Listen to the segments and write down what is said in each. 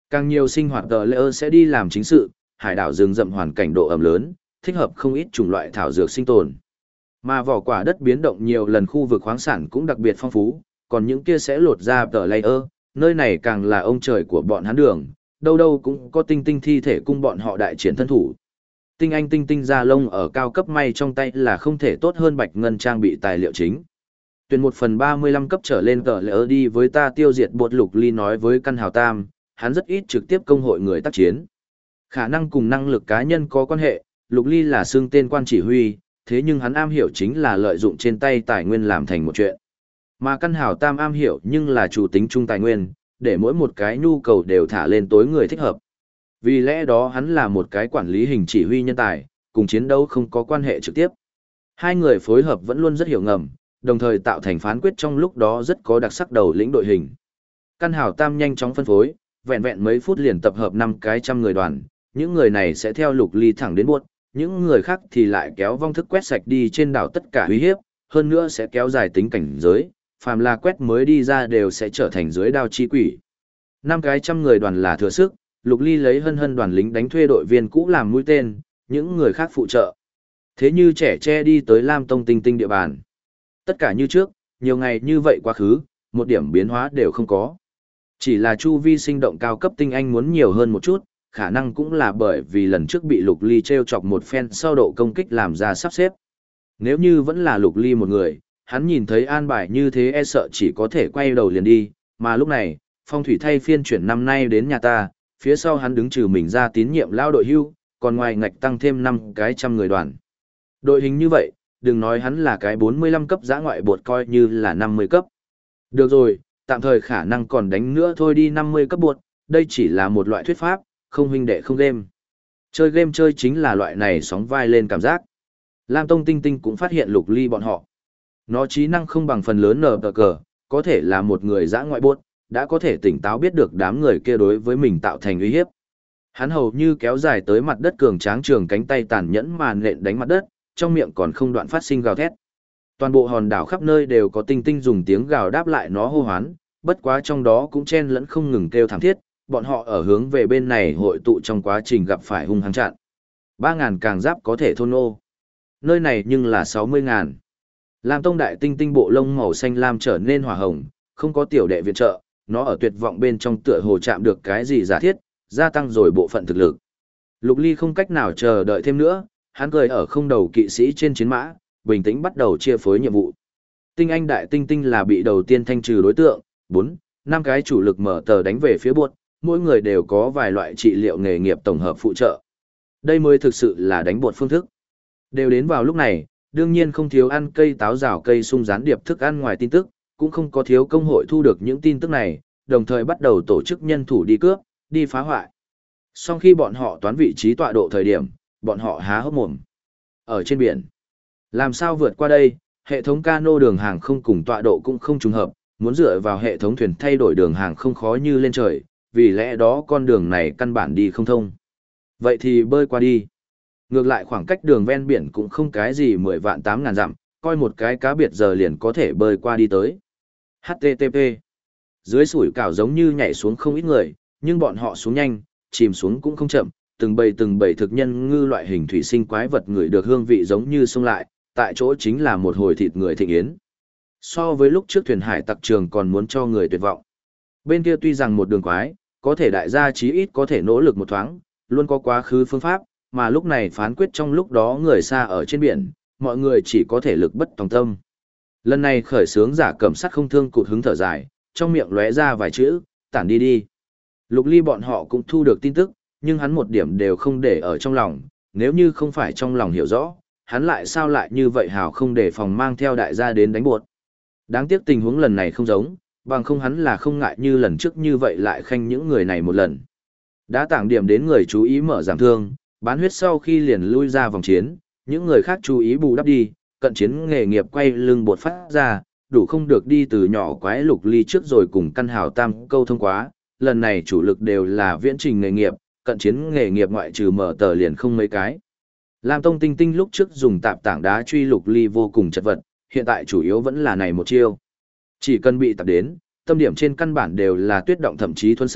Càng nhiều sinh hoạt tờ lỡ sẽ đi làm chính sự, hải đảo rừng rậm hoàn cảnh độ ẩm lớn, thích hợp không ít chủng loại thảo dược sinh tồn. Mà vỏ quả đất biến động nhiều lần, khu vực khoáng sản cũng đặc biệt phong phú, còn những kia sẽ lột ra tờ layer, nơi này càng là ông trời của bọn hắn đường, đâu đâu cũng có tinh tinh thi thể cung bọn họ đại triển thân thủ. Tinh anh tinh tinh da lông ở cao cấp may trong tay là không thể tốt hơn bạch ngân trang bị tài liệu chính. Tuyển 1/35 cấp trở lên tờ layer đi với ta tiêu diệt bột. Lục Ly nói với căn hào tam, hắn rất ít trực tiếp công hội người tác chiến. Khả năng cùng năng lực cá nhân có quan hệ, Lục Ly là xưng tên quan chỉ huy, thế nhưng hắn am hiểu chính là lợi dụng trên tay tài nguyên làm thành một chuyện. Mà căn hào tam am hiểu nhưng là chủ tính chung tài nguyên, để mỗi một cái nhu cầu đều thả lên tối người thích hợp. Vì lẽ đó hắn là một cái quản lý hình chỉ huy nhân tài, cùng chiến đấu không có quan hệ trực tiếp. Hai người phối hợp vẫn luôn rất hiểu ngầm, đồng thời tạo thành phán quyết trong lúc đó rất có đặc sắc đầu lĩnh đội hình. Căn hào tam nhanh chóng phân phối, vẹn vẹn mấy phút liền tập hợp 5 cái trăm người đoàn, những người này sẽ theo Lục Ly thẳng đến buốt, những người khác thì lại kéo vong thức quét sạch đi trên đảo tất cả uy hiếp, hơn nữa sẽ kéo dài tính cảnh giới, phàm là quét mới đi ra đều sẽ trở thành dưới đao chi quỷ. 5 cái trăm người đoàn là thừa sức, Lục Ly lấy hân hân đoàn lính đánh thuê đội viên cũ làm mũi tên, những người khác phụ trợ. Thế như trẻ tre đi tới Lam Tông tinh tinh địa bàn. Tất cả như trước, nhiều ngày như vậy quá khứ, một điểm biến hóa đều không có. Chỉ là chu vi sinh động cao cấp tinh anh muốn nhiều hơn một chút, khả năng cũng là bởi vì lần trước bị Lục Ly treo chọc một phen sau độ công kích làm ra sắp xếp. Nếu như vẫn là Lục Ly một người, hắn nhìn thấy an bài như thế e sợ chỉ có thể quay đầu liền đi, mà lúc này, phong thủy thay phiên chuyển năm nay đến nhà ta, phía sau hắn đứng trừ mình ra tín nhiệm lao đội hưu, còn ngoài ngạch tăng thêm 5 cái trăm người đoàn. Đội hình như vậy, đừng nói hắn là cái 45 cấp giã ngoại bột coi như là 50 cấp. Được rồi, tạm thời khả năng còn đánh nữa thôi đi 50 cấp bột, đây chỉ là một loại thuyết pháp, không huynh đệ không game. Chơi game chơi chính là loại này sóng vai lên cảm giác. Lam Tông Tinh Tinh cũng phát hiện Lục Ly bọn họ. Nó trí năng không bằng phần lớn nở cờ, có thể là một người giã ngoại bột, đã có thể tỉnh táo biết được đám người kia đối với mình tạo thành uy hiếp. Hắn hầu như kéo dài tới mặt đất cường tráng trường cánh tay tàn nhẫn mà nện đánh mặt đất, trong miệng còn không đoạn phát sinh gào thét. Toàn bộ hòn đảo khắp nơi đều có tinh tinh dùng tiếng gào đáp lại nó hô hoán, bất quá trong đó cũng chen lẫn không ngừng kêu thảm thiết, bọn họ ở hướng về bên này hội tụ trong quá trình gặp phải hung hăng chặn. 3.000 càng giáp có thể thôn ô. Nơi này nhưng là 60.000. Lam Tông đại tinh tinh bộ lông màu xanh lam trở nên hỏa hồng, không có tiểu đệ viện trợ, nó ở tuyệt vọng bên trong tựa hồ chạm được cái gì giả thiết, gia tăng rồi bộ phận thực lực. Lục Ly không cách nào chờ đợi thêm nữa, hắn cười ở không đầu kỵ sĩ trên chiến mã, bình tĩnh bắt đầu chia phối nhiệm vụ. Tinh anh đại tinh tinh là bị đầu tiên thanh trừ đối tượng, 4, 5 cái chủ lực mở tờ đánh về phía buốt, mỗi người đều có vài loại trị liệu nghề nghiệp tổng hợp phụ trợ. Đây mới thực sự là đánh bột phương thức. Đều đến vào lúc này, đương nhiên không thiếu ăn cây táo rào cây sung gián điệp thức ăn ngoài tin tức, cũng không có thiếu công hội thu được những tin tức này, đồng thời bắt đầu tổ chức nhân thủ đi cướp, đi phá hoại. Sau khi bọn họ toán vị trí tọa độ thời điểm, bọn họ há hốc mồm. Ở trên biển, làm sao vượt qua đây, hệ thống cano đường hàng không cùng tọa độ cũng không trùng hợp, muốn dựa vào hệ thống thuyền thay đổi đường hàng không khó như lên trời, vì lẽ đó con đường này căn bản đi không thông. Vậy thì bơi qua đi. Ngược lại khoảng cách đường ven biển cũng không cái gì 10 vạn 8.000 dặm, coi một cái cá biệt giờ liền có thể bơi qua đi tới. HTTP. Dưới sủi cảo giống như nhảy xuống không ít người, nhưng bọn họ xuống nhanh, chìm xuống cũng không chậm, từng bầy thực nhân ngư loại hình thủy sinh quái vật người được hương vị giống như xông lại, tại chỗ chính là một hồi thịt người thịnh yến. So với lúc trước thuyền hải tặc trường còn muốn cho người tuyệt vọng. Bên kia tuy rằng một đường quái, có thể đại gia chí ít có thể nỗ lực một thoáng, luôn có quá khứ phương pháp, mà lúc này phán quyết trong lúc đó người xa ở trên biển, mọi người chỉ có thể lực bất tòng tâm. Lần này khởi sướng giả cẩm sắt không thương cụt hứng thở dài, trong miệng lóe ra vài chữ, tản đi đi. Lục Ly bọn họ cũng thu được tin tức, nhưng hắn một điểm đều không để ở trong lòng, nếu như không phải trong lòng hiểu rõ, hắn lại sao lại như vậy hào không để phòng mang theo đại gia đến đánh buột. Đáng tiếc tình huống lần này không giống, bằng không hắn là không ngại như lần trước như vậy lại khanh những người này một lần. Đã tảng điểm đến người chú ý mở giảm thương, bán huyết sau khi liền lui ra vòng chiến, những người khác chú ý bù đắp đi, cận chiến nghề nghiệp quay lưng bột phát ra, đủ không được đi từ nhỏ quái Lục Ly trước rồi cùng căn hào tam câu thông quá, lần này chủ lực đều là viễn trình nghề nghiệp, cận chiến nghề nghiệp ngoại trừ mở tờ liền không mấy cái. Lam Tông Tinh Tinh lúc trước dùng tạp tảng đá truy Lục Ly vô cùng chật vật, hiện tại chủ yếu vẫn là này một chiêu. Chỉ cần bị tập đến, tâm điểm trên căn bản đều là tuyết động thậm chí thuần sát,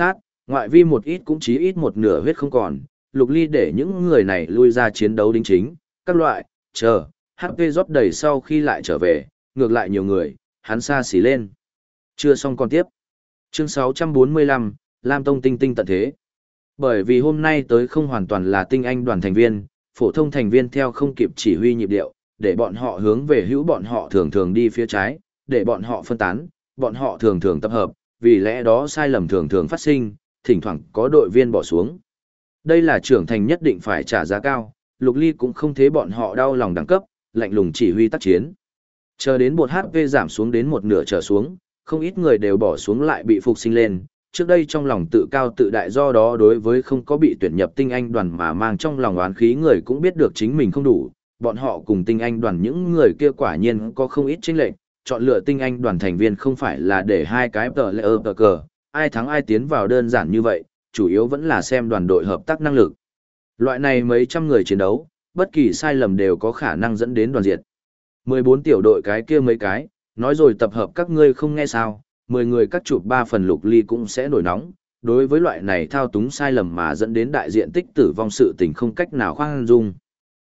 Ngoại vi một ít cũng chí ít một nửa huyết không còn, Lục Ly để những người này lui ra chiến đấu đính chính, các loại, chờ, HP rót đầy sau khi lại trở về, ngược lại nhiều người, hắn xa xỉ lên. Chưa xong còn tiếp. Chương 645, Lam Tông tinh tinh tận thế. Bởi vì hôm nay tới không hoàn toàn là tinh anh đoàn thành viên, phổ thông thành viên theo không kịp chỉ huy nhịp điệu, để bọn họ hướng về hữu bọn họ thường thường đi phía trái, để bọn họ phân tán, bọn họ thường thường tập hợp, vì lẽ đó sai lầm thường thường phát sinh, thỉnh thoảng có đội viên bỏ xuống. Đây là trưởng thành nhất định phải trả giá cao, Lục Ly cũng không thế bọn họ đau lòng đẳng cấp, lạnh lùng chỉ huy tác chiến. Chờ đến bột HP giảm xuống đến một nửa trở xuống, không ít người đều bỏ xuống lại bị phục sinh lên. Trước đây trong lòng tự cao tự đại do đó đối với không có bị tuyển nhập tinh anh đoàn mà mang trong lòng oán khí người cũng biết được chính mình không đủ. Bọn họ cùng tinh anh đoàn những người kia quả nhiên có không ít chênh lệch, chọn lựa tinh anh đoàn thành viên không phải là để hai cái tờ lệ tờ cờ, ai thắng ai tiến vào đơn giản như vậy, chủ yếu vẫn là xem đoàn đội hợp tác năng lực. Loại này mấy trăm người chiến đấu, bất kỳ sai lầm đều có khả năng dẫn đến đoàn diệt. 14 tiểu đội cái kia mấy cái, nói rồi tập hợp các ngươi không nghe sao, 10 người cắt chụp 3 phần. Lục Ly cũng sẽ nổi nóng, đối với loại này thao túng sai lầm mà dẫn đến đại diện tích tử vong sự tình không cách nào khoan dung.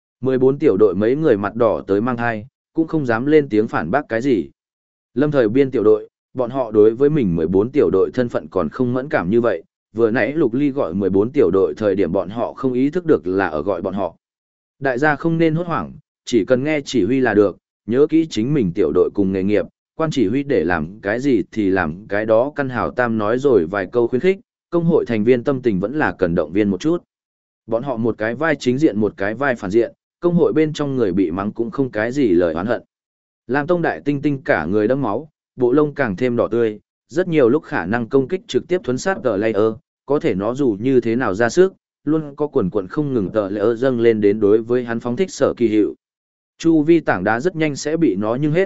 14 tiểu đội mấy người mặt đỏ tới mang thai, cũng không dám lên tiếng phản bác cái gì. Lâm thời biên tiểu đội, bọn họ đối với mình 14 tiểu đội thân phận còn không mẫn cảm như vậy, vừa nãy Lục Ly gọi 14 tiểu đội thời điểm bọn họ không ý thức được là ở gọi bọn họ. Đại gia không nên hốt hoảng, chỉ cần nghe chỉ huy là được, nhớ kỹ chính mình tiểu đội cùng nghề nghiệp, quan chỉ huy để làm cái gì thì làm cái đó. Căn Hào Tam nói rồi vài câu khuyến khích, công hội thành viên tâm tình vẫn là cần động viên một chút. Bọn họ một cái vai chính diện một cái vai phản diện, công hội bên trong người bị mắng cũng không cái gì lời oán hận. Lam Tông đại tinh tinh cả người đẫm máu, bộ lông càng thêm đỏ tươi, rất nhiều lúc khả năng công kích trực tiếp thuấn sát tờ layer, có thể nó dù như thế nào ra sức, luôn có quần quần không ngừng tờ layer dâng lên đến đối với hắn phóng thích sở kỳ hiệu. Chu vi tảng đá rất nhanh sẽ bị nó nhưng hết,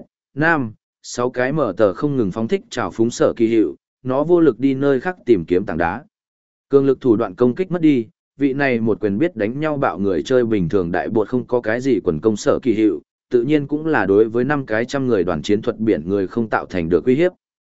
6 cái mở tờ không ngừng phóng thích trào phúng sở kỳ hiệu, nó vô lực đi nơi khác tìm kiếm tảng đá. Cường lực thủ đoạn công kích mất đi, vị này một quyền biết đánh nhau bạo người chơi bình thường đại bột không có cái gì quần công sở kỳ hiệu, tự nhiên cũng là đối với 5 cái trăm người đoàn chiến thuật biển người không tạo thành được uy hiếp.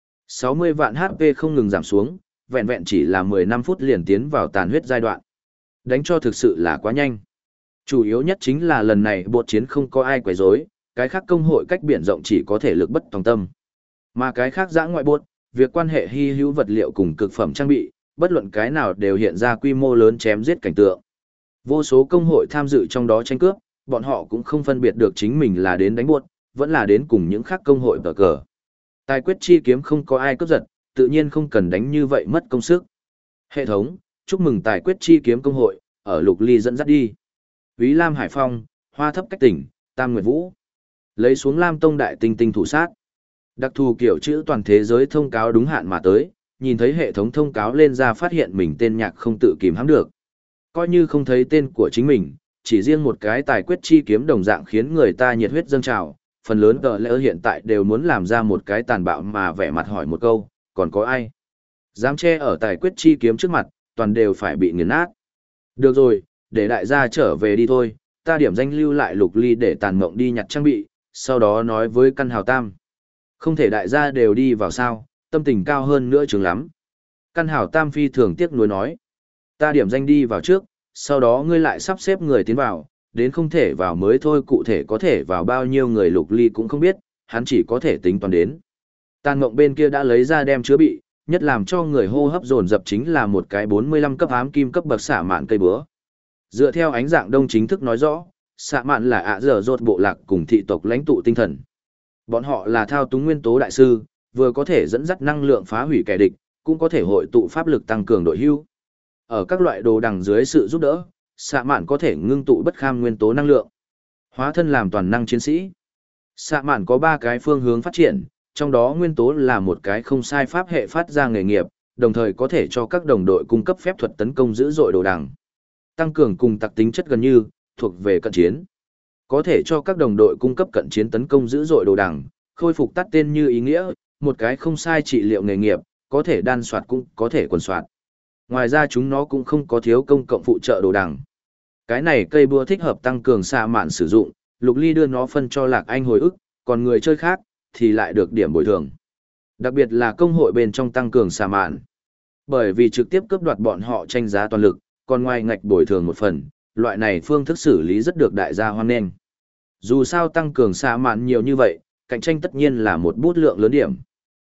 60 vạn HP không ngừng giảm xuống, vẹn vẹn chỉ là 15 phút liền tiến vào tàn huyết giai đoạn. Đánh cho thực sự là quá nhanh. Chủ yếu nhất chính là lần này bột chiến không có ai quấy rối, cái khác công hội cách biển rộng chỉ có thể lực bất tòng tâm. Mà cái khác giã ngoại bột, việc quan hệ hy hữu vật liệu cùng cực phẩm trang bị, bất luận cái nào đều hiện ra quy mô lớn chém giết cảnh tượng. Vô số công hội tham dự trong đó tranh cướp, bọn họ cũng không phân biệt được chính mình là đến đánh bột, vẫn là đến cùng những khác công hội tờ cờ. Tài quyết chi kiếm không có ai cướp giật, tự nhiên không cần đánh như vậy mất công sức. Hệ thống, chúc mừng tài quyết chi kiếm công hội, ở Lục Ly dẫn dắt đi. Úy Lam Hải Phong, Hoa Thấp Cách Tỉnh, Tam Nguyệt Vũ. Lấy xuống Lam Tông đại tinh tinh thủ sát. Đặc thù kiểu chữ toàn thế giới thông cáo đúng hạn mà tới, nhìn thấy hệ thống thông cáo lên ra phát hiện mình tên nhạc không tự kìm hãm được. Coi như không thấy tên của chính mình, chỉ riêng một cái tài quyết chi kiếm đồng dạng khiến người ta nhiệt huyết dâng trào, phần lớn tờ lỡ hiện tại đều muốn làm ra một cái tàn bạo mà vẻ mặt hỏi một câu, còn có ai? Dám che ở tài quyết chi kiếm trước mặt, toàn đều phải bị nghiền nát. Được rồi, để đại gia trở về đi thôi, ta điểm danh lưu lại Lục Ly để tàn mộng đi nhặt trang bị, sau đó nói với Căn Hào Tam. Không thể đại gia đều đi vào sao, tâm tình cao hơn nữa chứng lắm. Căn Hào Tam phi thường tiếc nuối nói. Ta điểm danh đi vào trước, sau đó ngươi lại sắp xếp người tiến vào, đến không thể vào mới thôi, cụ thể có thể vào bao nhiêu người Lục Ly cũng không biết, hắn chỉ có thể tính toán đến. Tàn mộng bên kia đã lấy ra đem chứa bị, nhất làm cho người hô hấp dồn dập chính là một cái 45 cấp ám kim cấp bậc xạ mạn cây búa. Dựa theo ánh dạng đông chính thức nói rõ, xạ mạn là ạ dở dột bộ lạc cùng thị tộc lãnh tụ tinh thần. Bọn họ là thao túng nguyên tố đại sư, vừa có thể dẫn dắt năng lượng phá hủy kẻ địch, cũng có thể hội tụ pháp lực tăng cường đội hưu. Ở các loại đồ đằng dưới sự giúp đỡ, xạ mạn có thể ngưng tụ bất kham nguyên tố năng lượng, hóa thân làm toàn năng chiến sĩ. Xạ mạn có 3 cái phương hướng phát triển, trong đó nguyên tố là một cái không sai pháp hệ phát ra nghề nghiệp, đồng thời có thể cho các đồng đội cung cấp phép thuật tấn công dữ dội đồ đằng. Tăng cường cùng tặc tính chất gần như, thuộc về cận chiến. Có thể cho các đồng đội cung cấp cận chiến tấn công dữ dội đồ đằng, khôi phục tắt tên như ý nghĩa, một cái không sai trị liệu nghề nghiệp, có thể đan soạt cũng có thể quần soạt. Ngoài ra chúng nó cũng không có thiếu công cộng phụ trợ đồ đằng. Cái này cây búa thích hợp tăng cường xạ mạn sử dụng, Lục Ly đưa nó phân cho Lạc Anh hồi ức, còn người chơi khác thì lại được điểm bồi thường. Đặc biệt là công hội bên trong tăng cường xạ mạn. Bởi vì trực tiếp cướp đoạt bọn họ tranh giá toàn lực, còn ngoài ngạch bồi thường một phần, loại này phương thức xử lý rất được đại gia hoan nghênh. Dù sao tăng cường xạ mạn nhiều như vậy, cạnh tranh tất nhiên là một bút lượng lớn điểm.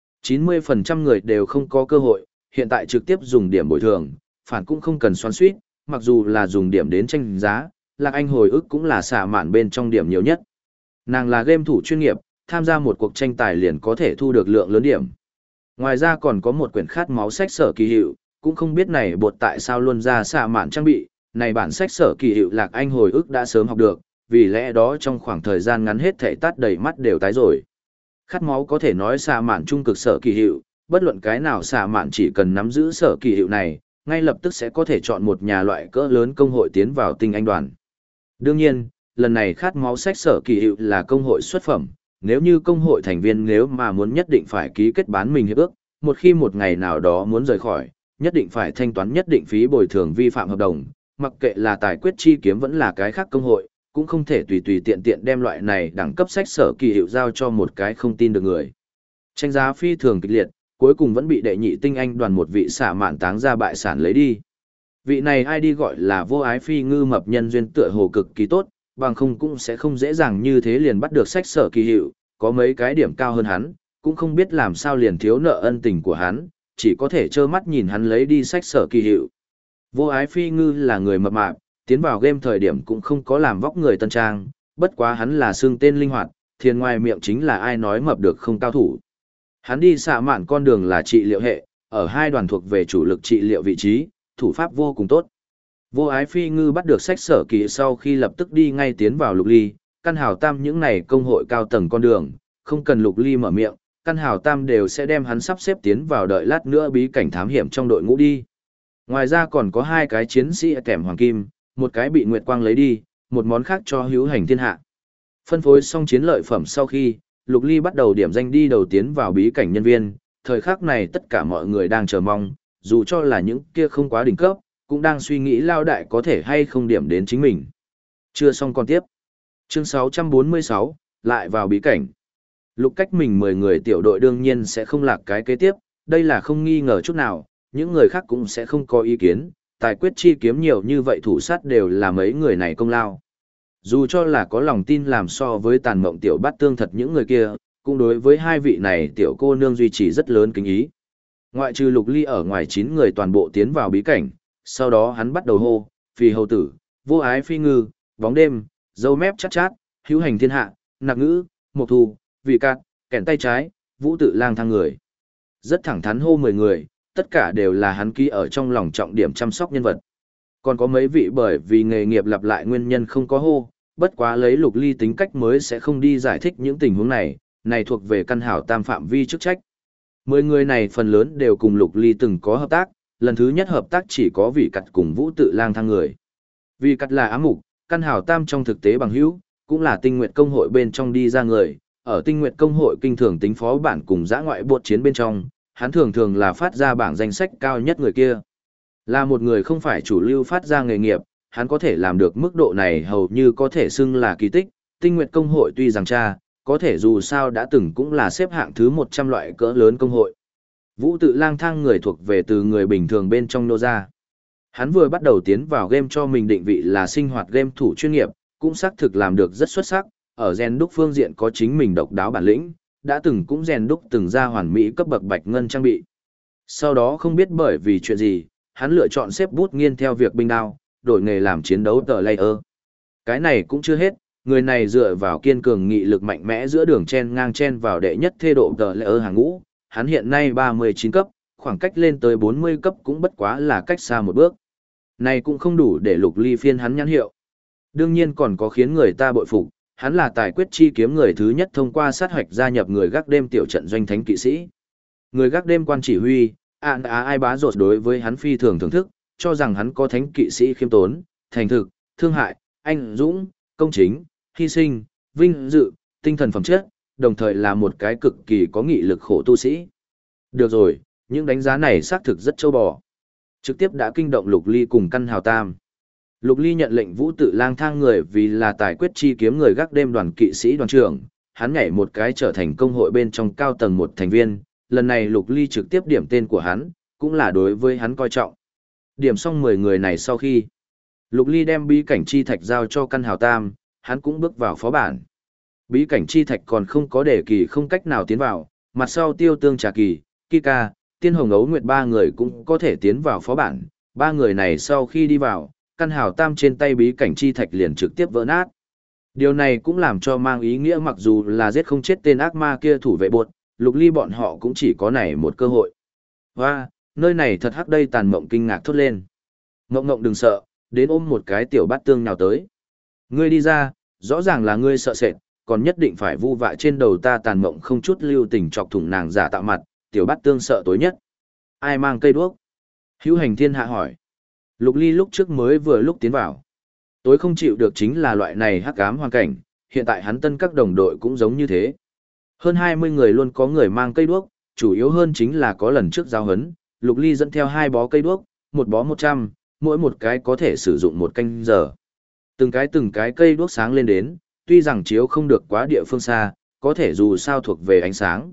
90% người đều không có cơ hội, hiện tại trực tiếp dùng điểm bồi thường, phản cũng không cần xoắn suýt, mặc dù là dùng điểm đến tranh giá, Lạc Anh hồi ức cũng là xạ mạn bên trong điểm nhiều nhất. Nàng là game thủ chuyên nghiệp, tham gia một cuộc tranh tài liền có thể thu được lượng lớn điểm. Ngoài ra còn có một quyển khát máu sách sở kỳ hiệu, cũng không biết này bột tại sao luôn ra xạ mạn trang bị, này bản sách sở kỳ hiệu Lạc Anh hồi ức đã sớm học được, vì lẽ đó trong khoảng thời gian ngắn hết thể tát đầy mắt đều tái rồi. Khát máu có thể nói xạ mạn trung cực sở kỳ hiệu, bất luận cái nào xạ mạn chỉ cần nắm giữ sở kỳ hiệu này, ngay lập tức sẽ có thể chọn một nhà loại cỡ lớn công hội tiến vào tinh anh đoàn. Đương nhiên, lần này khát máu sách sở kỳ hiệu là công hội xuất phẩm, nếu như công hội thành viên nếu mà muốn nhất định phải ký kết bán mình hiệp ước, một khi một ngày nào đó muốn rời khỏi, nhất định phải thanh toán nhất định phí bồi thường vi phạm hợp đồng, mặc kệ là tài quyết chi kiếm vẫn là cái khác công hội, cũng không thể tùy tùy tiện tiện đem loại này đẳng cấp sách sở kỳ hiệu giao cho một cái không tin được người. Tranh giá phi thường kịch liệt, cuối cùng vẫn bị đệ nhị tinh anh đoàn một vị xả mạn táng ra bại sản lấy đi. Vị này ai đi gọi là vô ái phi ngư mập nhân duyên tựa hồ cực kỳ tốt, bằng không cũng sẽ không dễ dàng như thế liền bắt được sách sở kỳ hiệu, có mấy cái điểm cao hơn hắn, cũng không biết làm sao liền thiếu nợ ân tình của hắn, chỉ có thể trơ mắt nhìn hắn lấy đi sách sở kỳ hiệu. Vô ái phi ngư là người mập mạp, tiến vào game thời điểm cũng không có làm vóc người tân trang, bất quá hắn là xương tên linh hoạt, thiền ngoài miệng chính là ai nói mập được không cao thủ. Hắn đi xạ mạn con đường là trị liệu hệ, ở hai đoàn thuộc về chủ lực trị liệu vị trí, thủ pháp vô cùng tốt. Vô ái phi ngư bắt được sách sở kỳ sau khi lập tức đi ngay tiến vào lục ly, căn hào tam những này công hội cao tầng con đường, không cần lục ly mở miệng, căn hào tam đều sẽ đem hắn sắp xếp tiến vào đợi lát nữa bí cảnh thám hiểm trong đội ngũ đi. Ngoài ra còn có hai cái chiến sĩ kèm hoàng kim, một cái bị Nguyệt Quang lấy đi, một món khác cho hữu hành thiên hạ. Phân phối xong chiến lợi phẩm sau khi, Lục Ly bắt đầu điểm danh đi đầu tiến vào bí cảnh nhân viên, thời khắc này tất cả mọi người đang chờ mong, dù cho là những kia không quá đỉnh cấp, cũng đang suy nghĩ lao đại có thể hay không điểm đến chính mình. Chưa xong còn tiếp. Chương 646, lại vào bí cảnh. Lục cách mình 10 người tiểu đội đương nhiên sẽ không lạc cái kế tiếp, đây là không nghi ngờ chút nào, những người khác cũng sẽ không có ý kiến, tài quyết chi kiếm nhiều như vậy thủ sát đều là mấy người này công lao. Dù cho là có lòng tin làm so với tàn mộng tiểu bát tương thật những người kia, cũng đối với hai vị này tiểu cô nương duy trì rất lớn kính ý. Ngoại trừ Lục Ly ở ngoài 9 người toàn bộ tiến vào bí cảnh, sau đó hắn bắt đầu hô, Phi hầu tử, vô ái phi ngư, bóng đêm, dâu mép chát chát, hữu hành thiên hạ, nặc ngữ, mộc thù, vị cát, kẻn tay trái, vũ tự lang thang người. Rất thẳng thắn hô 10 người, tất cả đều là hắn ký ở trong lòng trọng điểm chăm sóc nhân vật. Còn có mấy vị bởi vì nghề nghiệp lặp lại nguyên nhân không có hô, bất quá lấy Lục Ly tính cách mới sẽ không đi giải thích những tình huống này, này thuộc về căn hảo tam phạm vi chức trách. 10 người này phần lớn đều cùng Lục Ly từng có hợp tác, lần thứ nhất hợp tác chỉ có vị cặt cùng vũ tự lang thang người. Vị cặt là ám mục, căn hảo tam trong thực tế bằng hữu, cũng là tinh nguyệt công hội bên trong đi ra người, ở tinh nguyệt công hội kinh thường tính phó bản cùng giã ngoại buộc chiến bên trong, hắn thường thường là phát ra bảng danh sách cao nhất người kia. Là một người không phải chủ lưu phát ra nghề nghiệp, hắn có thể làm được mức độ này hầu như có thể xưng là kỳ tích. Tinh nguyệt công hội tuy rằng cha, có thể dù sao đã từng cũng là xếp hạng thứ 100 loại cỡ lớn công hội. Vũ tự lang thang người thuộc về từ người bình thường bên trong nô ra. Hắn vừa bắt đầu tiến vào game cho mình định vị là sinh hoạt game thủ chuyên nghiệp, cũng xác thực làm được rất xuất sắc, ở rèn đúc phương diện có chính mình độc đáo bản lĩnh, đã từng cũng rèn đúc từng ra hoàn mỹ cấp bậc bạch ngân trang bị. Sau đó không biết bởi vì chuyện gì, hắn lựa chọn xếp bút nghiên theo việc binh đao, đổi nghề làm chiến đấu tờ layer. Cái này cũng chưa hết, người này dựa vào kiên cường nghị lực mạnh mẽ giữa đường chen ngang chen vào đệ nhất thê độ tờ layer hàng ngũ, hắn hiện nay 39 cấp, khoảng cách lên tới 40 cấp cũng bất quá là cách xa một bước. Này cũng không đủ để Lục Ly phiên hắn nhãn hiệu. Đương nhiên còn có khiến người ta bội phục, hắn là tài quyết chi kiếm người thứ nhất thông qua sát hoạch gia nhập người gác đêm tiểu trận doanh thánh kỵ sĩ. Người gác đêm quan chỉ huy, ai bá rột đối với hắn phi thường thưởng thức, cho rằng hắn có thánh kỵ sĩ khiêm tốn, thành thực, thương hại, anh dũng, công chính, hy sinh, vinh dự, tinh thần phẩm chất, đồng thời là một cái cực kỳ có nghị lực khổ tu sĩ. Được rồi, những đánh giá này xác thực rất châu bò. Trực tiếp đã kinh động Lục Ly cùng căn hào tam. Lục Ly nhận lệnh vũ tự lang thang người vì là tài quyết chi kiếm người gác đêm đoàn kỵ sĩ đoàn trưởng, hắn nhảy một cái trở thành công hội bên trong cao tầng một thành viên, lần này Lục Ly trực tiếp điểm tên của hắn, cũng là đối với hắn coi trọng. Điểm xong 10 người này sau khi, Lục Ly đem bí cảnh chi thạch giao cho Căn Hào Tam, hắn cũng bước vào phó bản. Bí cảnh chi thạch còn không có đề kỳ không cách nào tiến vào, mặt sau Tiêu Tương Trà Kỳ, Kika, Tiên Hồng Ấu Nguyệt ba người cũng có thể tiến vào phó bản. Ba người này sau khi đi vào, Căn Hào Tam trên tay bí cảnh chi thạch liền trực tiếp vỡ nát. Điều này cũng làm cho mang ý nghĩa mặc dù là giết không chết tên ác ma kia thủ vệ buột, Lục Ly bọn họ cũng chỉ có này một cơ hội. Và, nơi này thật hắc đây, Tàn Mộng kinh ngạc thốt lên. Ngộng Ngộng đừng sợ, đến ôm một cái tiểu bát tương nào tới. Ngươi đi ra, rõ ràng là ngươi sợ sệt, còn nhất định phải vu vạ trên đầu ta. Tàn Mộng không chút lưu tình chọc thủng nàng giả tạo mặt, tiểu bát tương sợ tối nhất. Ai mang cây đuốc? Hữu Hành Thiên hạ hỏi. Lục Ly lúc trước mới vừa lúc tiến vào. Tối không chịu được chính là loại này hắc ám hoàn cảnh, hiện tại hắn tân các đồng đội cũng giống như thế. Hơn 20 người luôn có người mang cây đuốc, chủ yếu hơn chính là có lần trước giao hấn, Lục Ly dẫn theo 2 bó cây đuốc, một bó 100, mỗi một cái có thể sử dụng 1 canh giờ. Từng cái cây đuốc sáng lên đến, tuy rằng chiếu không được quá địa phương xa, có thể dù sao thuộc về ánh sáng.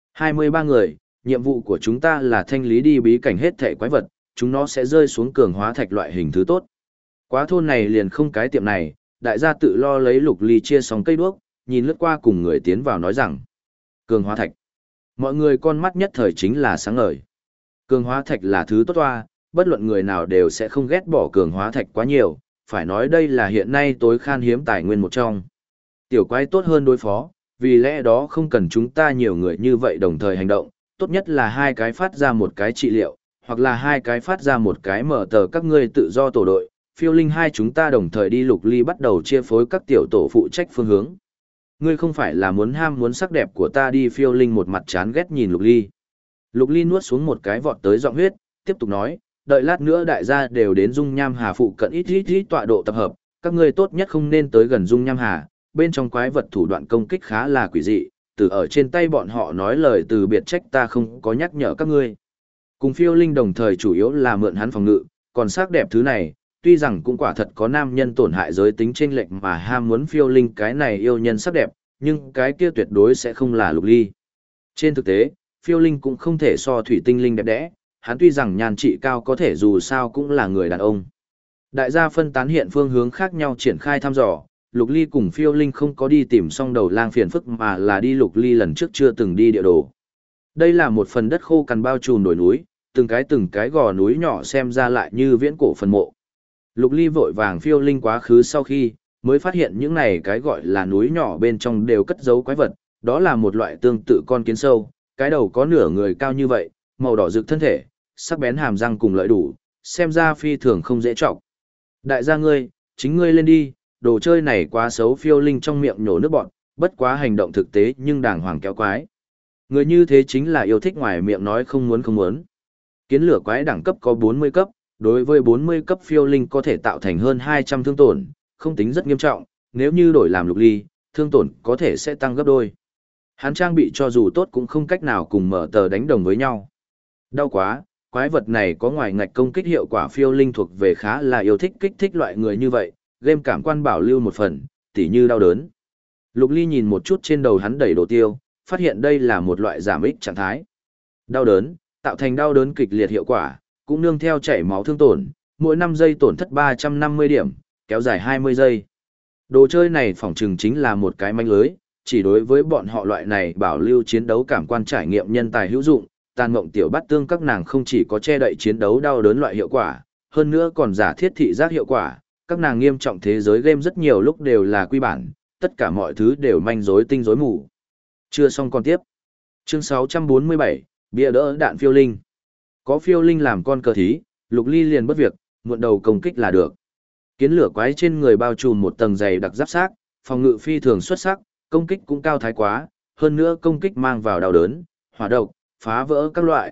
23 người, nhiệm vụ của chúng ta là thanh lý đi bí cảnh hết thảy quái vật, chúng nó sẽ rơi xuống cường hóa thạch loại hình thứ tốt. Quá thôn này liền không cái tiệm này, đại gia tự lo lấy. Lục Ly chia xong cây đuốc, nhìn lướt qua cùng người tiến vào nói rằng, cường hóa thạch. Mọi người con mắt nhất thời chính là sáng ngời. Cường hóa thạch là thứ tốt toa, bất luận người nào đều sẽ không ghét bỏ cường hóa thạch quá nhiều, phải nói đây là hiện nay tối khan hiếm tài nguyên một trong. Tiểu quái tốt hơn đối phó, vì lẽ đó không cần chúng ta nhiều người như vậy đồng thời hành động, tốt nhất là 2 cái phát ra một cái trị liệu, hoặc là 2 cái phát ra một cái mở tờ, các ngươi tự do tổ đội, phiêu linh 2 chúng ta đồng thời đi. Lục Ly bắt đầu chia phối các tiểu tổ phụ trách phương hướng. Ngươi không phải là muốn sắc đẹp của ta đi? Phiêu linh một mặt chán ghét nhìn Lục Ly. Lục Ly nuốt xuống một cái vọt tới giọng huyết, tiếp tục nói, đợi lát nữa đại gia đều đến Dung Nham Hà phụ cận ít tọa độ tập hợp, các ngươi tốt nhất không nên tới gần Dung Nham Hà, bên trong quái vật thủ đoạn công kích khá là quỷ dị, từ ở trên tay bọn họ nói lời từ biệt, trách ta không có nhắc nhở các ngươi. Cùng phiêu linh đồng thời chủ yếu là mượn hắn phòng ngự, còn sắc đẹp thứ này, tuy rằng cũng quả thật có nam nhân tổn hại giới tính chênh lệch mà ham muốn phiêu linh cái này yêu nhân sắc đẹp, nhưng cái kia tuyệt đối sẽ không là Lục Ly. Trên thực tế, phiêu linh cũng không thể so thủy tinh linh đẹp đẽ, hắn tuy rằng nhan trị cao có thể dù sao cũng là người đàn ông. Đại gia phân tán hiện phương hướng khác nhau triển khai thăm dò, Lục Ly cùng phiêu linh không có đi tìm xong đầu lang phiền phức mà là đi Lục Ly lần trước chưa từng đi địa đồ. Đây là một phần đất khô cằn bao trùm đồi núi, từng cái gò núi nhỏ xem ra lại như viễn cổ phần mộ. Lục Ly vội vàng phiêu linh quá khứ sau khi, mới phát hiện những này cái gọi là núi nhỏ bên trong đều cất giấu quái vật, đó là một loại tương tự con kiến sâu, cái đầu có nửa người cao như vậy, màu đỏ rực thân thể, sắc bén hàm răng cùng lợi đủ, xem ra phi thường không dễ trọng. Đại gia ngươi, chính ngươi lên đi, đồ chơi này quá xấu. Phiêu linh trong miệng nhổ nước bọn, bất quá hành động thực tế nhưng đàng hoàng kéo quái. Người như thế chính là yêu thích ngoài miệng nói không muốn. Kiến lửa quái đẳng cấp có 40 cấp, đối với 40 cấp phiêu linh có thể tạo thành hơn 200 thương tổn, không tính rất nghiêm trọng, nếu như đổi làm Lục Ly, thương tổn có thể sẽ tăng gấp đôi. Hắn trang bị cho dù tốt cũng không cách nào cùng mở tờ đánh đồng với nhau. Đau quá, quái vật này có ngoài ngạch công kích hiệu quả. Phiêu linh thuộc về khá là yêu thích kích thích loại người như vậy, game cảm quan bảo lưu một phần, tỉ như đau đớn. Lục Ly nhìn một chút trên đầu hắn đầy đồ tiêu, phát hiện đây là một loại giảm ích trạng thái. Đau đớn, tạo thành đau đớn kịch liệt hiệu quả, cũng nương theo chảy máu thương tổn, mỗi 5 giây tổn thất 350 điểm, kéo dài 20 giây. Đồ chơi này phỏng chừng chính là một cái manh lưới, chỉ đối với bọn họ loại này bảo lưu chiến đấu cảm quan trải nghiệm nhân tài hữu dụng. Tàn Mộng tiểu bát tương các nàng không chỉ có che đậy chiến đấu đau đớn loại hiệu quả, hơn nữa còn giả thiết thị giác hiệu quả. Các nàng nghiêm trọng thế giới game rất nhiều lúc đều là quy bản, tất cả mọi thứ đều manh rối tinh rối mù. Chưa xong còn tiếp. Chương 647, bia đỡ đạn phiêu linh. Có phiêu linh làm con cờ thí, Lục Ly liền bất việc, muộn đầu công kích là được. Kiến lửa quái trên người bao trùm một tầng dày đặc giáp xác, phòng ngự phi thường xuất sắc, công kích cũng cao thái quá, hơn nữa công kích mang vào đau đớn, hỏa độc, phá vỡ các loại,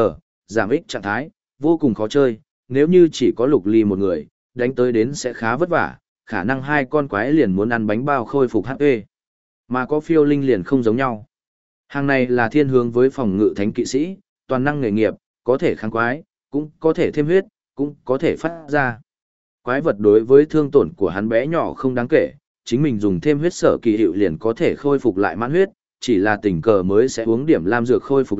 giảm ích trạng thái, vô cùng khó chơi. Nếu như chỉ có Lục Ly một người, đánh tới đến sẽ khá vất vả, khả năng 2 con quái liền muốn ăn bánh bao khôi phục HP. Mà có phiêu linh liền không giống nhau. Hàng này là thiên hướng với phòng ngự thánh kỵ sĩ, toàn năng nghề nghiệp, có thể kháng quái, cũng có thể thêm huyết, cũng có thể phát ra. Quái vật đối với thương tổn của hắn bé nhỏ không đáng kể, chính mình dùng thêm huyết sở kỳ hiệu liền có thể khôi phục lại mãn huyết, chỉ là tình cờ mới sẽ uống điểm lam dược khôi phục lại,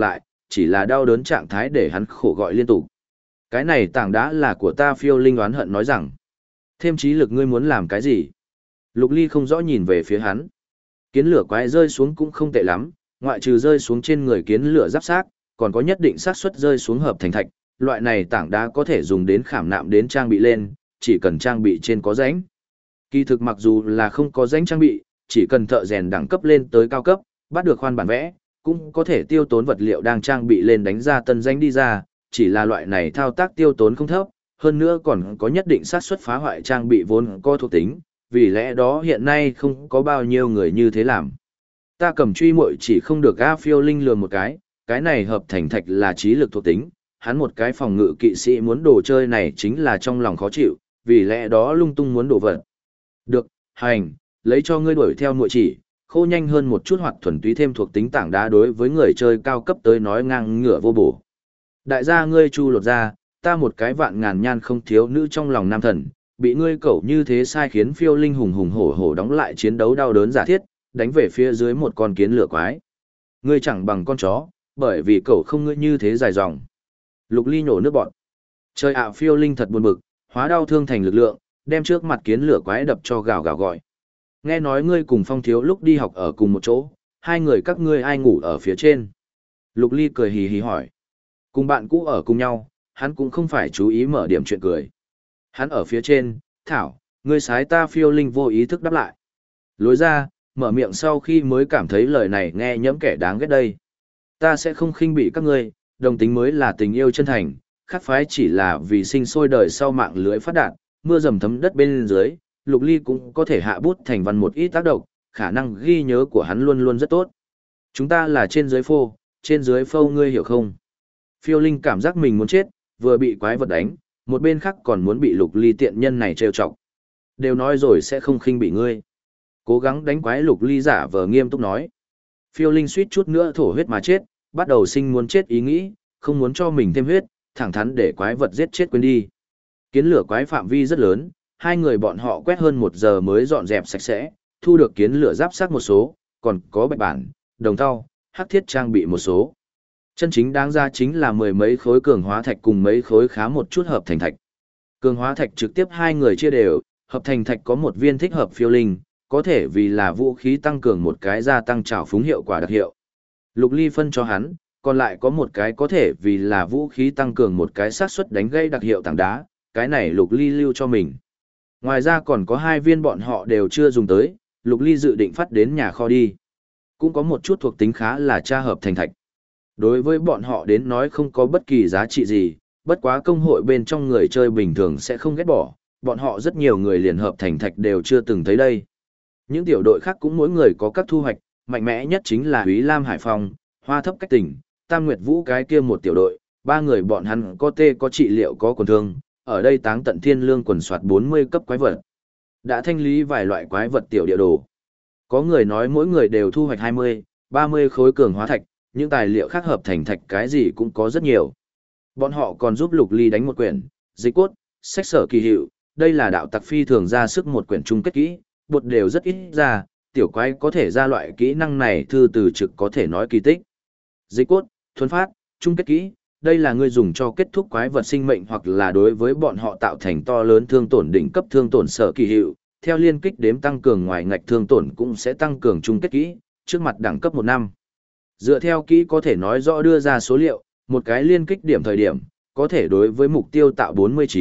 chỉ là đau đớn trạng thái để hắn khổ gọi liên tục. Cái này tảng đá là của ta. Phiêu Linh oán hận nói rằng. Thêm trí lực ngươi muốn làm cái gì? Lục Ly không rõ nhìn về phía hắn. Kiến lửa quái rơi xuống cũng không tệ lắm, ngoại trừ rơi xuống trên người kiến lửa giáp xác, còn có nhất định xác suất rơi xuống hợp thành thạch. Loại này tảng đá có thể dùng đến khảm nạm đến trang bị lên, chỉ cần trang bị trên có rãnh. Kỳ thực mặc dù là không có rãnh trang bị, chỉ cần thợ rèn đẳng cấp lên tới cao cấp, bắt được khoan bản vẽ, cũng có thể tiêu tốn vật liệu đang trang bị lên đánh ra tân rãnh đi ra, chỉ là loại này thao tác tiêu tốn không thấp, hơn nữa còn có nhất định xác suất phá hoại trang bị vốn có thuộc tính, vì lẽ đó hiện nay không có bao nhiêu người như thế làm. Ta cầm truy muội chỉ không được. A Phiêu Linh lừa một cái này hợp thành thạch là trí lực thuộc tính, hắn một cái phòng ngự kỵ sĩ muốn đồ chơi này chính là trong lòng khó chịu, vì lẽ đó lung tung muốn đổ vật. Được, hành, lấy cho ngươi đuổi theo muội chỉ, khô nhanh hơn một chút hoặc thuần túy thêm thuộc tính tảng đá đối với người chơi cao cấp tới nói ngang ngửa vô bổ. Đại gia ngươi chu lột ra, ta một cái vạn ngàn nhan không thiếu nữ trong lòng nam thần, bị ngươi cẩu như thế sai khiến Phiêu Linh hùng hùng hổ hổ đóng lại chiến đấu đau đớn giả thiết, đánh về phía dưới một con kiến lửa quái. Ngươi chẳng bằng con chó, bởi vì cẩu không ngươi như thế dài dòng. Lục Ly nhổ nước bọt. Trời ạ, Phiêu Linh thật buồn bực, hóa đau thương thành lực lượng, đem trước mặt kiến lửa quái đập cho gào gào gọi. Nghe nói ngươi cùng Phong Thiếu lúc đi học ở cùng một chỗ, hai người các ngươi ai ngủ ở phía trên? Lục Ly cười hì hì hỏi. Cùng bạn cũ ở cùng nhau, hắn cũng không phải chú ý mở điểm chuyện cười. Hắn ở phía trên, thảo, ngươi sái ta. Phiêu Linh vô ý thức đáp lại. Lối ra, mở miệng sau khi mới cảm thấy lời này nghe nhẫm kẻ đáng ghét đây. Ta sẽ không khinh bị các ngươi, đồng tính mới là tình yêu chân thành, khác phái chỉ là vì sinh sôi đời sau mạng lưới phát đạt, mưa dầm thấm đất bên dưới, Lục Ly cũng có thể hạ bút thành văn một ít tác động, khả năng ghi nhớ của hắn luôn luôn rất tốt. Chúng ta là trên dưới phô, trên dưới phô ngươi hiểu không? Phiêu Linh cảm giác mình muốn chết, vừa bị quái vật đánh, một bên khác còn muốn bị Lục Ly tiện nhân này trêu chọc. Đều nói rồi sẽ không khinh bị ngươi. Cố gắng đánh quái. Lục Ly giả vờ nghiêm túc nói. Phiêu Linh suýt chút nữa thổ huyết mà chết, bắt đầu sinh muốn chết ý nghĩ, không muốn cho mình thêm huyết, thẳng thắn để quái vật giết chết quên đi. Kiến lửa quái phạm vi rất lớn, hai người bọn họ quét hơn 1 giờ mới dọn dẹp sạch sẽ, thu được kiến lửa giáp xác một số, còn có bạch bản, đồng thau, hắc thiết trang bị một số. Chân chính đáng ra chính là 10 mấy khối cường hóa thạch cùng mấy khối khá một chút hợp thành thạch. Cường hóa thạch trực tiếp hai người chia đều, hợp thành thạch có một viên thích hợp Phiêu Linh, có thể vì là vũ khí tăng cường một cái gia tăng trảo phúng hiệu quả đặc hiệu. Lục Ly phân cho hắn, còn lại có một cái có thể vì là vũ khí tăng cường một cái xác suất đánh gây đặc hiệu tảng đá, cái này Lục Ly lưu cho mình. Ngoài ra còn có 2 viên bọn họ đều chưa dùng tới, Lục Ly dự định phát đến nhà kho đi. Cũng có một chút thuộc tính khá là tra hợp thành thạch. Đối với bọn họ đến nói không có bất kỳ giá trị gì, bất quá công hội bên trong người chơi bình thường sẽ không ghét bỏ, bọn họ rất nhiều người liền hợp thành thạch đều chưa từng thấy đây. Những tiểu đội khác cũng mỗi người có các thu hoạch, mạnh mẽ nhất chính là Úy Lam Hải Phong, Hoa Thấp Cách Tỉnh, Tam Nguyệt Vũ cái kia một tiểu đội, 3 người bọn hắn có tê có trị liệu có quần thương, ở đây táng tận thiên lương quần soạt 40 cấp quái vật. Đã thanh lý vài loại quái vật tiểu địa đồ. Có người nói mỗi người đều thu hoạch 20, 30 khối cường hóa thạch, những tài liệu khác hợp thành thạch cái gì cũng có rất nhiều. Bọn họ còn giúp Lục Ly đánh một quyển, dịch cốt, sách sở kỳ hiệu, đây là đạo tặc phi thường ra sức một quyển chung kết kỹ, bột đều rất ít ra, tiểu quái có thể ra loại kỹ năng này thư từ trực có thể nói kỳ tích. Dịch cốt, thuần phát, chung kết kỹ, đây là người dùng cho kết thúc quái vật sinh mệnh hoặc là đối với bọn họ tạo thành to lớn thương tổn đỉnh cấp thương tổn sở kỳ hiệu, theo liên kích đếm tăng cường ngoài ngạch thương tổn cũng sẽ tăng cường chung kết kỹ, trước mặt đẳng cấp 1 năm. Dựa theo kỹ có thể nói rõ đưa ra số liệu, một cái liên kích điểm thời điểm, có thể đối với mục tiêu tạo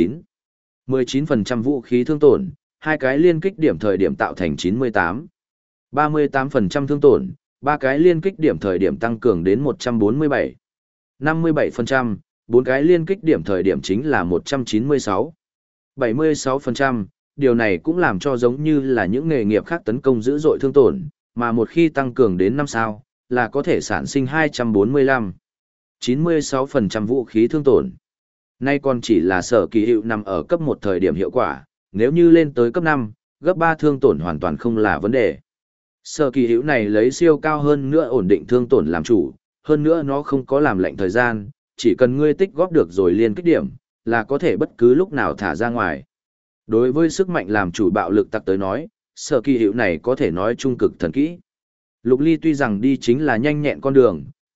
19% vũ khí thương tổn, hai cái liên kích điểm thời điểm tạo thành 38% thương tổn, ba cái liên kích điểm thời điểm tăng cường đến 57%, 4 cái liên kích điểm thời điểm chính là 76%. Điều này cũng làm cho giống như là những nghề nghiệp khác tấn công dữ dội thương tổn, mà một khi tăng cường đến 5 sao, là có thể sản sinh 96% vũ khí thương tổn. Nay còn chỉ là sở kỳ hiệu nằm ở cấp 1 thời điểm hiệu quả, nếu như lên tới cấp 5, gấp 3 thương tổn hoàn toàn không là vấn đề. Sở kỳ hiệu này lấy siêu cao hơn nữa ổn định thương tổn làm chủ, hơn nữa nó không có làm lệnh thời gian, chỉ cần ngươi tích góp được rồi liên kích điểm, là có thể bất cứ lúc nào thả ra ngoài. Đối với sức mạnh làm chủ bạo lực tặc tới nói, sở kỳ hiệu này có thể nói trung cực thần kỹ. Lục Ly tuy rằng đi chính là nhanh nhẹn con đường,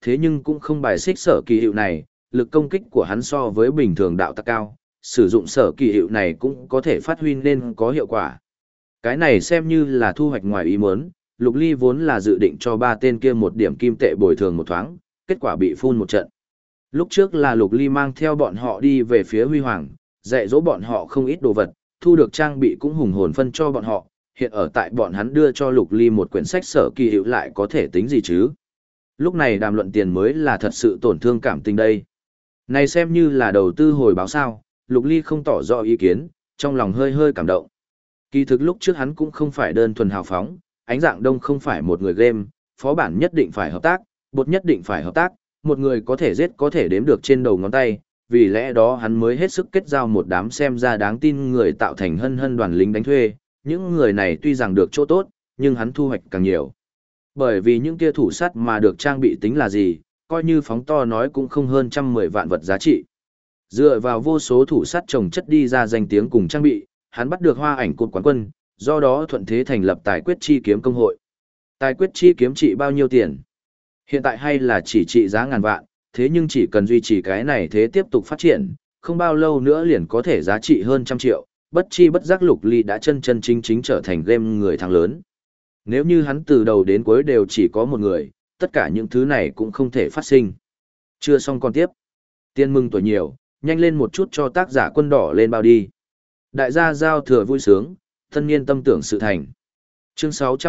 thế nhưng cũng không bài xích sở kỳ hiệu này, lực công kích của hắn so với bình thường đạo tặc cao, sử dụng sở kỳ hiệu này cũng có thể phát huy nên có hiệu quả. Cái này xem như là thu hoạch ngoài ý muốn, Lục Ly vốn là dự định cho ba tên kia một điểm kim tệ bồi thường một thoáng, kết quả bị phun một trận. Lúc trước là Lục Ly mang theo bọn họ đi về phía Huy Hoàng, dạy dỗ bọn họ không ít đồ vật, thu được trang bị cũng hùng hồn phân cho bọn họ, hiện ở tại bọn hắn đưa cho Lục Ly một quyển sách sở kỳ hiệu lại có thể tính gì chứ. Lúc này đàm luận tiền mới là thật sự tổn thương cảm tình đây. Này xem như là đầu tư hồi báo sao, Lục Ly không tỏ rõ ý kiến, trong lòng hơi hơi cảm động. Kỳ thực lúc trước hắn cũng không phải đơn thuần hào phóng, Ánh Dạng Đông không phải một người game, phó bản nhất định phải hợp tác, bột nhất định phải hợp tác, một người có thể giết có thể đếm được trên đầu ngón tay, vì lẽ đó hắn mới hết sức kết giao một đám xem ra đáng tin người tạo thành hân hân đoàn lính đánh thuê, những người này tuy rằng được chỗ tốt, nhưng hắn thu hoạch càng nhiều. Bởi vì những kia thủ sắt mà được trang bị tính là gì, coi như phóng to nói cũng không hơn 110 vạn vật giá trị. Dựa vào vô số thủ sắt trồng chất đi ra danh tiếng cùng trang bị, hắn bắt được Hoa Ảnh cột quán quân, do đó thuận thế thành lập Tài Quyết Chi Kiếm công hội. Tài Quyết Chi Kiếm trị bao nhiêu tiền? Hiện tại hay là chỉ trị giá ngàn vạn, thế nhưng chỉ cần duy trì cái này thế tiếp tục phát triển, không bao lâu nữa liền có thể giá trị hơn 100 triệu, bất chi bất giác Lục Ly đã chân chân chính chính trở thành game người thắng lớn. Nếu như hắn từ đầu đến cuối đều chỉ có một người, tất cả những thứ này cũng không thể phát sinh. Chưa xong còn tiếp. Tiên mừng tuổi nhiều, nhanh lên một chút cho tác giả Quân Đỏ lên bao đi. Đại gia giao thừa vui sướng, thân niên tâm tưởng sự thành. Chương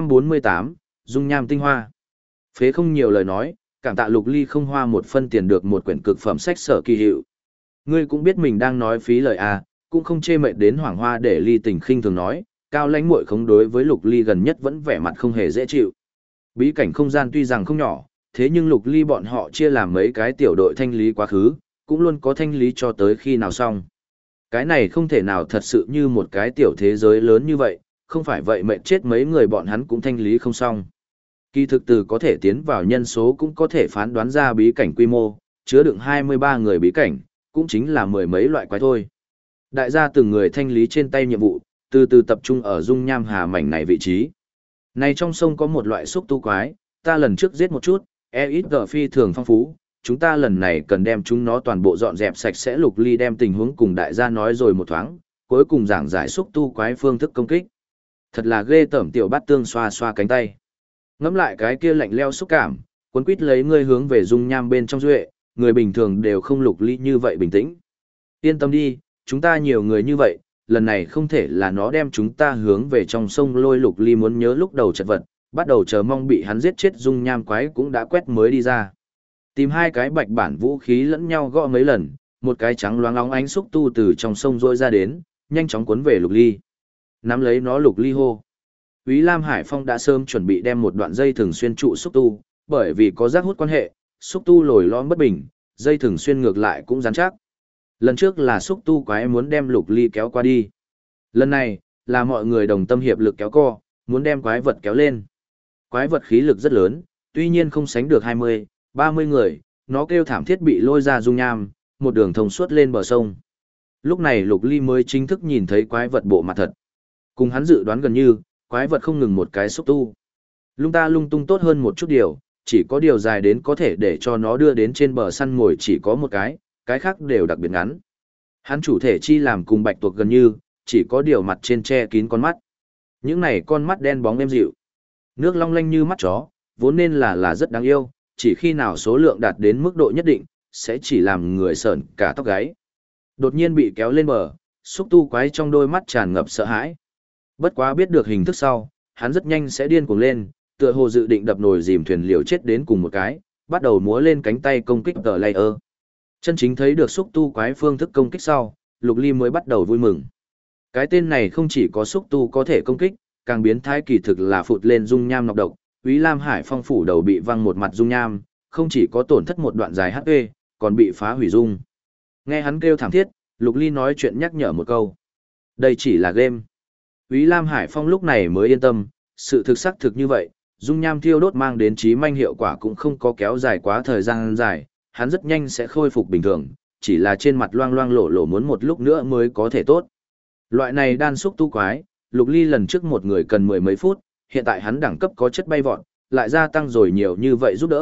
648, Dung Nham Tinh Hoa. Phế không nhiều lời nói, cảm tạ Lục Ly không hoa một phân tiền được một quyển cực phẩm sách sở kỳ hiệu. Ngươi cũng biết mình đang nói phí lời à, cũng không chê mệt đến Hoàng Hoa để Ly Tình khinh thường nói, Cao Lãnh muội không đối với Lục Ly gần nhất vẫn vẻ mặt không hề dễ chịu. Bí cảnh không gian tuy rằng không nhỏ, thế nhưng Lục Ly bọn họ chia làm mấy cái tiểu đội thanh lý quá khứ, cũng luôn có thanh lý cho tới khi nào xong. Cái này không thể nào thật sự như một cái tiểu thế giới lớn như vậy, không phải vậy mệt chết mấy người bọn hắn cũng thanh lý không xong. Kỳ thực từ có thể tiến vào nhân số cũng có thể phán đoán ra bí cảnh quy mô, chứa đựng 23 người bí cảnh, cũng chính là mười mấy loại quái thôi. Đại gia từng người thanh lý trên tay nhiệm vụ, từ từ tập trung ở dung nham hà mảnh này vị trí. Này trong sông có một loại xúc tu quái, ta lần trước giết một chút, EXG phi thường phong phú, chúng ta lần này cần đem chúng nó toàn bộ dọn dẹp sạch sẽ. Lục Ly đem tình huống cùng đại gia nói rồi một thoáng, cuối cùng giảng giải xúc tu quái phương thức công kích. Thật là ghê tởm. Tiểu Bát Tương xoa xoa cánh tay. Ngẫm lại cái kia lạnh leo xúc cảm, cuốn quýt lấy ngươi hướng về dung nham bên trong duệ, người bình thường đều không Lục Ly như vậy bình tĩnh. Yên tâm đi, chúng ta nhiều người như vậy, lần này không thể là nó đem chúng ta hướng về trong sông lôi. Lục Ly muốn nhớ lúc đầu chật vật, bắt đầu chờ mong bị hắn giết chết dung nham quái cũng đã quét mới đi ra. Tìm hai cái bạch bản vũ khí lẫn nhau gõ mấy lần, một cái trắng loáng óng ánh xúc tu từ trong sông rôi ra đến, nhanh chóng cuốn về Lục Ly. Nắm lấy nó, Lục Ly hô. Úy Lam Hải Phong đã sớm chuẩn bị đem một đoạn dây thừng xuyên trụ xúc tu, bởi vì có giác hút quan hệ, xúc tu lồi lõm bất bình, dây thừng xuyên ngược lại cũng rắn chắc. Lần trước là xúc tu quái muốn đem Lục Ly kéo qua đi. Lần này, là mọi người đồng tâm hiệp lực kéo co, muốn đem quái vật kéo lên. Quái vật khí lực rất lớn, tuy nhiên không sánh được 20, 30 người, nó kêu thảm thiết bị lôi ra dung nham, một đường thông suốt lên bờ sông. Lúc này Lục Ly mới chính thức nhìn thấy quái vật bộ mặt thật. Cùng hắn dự đoán gần như, quái vật không ngừng một cái xúc tu. Lung ta lung tung tốt hơn một chút điều, chỉ có điều dài đến có thể để cho nó đưa đến trên bờ săn mồi chỉ có một cái khác đều đặc biệt ngắn. Hắn chủ thể chi làm cùng bạch tuộc gần như, chỉ có điều mặt trên che kín con mắt. Những này con mắt đen bóng êm dịu. Nước long lanh như mắt chó, vốn nên là rất đáng yêu, chỉ khi nào số lượng đạt đến mức độ nhất định, sẽ chỉ làm người sởn cả tóc gáy. Đột nhiên bị kéo lên bờ, xúc tu quái trong đôi mắt tràn ngập sợ hãi. Bất quá biết được hình thức sau, hắn rất nhanh sẽ điên cuồng lên, tựa hồ dự định đập nồi dìm thuyền liều chết đến cùng một cái, bắt đầu múa lên cánh tay công kích tờ layer. Chân chính thấy được xúc tu quái phương thức công kích sau, Lục Ly mới bắt đầu vui mừng. Cái tên này không chỉ có xúc tu có thể công kích, càng biến thái kỳ thực là phụt lên dung nham nọc độc. Úy Lam Hải Phong phủ đầu bị văng một mặt dung nham, không chỉ có tổn thất một đoạn dài HP, còn bị phá hủy dung. Nghe hắn kêu thảm thiết, Lục Ly nói chuyện nhắc nhở một câu. Đây chỉ là game. Úy Lam Hải Phong lúc này mới yên tâm, sự thực xác thực như vậy, dung nham thiêu đốt mang đến chí manh hiệu quả cũng không có kéo dài quá thời gian dài, hắn rất nhanh sẽ khôi phục bình thường, chỉ là trên mặt loang loang lổ lổ muốn một lúc nữa mới có thể tốt. Loại này đan xúc tu quái, Lục Ly lần trước một người cần mười mấy phút, hiện tại hắn đẳng cấp có chất bay vọt, lại gia tăng rồi nhiều như vậy giúp đỡ,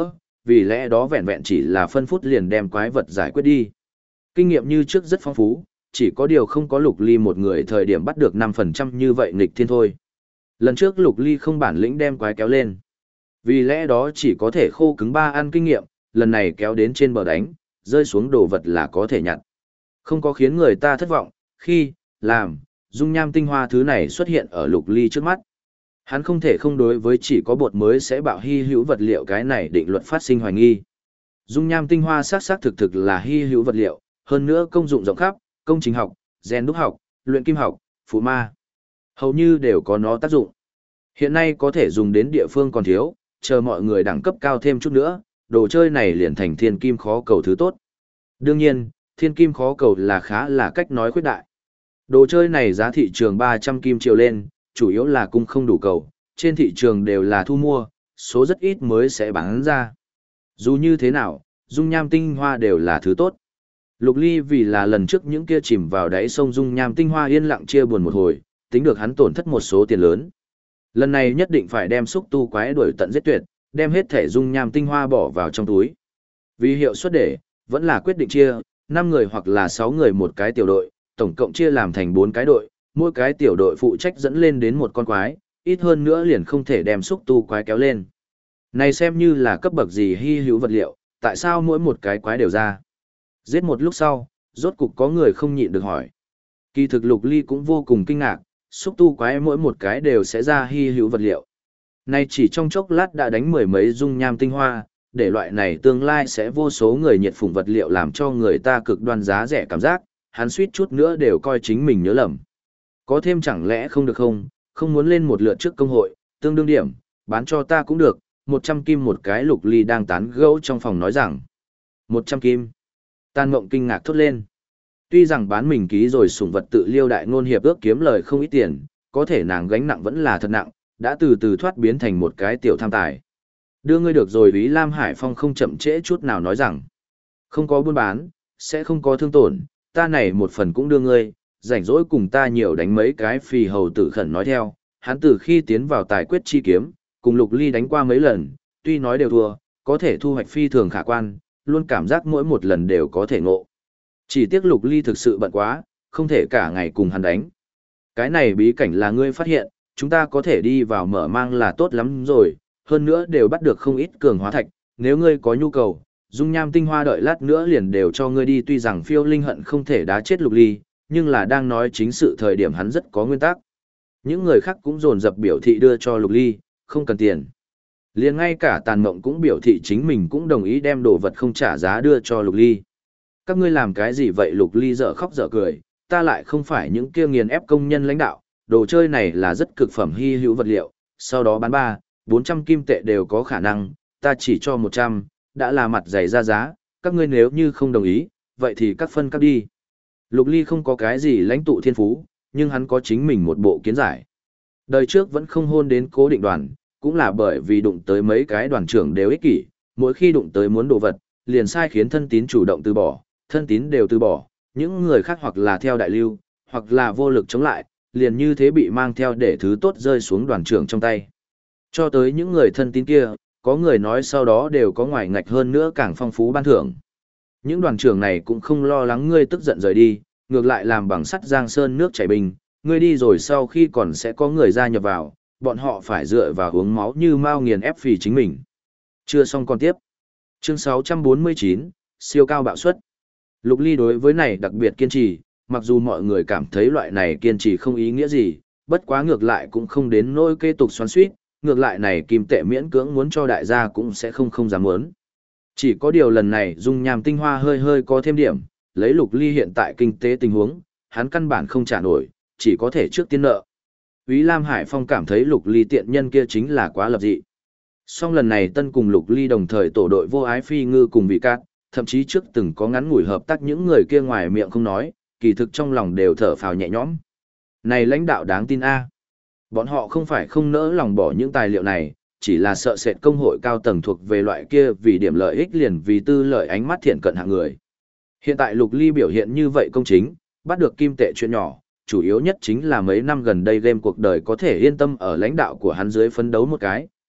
vì lẽ đó vẹn vẹn chỉ là phân phút liền đem quái vật giải quyết đi. Kinh nghiệm như trước rất phong phú, chỉ có điều không có Lục Ly một người thời điểm bắt được 5% như vậy nghịch thiên thôi. Lần trước Lục Ly không bản lĩnh đem quái kéo lên. Vì lẽ đó chỉ có thể khô cứng 3 ăn kinh nghiệm, lần này kéo đến trên bờ đánh, rơi xuống đồ vật là có thể nhặt. Không có khiến người ta thất vọng, khi, làm, dung nham tinh hoa thứ này xuất hiện ở Lục Ly trước mắt. Hắn không thể không đối với chỉ có bột mới sẽ bạo hy hữu vật liệu cái này định luật phát sinh hoài nghi. Dung nham tinh hoa xác thực là hy hữu vật liệu, hơn nữa công dụng rộng khắp, công trình học, gen đúc học, luyện kim học, phù ma. Hầu như đều có nó tác dụng. Hiện nay có thể dùng đến địa phương còn thiếu, chờ mọi người đẳng cấp cao thêm chút nữa, đồ chơi này liền thành thiên kim khó cầu thứ tốt. Đương nhiên, thiên kim khó cầu là khá là cách nói khuyết đại. Đồ chơi này giá thị trường 300 kim chiều lên, chủ yếu là cung không đủ cầu, trên thị trường đều là thu mua, số rất ít mới sẽ bán ra. Dù như thế nào, dung nham tinh hoa đều là thứ tốt. Lục Ly vì là lần trước những kia chìm vào đáy sông dung nham tinh hoa yên lặng chia buồn một hồi, tính được hắn tổn thất một số tiền lớn. Lần này nhất định phải đem xúc tu quái đuổi tận giết tuyệt, đem hết thể dung nham tinh hoa bỏ vào trong túi. Vì hiệu suất để, vẫn là quyết định chia, 5 người hoặc là 6 người một cái tiểu đội, tổng cộng chia làm thành 4 cái đội, mỗi cái tiểu đội phụ trách dẫn lên đến một con quái, ít hơn nữa liền không thể đem xúc tu quái kéo lên. Này xem như là cấp bậc gì hy hữu vật liệu, tại sao mỗi một cái quái đều ra? Giết một lúc sau, rốt cục có người không nhịn được hỏi. Kỳ thực Lục Ly cũng vô cùng kinh ngạc, xúc tu quái mỗi một cái đều sẽ ra hy hữu vật liệu. Nay chỉ trong chốc lát đã đánh mười mấy dung nham tinh hoa, để loại này tương lai sẽ vô số người nhiệt phụng vật liệu làm cho người ta cực đoan giá rẻ cảm giác, hắn suýt chút nữa đều coi chính mình nhớ lầm. Có thêm chẳng lẽ không được không muốn lên một lượt trước công hội, tương đương điểm, bán cho ta cũng được, 100 kim một cái. Lục Ly đang tán gẫu trong phòng nói rằng, 100 kim. Tàn Mộng kinh ngạc thốt lên. Tuy rằng bán mình ký rồi sủng vật tự liêu đại ngôn hiệp ước kiếm lời không ít tiền, có thể nàng gánh nặng vẫn là thật nặng, đã từ từ thoát biến thành một cái tiểu tham tài. Đưa ngươi được rồi. Úy Lam Hải Phong không chậm trễ chút nào nói rằng, không có buôn bán, sẽ không có thương tổn, ta này một phần cũng đưa ngươi, rảnh rỗi cùng ta nhiều đánh mấy cái. Phì hầu tử khẩn nói theo, hắn từ khi tiến vào tài quyết chi kiếm, cùng Lục Ly đánh qua mấy lần, tuy nói đều thua, có thể thu hoạch phi thường khả quan, luôn cảm giác mỗi một lần đều có thể ngộ. Chỉ tiếc Lục Ly thực sự bận quá, không thể cả ngày cùng hắn đánh. Cái này bí cảnh là ngươi phát hiện, chúng ta có thể đi vào mở mang là tốt lắm rồi, hơn nữa đều bắt được không ít cường hóa thạch, nếu ngươi có nhu cầu, dung nham tinh hoa đợi lát nữa liền đều cho ngươi đi. Tuy rằng Phiêu Linh hận không thể đá chết Lục Ly, nhưng là đang nói chính sự thời điểm hắn rất có nguyên tắc. Những người khác cũng dồn dập biểu thị đưa cho Lục Ly, không cần tiền. Liền ngay cả Tàn Mộng cũng biểu thị chính mình cũng đồng ý đem đồ vật không trả giá đưa cho Lục Ly. Các ngươi làm cái gì vậy? Lục Ly dở khóc dở cười, ta lại không phải những kia nghiền ép công nhân lãnh đạo, đồ chơi này là rất cực phẩm hy hữu vật liệu, sau đó bán 400 kim tệ đều có khả năng, ta chỉ cho 100, đã là mặt dày ra giá, các ngươi nếu như không đồng ý, vậy thì các phân các đi. Lục Ly không có cái gì lãnh tụ thiên phú, nhưng hắn có chính mình một bộ kiến giải. Đời trước vẫn không hôn đến cố định đoàn, cũng là bởi vì đụng tới mấy cái đoàn trưởng đều ích kỷ, mỗi khi đụng tới muốn đồ vật, liền sai khiến thân tín chủ động từ bỏ, thân tín đều từ bỏ, những người khác hoặc là theo đại lưu, hoặc là vô lực chống lại, liền như thế bị mang theo để thứ tốt rơi xuống đoàn trưởng trong tay. Cho tới những người thân tín kia, có người nói sau đó đều có ngoài ngạch hơn nữa càng phong phú ban thưởng. Những đoàn trưởng này cũng không lo lắng ngươi tức giận rời đi, ngược lại làm bằng sắt giang sơn nước chảy bình, ngươi đi rồi sau khi còn sẽ có người gia nhập vào, bọn họ phải dựa vào uống máu như mao nghiền ép phì chính mình. Chưa xong còn tiếp. Chương 649, siêu cao bạo suất. Lục Ly đối với này đặc biệt kiên trì, mặc dù mọi người cảm thấy loại này kiên trì không ý nghĩa gì, bất quá ngược lại cũng không đến nỗi kế tục xoắn xuýt, ngược lại này kim tệ miễn cưỡng muốn cho đại gia cũng sẽ không dám muốn. Chỉ có điều lần này dung nham tinh hoa hơi có thêm điểm, lấy Lục Ly hiện tại kinh tế tình huống, hắn căn bản không trả nổi, chỉ có thể trước tiên nợ. Úy Lam Hải Phong cảm thấy Lục Ly tiện nhân kia chính là quá lập dị. Song lần này Tân cùng Lục Ly đồng thời tổ đội vô ái phi ngư cùng vị cát, thậm chí trước từng có ngắn ngủi hợp tác, những người kia ngoài miệng không nói, kỳ thực trong lòng đều thở phào nhẹ nhõm. Này lãnh đạo đáng tin a. Bọn họ không phải không nỡ lòng bỏ những tài liệu này, chỉ là sợ sệt công hội cao tầng thuộc về loại kia vì điểm lợi ích liền vì tư lợi ánh mắt thiện cận hạng người. Hiện tại Lục Ly biểu hiện như vậy công chính, bắt được kim tệ chuyện nhỏ, chủ yếu nhất chính là mấy năm gần đây game cuộc đời có thể yên tâm ở lãnh đạo của hắn dưới phấn đấu một cái,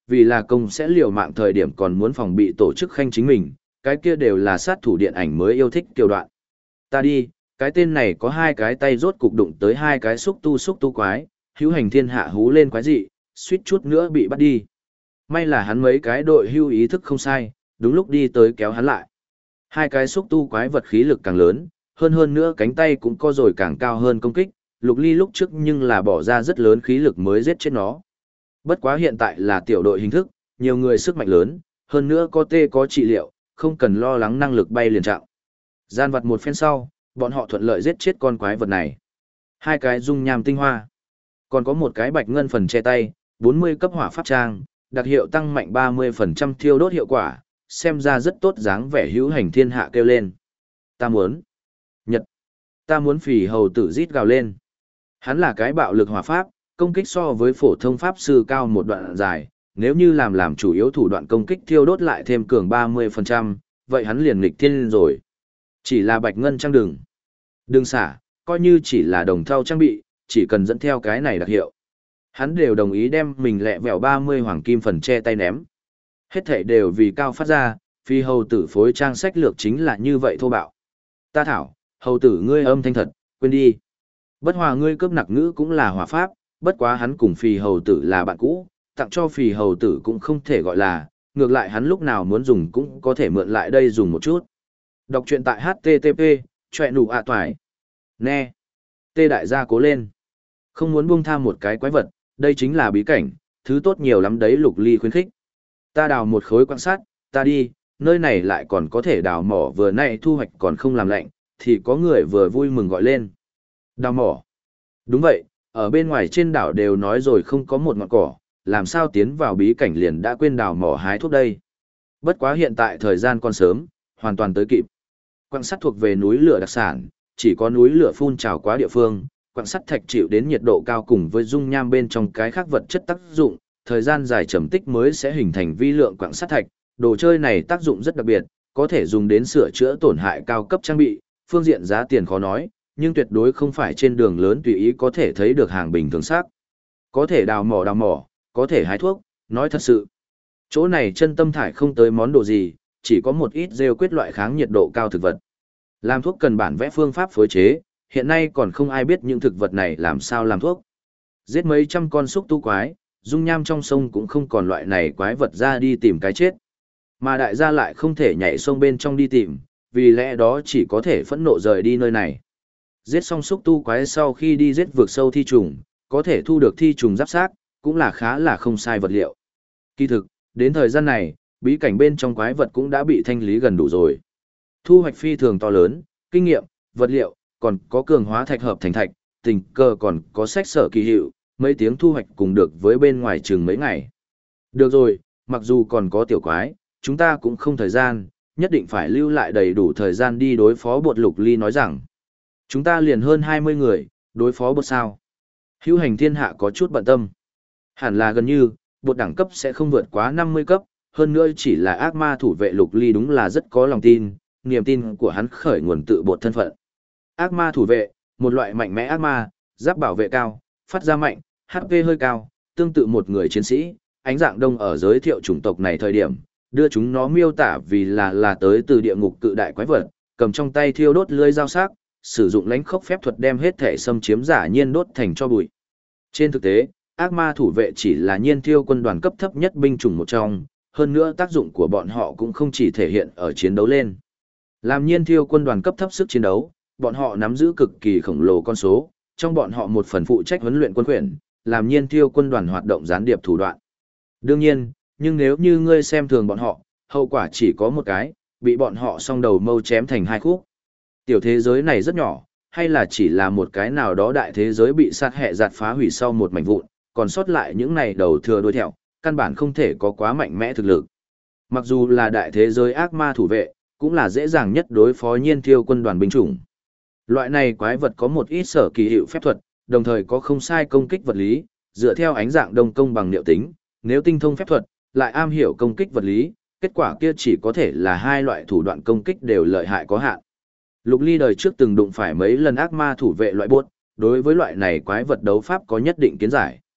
vì là công sẽ liều mạng thời điểm còn muốn phòng bị tổ chức khanh chính mình, cái kia đều là sát thủ điện ảnh mới yêu thích kiểu đoạn. Ta đi, cái tên này có hai cái tay rốt cục đụng tới hai cái xúc tu quái, hữu hành thiên hạ hú lên quái dị, suýt chút nữa bị bắt đi. May là hắn mấy cái đội hưu ý thức không sai, đúng lúc đi tới kéo hắn lại. Hai cái xúc tu quái vật khí lực càng lớn, hơn nữa cánh tay cũng có rồi càng cao hơn công kích, Lục Ly lúc trước nhưng là bỏ ra rất lớn khí lực mới giết chết nó. Bất quá hiện tại là tiểu đội hình thức, nhiều người sức mạnh lớn, hơn nữa có tê có trị liệu, không cần lo lắng năng lực bay liền trạng. Gian vật một phen sau, bọn họ thuận lợi giết chết con quái vật này. Hai cái dung nham tinh hoa, còn có một cái bạch ngân phần che tay, 40 cấp hỏa pháp trang, đặc hiệu tăng mạnh 30% thiêu đốt hiệu quả, xem ra rất tốt dáng vẻ hữu hành thiên hạ kêu lên. Ta muốn. Nhật. Ta muốn phỉ hầu tử rít gào lên. Hắn là cái bạo lực hỏa pháp, công kích so với phổ thông pháp sư cao một đoạn dài, nếu như làm chủ yếu thủ đoạn công kích thiêu đốt lại thêm cường 30%, vậy hắn liền nghịch thiên rồi. Chỉ là bạch ngân trang đừng xả, coi như chỉ là đồng thau trang bị, chỉ cần dẫn theo cái này đặc hiệu. Hắn đều đồng ý đem mình lẹ vẹo 30 hoàng kim phần che tay ném. Hết thảy đều vì cao phát ra, phi hầu tử phối trang sách lược chính là như vậy thô bạo. Ta thảo, hầu tử ngươi âm thanh thật, quên đi. Bất hòa ngươi cướp nặc ngữ cũng là hỏa pháp, bất quá hắn cùng phi hầu tử là bạn cũ, tặng cho phi hầu tử cũng không thể gọi là, ngược lại hắn lúc nào muốn dùng cũng có thể mượn lại đây dùng một chút. Đọc truyện tại HTTP, chọe nụ ạ toài. Nè. Tê đại gia cố lên. Không muốn buông tha một cái quái vật, đây chính là bí cảnh, thứ tốt nhiều lắm đấy. Lục Ly khuyến khích. Ta đào một khối quan sát, ta đi, nơi này lại còn có thể đào mỏ, vừa nay thu hoạch còn không làm lạnh, thì có người vừa vui mừng gọi lên. Đào mỏ. Đúng vậy, ở bên ngoài trên đảo đều nói rồi không có một ngọn cỏ, làm sao tiến vào bí cảnh liền đã quên đào mỏ hái thuốc đây. Bất quá hiện tại thời gian còn sớm, hoàn toàn tới kịp. Quặng sắt thuộc về núi lửa đặc sản, chỉ có núi lửa phun trào quá địa phương, quặng sắt thạch chịu đến nhiệt độ cao cùng với dung nham bên trong cái khác vật chất tác dụng, thời gian dài trầm tích mới sẽ hình thành vi lượng quặng sắt thạch. Đồ chơi này tác dụng rất đặc biệt, có thể dùng đến sửa chữa tổn hại cao cấp trang bị, phương diện giá tiền khó nói, nhưng tuyệt đối không phải trên đường lớn tùy ý có thể thấy được hàng bình thường xác. Có thể đào mỏ, có thể hái thuốc, nói thật sự. Chỗ này chân tâm thải không tới món đồ gì, chỉ có một ít rêu quyết loại kháng nhiệt độ cao thực vật. Làm thuốc cần bản vẽ phương pháp phối chế, hiện nay còn không ai biết những thực vật này làm sao làm thuốc. Giết mấy trăm con xúc tu quái, dung nham trong sông cũng không còn loại này quái vật ra đi tìm cái chết. Mà đại gia lại không thể nhảy sông bên trong đi tìm, vì lẽ đó chỉ có thể phẫn nộ rời đi nơi này. Giết xong xúc tu quái sau khi đi giết vượt sâu thi trùng, có thể thu được thi trùng giáp xác, cũng là khá là không sai vật liệu. Kỳ thực, đến thời gian này, bí cảnh bên trong quái vật cũng đã bị thanh lý gần đủ rồi. Thu hoạch phi thường to lớn, kinh nghiệm, vật liệu, còn có cường hóa thạch hợp thành thạch, tình cờ còn có sách sở kỳ hiệu, mấy tiếng thu hoạch cùng được với bên ngoài chừng mấy ngày. Được rồi, mặc dù còn có tiểu quái, chúng ta cũng không thời gian, nhất định phải lưu lại đầy đủ thời gian đi đối phó bột. Lục Ly nói rằng, chúng ta liền hơn 20 người, đối phó bột sao. Hữu hành thiên hạ có chút bận tâm. Hẳn là gần như, bột đẳng cấp sẽ không vượt quá 50 cấp, hơn nữa chỉ là ác ma thủ vệ. Lục Ly đúng là rất có lòng tin, niềm tin của hắn khởi nguồn tự bột thân phận. Ác ma thủ vệ, một loại mạnh mẽ ác ma, giáp bảo vệ cao, phát ra mạnh, HP hơi cao, tương tự một người chiến sĩ. Ánh dạng đông ở giới thiệu chủng tộc này thời điểm, đưa chúng nó miêu tả vì là tới từ địa ngục cự đại quái vật, cầm trong tay thiêu đốt lưỡi dao sắc, sử dụng lãnh khốc phép thuật đem hết thể xâm chiếm giả nhiên đốt thành cho bụi. Trên thực tế, ác ma thủ vệ chỉ là nhiên thiêu quân đoàn cấp thấp nhất binh chủng một trong, hơn nữa tác dụng của bọn họ cũng không chỉ thể hiện ở chiến đấu lên. Làm nhiên thiêu quân đoàn cấp thấp sức chiến đấu, bọn họ nắm giữ cực kỳ khổng lồ con số, trong bọn họ một phần phụ trách huấn luyện quân khuyển, làm nhiên thiêu quân đoàn hoạt động gián điệp thủ đoạn. Đương nhiên, nhưng nếu như ngươi xem thường bọn họ, hậu quả chỉ có một cái, bị bọn họ song đầu mâu chém thành hai khúc. Tiểu thế giới này rất nhỏ, hay là chỉ là một cái nào đó đại thế giới bị sát hệ giạt phá hủy sau một mảnh vụn, còn sót lại những này đầu thừa đuôi theo, căn bản không thể có quá mạnh mẽ thực lực. Mặc dù là đại thế giới ác ma thủ vệ, cũng là dễ dàng nhất đối phó nhiên thiêu quân đoàn binh chủng. Loại này quái vật có một ít sở kỳ hiệu phép thuật, đồng thời có không sai công kích vật lý, dựa theo ánh dạng đông công bằng liệu tính, nếu tinh thông phép thuật, lại am hiểu công kích vật lý, kết quả kia chỉ có thể là hai loại thủ đoạn công kích đều lợi hại có hạn. Lục Ly đời trước từng đụng phải mấy lần ác ma thủ vệ loại bốt, đối với loại này quái vật đấu pháp có nhất định kiến giải.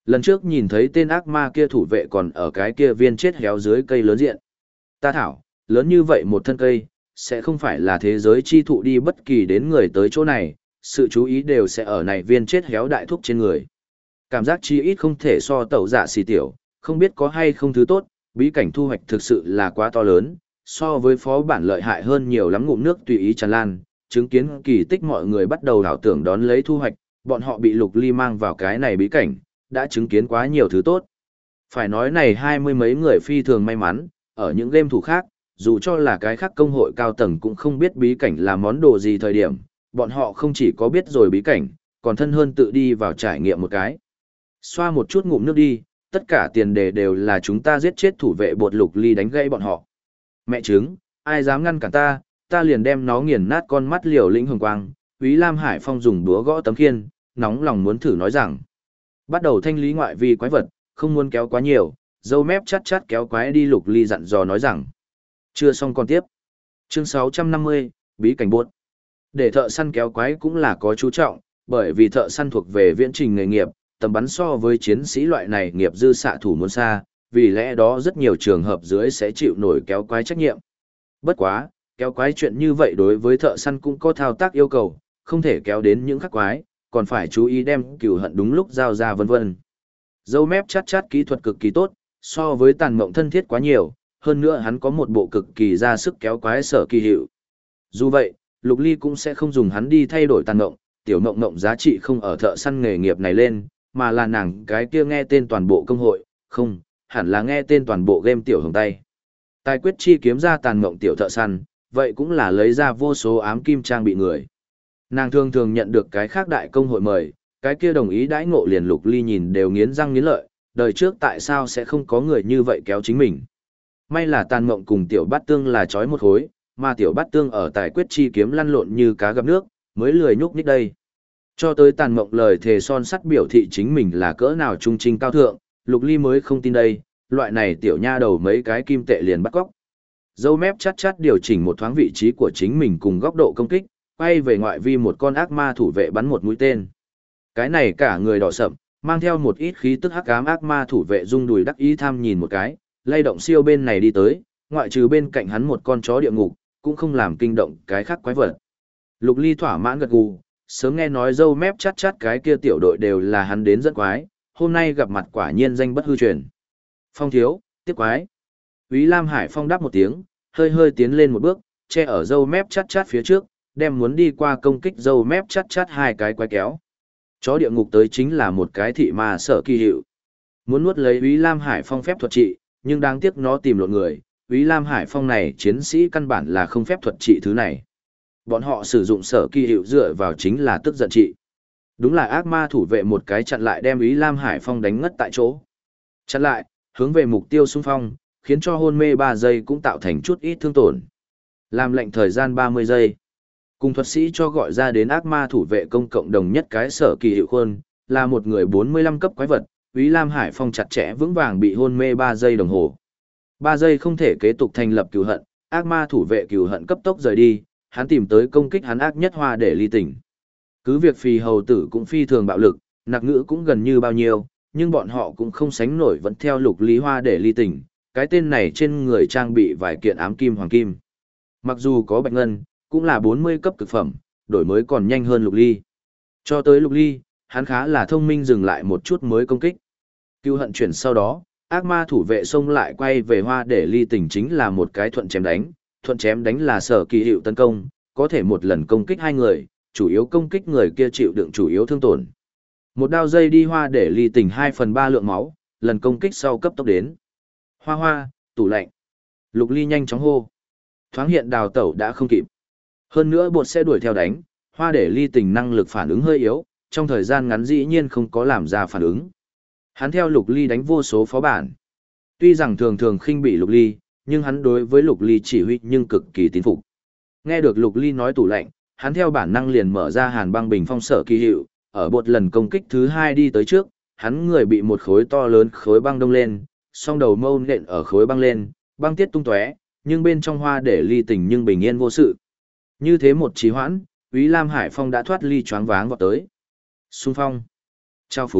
Lần trước nhìn thấy tên ác ma kia thủ vệ còn ở cái kia viên chết héo dưới cây lớn diện. Ta thảo, lớn như vậy một thân cây, sẽ không phải là thế giới chi thụ đi bất kỳ đến người tới chỗ này, sự chú ý đều sẽ ở này viên chết héo đại thúc trên người. Cảm giác chi ít không thể so tẩu dạ xì tiểu, không biết có hay không thứ tốt, bí cảnh thu hoạch thực sự là quá to lớn, so với phó bản lợi hại hơn nhiều lắm, ngụm nước tùy ý tràn lan, chứng kiến kỳ tích mọi người bắt đầu đảo tưởng đón lấy thu hoạch, bọn họ bị Lục Ly mang vào cái này bí cảnh, đã chứng kiến quá nhiều thứ tốt. Phải nói này 20 mấy người phi thường may mắn, ở những game thủ khác, dù cho là cái khác công hội cao tầng cũng không biết bí cảnh là món đồ gì thời điểm, bọn họ không chỉ có biết rồi bí cảnh, còn thân hơn tự đi vào trải nghiệm một cái. Xoa một chút ngụm nước đi, tất cả tiền đề đều là chúng ta giết chết thủ vệ bột Lục Ly đánh gây bọn họ. Mẹ trứng, ai dám ngăn cản ta, ta liền đem nó nghiền nát con mắt liều lĩnh hồng quang. Úy Lam Hải Phong dùng búa gõ tấm khiên, nóng lòng muốn thử nói rằng. Bắt đầu thanh lý ngoại vi quái vật, không muốn kéo quá nhiều, dâu mép chát chát kéo quái đi. Lục Ly dặn dò nói rằng. Chưa xong còn tiếp. Chương 650, bí cảnh buốt. Để thợ săn kéo quái cũng là có chú trọng, bởi vì thợ săn thuộc về viễn trình nghề nghiệp, tầm bắn so với chiến sĩ loại này nghiệp dư xạ thủ muốn xa, vì lẽ đó rất nhiều trường hợp dưới sẽ chịu nổi kéo quái trách nhiệm. Bất quá, kéo quái chuyện như vậy đối với thợ săn cũng có thao tác yêu cầu, không thể kéo đến những khắc quái, còn phải chú ý đem cửu hận đúng lúc giao ra vân vân. Dâu mép chát chát kỹ thuật cực kỳ tốt, so với tàn mộng thân thiết quá nhiều, hơn nữa hắn có một bộ cực kỳ ra sức kéo quái sở kỳ hiệu. Dù vậy, Lục Ly cũng sẽ không dùng hắn đi thay đổi tàn mộng, tiểu mộng mộng giá trị không ở thợ săn nghề nghiệp này lên, mà là nàng cái kia nghe tên toàn bộ công hội, không, hẳn là nghe tên toàn bộ game tiểu hồng tay. Tài quyết chi kiếm ra tàn mộng tiểu thợ săn, vậy cũng là lấy ra vô số ám kim trang bị người. Nàng thường thường nhận được cái khác đại công hội mời, cái kia đồng ý đãi ngộ liền Lục Ly nhìn đều nghiến răng nghiến lợi, đời trước tại sao sẽ không có người như vậy kéo chính mình. May là tàn mộng cùng tiểu bát tương là chói một khối, mà tiểu bát tương ở tài quyết chi kiếm lăn lộn như cá gặp nước, mới lười nhúc nhích đây. Cho tới tàn mộng lời thề son sắt biểu thị chính mình là cỡ nào trung trinh cao thượng, Lục Ly mới không tin đây, loại này tiểu nha đầu mấy cái kim tệ liền bắt cóc. Dâu mép chát chát điều chỉnh một thoáng vị trí của chính mình cùng góc độ công kích, quay về ngoại vi một con ác ma thủ vệ bắn một mũi tên. Cái này cả người đỏ sậm, mang theo một ít khí tức hắc ám ác ma thủ vệ rung đùi đắc ý tham nhìn một cái, lay động siêu bên này đi tới, ngoại trừ bên cạnh hắn một con chó địa ngục, cũng không làm kinh động cái khác quái vật. Lục Ly thỏa mãn gật gù, sớm nghe nói dâu mép chát chát cái kia tiểu đội đều là hắn đến dẫn quái, hôm nay gặp mặt quả nhiên danh bất hư truyền. Phong thiếu, tiếp quái. Úy Lam Hải Phong đáp một tiếng, hơi hơi tiến lên một bước, che ở dâu mép chát chát phía trước, đem muốn đi qua công kích dâu mép chát chát hai cái quái kéo. Chó địa ngục tới chính là một cái thị ma sở kỳ hiệu. Muốn nuốt lấy Úy Lam Hải Phong phép thuật trị, nhưng đáng tiếc nó tìm lộn người, Úy Lam Hải Phong này chiến sĩ căn bản là không phép thuật trị thứ này. Bọn họ sử dụng sở kỳ hiệu dựa vào chính là tức giận trị. Đúng là ác ma thủ vệ một cái chặn lại đem Úy Lam Hải Phong đánh ngất tại chỗ. Chặn lại, hướng về mục tiêu xung phong, khiến cho hôn mê 3 giây cũng tạo thành chút ít thương tổn. Làm lệnh thời gian 30 giây. Cùng thuật sĩ cho gọi ra đến ác ma thủ vệ công cộng đồng nhất cái sở kỳ hiệu khuôn, là một người 45 cấp quái vật, Úy Lam Hải Phong chặt chẽ vững vàng bị hôn mê 3 giây đồng hồ. 3 giây không thể kế tục thành lập cừu hận, ác ma thủ vệ cừu hận cấp tốc rời đi, hắn tìm tới công kích hắn ác nhất hoa để ly tỉnh. Cứ việc phì hầu tử cũng phi thường bạo lực, nặc ngữ cũng gần như bao nhiêu, nhưng bọn họ cũng không sánh nổi vẫn theo Lục Lý hoa để ly tỉnh, cái tên này trên người trang bị vài kiện ám kim hoàng kim. Mặc dù có bạch ngân, cũng là 40 cấp cực phẩm, đổi mới còn nhanh hơn Lục Ly. Cho tới Lục Ly, hắn khá là thông minh dừng lại một chút mới công kích. Cưu hận chuyển sau đó, ác ma thủ vệ xông lại quay về hoa để ly tỉnh chính là một cái thuận chém đánh. Thuận chém đánh là sở kỳ hiệu tấn công, có thể một lần công kích hai người, chủ yếu công kích người kia chịu đựng chủ yếu thương tổn. Một đao dây đi hoa để ly tỉnh 2/3 lượng máu, lần công kích sau cấp tốc đến. Hoa hoa, tủ lạnh. Lục Ly nhanh chóng hô. Thoáng hiện đào tẩu đã không kịp. Hơn nữa bột sẽ đuổi theo đánh, hoa để ly tỉnh năng lực phản ứng hơi yếu, trong thời gian ngắn dĩ nhiên không có làm ra phản ứng. Hắn theo Lục Ly đánh vô số phó bản. Tuy rằng thường thường khinh bị Lục Ly, nhưng hắn đối với Lục Ly chỉ huy nhưng cực kỳ tín phục. Nghe được Lục Ly nói tủ lạnh, hắn theo bản năng liền mở ra hàn băng bình phong sở kỳ hiệu, ở một lần công kích thứ 2 đi tới trước, hắn người bị một khối to lớn khối băng đông lên, song đầu mâu nện ở khối băng lên, băng tiết tung tóe, nhưng bên trong hoa để ly tỉnh nhưng bình yên vô sự. Như thế một trì hoãn, Úy Lam Hải Phong đã thoát ly choáng váng vọt tới. Xung phong, trao phúng,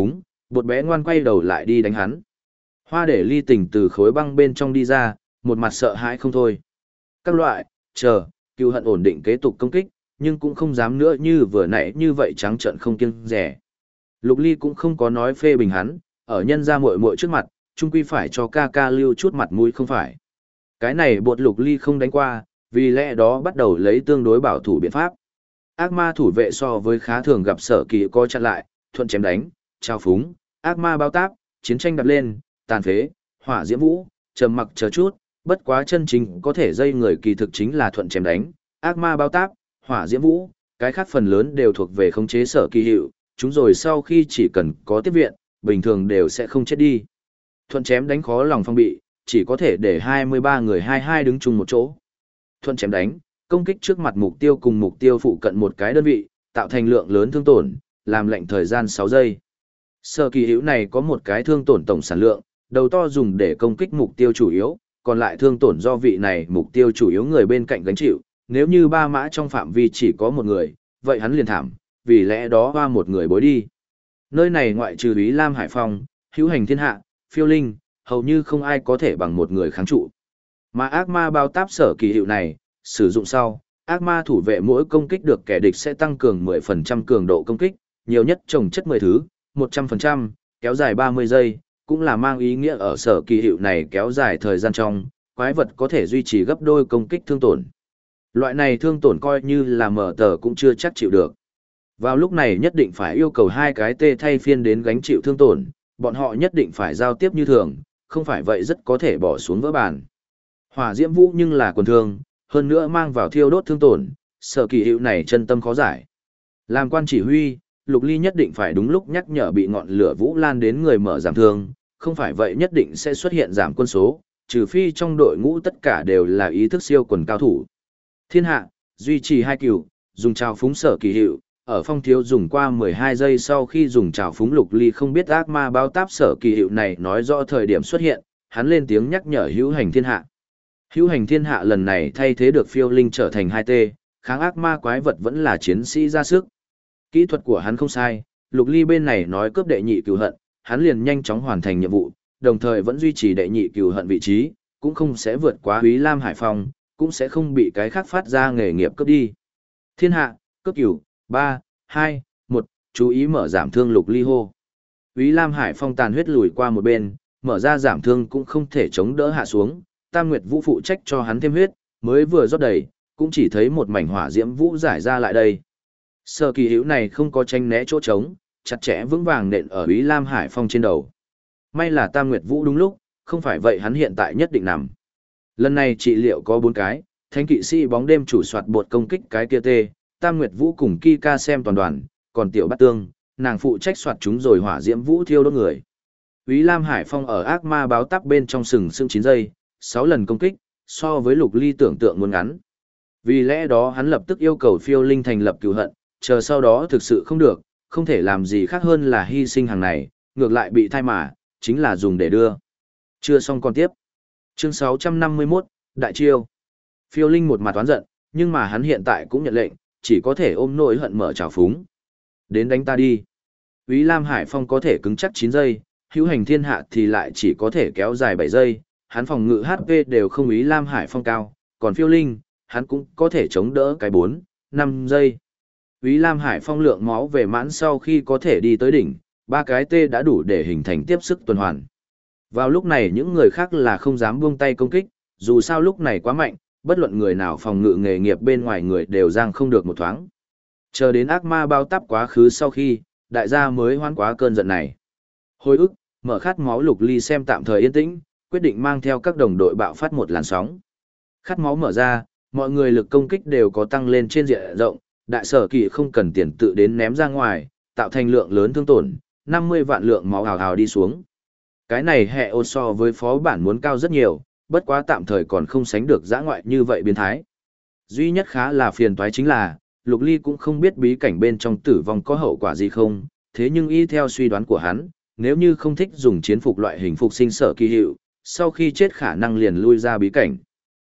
Bột bé ngoan quay đầu lại đi đánh hắn. Hoa để ly tình từ khối băng bên trong đi ra, một mặt sợ hãi không thôi. Các loại, chờ, cựu hận ổn định kế tục công kích, nhưng cũng không dám nữa như vừa nãy như vậy trắng trợn không kiêng rẻ. Lục Ly cũng không có nói phê bình hắn, ở nhân ra muội muội trước mặt, chung quy phải cho ca ca lưu chút mặt mũi không phải. Cái này bột Lục Ly không đánh qua, vì lẽ đó bắt đầu lấy tương đối bảo thủ biện pháp. Ác ma thủ vệ so với khá thường gặp Sở Kỳ có chặn lại, thuận chém đánh, trao phúng, ác ma bao táp, chiến tranh đập lên, tàn phế, hỏa diễm vũ, trầm mặc chờ chút, bất quá chân chính có thể dây người kỳ thực chính là thuận chém đánh, ác ma bao táp, hỏa diễm vũ, cái khác phần lớn đều thuộc về khống chế Sở Kỳ hiệu, chúng rồi sau khi chỉ cần có tiếp viện, bình thường đều sẽ không chết đi. Thuận chém đánh khó lòng phong bị, chỉ có thể để 23 người 22 đứng chung một chỗ. Thuận chém đánh, công kích trước mặt mục tiêu cùng mục tiêu phụ cận một cái đơn vị, tạo thành lượng lớn thương tổn, làm lệnh thời gian 6 giây. Sở Kỳ hữu này có một cái thương tổn tổng sản lượng, đầu to dùng để công kích mục tiêu chủ yếu, còn lại thương tổn do vị này mục tiêu chủ yếu người bên cạnh gánh chịu, nếu như ba mã trong phạm vi chỉ có một người, vậy hắn liền thảm, vì lẽ đó hoa một người bối đi. Nơi này ngoại trừ Úy Lam Hải Phong, hữu hành thiên hạ, phiêu linh, hầu như không ai có thể bằng một người kháng trụ. Mà ác ma bao táp Sở Kỳ hiệu này, sử dụng sau, ác ma thủ vệ mỗi công kích được kẻ địch sẽ tăng cường 10% cường độ công kích, nhiều nhất trồng chất 10 thứ, 100%, kéo dài 30 giây, cũng là mang ý nghĩa ở Sở Kỳ hiệu này kéo dài thời gian trong, quái vật có thể duy trì gấp đôi công kích thương tổn. Loại này thương tổn coi như là mở tờ cũng chưa chắc chịu được. Vào lúc này nhất định phải yêu cầu hai cái tê thay phiên đến gánh chịu thương tổn, bọn họ nhất định phải giao tiếp như thường, không phải vậy rất có thể bỏ xuống vỡ bàn. Hỏa diễm vũ nhưng là quần thương, hơn nữa mang vào thiêu đốt thương tổn, Sở Kỳ hiệu này chân tâm khó giải. Làm quan chỉ huy, Lục Ly nhất định phải đúng lúc nhắc nhở bị ngọn lửa vũ lan đến người mở giảm thương, không phải vậy nhất định sẽ xuất hiện giảm quân số, trừ phi trong đội ngũ tất cả đều là ý thức siêu quần cao thủ. Thiên hạ, duy trì 2 cửu, dùng trào phúng Sở Kỳ hiệu, ở phong thiếu dùng qua 12 giây sau khi dùng trào phúng Lục Ly không biết ác ma báo táp Sở Kỳ hiệu này nói rõ thời điểm xuất hiện, hắn lên tiếng nhắc nhở hữu hành thiên hạ. Hữu hành thiên hạ lần này thay thế được phiêu linh trở thành 2T, kháng ác ma quái vật vẫn là chiến sĩ ra sức. Kỹ thuật của hắn không sai, Lục Ly bên này nói cướp đệ nhị cửu hận, hắn liền nhanh chóng hoàn thành nhiệm vụ, đồng thời vẫn duy trì đệ nhị cửu hận vị trí, cũng không sẽ vượt quá Úy Lam Hải Phong, cũng sẽ không bị cái khác phát ra nghề nghiệp cướp đi. Thiên hạ, cướp cửu, 3, 2, 1, chú ý mở giảm thương Lục Ly hô. Úy Lam Hải Phong tàn huyết lùi qua một bên, mở ra giảm thương cũng không thể chống đỡ hạ xuống, Tam Nguyệt Vũ phụ trách cho hắn thêm huyết, mới vừa rót đầy, cũng chỉ thấy một mảnh hỏa diễm vũ giải ra lại đây. Sở Kỳ hữu này không có tranh né chỗ trống, chặt chẽ vững vàng nện ở Úy Lam Hải Phong trên đầu. May là Tam Nguyệt Vũ đúng lúc, không phải vậy hắn hiện tại nhất định nằm. Lần này trị liệu có 4 cái, Thánh kỵ sĩ bóng đêm chủ soạt bột công kích cái kia tê, Tam Nguyệt Vũ cùng Kika xem toàn đoàn, còn Tiểu Bát Tương, nàng phụ trách soạt chúng rồi hỏa diễm vũ thiêu đốt người. Úy Lam Hải Phong ở ác ma báo táp bên trong sừng sững 9 giây, 6 lần công kích, so với Lục Ly tưởng tượng muốn ngắn. Vì lẽ đó hắn lập tức yêu cầu phiêu linh thành lập cửu hận, chờ sau đó thực sự không được, không thể làm gì khác hơn là hy sinh hàng này, ngược lại bị thai mà, chính là dùng để đưa. Chưa xong còn tiếp. Chương 651, Đại Chiêu. Phiêu linh một mặt toán giận, nhưng mà hắn hiện tại cũng nhận lệnh, chỉ có thể ôm nỗi hận mở trào phúng. Đến đánh ta đi. Úy Lam Hải Phong có thể cứng chắc 9 giây, hữu hành thiên hạ thì lại chỉ có thể kéo dài 7 giây, hắn phòng ngự HP đều không Úy Lam Hải Phong cao, còn phiêu linh, hắn cũng có thể chống đỡ cái 4, 5 giây. Úy Lam Hải Phong lượng máu về mãn sau khi có thể đi tới đỉnh, 3 cái T đã đủ để hình thành tiếp sức tuần hoàn. Vào lúc này những người khác là không dám buông tay công kích, dù sao lúc này quá mạnh, bất luận người nào phòng ngự nghề nghiệp bên ngoài người đều giang không được một thoáng. Chờ đến ác ma bao táp quá khứ sau khi, đại gia mới hoán quá cơn giận này. Hồi ức, mở khát máu Lục Ly xem tạm thời yên tĩnh, quyết định mang theo các đồng đội bạo phát một làn sóng. Khát máu mở ra, mọi người lực công kích đều có tăng lên trên diện rộng, đại Sở Kỳ không cần tiền tự đến ném ra ngoài, tạo thành lượng lớn thương tổn, 50 vạn lượng máu hào hào đi xuống. Cái này hệ ô so với phó bản muốn cao rất nhiều, bất quá tạm thời còn không sánh được dã ngoại như vậy biến thái. Duy nhất khá là phiền toái chính là, Lục Ly cũng không biết bí cảnh bên trong tử vong có hậu quả gì không, thế nhưng y theo suy đoán của hắn, nếu như không thích dùng chiến phục loại hình phục sinh Sở Kỳ hiệu, sau khi chết khả năng liền lui ra bí cảnh.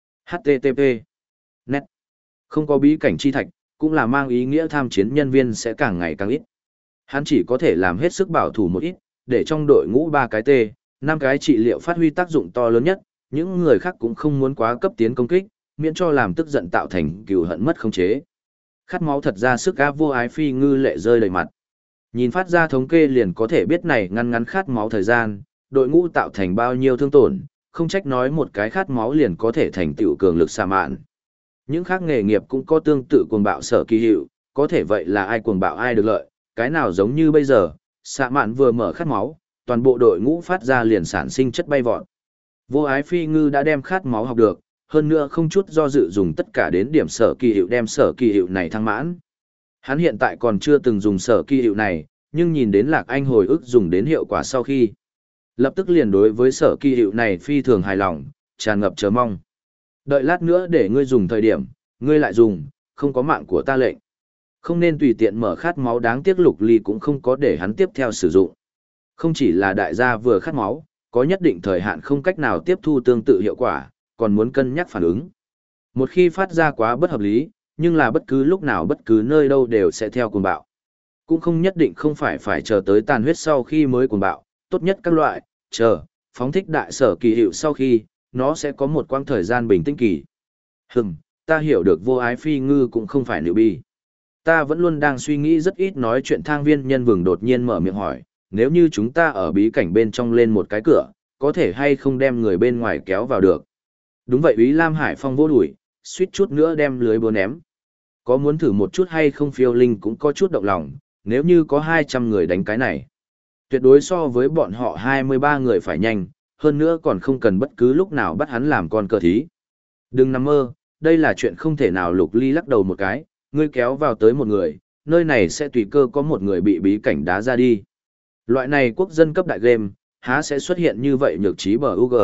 HTTP. Net. Không có bí cảnh chi thạch, cũng là mang ý nghĩa tham chiến nhân viên sẽ càng ngày càng ít. Hắn chỉ có thể làm hết sức bảo thủ một ít, để trong đội ngũ 3 cái T, 5 cái trị liệu phát huy tác dụng to lớn nhất, những người khác cũng không muốn quá cấp tiến công kích, miễn cho làm tức giận tạo thành cừu hận mất khống chế. Khát máu thật ra sức áp Vô Ái Phi Ngư lệ rơi đầy mặt. Nhìn phát ra thống kê liền có thể biết này ngăn khát máu thời gian, đội ngũ tạo thành bao nhiêu thương tổn, không trách nói một cái khát máu liền có thể thành tựu cường lực xạ mạn. Những khác nghề nghiệp cũng có tương tự cuồng bạo sở kỳ hiệu, có thể vậy là ai cuồng bạo ai được lợi, cái nào giống như bây giờ, xạ mạn vừa mở khát máu, toàn bộ đội ngũ phát ra liền sản sinh chất bay vọt. Vô Ái Phi Ngư đã đem khát máu học được, hơn nữa không chút do dự dùng tất cả đến điểm sở kỳ hiệu đem sở kỳ hiệu này thăng mãn. Hắn hiện tại còn chưa từng dùng sở kỳ hiệu này, nhưng nhìn đến Lạc Anh hồi ức dùng đến hiệu quả sau khi. Lập tức liền đối với sở kỳ hiệu này phi thường hài lòng, tràn ngập chờ mong. Đợi lát nữa để ngươi dùng thời điểm, ngươi lại dùng, không có mạng của ta lệnh. Không nên tùy tiện mở khát máu đáng tiếc Lục Ly cũng không có để hắn tiếp theo sử dụng. Không chỉ là đại gia vừa khát máu, có nhất định thời hạn không cách nào tiếp thu tương tự hiệu quả, còn muốn cân nhắc phản ứng. Một khi phát ra quá bất hợp lý, nhưng là bất cứ lúc nào bất cứ nơi đâu đều sẽ theo cuồng bạo. Cũng không nhất định không phải chờ tới tàn huyết sau khi mới cuồng bạo, tốt nhất các loại, phóng thích đại sở kỳ hiệu sau khi, nó sẽ có một quãng thời gian bình tĩnh kỳ. Ta hiểu được Vô Ái Phi Ngư cũng không phải nữ bi. Ta vẫn luôn đang suy nghĩ rất ít nói chuyện thang viên nhân vừng đột nhiên mở miệng hỏi, nếu như chúng ta ở bí cảnh bên trong lên một cái cửa, có thể hay không đem người bên ngoài kéo vào được. Đúng vậy Úy Lam Hải Phong vô đuổi, suýt chút nữa đem lưới búa ném. Có muốn thử một chút hay không Phiêu Linh cũng có chút động lòng, nếu như có 200 người đánh cái này. Tuyệt đối so với bọn họ 23 người phải nhanh, hơn nữa còn không cần bất cứ lúc nào bắt hắn làm con cờ thí. Đừng nằm mơ, đây là chuyện không thể nào. Lục Ly lắc đầu một cái, ngươi kéo vào tới một người, nơi này sẽ tùy cơ có một người bị bí cảnh đá ra đi. Loại này quốc dân cấp đại game, há sẽ xuất hiện như vậy nhược trí bờ UG.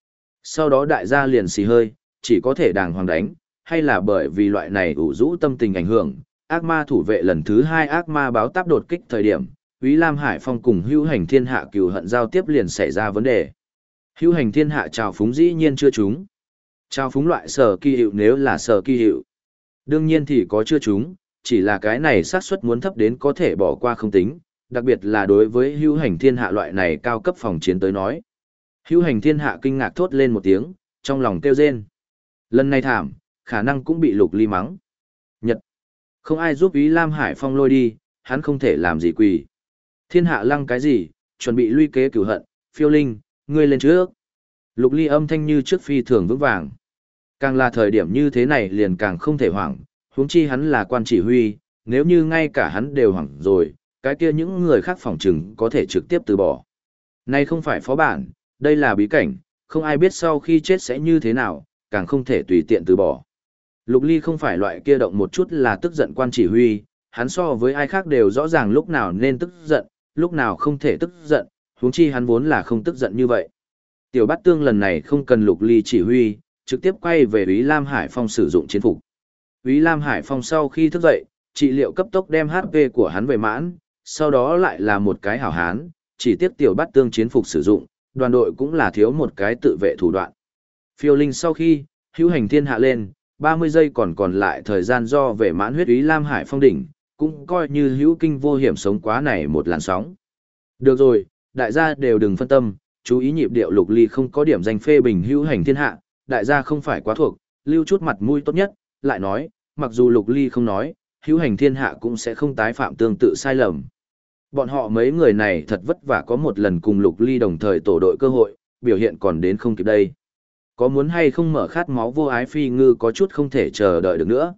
Sau đó đại gia liền xì hơi, chỉ có thể đàng hoàng đánh, hay là bởi vì loại này ủ rũ tâm tình ảnh hưởng, ác ma thủ vệ lần thứ 2 ác ma báo táp đột kích thời điểm, Úy Lam Hải Phong cùng Hữu Hành Thiên Hạ cừu hận giao tiếp liền xảy ra vấn đề. Hữu Hành Thiên Hạ trào phúng dĩ nhiên chưa trúng. Trào phúng loại sở kỳ hiệu nếu là sở kỳ hiệu. Đương nhiên thì có chưa trúng, chỉ là cái này xác suất muốn thấp đến có thể bỏ qua không tính, đặc biệt là đối với Hữu Hành Thiên Hạ loại này cao cấp phòng chiến tới nói. Hữu Hành Thiên Hạ kinh ngạc thốt lên một tiếng, trong lòng kêu rên. Lần này thảm, khả năng cũng bị Lục Ly mắng. Nhật. Không ai giúp Úy Lam Hải Phong lôi đi, hắn không thể làm gì quỳ. Thiên Hạ lăng cái gì, chuẩn bị luy kế cửu hận, Phiêu Linh, ngươi lên trước. Lục Ly âm thanh như trước phi thường vững vàng. Càng là thời điểm như thế này liền càng không thể hoảng, huống chi hắn là quan chỉ huy, nếu như ngay cả hắn đều hoảng rồi, cái kia những người khác phỏng chừng có thể trực tiếp từ bỏ. Này không phải phó bản, đây là bí cảnh, không ai biết sau khi chết sẽ như thế nào, càng không thể tùy tiện từ bỏ. Lục Ly không phải loại kia động một chút là tức giận quan chỉ huy, hắn so với ai khác đều rõ ràng lúc nào nên tức giận, lúc nào không thể tức giận, huống chi hắn vốn là không tức giận như vậy. Tiểu Bát Tương lần này không cần Lục Ly chỉ huy, trực tiếp quay về Úy Lam Hải Phong sử dụng chiến phục. Úy Lam Hải Phong sau khi thức dậy, trị liệu cấp tốc đem HP của hắn về mãn, sau đó lại là một cái hảo hán, chỉ tiếc Tiểu Bát Tương chiến phục sử dụng, đoàn đội cũng là thiếu một cái tự vệ thủ đoạn. Phiêu Linh sau khi, Hữu Hành Thiên Hạ lên, 30 giây còn lại thời gian do về mãn huyết Úy Lam Hải Phong đỉnh, cũng coi như hữu kinh vô hiểm sống quá này một làn sóng. Được rồi, đại gia đều đừng phân tâm, chú ý nhịp điệu. Lục Ly không có điểm danh phê bình Hữu Hành Thiên Hạ, đại gia không phải quá thuộc, lưu chút mặt mũi tốt nhất, lại nói, mặc dù Lục Ly không nói, Hữu Hành Thiên Hạ cũng sẽ không tái phạm tương tự sai lầm. Bọn họ mấy người này thật vất vả có một lần cùng Lục Ly đồng thời tổ đội cơ hội, biểu hiện còn đến không kịp đây. Có muốn hay không mở khát máu Vô Ái Phi Ngư có chút không thể chờ đợi được nữa.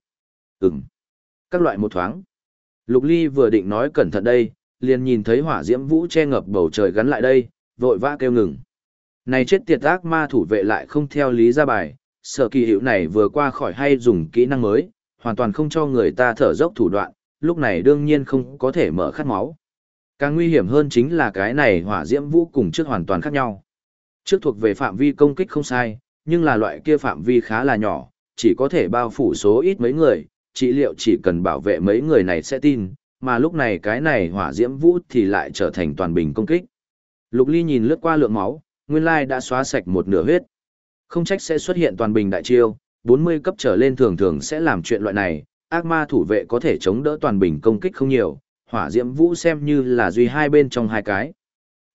Các loại một thoáng. Lục Ly vừa định nói cẩn thận đây, liền nhìn thấy hỏa diễm vũ che ngập bầu trời gắn lại đây, vội vã kêu ngừng. Này chết tiệt ác ma thủ vệ lại không theo lý ra bài, sở kỳ hiệu này vừa qua khỏi hay dùng kỹ năng mới, hoàn toàn không cho người ta thở dốc thủ đoạn, lúc này đương nhiên không có thể mở khát máu. Càng nguy hiểm hơn chính là cái này hỏa diễm vũ cùng trước hoàn toàn khác nhau. Trước thuộc về phạm vi công kích không sai, nhưng là loại kia phạm vi khá là nhỏ, chỉ có thể bao phủ số ít mấy người, trị liệu chỉ cần bảo vệ mấy người này sẽ tin, mà lúc này cái này hỏa diễm vũ thì lại trở thành toàn bình công kích. Lục Ly nhìn lướt qua lượng máu, nguyên lai đã xóa sạch một nửa huyết. Không trách sẽ xuất hiện toàn bình đại chiêu, 40 cấp trở lên thường thường sẽ làm chuyện loại này, ác ma thủ vệ có thể chống đỡ toàn bình công kích không nhiều, hỏa diễm vũ xem như là duy hai bên trong hai cái.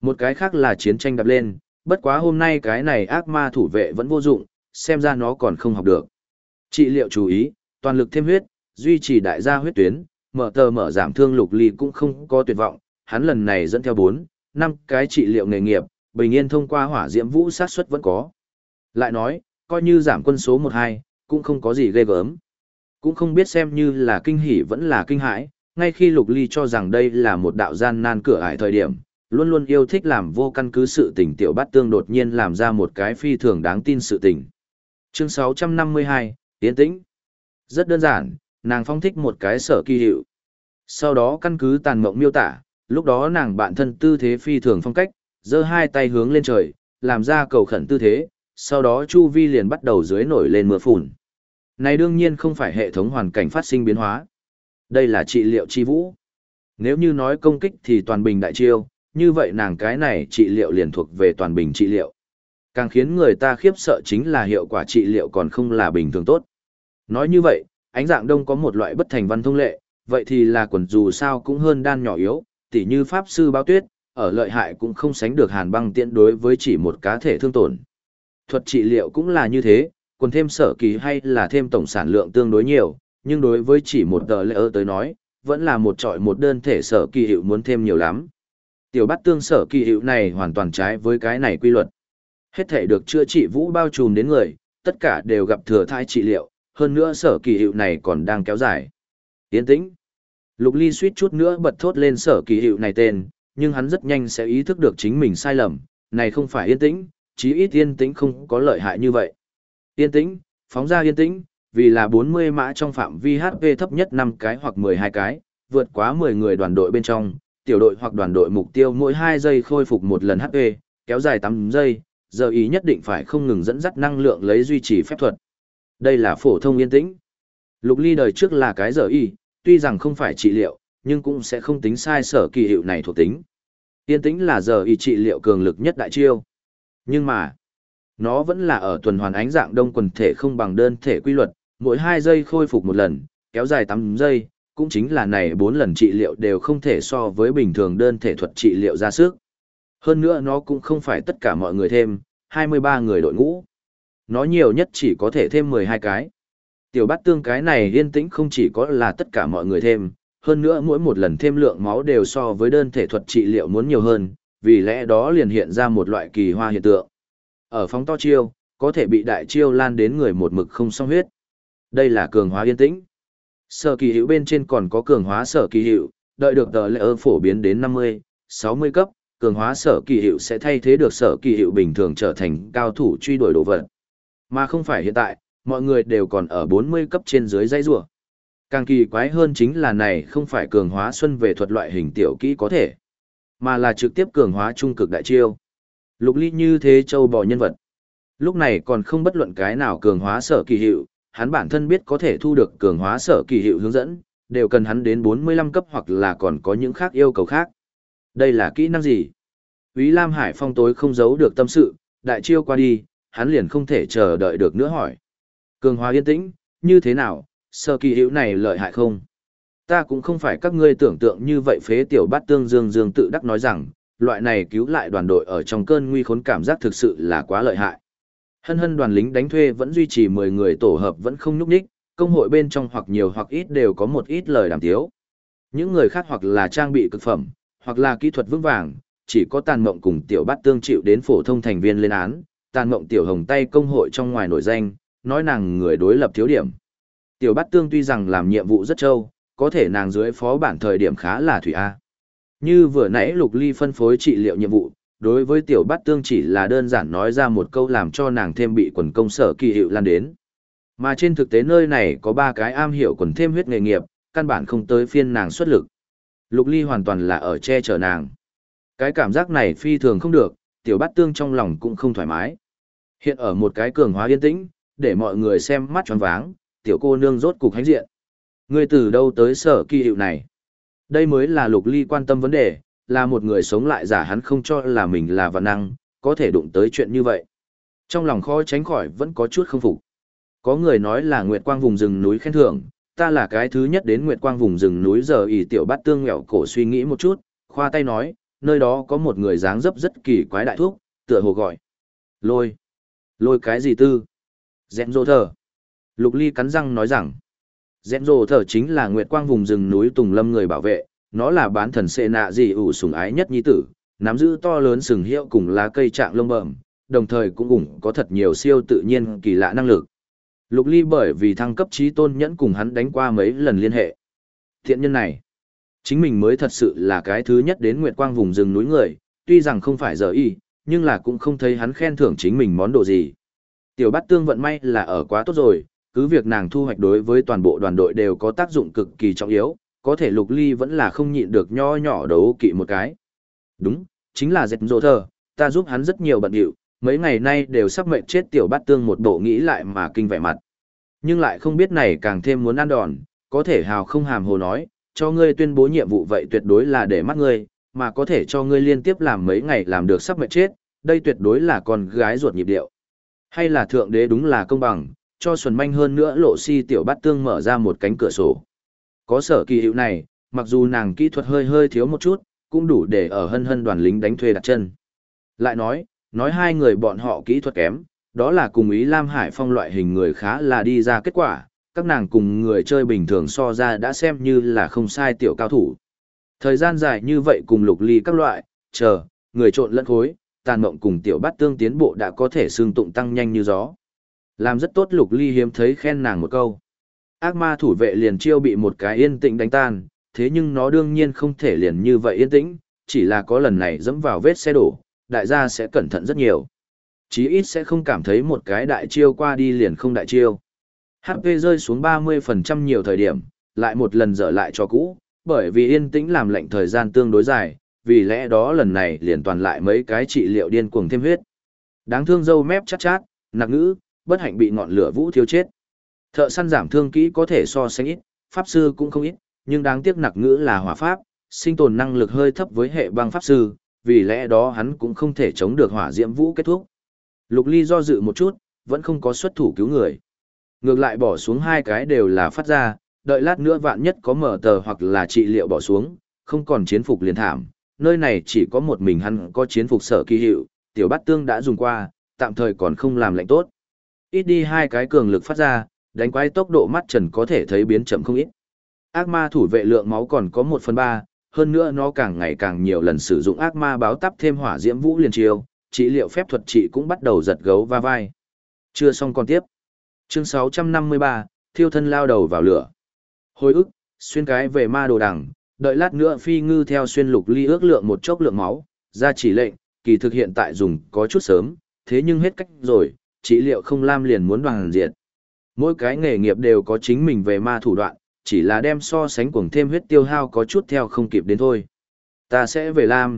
Một cái khác là chiến tranh đập lên, bất quá hôm nay cái này ác ma thủ vệ vẫn vô dụng, xem ra nó còn không học được. Trị liệu chú ý, toàn lực thêm huyết, duy trì đại gia huyết tuyến, mở giảm thương Lục Ly cũng không có tuyệt vọng, hắn lần này dẫn theo 4, 5 cái trị liệu nghề nghiệp, bình yên thông qua hỏa diễm vũ sát suất vẫn có. Lại nói, coi như giảm quân số 1-2, cũng không có gì ghê gớm. Cũng không biết xem như là kinh hỉ vẫn là kinh hãi, ngay khi Lục Ly cho rằng đây là một đạo gian nan cửa ải thời điểm, luôn luôn yêu thích làm vô căn cứ sự tình tiểu bát tương đột nhiên làm ra một cái phi thường đáng tin sự tình. Chương 652, Yên tĩnh. Rất đơn giản, nàng phong thích một cái sở kỳ hiệu. Sau đó căn cứ tàn mộng miêu tả, lúc đó nàng bạn thân tư thế phi thường phong cách, giơ hai tay hướng lên trời, làm ra cầu khẩn tư thế, sau đó chu vi liền bắt đầu dưới nổi lên mưa phùn. Này đương nhiên không phải hệ thống hoàn cảnh phát sinh biến hóa. Đây là trị liệu chi vũ. Nếu như nói công kích thì toàn bình đại chiêu, như vậy nàng cái này trị liệu liền thuộc về toàn bình trị liệu. Càng khiến người ta khiếp sợ chính là hiệu quả trị liệu còn không là bình thường tốt. Nói như vậy, ánh dạng đông có một loại bất thành văn thông lệ, vậy thì là quần dù sao cũng hơn đan nhỏ yếu, tỉ như pháp sư báo tuyết, ở lợi hại cũng không sánh được hàn băng tiễn đối với chỉ một cá thể thương tổn. Thuật trị liệu cũng là như thế, còn thêm sở kỳ hay là thêm tổng sản lượng tương đối nhiều, nhưng đối với chỉ một tờ lệ tới nói, vẫn là một trọi một đơn thể sở kỳ hiệu muốn thêm nhiều lắm. Tiểu bát tương sở kỳ hiệu này hoàn toàn trái với cái này quy luật. Hết thể được chữa trị vũ bao trùm đến người, tất cả đều gặp thừa thai trị liệu, hơn nữa sở kỳ hiệu này còn đang kéo dài. Yên tĩnh. Lục Ly suýt chút nữa bật thốt lên sở kỳ hiệu này tên, nhưng hắn rất nhanh sẽ ý thức được chính mình sai lầm, này không phải yên tĩnh, chí ít yên tĩnh không có lợi hại như vậy. Yên tĩnh, phóng ra yên tĩnh, vì là 40 mã trong phạm vi HP thấp nhất 5 cái hoặc 12 cái, vượt quá 10 người đoàn đội bên trong, tiểu đội hoặc đoàn đội mục tiêu mỗi 2 giây khôi phục một lần HP, kéo dài 8 giây, giờ ý nhất định phải không ngừng dẫn dắt năng lượng lấy duy trì phép thuật. Đây là phổ thông yên tĩnh. Lục Ly đời trước là cái giờ y, tuy rằng không phải trị liệu, nhưng cũng sẽ không tính sai sở kỳ hiệu này thuộc tính. Yên tĩnh là giờ y trị liệu cường lực nhất đại chiêu. Nhưng mà, nó vẫn là ở tuần hoàn ánh dạng đông quần thể không bằng đơn thể quy luật, mỗi 2 giây khôi phục một lần, kéo dài 8 giây, cũng chính là này 4 lần trị liệu đều không thể so với bình thường đơn thể thuật trị liệu ra sức. Hơn nữa nó cũng không phải tất cả mọi người thêm, 23 người đội ngũ. Nó nhiều nhất chỉ có thể thêm 12 cái. Tiểu bát tương cái này yên tĩnh không chỉ có là tất cả mọi người thêm, hơn nữa mỗi một lần thêm lượng máu đều so với đơn thể thuật trị liệu muốn nhiều hơn, vì lẽ đó liền hiện ra một loại kỳ hoa hiện tượng. Ở phóng to chiêu, có thể bị đại chiêu lan đến người một mực không xong huyết. Đây là cường hóa yên tĩnh. Sở kỳ hiệu bên trên còn có cường hóa sở kỳ hiệu, đợi được tờ lệ phổ biến đến 50, 60 cấp, cường hóa sở kỳ hiệu sẽ thay thế được sở kỳ hiệu bình thường trở thành cao thủ truy đuổi đồ vật. Mà không phải hiện tại, mọi người đều còn ở 40 cấp trên dưới dây rùa. Càng kỳ quái hơn chính là này không phải cường hóa xuân về thuật loại hình tiểu kỹ có thể, mà là trực tiếp cường hóa trung cực đại chiêu. Lục Ly như thế châu bò nhân vật. Lúc này còn không bất luận cái nào cường hóa sở kỳ hiệu, hắn bản thân biết có thể thu được cường hóa sở kỳ hiệu hướng dẫn, đều cần hắn đến 45 cấp hoặc là còn có những khác yêu cầu khác. Đây là kỹ năng gì? Úy Lam Hải Phong tối không giấu được tâm sự, đại chiêu qua đi, hắn liền không thể chờ đợi được nữa hỏi. Cường hóa yên tĩnh, như thế nào, sở kỳ hiệu này lợi hại không? Ta cũng không phải các ngươi tưởng tượng như vậy phế tiểu bát tương dương tự đắc nói rằng, loại này cứu lại đoàn đội ở trong cơn nguy khốn cảm giác thực sự là quá lợi hại. Hân hân đoàn lính đánh thuê vẫn duy trì 10 người tổ hợp vẫn không nhúc nhích, công hội bên trong hoặc nhiều hoặc ít đều có một ít lời đàm tiếu. Những người khác hoặc là trang bị cực phẩm, hoặc là kỹ thuật vững vàng, chỉ có tàn mộng cùng tiểu bát tương chịu đến phổ thông thành viên lên án, tàn mộng tiểu hồng tay công hội trong ngoài nổi danh, nói nàng người đối lập thiếu điểm. Tiểu bát tương tuy rằng làm nhiệm vụ rất trâu, có thể nàng dưới phó bản thời điểm khá là thủy A. Như vừa nãy Lục Ly phân phối trị liệu nhiệm vụ, đối với tiểu bát tương chỉ là đơn giản nói ra một câu làm cho nàng thêm bị quần công sở kỳ hiệu lan đến. Mà trên thực tế nơi này có 3 cái am hiểu quần thêm huyết nghề nghiệp, căn bản không tới phiên nàng xuất lực. Lục Ly hoàn toàn là ở che chở nàng. Cái cảm giác này phi thường không được, tiểu bát tương trong lòng cũng không thoải mái. Hiện ở một cái cường hóa yên tĩnh, để mọi người xem mắt choáng váng, tiểu cô nương rốt cục hãnh diện. Ngươi từ đâu tới sở kỳ hiệu này? Đây mới là Lục Ly quan tâm vấn đề, là một người sống lại giả hắn không cho là mình là vạn năng, có thể đụng tới chuyện như vậy. Trong lòng khó tránh khỏi vẫn có chút không phục. Có người nói là Nguyệt Quang vùng rừng núi khen thưởng, ta là cái thứ nhất đến Nguyệt Quang vùng rừng núi giờ ỷ tiểu bát tương ngẹo cổ suy nghĩ một chút, khoa tay nói, nơi đó có một người dáng dấp rất kỳ quái đại thúc, tựa hồ gọi. Lôi. Lôi cái gì tư? Dẹn rồ thở. Lục Ly cắn răng nói rằng, Dẹn rồ thở chính là nguyệt quang vùng rừng núi Tùng Lâm người bảo vệ, nó là bán thần xệ nạ dị ủ sủng ái nhất nhi tử, nắm giữ to lớn sừng hiệu cùng lá cây trạng lông bẩm, đồng thời cũng ủng có thật nhiều siêu tự nhiên kỳ lạ năng lực. Lục Ly bởi vì thăng cấp trí tôn nhẫn cùng hắn đánh qua mấy lần liên hệ. Thiện nhân này, chính mình mới thật sự là cái thứ nhất đến nguyệt quang vùng rừng núi người, tuy rằng không phải giờ y, nhưng là cũng không thấy hắn khen thưởng chính mình món đồ gì. Tiểu Bát Tương vận may là ở quá tốt rồi, cứ việc nàng thu hoạch đối với toàn bộ đoàn đội đều có tác dụng cực kỳ trọng yếu, có thể Lục Ly vẫn là không nhịn được nho nhỏ đấu kỵ một cái. Đúng, chính là dẹt rộ thờ, ta giúp hắn rất nhiều bận điệu, mấy ngày nay đều sắp mệt chết Tiểu Bát Tương một bộ nghĩ lại mà kinh vẻ mặt. Nhưng lại không biết này càng thêm muốn ăn đòn, có thể hào không hàm hồ nói, cho ngươi tuyên bố nhiệm vụ vậy tuyệt đối là để mắt ngươi, mà có thể cho ngươi liên tiếp làm mấy ngày làm được sắp mệt chết, đây tuyệt đối là con gái ruột nhịp điệu. Hay là thượng đế đúng là công bằng, cho Xuân Manh hơn nữa Lộ Si Tiểu Bát Tương mở ra một cánh cửa sổ. Có sở kỳ hiệu này, mặc dù nàng kỹ thuật hơi thiếu một chút, cũng đủ để ở hân hân đoàn lính đánh thuê đặt chân. Lại nói hai người bọn họ kỹ thuật kém, đó là cùng ý Lam Hải Phong loại hình người khá là đi ra kết quả, các nàng cùng người chơi bình thường so ra đã xem như là không sai tiểu cao thủ. Thời gian dài như vậy cùng Lục Ly các loại, người trộn lẫn khối, tàn mộng cùng Tiểu Bát Tương tiến bộ đã có thể xương tụng tăng nhanh như gió. Làm rất tốt. Lục Ly hiếm thấy khen nàng một câu. Ác ma thủ vệ liền chiêu bị một cái yên tĩnh đánh tan, thế nhưng nó đương nhiên không thể liền như vậy yên tĩnh, chỉ là có lần này dẫm vào vết xe đổ, đại gia sẽ cẩn thận rất nhiều. Chí ít sẽ không cảm thấy một cái đại chiêu qua đi liền không đại chiêu. HP rơi xuống 30% nhiều thời điểm, lại một lần dở lại cho cũ, bởi vì yên tĩnh làm lệnh thời gian tương đối dài, vì lẽ đó lần này liền toàn lại mấy cái trị liệu điên cuồng thêm huyết. Đáng thương dâu mép chát chát, nặc ngữ, bất hạnh bị ngọn lửa vũ thiêu chết. Thợ săn giảm thương kỹ có thể so sánh ít, pháp sư cũng không ít, nhưng đáng tiếc nặc ngữ là hỏa pháp, sinh tồn năng lực hơi thấp với hệ băng pháp sư, vì lẽ đó hắn cũng không thể chống được hỏa diễm vũ kết thúc. Lục Ly do dự một chút, vẫn không có xuất thủ cứu người. Ngược lại bỏ xuống hai cái đều là phát ra, đợi lát nữa vạn nhất có mở tờ hoặc là trị liệu bỏ xuống, không còn chiến phục liền thảm. Nơi này chỉ có một mình hắn có chiến phục sở kỳ hiệu, Tiểu Bát Tương đã dùng qua, tạm thời còn không làm lệnh tốt. Ít đi hai cái cường lực phát ra, đánh quái tốc độ mắt trần có thể thấy biến chậm không ít. Ác ma thủ vệ lượng máu còn có 1/3, hơn nữa nó càng ngày càng nhiều lần sử dụng ác ma báo tắp thêm hỏa diễm vũ liền chiêu, trị liệu phép thuật trị cũng bắt đầu giật gấu va vai. Chưa xong còn tiếp. Chương 653, thiêu thân lao đầu vào lửa. Hồi ức, xuyên cái về ma đồ đằng, đợi lát nữa phi ngư theo xuyên Lục Ly ước lượng một chốc lượng máu, ra chỉ lệnh, kỳ thực hiện tại dùng có chút sớm, thế nhưng hết cách rồi, trị liệu không lam liền muốn đoàn diệt. Mỗi cái nghề nghiệp đều có chính mình về ma thủ đoạn, chỉ là đem so sánh cuồng thêm huyết tiêu hao có chút theo không kịp đến thôi. Ta sẽ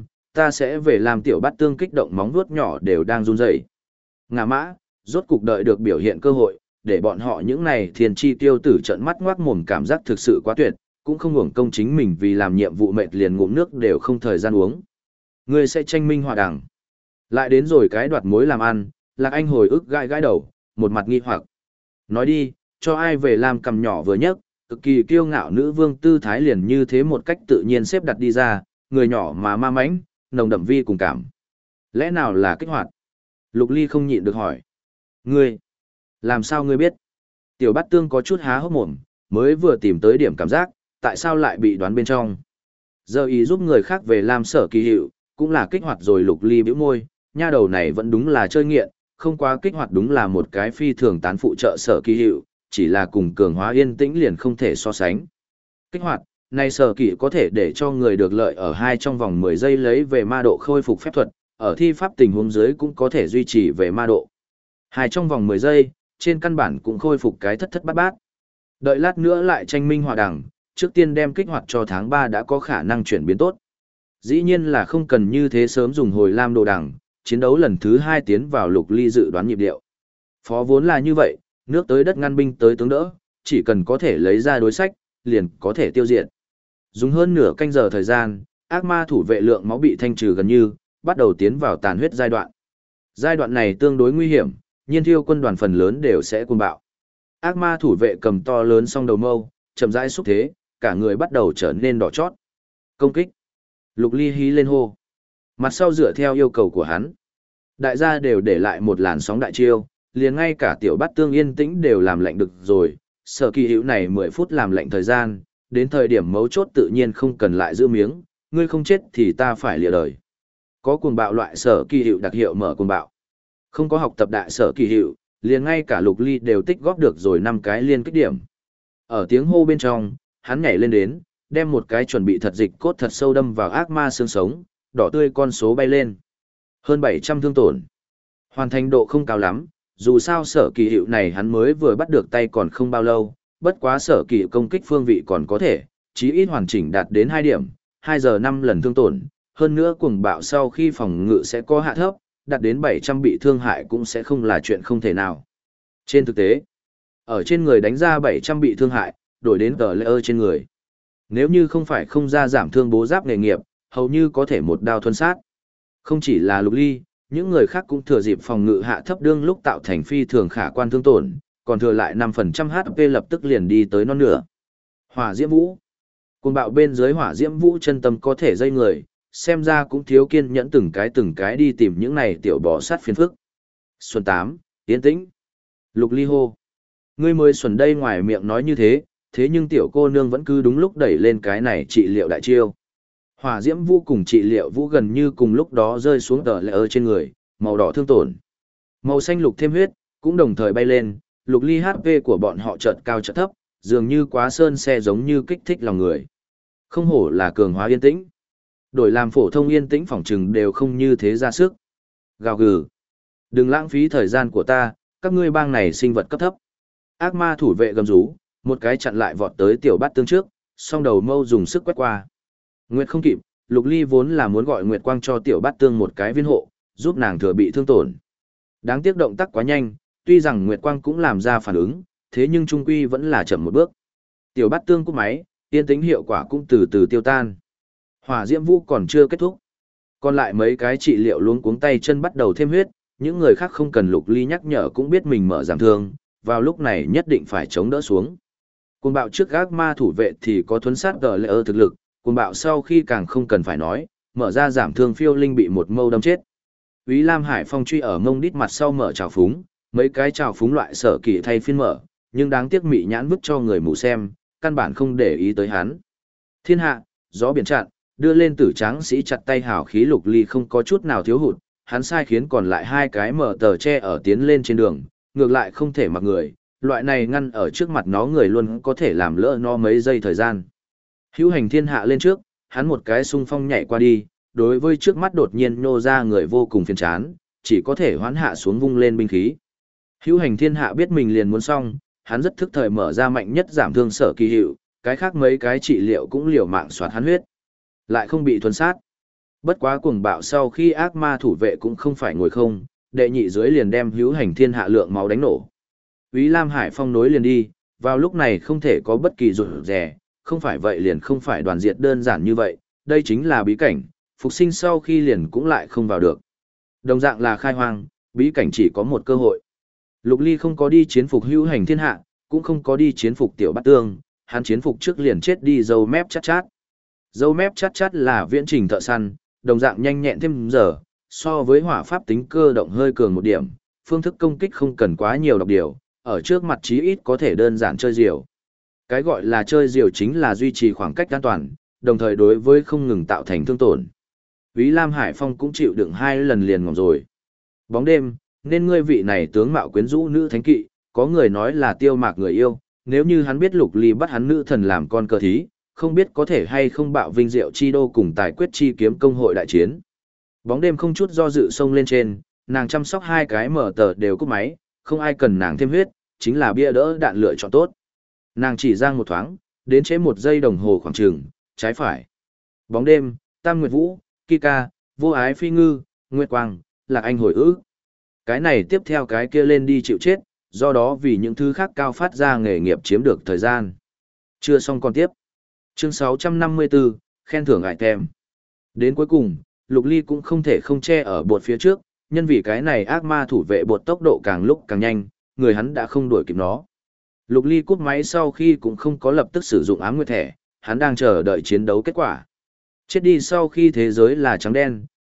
về làm. Tiểu Bát Tương kích động móng vuốt nhỏ đều đang run rẩy. Ngạ mã, rốt cục đợi được biểu hiện cơ hội, để bọn họ những này thiên chi tiêu tử trợn mắt ngoác mồm cảm giác thực sự quá tuyệt, cũng không hưởng công chính mình vì làm nhiệm vụ mệt liền ngụm nước đều không thời gian uống. Ngươi sẽ tranh minh họa đằng. Lại đến rồi cái đoạt mối làm ăn, Lạc Anh hồi ức gãi gãi đầu, một mặt nghi hoặc. Nói đi, cho ai về làm cầm nhỏ vừa nhấc, cực kỳ kiêu ngạo nữ vương tư thái liền như thế một cách tự nhiên xếp đặt đi ra, người nhỏ mà ma mãnh, nồng đậm vi cùng cảm. Lẽ nào là kích hoạt? Lục Ly không nhịn được hỏi. Ngươi, làm sao ngươi biết? Tiểu Bát Tương có chút há hốc mồm, mới vừa tìm tới điểm cảm giác, tại sao lại bị đoán bên trong? Giờ ý giúp người khác về làm sở kỳ hiệu, cũng là kích hoạt rồi. Lục Ly bĩu môi, nha đầu này vẫn đúng là chơi nghiện, không quá kích hoạt đúng là một cái phi thường tán phụ trợ sở kỳ hiệu, chỉ là cùng cường hóa yên tĩnh liền không thể so sánh. Kích hoạt, này sở kỳ có thể để cho người được lợi ở trong vòng 10 giây lấy về ma độ khôi phục phép thuật, ở thi pháp tình huống dưới cũng có thể duy trì về ma độ. Trong vòng 10 giây, trên căn bản cũng khôi phục cái thất thất bát bát. Đợi lát nữa lại tranh minh họa đằng, trước tiên đem kích hoạt cho tháng 3 đã có khả năng chuyển biến tốt. Dĩ nhiên là không cần như thế sớm dùng hồi lam đồ đằng, chiến đấu lần thứ 2 tiến vào Lục Ly dự đoán nhịp điệu. Phó vốn là như vậy, nước tới đất ngăn binh tới tướng đỡ, chỉ cần có thể lấy ra đối sách, liền có thể tiêu diệt. Dùng hơn nửa canh giờ thời gian, ác ma thủ vệ lượng máu bị thanh trừ gần như, bắt đầu tiến vào tàn huyết giai đoạn. Giai đoạn này tương đối nguy hiểm, nhiên thiêu quân đoàn phần lớn đều sẽ cuồng bạo. Ác ma thủ vệ cầm to lớn song đầu mâu, chậm rãi xúc thế, cả người bắt đầu trở nên đỏ chót. Công kích. Lục Ly hí lên hô. Mặt sau dựa theo yêu cầu của hắn. Đại gia đều để lại một làn sóng đại chiêu, liền ngay cả tiểu bát tương yên tĩnh đều làm lệnh được rồi. Sở kỳ hữu này 10 phút làm lệnh thời gian, đến thời điểm mấu chốt tự nhiên không cần lại giữ miếng, ngươi không chết thì ta phải lìa đời. Có cuồng bạo loại sở kỳ hữu đặc hiệu mở cuồng bạo. Không có học tập đại sở kỳ hữu, liền ngay cả Lục Ly đều tích góp được rồi 5 cái liên kích điểm. Ở tiếng hô bên trong, hắn nhảy lên đến, đem một cái chuẩn bị thật dịch cốt thật sâu đâm vào ác ma xương sống, đỏ tươi con số bay lên. Hơn 700 thương tổn. Hoàn thành độ không cao lắm, dù sao sở kỳ hiệu này hắn mới vừa bắt được tay còn không bao lâu, bất quá sở kỳ công kích phương vị còn có thể, chí ít hoàn chỉnh đạt đến 2 điểm, 2 giờ 5 lần thương tổn, hơn nữa cuồng bạo sau khi phòng ngự sẽ có hạ thấp, đạt đến 700 bị thương hại cũng sẽ không là chuyện không thể nào. Trên thực tế, ở trên người đánh ra 700 bị thương hại, đổi đến tờ lệ trên người. Nếu như không phải không ra giảm thương bố giáp nghề nghiệp, hầu như có thể một đao thuần sát. Không chỉ là Lục Ly, những người khác cũng thừa dịp phòng ngự hạ thấp đương lúc tạo thành phi thường khả quan thương tổn, còn thừa lại 5% HP lập tức liền đi tới non nửa. Hỏa Diễm Vũ. Cuồng bạo bên dưới Hỏa Diễm Vũ chân tâm có thể dây người, xem ra cũng thiếu kiên nhẫn từng cái đi tìm những này tiểu bò sát phiền phức. Xuân 8, yên tĩnh. Lục Ly hô. Ngươi mới xuân đây ngoài miệng nói như thế, thế nhưng tiểu cô nương vẫn cứ đúng lúc đẩy lên cái này trị liệu đại chiêu. Hỏa Diễm Vũ cùng trị liệu vũ gần như cùng lúc đó rơi xuống tờ lệ ở trên người, màu đỏ thương tổn. Màu xanh lục thêm huyết, cũng đồng thời bay lên, Lục Ly HP của bọn họ chợt cao chợt thấp, dường như quá sơn xe giống như kích thích lòng người. Không hổ là cường hóa yên tĩnh. Đổi làm phổ thông yên tĩnh phỏng trừng đều không như thế ra sức. Gào gừ. Đừng lãng phí thời gian của ta, các ngươi bang này sinh vật cấp thấp. Ác ma thủ vệ gầm rú, một cái chặn lại vọt tới tiểu bát tương trước, song đầu mâu dùng sức quét qua. Nguyệt không kịp, Lục Ly vốn là muốn gọi Nguyệt Quang cho tiểu bát tương một cái viên hộ, giúp nàng thừa bị thương tổn. Đáng tiếc động tác quá nhanh, tuy rằng Nguyệt Quang cũng làm ra phản ứng, thế nhưng trung quy vẫn là chậm một bước. Tiểu bát tương cúp máy, yên tĩnh hiệu quả cũng từ từ tiêu tan. Hỏa Diễm Vũ còn chưa kết thúc. Còn lại mấy cái trị liệu luống cuống tay chân bắt đầu thêm huyết, những người khác không cần Lục Ly nhắc nhở cũng biết mình mở giảm thương, vào lúc này nhất định phải chống đỡ xuống. Cuồng bạo trước ác ma thủ vệ thì có thuấn sát gờ lệ ơ thực lực, cuồng bạo sau khi càng không cần phải nói, mở ra giảm thương phiêu linh bị một mâu đâm chết. Úy Lam Hải Phong truy ở mông đít mặt sau mở trào phúng, mấy cái trào phúng loại sở kỳ thay phiên mở, nhưng đáng tiếc mị nhãn vứt cho người mù xem, căn bản không để ý tới hắn. Thiên hạ, gió biển chặn, đưa lên tử tráng sĩ chặt tay hào khí Lục Ly không có chút nào thiếu hụt, hắn sai khiến còn lại hai cái mở tờ che ở tiến lên trên đường, ngược lại không thể mặc người, loại này ngăn ở trước mặt nó người luôn có thể làm lỡ nó mấy giây thời gian. Hữu Hành Thiên hạ lên trước, hắn một cái xung phong nhảy qua đi, đối với trước mắt đột nhiên nô ra người vô cùng phiền chán, chỉ có thể hoán hạ xuống vung lên binh khí. Hữu Hành Thiên hạ biết mình liền muốn xong, hắn rất thức thời mở ra mạnh nhất giảm thương sở kỳ hiệu, cái khác mấy cái trị liệu cũng liều mạng soạt hắn huyết, lại không bị thuần sát. Bất quá cuồng bạo sau khi ác ma thủ vệ cũng không phải ngồi không, đệ nhị dưới liền đem Hữu Hành Thiên hạ lượng máu đánh nổ. Úy Lam Hải Phong nối liền đi, vào lúc này không thể có bất kỳ rụt rè, không phải vậy liền không phải đoàn diệt đơn giản như vậy, đây chính là bí cảnh, phục sinh sau khi liền cũng lại không vào được. Đồng dạng là khai hoang, bí cảnh chỉ có một cơ hội. Lục Ly không có đi chiến phục Hữu Hành Thiên hạ, cũng không có đi chiến phục tiểu bát tương, hắn chiến phục trước liền chết đi dâu mép chát chát. Dâu mép chát chát là viễn trình thợ săn, đồng dạng nhanh nhẹn thêm giờ, so với hỏa pháp tính cơ động hơi cường một điểm, phương thức công kích không cần quá nhiều độc điều, ở trước mặt chí ít có thể đơn giản chơi diều. Cái gọi là chơi diều chính là duy trì khoảng cách an toàn, đồng thời đối với không ngừng tạo thành thương tổn. Úy Lam Hải Phong cũng chịu đựng 2 lần liền ngỏm rồi. Bóng đêm, nên ngươi vị này tướng mạo quyến rũ nữ thánh kỵ, có người nói là tiêu mạc người yêu, nếu như hắn biết Lục Ly bắt hắn nữ thần làm con cờ thí, không biết có thể hay không bạo vinh diệu chi đô cùng tài quyết chi kiếm công hội đại chiến. Bóng đêm không chút do dự xông lên trên, nàng chăm sóc 2 cái mở tờ đều cúp máy, không ai cần nàng thêm huyết, chính là bia đỡ đạn lựa chọn tốt. Nàng chỉ giang một thoáng, đến chế 1 giây đồng hồ khoảng chừng, trái phải. Bóng đêm, Tam Nguyệt Vũ, Kika, Vô Ái Phi Ngư, Nguyệt Quang, Lạc Anh hồi ức. Cái này tiếp theo cái kia lên đi chịu chết, do đó vì những thứ khác cao phát ra nghề nghiệp chiếm được thời gian. Chưa xong còn tiếp. Chương 654, khen thưởng ngại tem. Đến cuối cùng, Lục Ly cũng không thể không che ở bột phía trước, nhân vì cái này ác ma thủ vệ bột tốc độ càng lúc càng nhanh, người hắn đã không đuổi kịp nó. Lục Ly cúp máy sau khi cũng không có lập tức sử dụng ám nguyệt thẻ, hắn đang chờ đợi chiến đấu kết quả. Chết đi sau khi thế giới là trắng đen,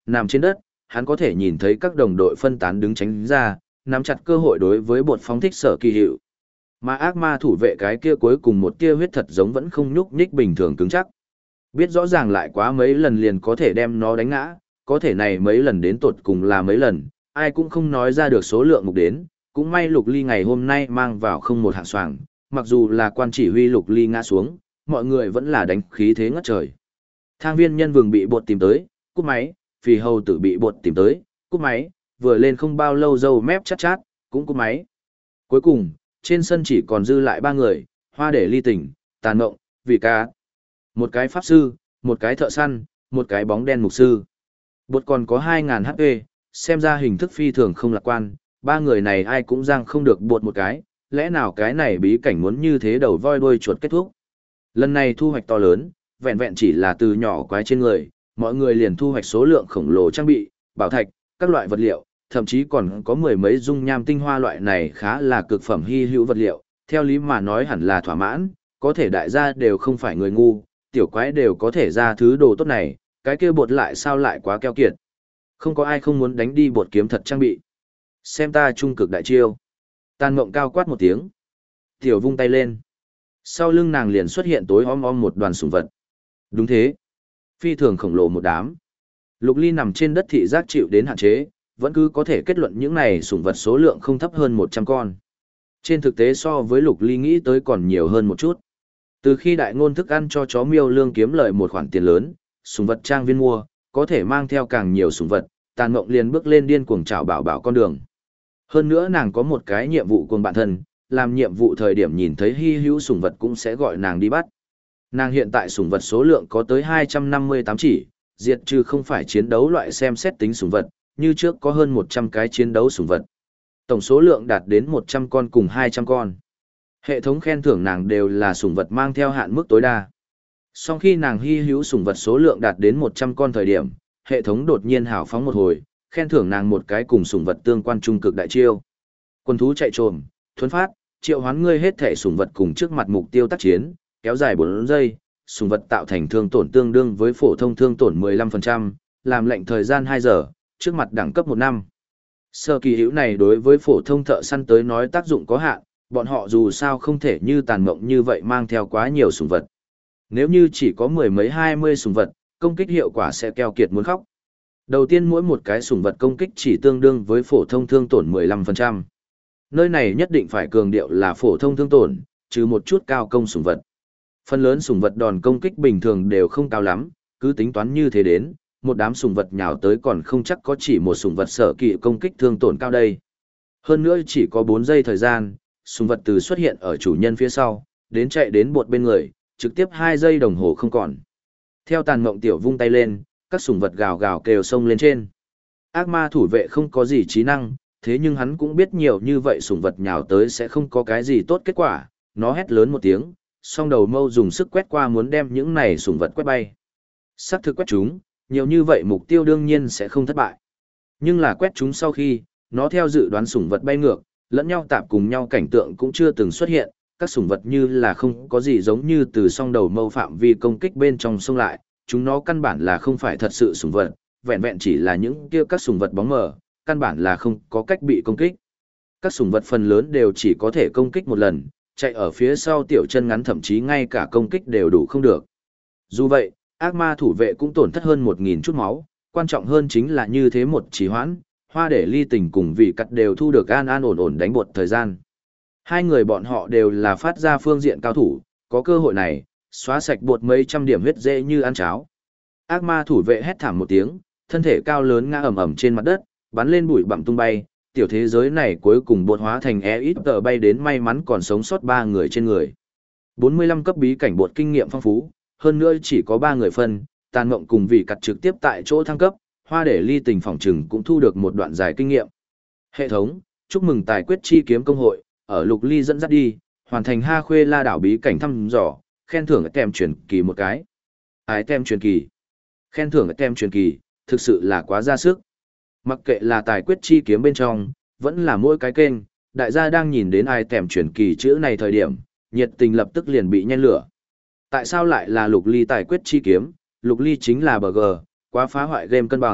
nằm trên đất, hắn có thể nhìn thấy các đồng đội phân tán đứng tránh ra, nắm chặt cơ hội đối với bột phóng thích Sở Kỳ Hiệu. Mà ác ma thủ vệ cái kia cuối cùng một tia huyết thật giống vẫn không nhúc nhích bình thường cứng chắc. Biết rõ ràng lại quá mấy lần liền có thể đem nó đánh ngã, có thể này mấy lần đến tột cùng là mấy lần, ai cũng không nói ra được số lượng mục đến, cũng may Lục Ly ngày hôm nay mang vào không một hạng soàng, mặc dù là quan chỉ huy Lục Ly ngã xuống, mọi người vẫn là đánh khí thế ngất trời. Thang viên nhân vương bị bột tìm tới, cúp máy, phì hầu tử bị bột tìm tới, cúp máy, vừa lên không bao lâu dâu mép chát chát, cũng cúp máy. Cuối cùng, trên sân chỉ còn dư lại 3 người, Hoa Để Ly Tỉnh, Tàn Mộng, Vị Ca. Một cái pháp sư, một cái thợ săn, một cái bóng đen mục sư. Bột còn có 2.000 HP, xem ra hình thức phi thường không lạc quan, 3 người này ai cũng giang không được bột một cái, lẽ nào cái này bí cảnh muốn như thế đầu voi đuôi chuột kết thúc. Lần này thu hoạch to lớn, vẹn vẹn chỉ là từ nhỏ quái trên người, mọi người liền thu hoạch số lượng khổng lồ trang bị, bảo thạch, các loại vật liệu, thậm chí còn có mười mấy dung nham tinh hoa loại này khá là cực phẩm hy hữu vật liệu, theo lý mà nói hẳn là thỏa mãn, có thể đại gia đều không phải người ngu, tiểu quái đều có thể ra thứ đồ tốt này, cái kia bột lại sao lại quá keo kiệt. Không có ai không muốn đánh đi bột kiếm thật trang bị. Xem ta trung cực đại chiêu. Tàn Mộng cao quát một tiếng. Tiểu vung tay lên. Sau lưng nàng liền xuất hiện tối om om một đoàn sủng vật. Đúng thế. Phi thường khổng lồ một đám. Lục Ly nằm trên đất thị giác chịu đến hạn chế, vẫn cứ có thể kết luận những này sủng vật số lượng không thấp hơn 100 con. Trên thực tế so với Lục Ly nghĩ tới còn nhiều hơn một chút. Từ khi đại ngôn thức ăn cho chó miêu lương kiếm lợi một khoản tiền lớn, sủng vật trang viên mua, có thể mang theo càng nhiều sủng vật, Tàn Mộng liền bước lên điên cuồng trảo bảo bảo con đường. Hơn nữa nàng có một cái nhiệm vụ cùng bản thân, làm nhiệm vụ thời điểm nhìn thấy hy hữu sủng vật cũng sẽ gọi nàng đi bắt. Nàng hiện tại sủng vật số lượng có tới 258 chỉ, diệt trừ không phải chiến đấu loại xem xét tính sủng vật, như trước có hơn 100 cái chiến đấu sủng vật. Tổng số lượng đạt đến 100 con cùng 200 con. Hệ thống khen thưởng nàng đều là sủng vật mang theo hạn mức tối đa. Sau khi nàng hy hữu sủng vật số lượng đạt đến 100 con thời điểm, hệ thống đột nhiên hào phóng một hồi, khen thưởng nàng một cái cùng sủng vật tương quan trung cực đại chiêu. Quân thú chạy trồm, thuấn phát, triệu hoán ngươi hết thể sủng vật cùng trước mặt mục tiêu tác chiến, kéo dài 4 giây, sủng vật tạo thành thương tổn tương đương với phổ thông thương tổn 15%, làm lệnh thời gian 2 giờ, trước mặt đẳng cấp 1 năm. Sở Kỳ Hữu này đối với phổ thông thợ săn tới nói tác dụng có hạn, bọn họ dù sao không thể như Tàn Mộng như vậy mang theo quá nhiều sủng vật. Nếu như chỉ có mười mấy 20 sủng vật, công kích hiệu quả sẽ keo kiệt muốn khóc. Đầu tiên mỗi một cái sủng vật công kích chỉ tương đương với phổ thông thương tổn 15%. Nơi này nhất định phải cường điệu là phổ thông thương tổn, trừ một chút cao công sủng vật. Phần lớn sủng vật đòn công kích bình thường đều không cao lắm, cứ tính toán như thế đến, một đám sủng vật nhào tới còn không chắc có chỉ một sủng vật Sở Kỳ công kích thương tổn cao đây. Hơn nữa chỉ có 4 giây thời gian, sủng vật từ xuất hiện ở chủ nhân phía sau, đến chạy đến bột bên người, trực tiếp 2 giây đồng hồ không còn. Theo Tàn Mộng tiểu vung tay lên, các sủng vật gào gào kêu sông lên trên. Ác ma thủ vệ không có gì trí năng, thế nhưng hắn cũng biết nhiều như vậy sủng vật nhào tới sẽ không có cái gì tốt kết quả, nó hét lớn một tiếng, song đầu mâu dùng sức quét qua muốn đem những này sủng vật quét bay. Sắc thực quét chúng, nhiều như vậy mục tiêu đương nhiên sẽ không thất bại. Nhưng là quét chúng sau khi, nó theo dự đoán sủng vật bay ngược, lẫn nhau tạp cùng nhau cảnh tượng cũng chưa từng xuất hiện, các sủng vật như là không có gì giống như từ song đầu mâu phạm vi công kích bên trong xông lại, chúng nó căn bản là không phải thật sự sủng vật, vẹn vẹn chỉ là những kia các sủng vật bóng mờ, căn bản là không có cách bị công kích. Các sủng vật phần lớn đều chỉ có thể công kích một lần, chạy ở phía sau tiểu chân ngắn thậm chí ngay cả công kích đều đủ không được. Dù vậy, ác ma thủ vệ cũng tổn thất hơn 1.000 chút máu, quan trọng hơn chính là như thế một trì hoãn, Hoa Để Ly Tình cùng Vị Cắt đều thu được an an ổn ổn đánh bột thời gian. Hai người bọn họ đều là phát ra phương diện cao thủ, có cơ hội này, xóa sạch bột mấy trăm điểm huyết dễ như ăn cháo. Ác ma thủ vệ hét thảm một tiếng, thân thể cao lớn ngã ầm ầm trên mặt đất, bắn lên bụi bặm tung bay, tiểu thế giới này cuối cùng bột hóa thành ít tờ bay đến may mắn còn sống sót 3 người trên người. 45 cấp bí cảnh bột kinh nghiệm phong phú, hơn nữa chỉ có 3 người phân, Tàn Mộng cùng Vị Cắt trực tiếp tại chỗ thăng cấp, Hoa Để Ly Tình phỏng trừng cũng thu được một đoạn dài kinh nghiệm. Hệ thống, chúc mừng tài quyết chi kiếm công hội, ở Lục Ly dẫn dắt đi, hoàn thành Ha Khuê La đảo bí cảnh thăm dò, khen thưởng tem truyền kỳ một cái. Ái tem truyền kỳ. Khen thưởng tem truyền kỳ, thực sự là quá ra sức. Mặc kệ là tài quyết chi kiếm bên trong, vẫn là mỗi cái kênh, đại gia đang nhìn đến ai tem truyền kỳ chữ này thời điểm, nhiệt tình lập tức liền bị nhen lửa. Tại sao lại là Lục Ly tài quyết chi kiếm? Lục Ly chính là BG, quá phá hoại game cân bằng,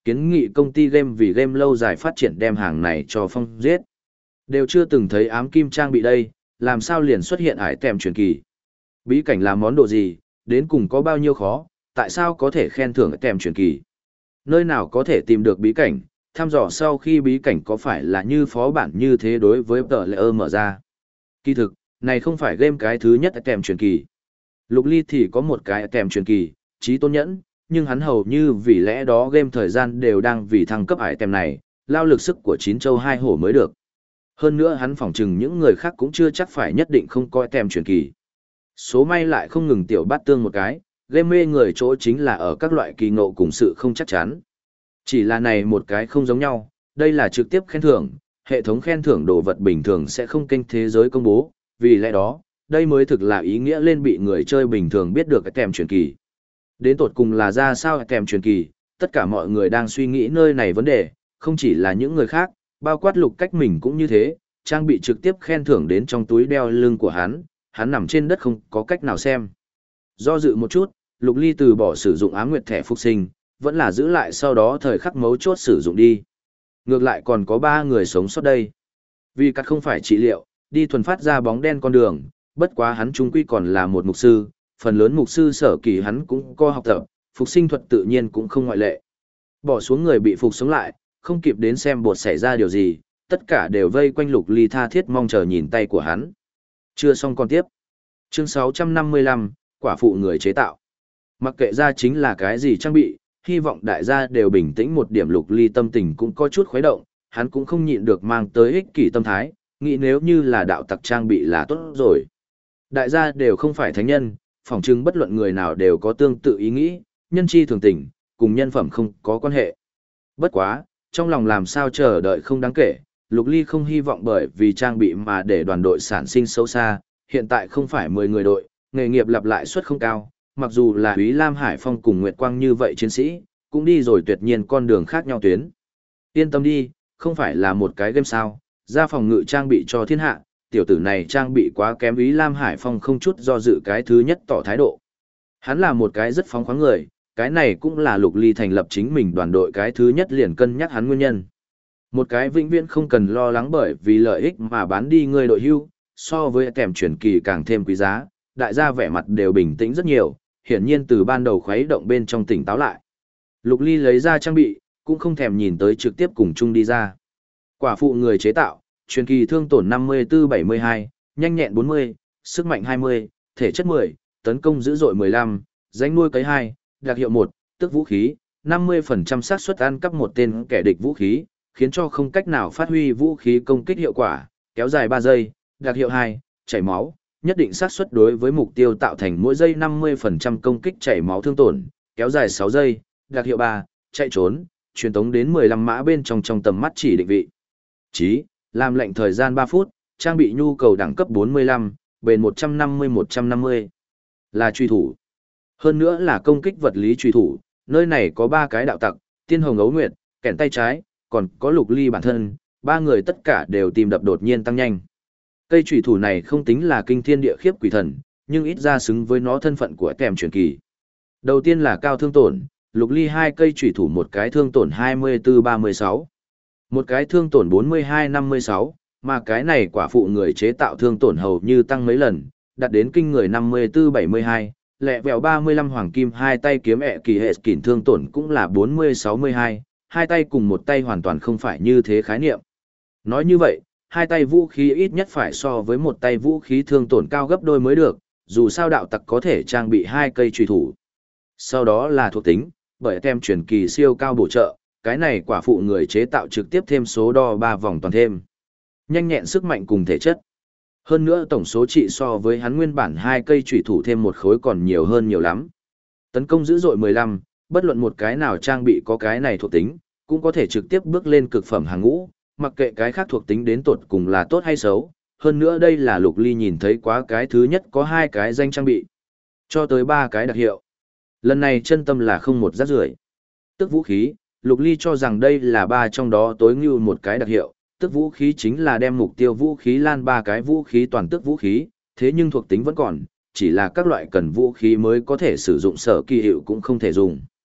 kiến nghị công ty game vì game lâu dài phát triển đem hàng này cho phong giết. Đều chưa từng thấy ám kim trang bị đây, làm sao liền xuất hiện ải tèm truyền kỳ. Bí cảnh là món đồ gì, đến cùng có bao nhiêu khó, tại sao có thể khen thưởng tèm truyền kỳ. Nơi nào có thể tìm được bí cảnh, thăm dò sau khi bí cảnh có phải là như phó bản như thế đối với tờ layer mở ra. Kỳ thực, này không phải game cái thứ nhất tèm truyền kỳ. Lục Ly thì có một cái tèm truyền kỳ, Chí Tôn Nhẫn, nhưng hắn hầu như vì lẽ đó game thời gian đều đang vì thăng cấp ải tèm này, lao lực sức của chín châu hai hổ mới được. Hơn nữa hắn phỏng chừng những người khác cũng chưa chắc phải nhất định không coi tèm truyền kỳ. Số may lại không ngừng tiểu bát tương một cái, game mê người chỗ chính là ở các loại kỳ ngộ cùng sự không chắc chắn. Chỉ là này một cái không giống nhau, đây là trực tiếp khen thưởng, hệ thống khen thưởng đồ vật bình thường sẽ không kênh thế giới công bố, vì lẽ đó, đây mới thực là ý nghĩa lên bị người chơi bình thường biết được cái tèm truyền kỳ. Đến tột cùng là ra sao cái tèm truyền kỳ, tất cả mọi người đang suy nghĩ nơi này vấn đề, không chỉ là những người khác, bao quát Lục Cách mình cũng như thế, trang bị trực tiếp khen thưởng đến trong túi đeo lưng của hắn nằm trên đất không có cách nào xem. Do dự một chút, Lục Ly từ bỏ sử dụng Ám Nguyệt thẻ phục sinh, vẫn là giữ lại sau đó thời khắc mấu chốt sử dụng đi. Ngược lại còn có 3 người sống sót đây. Vì cắt không phải trị liệu, đi thuần phát ra bóng đen con đường, bất quá hắn trung quy còn là một mục sư, phần lớn mục sư sở kỳ hắn cũng có học tập, phục sinh thuật tự nhiên cũng không ngoại lệ. Bỏ xuống người bị phục sống lại, không kịp đến xem bột xảy ra điều gì, tất cả đều vây quanh Lục Ly tha thiết mong chờ nhìn tay của hắn. Chưa xong còn tiếp. Chương 655, quả phụ người chế tạo. Mặc kệ ra chính là cái gì trang bị, hy vọng đại gia đều bình tĩnh một điểm. Lục Ly tâm tình cũng có chút khuấy động, hắn cũng không nhịn được mang tới ích kỷ tâm thái, nghĩ nếu như là đạo tặc trang bị là tốt rồi. Đại gia đều không phải thánh nhân, phỏng chừng bất luận người nào đều có tương tự ý nghĩ, nhân chi thường tình, cùng nhân phẩm không có quan hệ. Bất quá, trong lòng làm sao chờ đợi không đáng kể, Lục Ly không hy vọng bởi vì trang bị mà để đoàn đội sản sinh xấu xa, hiện tại không phải 10 người đội, nghề nghiệp lặp lại suất không cao, mặc dù là Úy Lam Hải Phong cùng Nguyệt Quang như vậy chiến sĩ, cũng đi rồi tuyệt nhiên con đường khác nhau tuyến. Yên tâm đi, không phải là một cái game sao, ra phòng ngự trang bị cho thiên hạ, tiểu tử này trang bị quá kém. Úy Lam Hải Phong không chút do dự cái thứ nhất tỏ thái độ. Hắn là một cái rất phóng khoáng người, cái này cũng là Lục Ly thành lập chính mình đoàn đội cái thứ nhất liền cân nhắc hắn nguyên nhân. Một cái vĩnh viễn không cần lo lắng bởi vì lợi ích mà bán đi người đội hưu, so với kèm truyền kỳ càng thêm quý giá, đại gia vẻ mặt đều bình tĩnh rất nhiều, hiển nhiên từ ban đầu khuấy động bên trong tỉnh táo lại. Lục Ly lấy ra trang bị, cũng không thèm nhìn tới trực tiếp cùng chung đi ra. Quả phụ người chế tạo, truyền kỳ thương tổn 54-72, nhanh nhẹn 40, sức mạnh 20, thể chất 10, tấn công dữ dội 15, danh nuôi cấy 2, đặc hiệu 1, tức vũ khí, 50% xác suất ăn cắp một tên kẻ địch vũ khí, khiến cho không cách nào phát huy vũ khí công kích hiệu quả, kéo dài 3 giây, đặc hiệu 2, chảy máu, nhất định xác suất đối với mục tiêu tạo thành mỗi giây 50% công kích chảy máu thương tổn, kéo dài 6 giây, đặc hiệu 3, chạy trốn, truyền tống đến 15 mã bên trong tầm mắt chỉ định vị. Chí, làm lệnh thời gian 3 phút, trang bị nhu cầu đẳng cấp 45, bền 150-150. Là truy thủ. Hơn nữa là công kích vật lý truy thủ, nơi này có 3 cái đạo tặc, Tiên Hồng Ấu Nguyệt, kẻn tay trái, còn có Lục Ly bản thân, 3 người tất cả đều tìm đập đột nhiên tăng nhanh. Cây truy thủ này không tính là kinh thiên địa khiếp quỷ thần, nhưng ít ra xứng với nó thân phận của kèm truyền kỳ. Đầu tiên là cao thương tổn, Lục Ly 2 cây truy thủ một cái thương tổn 24-36, một cái thương tổn 42-56, mà cái này quả phụ người chế tạo thương tổn hầu như tăng mấy lần, đạt đến kinh người 54-72, lẹ vẹo 35 hoàng kim hai tay kiếm kỳ hệ kỉn thương tổn cũng là 40-62, hai tay cùng một tay hoàn toàn không phải như thế khái niệm. Nói như vậy, hai tay vũ khí ít nhất phải so với một tay vũ khí thương tổn cao gấp đôi mới được, dù sao đạo tặc có thể trang bị 2 cây truy thủ. Sau đó là thuộc tính, bởi tem truyền kỳ siêu cao bổ trợ, cái này quả phụ người chế tạo trực tiếp thêm số đo 3 vòng toàn thêm. Nhanh nhẹn sức mạnh cùng thể chất. Hơn nữa tổng số trị so với hắn nguyên bản 2 cây truy thủ thêm một khối còn nhiều hơn nhiều lắm. Tấn công dữ dội 15, bất luận một cái nào trang bị có cái này thuộc tính, cũng có thể trực tiếp bước lên cực phẩm hàng ngũ, mặc kệ cái khác thuộc tính đến tột cùng là tốt hay xấu. Hơn nữa đây là Lục Ly nhìn thấy quá cái thứ nhất có 2 cái danh trang bị, cho tới 3 cái đặc hiệu. Lần này chân tâm là không một rác rưởi. Tức vũ khí, Lục Ly cho rằng đây là 3 trong đó tối ngưu một cái đặc hiệu, tức vũ khí chính là đem mục tiêu vũ khí lan 3 cái vũ khí toàn tức vũ khí, thế nhưng thuộc tính vẫn còn, chỉ là các loại cần vũ khí mới có thể sử dụng sở kỳ hiệu cũng không thể dùng.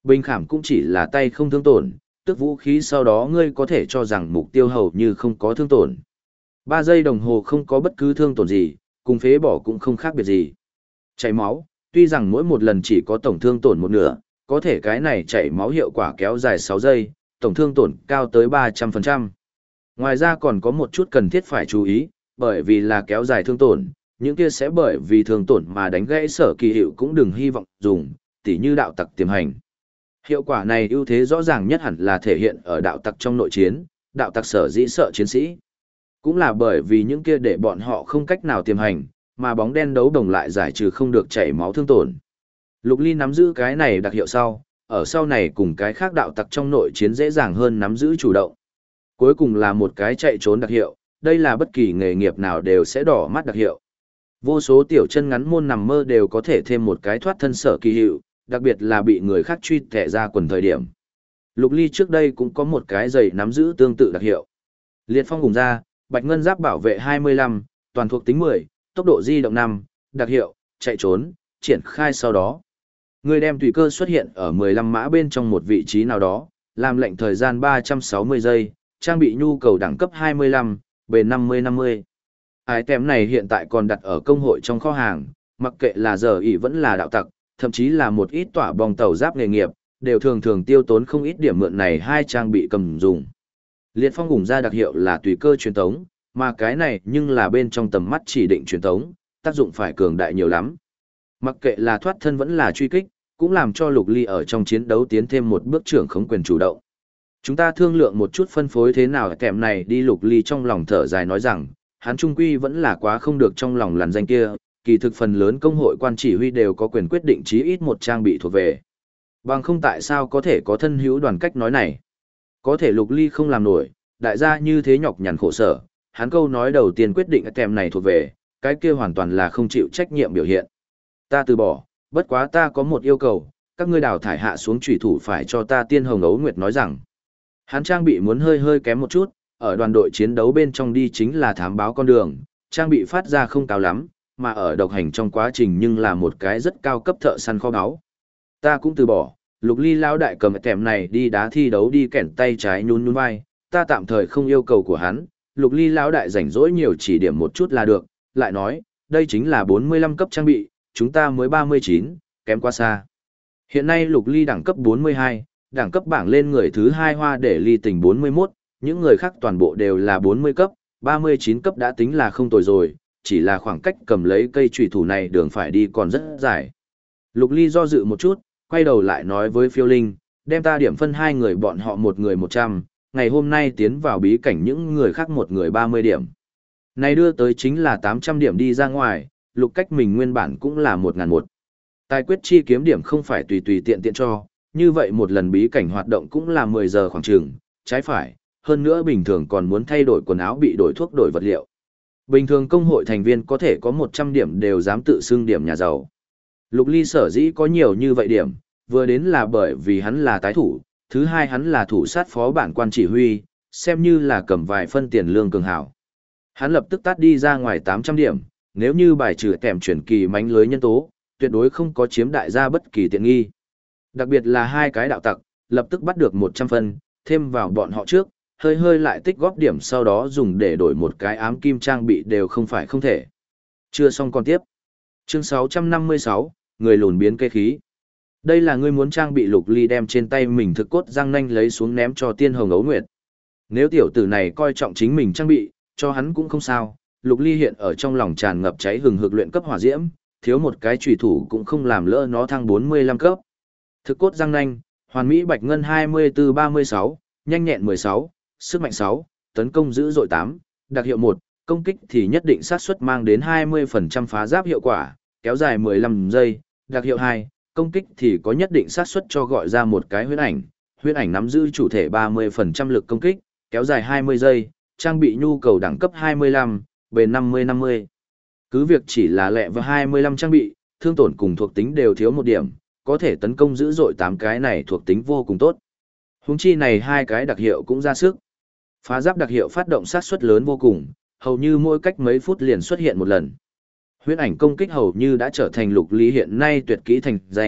Bình khảm cũng chỉ là tay không thương tổn, tức vũ khí sau đó ngươi có thể cho rằng mục tiêu hầu như không có thương tổn. 3 giây đồng hồ không có bất cứ thương tổn gì, cùng phế bỏ cũng không khác biệt gì. Chảy máu, tuy rằng mỗi một lần chỉ có tổng thương tổn một nửa, có thể cái này chảy máu hiệu quả kéo dài 6 giây, tổng thương tổn cao tới 300%. Ngoài ra còn có một chút cần thiết phải chú ý, bởi vì là kéo dài thương tổn, những kia sẽ bởi vì thương tổn mà đánh gãy sở kỳ hiệu cũng đừng hy vọng dùng, tỉ như đạo tặc tiềm hành. Hiệu quả này ưu thế rõ ràng nhất hẳn là thể hiện ở đạo tặc trong nội chiến, đạo tặc sở dĩ sợ chiến sĩ. Cũng là bởi vì những kia để bọn họ không cách nào tiềm hành, mà bóng đen đấu đồng lại giải trừ không được chảy máu thương tổn. Lục Ly nắm giữ cái này đặc hiệu sau, ở sau này cùng cái khác đạo tặc trong nội chiến dễ dàng hơn nắm giữ chủ động. Cuối cùng là một cái chạy trốn đặc hiệu, đây là bất kỳ nghề nghiệp nào đều sẽ đỏ mắt đặc hiệu. Vô số tiểu chân ngắn môn nằm mơ đều có thể thêm một cái thoát thân sở kỳ hiệu, đặc biệt là bị người khác truy tẻ ra quần thời điểm. Lục Ly trước đây cũng có một cái giày nắm giữ tương tự đặc hiệu. Liệt phong cùng ra, bạch ngân giáp bảo vệ 25, toàn thuộc tính 10, tốc độ di động 5, đặc hiệu, chạy trốn, triển khai sau đó. Người đem tùy cơ xuất hiện ở 15 mã bên trong một vị trí nào đó, làm lệnh thời gian 360 giây, trang bị nhu cầu đẳng cấp 25, bền 50-50. Item này hiện tại còn đặt ở công hội trong kho hàng, mặc kệ là giờ ỷ vẫn là đạo tặc, thậm chí là một ít tỏa bom tàu giáp nghề nghiệp, đều thường thường tiêu tốn không ít điểm mượn này hai trang bị cầm dùng. Liệt phong cùng ra đặc hiệu là tùy cơ truyền tống, mà cái này nhưng là bên trong tầm mắt chỉ định truyền tống, tác dụng phải cường đại nhiều lắm. Mặc kệ là thoát thân vẫn là truy kích, cũng làm cho Lục Ly ở trong chiến đấu tiến thêm một bước trưởng khống quyền chủ động. Chúng ta thương lượng một chút phân phối thế nào kèm này đi. Lục Ly trong lòng thở dài nói rằng, hắn trung quy vẫn là quá không được trong lòng làn danh kia, kỳ thực phần lớn công hội quan chỉ huy đều có quyền quyết định chí ít một trang bị thuộc về. Bằng không tại sao có thể có thân hữu đoàn cách nói này. Có thể Lục Ly không làm nổi, đại gia như thế nhọc nhằn khổ sở, hắn câu nói đầu tiên quyết định kèm này thuộc về, cái kia hoàn toàn là không chịu trách nhiệm biểu hiện. Ta từ bỏ, bất quá ta có một yêu cầu, các ngươi đào thải hạ xuống chủy thủ phải cho ta. Tiên Hồng Ấu Nguyệt nói rằng, hắn trang bị muốn hơi kém một chút, ở đoàn đội chiến đấu bên trong đi chính là thám báo con đường, trang bị phát ra không cao lắm, mà ở độc hành trong quá trình nhưng là một cái rất cao cấp thợ săn kho báu. Ta cũng từ bỏ. Lục Ly lão đại cầm kèm này đi đá thi đấu đi kẻn tay trái nhún nhún vai, ta tạm thời không yêu cầu của hắn. Lục Ly lão đại rảnh rỗi nhiều chỉ điểm một chút là được, lại nói, đây chính là 45 cấp trang bị, chúng ta mới 39, kém quá xa. Hiện nay Lục Ly đẳng cấp 42, đẳng cấp bảng lên người thứ 2 hoa để ly tình 41, những người khác toàn bộ đều là 40 cấp, 39 cấp đã tính là không tồi rồi, chỉ là khoảng cách cầm lấy cây chủy thủ này đường phải đi còn rất dài. Lục Ly do dự một chút, quay đầu lại nói với Phiêu Linh, đem ta điểm phân hai người bọn họ một người 100, ngày hôm nay tiến vào bí cảnh những người khác một người 30 điểm. Này đưa tới chính là 800 điểm đi ra ngoài, Lục cách mình nguyên bản cũng là 1001. Tài quyết chi kiếm điểm không phải tùy tùy tiện tiện cho, như vậy một lần bí cảnh hoạt động cũng là 10 giờ khoảng chừng, trái phải, hơn nữa bình thường còn muốn thay đổi quần áo bị đổi thuốc đổi vật liệu. Bình thường công hội thành viên có thể có 100 điểm đều dám tự xưng điểm nhà giàu. Lục Ly sở dĩ có nhiều như vậy điểm, vừa đến là bởi vì hắn là tái thủ, thứ hai hắn là thủ sát phó bản quan chỉ huy, xem như là cầm vài phân tiền lương cường hảo. Hắn lập tức tát đi ra ngoài 800 điểm, nếu như bài trừ kèm chuyển kỳ mánh lưới nhân tố, tuyệt đối không có chiếm đại gia bất kỳ tiện nghi. Đặc biệt là hai cái đạo tặc, lập tức bắt được 100 phân, thêm vào bọn họ trước, hơi lại tích góp điểm sau đó dùng để đổi một cái ám kim trang bị đều không phải không thể. Chưa xong còn tiếp. Chương 656, người lùn biến cây khí. Đây là ngươi muốn trang bị. Lục Ly đem trên tay mình thực cốt răng nanh lấy xuống ném cho Tiên Hồng Ấu Nguyệt. Nếu tiểu tử này coi trọng chính mình trang bị, cho hắn cũng không sao. Lục Ly hiện ở trong lòng tràn ngập cháy hừng hực luyện cấp hỏa diễm, thiếu một cái chủy thủ cũng không làm lỡ nó thăng 45 cấp. Thực cốt răng nanh, hoàn mỹ bạch ngân 24-36, nhanh nhẹn 16, sức mạnh 6, tấn công dữ dội 8, đặc hiệu 1, công kích thì nhất định xác suất mang đến 20% phá giáp hiệu quả, kéo dài 15 giây, đặc hiệu 2, công kích thì có nhất định xác suất cho gọi ra một cái huyễn ảnh nắm giữ chủ thể 30% lực công kích, kéo dài 20 giây, trang bị nhu cầu đẳng cấp 25, bền 50-50. Cứ việc chỉ là lẹ và 25 trang bị, thương tổn cùng thuộc tính đều thiếu một điểm, có thể tấn công dữ dội 8 cái này thuộc tính vô cùng tốt. Huống chi này hai cái đặc hiệu cũng ra sức. Phá giáp đặc hiệu phát động sát suất lớn vô cùng, hầu như mỗi cách mấy phút liền xuất hiện một lần. Huyễn ảnh công kích hầu như đã trở thành Lục Ly hiện nay tuyệt kỹ thành danh,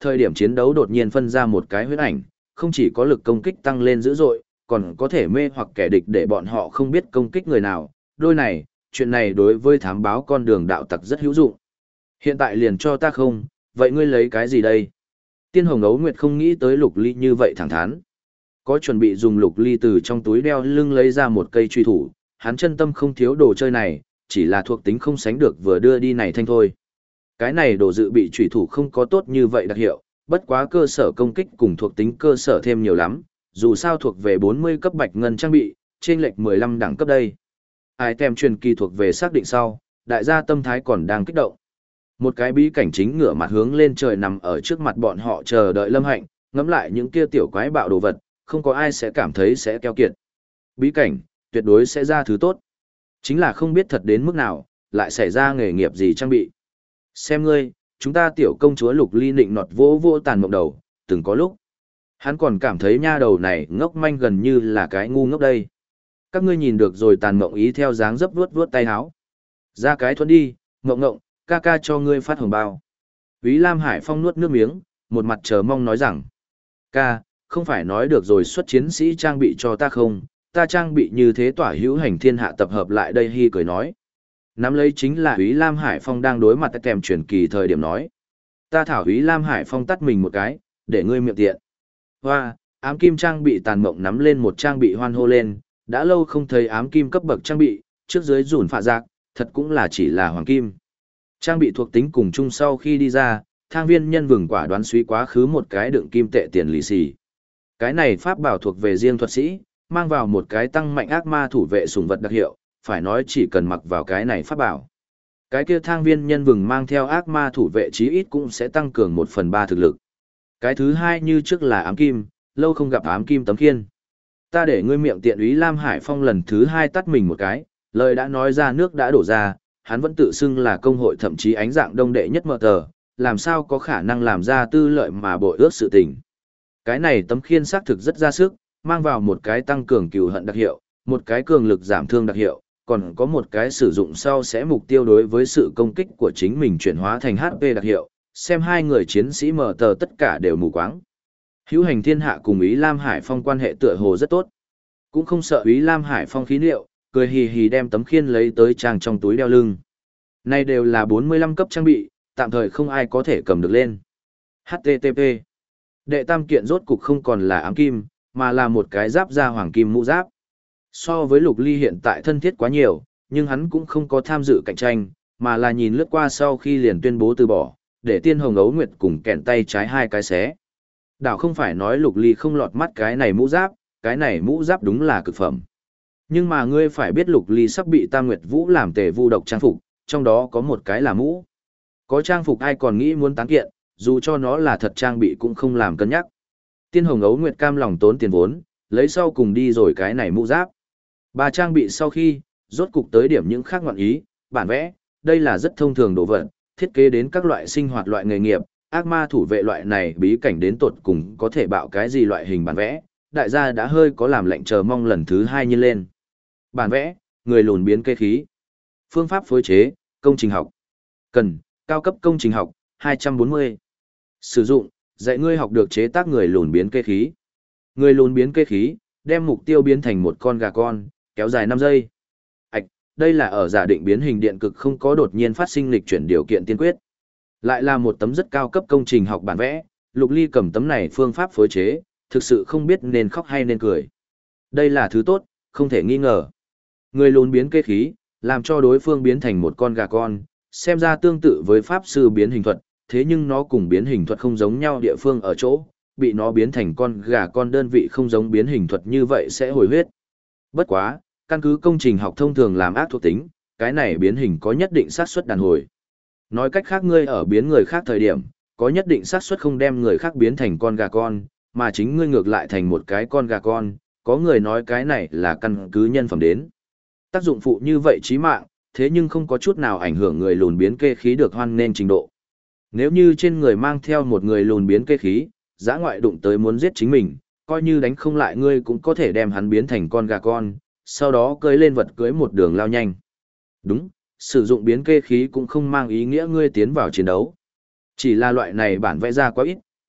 thời điểm chiến đấu đột nhiên phân ra một cái huyết ảnh, không chỉ có lực công kích tăng lên dữ dội, còn có thể mê hoặc kẻ địch để bọn họ không biết công kích người nào. Đôi này, chuyện này đối với thám báo con đường đạo tặc rất hữu dụng. Hiện tại liền cho ta không, vậy ngươi lấy cái gì đây? Tiên Hồng Ấu Nguyệt không nghĩ tới Lục Ly như vậy thẳng thắn. Có chuẩn bị dùng Lục Ly từ trong túi đeo lưng lấy ra một cây truy thủ, hắn chân tâm không thiếu đồ chơi này, chỉ là thuộc tính không sánh được vừa đưa đi này thanh thôi. Cái này đồ dự bị truy thủ không có tốt như vậy đặc hiệu, bất quá cơ sở công kích cùng thuộc tính cơ sở thêm nhiều lắm, dù sao thuộc về 40 cấp bạch ngân trang bị, trên lệch 15 đẳng cấp đây. Item truyền kỳ thuộc về xác định sau, đại gia tâm thái còn đang kích động. Một cái bí cảnh chính ngửa mặt hướng lên trời nằm ở trước mặt bọn họ chờ đợi Lâm Hạnh, ngắm lại những kia tiểu quái bạo đồ vật, không có ai sẽ cảm thấy sẽ keo kiệt. Bí cảnh, tuyệt đối sẽ ra thứ tốt. Chính là không biết thật đến mức nào, lại xảy ra nghề nghiệp gì trang bị. Xem ngươi, chúng ta tiểu công chúa Lục Ly nịnh nọt vô vô tàn mộng đầu, từng có lúc. Hắn còn cảm thấy nha đầu này ngốc manh gần như là cái ngu ngốc đây. Các ngươi nhìn được rồi tàn mộng ý theo dáng dấp vuốt vuốt tay háo. Ra cái thuẫn đi, ngộng ngộng, ca ca cho ngươi phát hồng bao. Úy Lam Hải Phong nuốt nước miếng, một mặt chờ mong nói rằng. Ca, không phải nói được rồi xuất chiến sĩ trang bị cho ta không, ta trang bị như thế tỏa hữu hành thiên hạ tập hợp lại đây Hi cười nói. Nắm lấy chính là Úy Lam Hải Phong đang đối mặt kèm truyền kỳ thời điểm nói. Ta thảo Úy Lam Hải Phong tắt mình một cái, để ngươi miệng tiện. Hoa, ám kim trang bị tàn mộng nắm lên một trang bị hoan hô lên, đã lâu không thấy ám kim cấp bậc trang bị, trước dưới rủn phạ giác, thật cũng là chỉ là hoàng kim. Trang bị thuộc tính cùng chung sau khi đi ra, thang viên nhân vừng quả đoán suý quá khứ một cái đựng kim tệ tiền lì xì. Cái này pháp bảo thuộc về riêng thuật sĩ, mang vào một cái tăng mạnh ác ma thủ vệ sủng vật đặc hiệu, phải nói chỉ cần mặc vào cái này pháp bảo. Cái kia thang viên nhân vừng mang theo ác ma thủ vệ chí ít cũng sẽ tăng cường 1/3 thực lực. Cái thứ hai như trước là ám kim, lâu không gặp ám kim tấm khiên. Ta để ngươi miệng tiện Úy Lam Hải Phong lần thứ hai tắt mình một cái, lời đã nói ra nước đã đổ ra, hắn vẫn tự xưng là công hội thậm chí ánh dạng đông đệ nhất mở tờ, làm sao có khả năng làm ra tư lợi mà bội ước sự tình. Cái này tấm khiên xác thực rất ra sức, mang vào một cái tăng cường cừu hận đặc hiệu, một cái cường lực giảm thương đặc hiệu, còn có một cái sử dụng sau sẽ mục tiêu đối với sự công kích của chính mình chuyển hóa thành HP đặc hiệu, xem hai người chiến sĩ mở tờ tất cả đều mù quáng. Hữu hành thiên hạ cùng Úy Lam Hải Phong quan hệ tựa hồ rất tốt. Cũng không sợ Úy Lam Hải Phong khí liệu, cười hì hì đem tấm khiên lấy tới trang trong túi đeo lưng. Này đều là 45 cấp trang bị, tạm thời không ai có thể cầm được lên. HTTP. Đệ tam kiện rốt cục không còn là ám kim, mà là một cái giáp da hoàng kim mũ giáp. So với Lục Ly hiện tại thân thiết quá nhiều, nhưng hắn cũng không có tham dự cạnh tranh, mà là nhìn lướt qua sau khi liền tuyên bố từ bỏ, để Tiên Hồng Ấu Nguyệt cùng kẹn tay trái hai cái xé. Đảo không phải nói Lục Ly không lọt mắt cái này mũ giáp đúng là cực phẩm. Nhưng mà ngươi phải biết Lục Ly sắp bị Tam Nguyệt Vũ làm tề vu độc trang phục, trong đó có một cái là mũ. Có trang phục ai còn nghĩ muốn tán kiện, dù cho nó là thật trang bị cũng không làm cân nhắc. Tiên Hồng Ấu Nguyệt cam lòng tốn tiền vốn, lấy sau cùng đi rồi cái này mũ giáp. Bà trang bị sau khi, rốt cục tới điểm những khác ngoạn ý, bản vẽ, đây là rất thông thường đồ vật, thiết kế đến các loại sinh hoạt loại nghề nghiệp, ác ma thủ vệ loại này bí cảnh đến tột cùng có thể bạo cái gì loại hình bản vẽ, đại gia đã hơi có làm lệnh chờ mong lần thứ hai nhiên lên. Bản vẽ, người lùn biến kê khí. Phương pháp phối chế, công trình học. Cần, cao cấp công trình học, 240. Sử dụng, dạy ngươi học được chế tác người lùn biến kê khí. Người lùn biến kê khí, đem mục tiêu biến thành một con gà con, kéo dài 5 giây. Đây là ở giả định biến hình điện cực không có đột nhiên phát sinh lịch chuyển điều kiện tiên quyết. Lại là một tấm rất cao cấp công trình học bản vẽ, Lục Ly cầm tấm này phương pháp phối chế, thực sự không biết nên khóc hay nên cười. Đây là thứ tốt, không thể nghi ngờ. Người lùn biến kê khí, làm cho đối phương biến thành một con gà con, xem ra tương tự với pháp sư biến hình thuật, thế nhưng nó cùng biến hình thuật không giống nhau địa phương ở chỗ, bị nó biến thành con gà con đơn vị không giống biến hình thuật như vậy sẽ hồi huyết. Bất quá, căn cứ công trình học thông thường làm ác thuộc tính, cái này biến hình có nhất định xác suất đàn hồi. Nói cách khác ngươi ở biến người khác thời điểm, có nhất định xác suất không đem người khác biến thành con gà con, mà chính ngươi ngược lại thành một cái con gà con, có người nói cái này là căn cứ nhân phẩm đến. Tác dụng phụ như vậy chí mạng, thế nhưng không có chút nào ảnh hưởng người lùn biến kê khí được hoan nên trình độ. Nếu như trên người mang theo một người lùn biến kê khí, dã ngoại đụng tới muốn giết chính mình, coi như đánh không lại ngươi cũng có thể đem hắn biến thành con gà con, sau đó cưới lên vật cưới một đường lao nhanh. Đúng, sử dụng biến kê khí cũng không mang ý nghĩa ngươi tiến vào chiến đấu. Chỉ là loại này bản vẽ ra quá ít,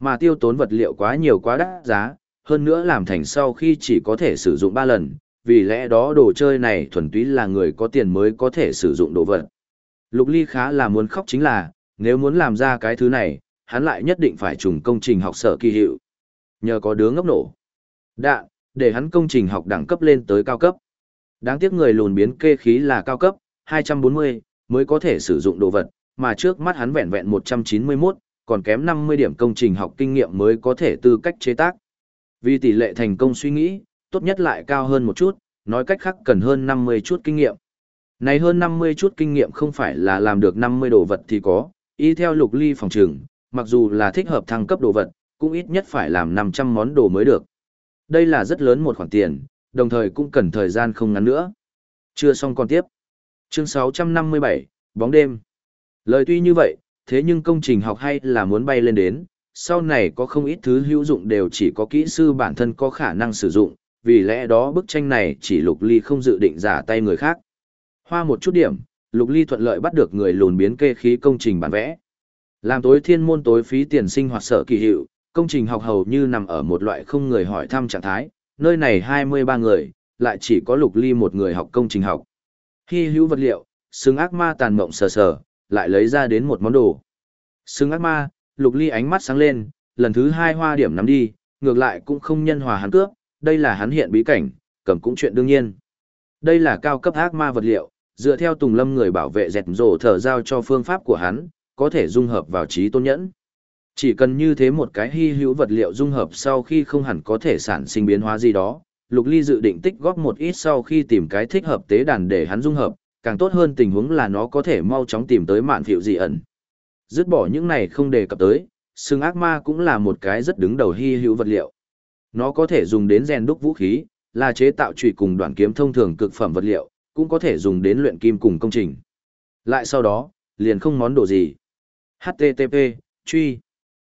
Mà tiêu tốn vật liệu quá nhiều quá đắt giá, hơn nữa làm thành sau khi chỉ có thể sử dụng 3 lần, vì lẽ đó đồ chơi này thuần túy là người có tiền mới có thể sử dụng đồ vật. Lục Ly khá là muốn khóc chính là, nếu muốn làm ra cái thứ này, hắn lại nhất định phải trùng công trình học sở kỳ hiệu. Nhờ có đứa ngốc nổ. Đạn, để hắn công trình học đẳng cấp lên tới cao cấp. Đáng tiếc người lùn biến kê khí là cao cấp, 240, mới có thể sử dụng đồ vật, mà trước mắt hắn vẹn vẹn 191, còn kém 50 điểm công trình học kinh nghiệm mới có thể tư cách chế tác. Vì tỷ lệ thành công suy nghĩ, tốt nhất lại cao hơn một chút, nói cách khác cần hơn 50 chút kinh nghiệm. Này hơn 50 chút kinh nghiệm không phải là làm được 50 đồ vật thì có, y theo Lục Ly phòng trường, mặc dù là thích hợp thăng cấp đồ vật, cũng ít nhất phải làm 500 món đồ mới được. Đây là rất lớn một khoản tiền, đồng thời cũng cần thời gian không ngắn nữa. Chưa xong còn tiếp. Chương 657, bóng đêm. Lời tuy như vậy, thế nhưng công trình học hay là muốn bay lên đến, sau này có không ít thứ hữu dụng đều chỉ có kỹ sư bản thân có khả năng sử dụng, vì lẽ đó bức tranh này chỉ Lục Ly không dự định giả tay người khác. Hoa một chút điểm, Lục Ly thuận lợi bắt được người lùn biến kê khí công trình bản vẽ. Làm tối thiên môn tối phí tiền sinh hoạt sở kỳ hiệu, công trình học hầu như nằm ở một loại không người hỏi thăm trạng thái, nơi này 23 người, lại chỉ có Lục Ly một người học công trình học. Hy hữu vật liệu, xương ác ma tàn mộng sờ sờ, lại lấy ra đến một món đồ. Xương ác ma, Lục Ly ánh mắt sáng lên, lần thứ 2 hoa điểm nắm đi, ngược lại cũng không nhân hòa hắn cướp, đây là hắn hiện bí cảnh, cầm cũng chuyện đương nhiên. Đây là cao cấp ác ma vật liệu, dựa theo Tùng Lâm người bảo vệ dẹt rổ thở giao cho phương pháp của hắn, có thể dung hợp vào trí tôn nhẫn. Chỉ cần như thế một cái hy hữu vật liệu dung hợp sau khi không hẳn có thể sản sinh biến hóa gì đó, Lục Ly dự định tích góp một ít sau khi tìm cái thích hợp tế đàn để hắn dung hợp, càng tốt hơn tình huống là nó có thể mau chóng tìm tới mạn phiệu dị ẩn. Dứt bỏ những này không đề cập tới, xương ác ma cũng là một cái rất đứng đầu hy hữu vật liệu. Nó có thể dùng đến rèn đúc vũ khí, là chế tạo chùy cùng đoạn kiếm thông thường cực phẩm vật liệu, cũng có thể dùng đến luyện kim cùng công trình. Lại sau đó, liền không món đồ gì. HTTP, truy.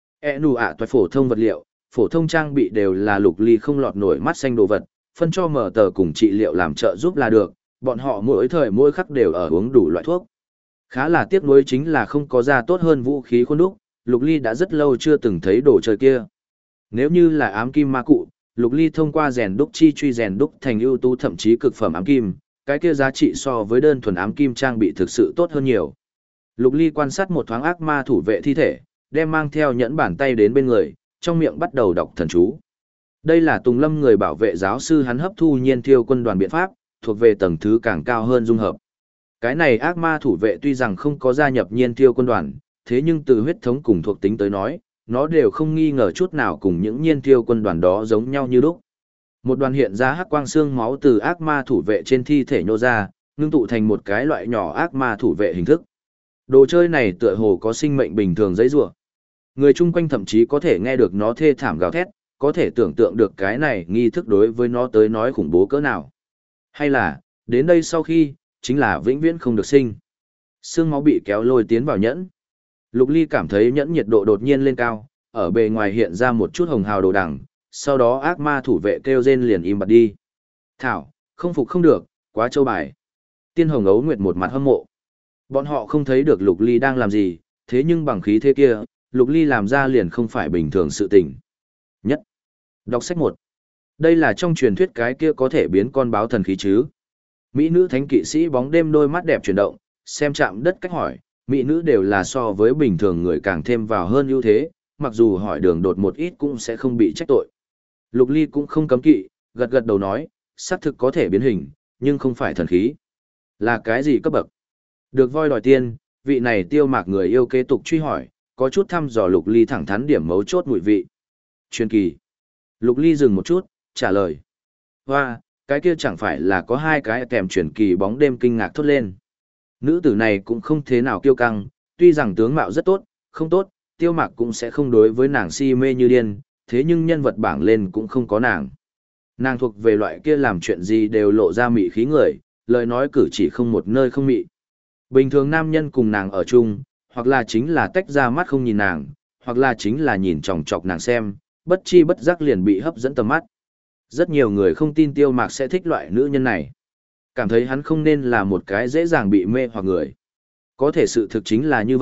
Nụ ạ toại phổ thông vật liệu, phổ thông trang bị đều là Lục Ly không lọt nổi mắt xanh đồ vật, phân cho mở tờ cùng trị liệu làm trợ giúp là được, bọn họ mỗi thời mỗi khắc đều ở uống đủ loại thuốc. Khá là tiếc nuối chính là không có ra tốt hơn vũ khí khuôn đúc, Lục Ly đã rất lâu chưa từng thấy đồ chơi kia. Nếu như là ám kim ma cụ, Lục Ly thông qua rèn đúc chi truy rèn đúc thành ưu tú thậm chí cực phẩm ám kim, cái kia giá trị so với đơn thuần ám kim trang bị thực sự tốt hơn nhiều. Lục Ly quan sát một thoáng ác ma thủ vệ thi thể, đem mang theo nhẫn bàn tay đến bên người, trong miệng bắt đầu đọc thần chú. Đây là Tùng Lâm người bảo vệ giáo sư hắn hấp thu nhiên thiêu quân đoàn biện pháp, thuộc về tầng thứ càng cao hơn dung hợp. Cái này ác ma thủ vệ tuy rằng không có gia nhập nhiên thiêu quân đoàn, thế nhưng từ huyết thống cùng thuộc tính tới nói, nó đều không nghi ngờ chút nào cùng những nhiên thiêu quân đoàn đó giống nhau như lúc. Một đoàn hiện ra hắc quang xương máu từ ác ma thủ vệ trên thi thể nhô ra, ngưng tụ thành một cái loại nhỏ ác ma thủ vệ hình thức. Đồ chơi này tựa hồ có sinh mệnh bình thường dãy rủa. Người chung quanh thậm chí có thể nghe được nó thê thảm gào thét, có thể tưởng tượng được cái này nghi thức đối với nó tới nói khủng bố cỡ nào. Hay là, đến đây sau khi, chính là vĩnh viễn không được sinh. Xương máu bị kéo lôi tiến vào nhẫn. Lục Ly cảm thấy nhẫn nhiệt độ đột nhiên lên cao, ở bề ngoài hiện ra một chút hồng hào đồ đằng, sau đó ác ma thủ vệ kêu rên liền im bặt đi. Thảo, không phục không được, quá trâu bài. Tiên Hồng Ấu Nguyệt một mặt hâm mộ. Bọn họ không thấy được Lục Ly đang làm gì, thế nhưng bằng khí thế kia, Lục Ly làm ra liền không phải bình thường sự tình. Nhất. Đọc sách 1. Đây là trong truyền thuyết cái kia có thể biến con báo thần khí chứ. Mỹ nữ thánh kỵ sĩ bóng đêm đôi mắt đẹp chuyển động, xem chạm đất cách hỏi, mỹ nữ đều là so với bình thường người càng thêm vào hơn ưu thế, mặc dù hỏi đường đột một ít cũng sẽ không bị trách tội. Lục Ly cũng không cấm kỵ, gật gật đầu nói, xác thực có thể biến hình, nhưng không phải thần khí. Là cái gì cấp bậc? Được voi đòi tiên, vị này Tiêu Mạc người yêu kế tục truy hỏi, có chút thăm dò Lục Ly thẳng thắn điểm mấu chốt mùi vị. Truyền kỳ. Lục Ly dừng một chút, trả lời. Hoa, cái kia chẳng phải là có hai cái kèm truyền kỳ bóng đêm kinh ngạc thốt lên. Nữ tử này cũng không thế nào kiêu căng, tuy rằng tướng mạo rất tốt, không tốt, Tiêu Mạc cũng sẽ không đối với nàng si mê như điên, thế nhưng nhân vật bảng lên cũng không có nàng. Nàng thuộc về loại kia làm chuyện gì đều lộ ra mị khí người, lời nói cử chỉ không một nơi không mị. Bình thường nam nhân cùng nàng ở chung, hoặc là chính là tách ra mắt không nhìn nàng, hoặc là chính là nhìn chòng chọc nàng xem, bất chi bất giác liền bị hấp dẫn tầm mắt. Rất nhiều người không tin Tiêu Mạc sẽ thích loại nữ nhân này. Cảm thấy hắn không nên là một cái dễ dàng bị mê hoặc người. Có thể sự thực chính là như vậy,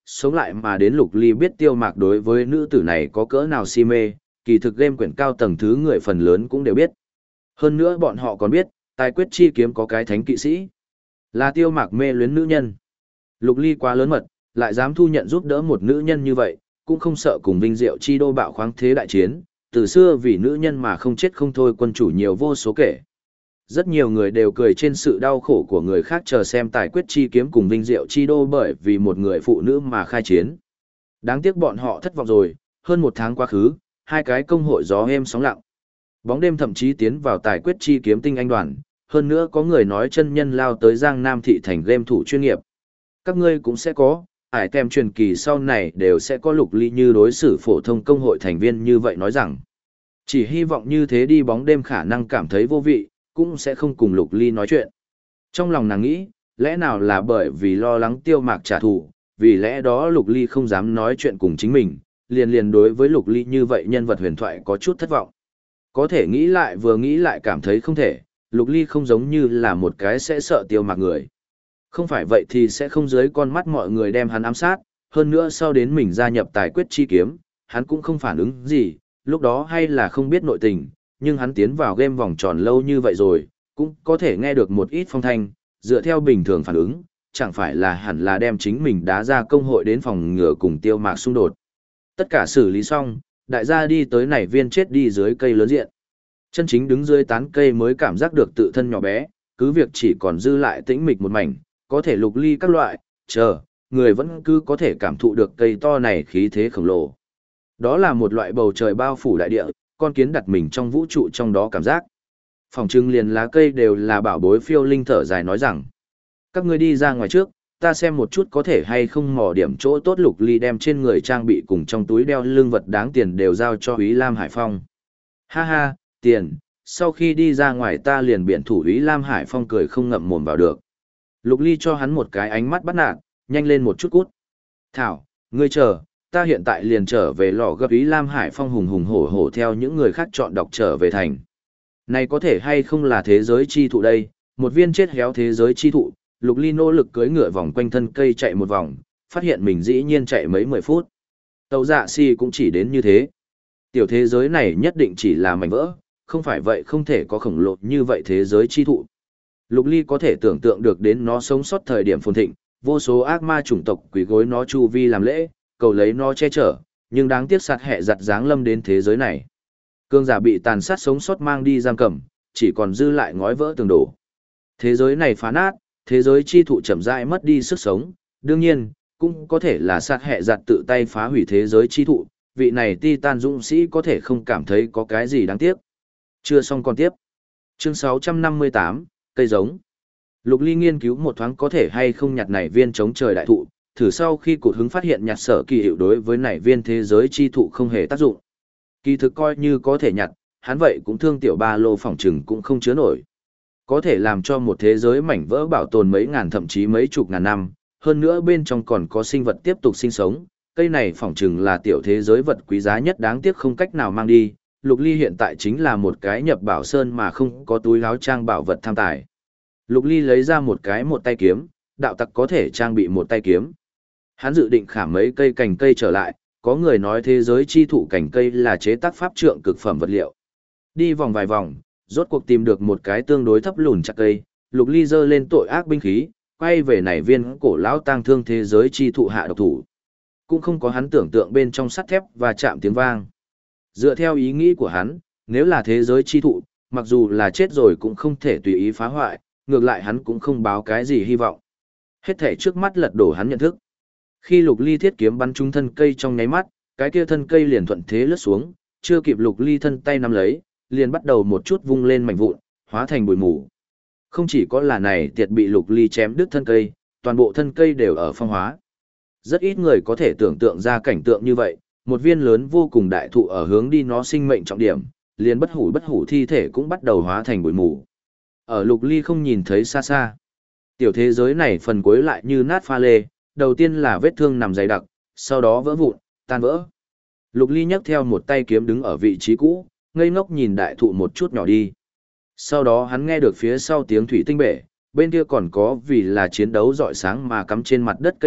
sống lại mà đến Lục Ly biết Tiêu Mạc đối với nữ tử này có cỡ nào si mê, kỳ thực game quyển cao tầng thứ người phần lớn cũng đều biết. Hơn nữa bọn họ còn biết, tài quyết chi kiếm có cái thánh kỵ sĩ. Là Tiêu Mạc mê luyến nữ nhân. Lục Ly quá lớn mật, lại dám thu nhận giúp đỡ một nữ nhân như vậy, cũng không sợ cùng vinh diệu chi đô bạo khoáng thế đại chiến, từ xưa vì nữ nhân mà không chết không thôi quân chủ nhiều vô số kể. Rất nhiều người đều cười trên sự đau khổ của người khác chờ xem tài quyết chi kiếm cùng vinh diệu chi đô bởi vì một người phụ nữ mà khai chiến. Đáng tiếc bọn họ thất vọng rồi, hơn một tháng quá khứ, hai cái công hội gió êm sóng lặng. Bóng đêm thậm chí tiến vào tài quyết chi kiếm tinh anh đoàn, hơn nữa có người nói chân nhân lao tới Giang Nam thị thành game thủ chuyên nghiệp. Các ngươi cũng sẽ có, ải tem truyền kỳ sau này đều sẽ có Lục Ly như đối xử phổ thông công hội thành viên như vậy nói rằng. Chỉ hy vọng như thế đi bóng đêm khả năng cảm thấy vô vị, cũng sẽ không cùng Lục Ly nói chuyện. Trong lòng nàng nghĩ, lẽ nào là bởi vì lo lắng Tiêu Mạc trả thù, vì lẽ đó Lục Ly không dám nói chuyện cùng chính mình, liền đối với Lục Ly như vậy nhân vật huyền thoại có chút thất vọng. Có thể nghĩ lại vừa nghĩ lại cảm thấy không thể, Lục Ly không giống như là một cái sẽ sợ Tiêu Mạc người. Không phải vậy thì sẽ không dưới con mắt mọi người đem hắn ám sát, hơn nữa sau đến mình gia nhập tài quyết chi kiếm, hắn cũng không phản ứng gì, lúc đó hay là không biết nội tình, nhưng hắn tiến vào game vòng tròn lâu như vậy rồi, cũng có thể nghe được một ít phong thanh, dựa theo bình thường phản ứng, chẳng phải là hẳn là đem chính mình đá ra công hội đến phòng ngừa cùng Tiêu Mạc xung đột. Tất cả xử lý xong, đại gia đi tới nảy viên chết đi dưới cây lớn diện. Chân chính đứng dưới tán cây mới cảm giác được tự thân nhỏ bé, cứ việc chỉ còn dư lại tĩnh mịch một mảnh, có thể Lục Ly các loại, người vẫn cứ có thể cảm thụ được cây to này khí thế khổng lồ. Đó là một loại bầu trời bao phủ đại địa, con kiến đặt mình trong vũ trụ trong đó cảm giác. Phòng trưng liền lá cây đều là bảo bối phiêu linh thở dài nói rằng. Các ngươi đi ra ngoài trước, ta xem một chút có thể hay không mò điểm chỗ tốt. Lục Ly đem trên người trang bị cùng trong túi đeo lưng vật đáng tiền đều giao cho Úy Lam Hải Phong. Ha ha, tiền, sau khi đi ra ngoài ta liền biện thủ. Úy Lam Hải Phong cười không ngậm mồm vào được. Lục Ly cho hắn một cái ánh mắt bắt nạt, nhanh lên một chút cút. Thảo, ngươi chờ, ta hiện tại liền trở về lò gấp. Úy Lam Hải Phong hùng hùng hổ hổ theo những người khác chọn đọc trở về thành. Này có thể hay không là thế giới chi thụ đây, một viên chết héo thế giới chi thụ. Lục Ly nỗ lực cưỡi ngựa vòng quanh thân cây chạy một vòng, phát hiện mình dĩ nhiên chạy mấy 10 phút. Tàu dạ si cũng chỉ đến như thế. Tiểu thế giới này nhất định chỉ là mảnh vỡ, không phải vậy không thể có khổng lồ như vậy thế giới chi thụ. Lục Ly có thể tưởng tượng được đến nó sống sót thời điểm phồn thịnh, vô số ác ma chủng tộc quỳ gối nó chu vi làm lễ, cầu lấy nó che chở, nhưng đáng tiếc sạt hẹ giặt dáng lâm đến thế giới này. Cương giả bị tàn sát sống sót mang đi giam cầm, chỉ còn dư lại ngói vỡ tường đổ. Thế giới này phá nát, thế giới chi thụ chậm rãi mất đi sức sống, đương nhiên, cũng có thể là sạt hẹ giặt tự tay phá hủy thế giới chi thụ, vị này Titan dũng sĩ có thể không cảm thấy có cái gì đáng tiếc. Chưa xong còn tiếp. Chương 658, cây giống. Lục Ly nghiên cứu một thoáng có thể hay không nhặt nảy viên chống trời đại thụ, thử sau khi cụt hứng phát hiện nhặt sở kỳ hiệu đối với nảy viên thế giới chi thụ không hề tác dụng. Kỳ thực coi như có thể nhặt, hắn vậy cũng thương tiểu ba lô phòng trừng cũng không chứa nổi. Có thể làm cho một thế giới mảnh vỡ bảo tồn mấy ngàn thậm chí mấy chục ngàn năm, hơn nữa bên trong còn có sinh vật tiếp tục sinh sống. Cây này phỏng chừng là tiểu thế giới vật quý giá nhất đáng tiếc không cách nào mang đi. Lục Ly hiện tại chính là một cái nhập bảo sơn mà không có túi áo trang bảo vật tham tài. Lục Ly lấy ra một tay kiếm, đạo tặc có thể trang bị một tay kiếm. Hắn dự định khảm mấy cây cành cây trở lại, có người nói thế giới chi thụ cành cây là chế tác pháp trượng cực phẩm vật liệu. Đi vòng vài vòng, rốt cuộc tìm được một cái tương đối thấp lùn chặt cây, Lục Ly giơ lên tội ác binh khí, quay về nảy viên cổ lão tang thương thế giới chi thụ hạ độc thủ. Cũng không có hắn tưởng tượng bên trong sắt thép và chạm tiếng vang. Dựa theo ý nghĩ của hắn, nếu là thế giới chi thụ, mặc dù là chết rồi cũng không thể tùy ý phá hoại, ngược lại hắn cũng không báo cái gì hy vọng. Hết thể trước mắt lật đổ hắn nhận thức. Khi Lục Ly thiết kiếm bắn trúng thân cây trong nháy mắt, cái kia thân cây liền thuận thế lướt xuống, chưa kịp Lục Ly thân tay nắm lấy, liền bắt đầu một chút vung lên mảnh vụn, hóa thành bụi mù. Không chỉ có là này tiệt bị Lục Ly chém đứt thân cây, toàn bộ thân cây đều ở phong hóa. Rất ít người có thể tưởng tượng ra cảnh tượng như vậy, một viên lớn vô cùng đại thụ ở hướng đi nó sinh mệnh trọng điểm, liền bất hủ thi thể cũng bắt đầu hóa thành bụi mù. Ở Lục Ly không nhìn thấy xa xa. Tiểu thế giới này phần cuối lại như nát pha lê, đầu tiên là vết thương nằm dày đặc, sau đó vỡ vụn, tan vỡ. Lục Ly nhấc theo một tay kiếm đứng ở vị trí cũ, ngây ngốc nhìn đại thụ một chút nhỏ đi. Sau đó hắn nghe được phía sau tiếng thủy tinh bể, bên kia còn có vì là chiến đấu rọi sáng mà cắm trên mặt đất cây đuốc,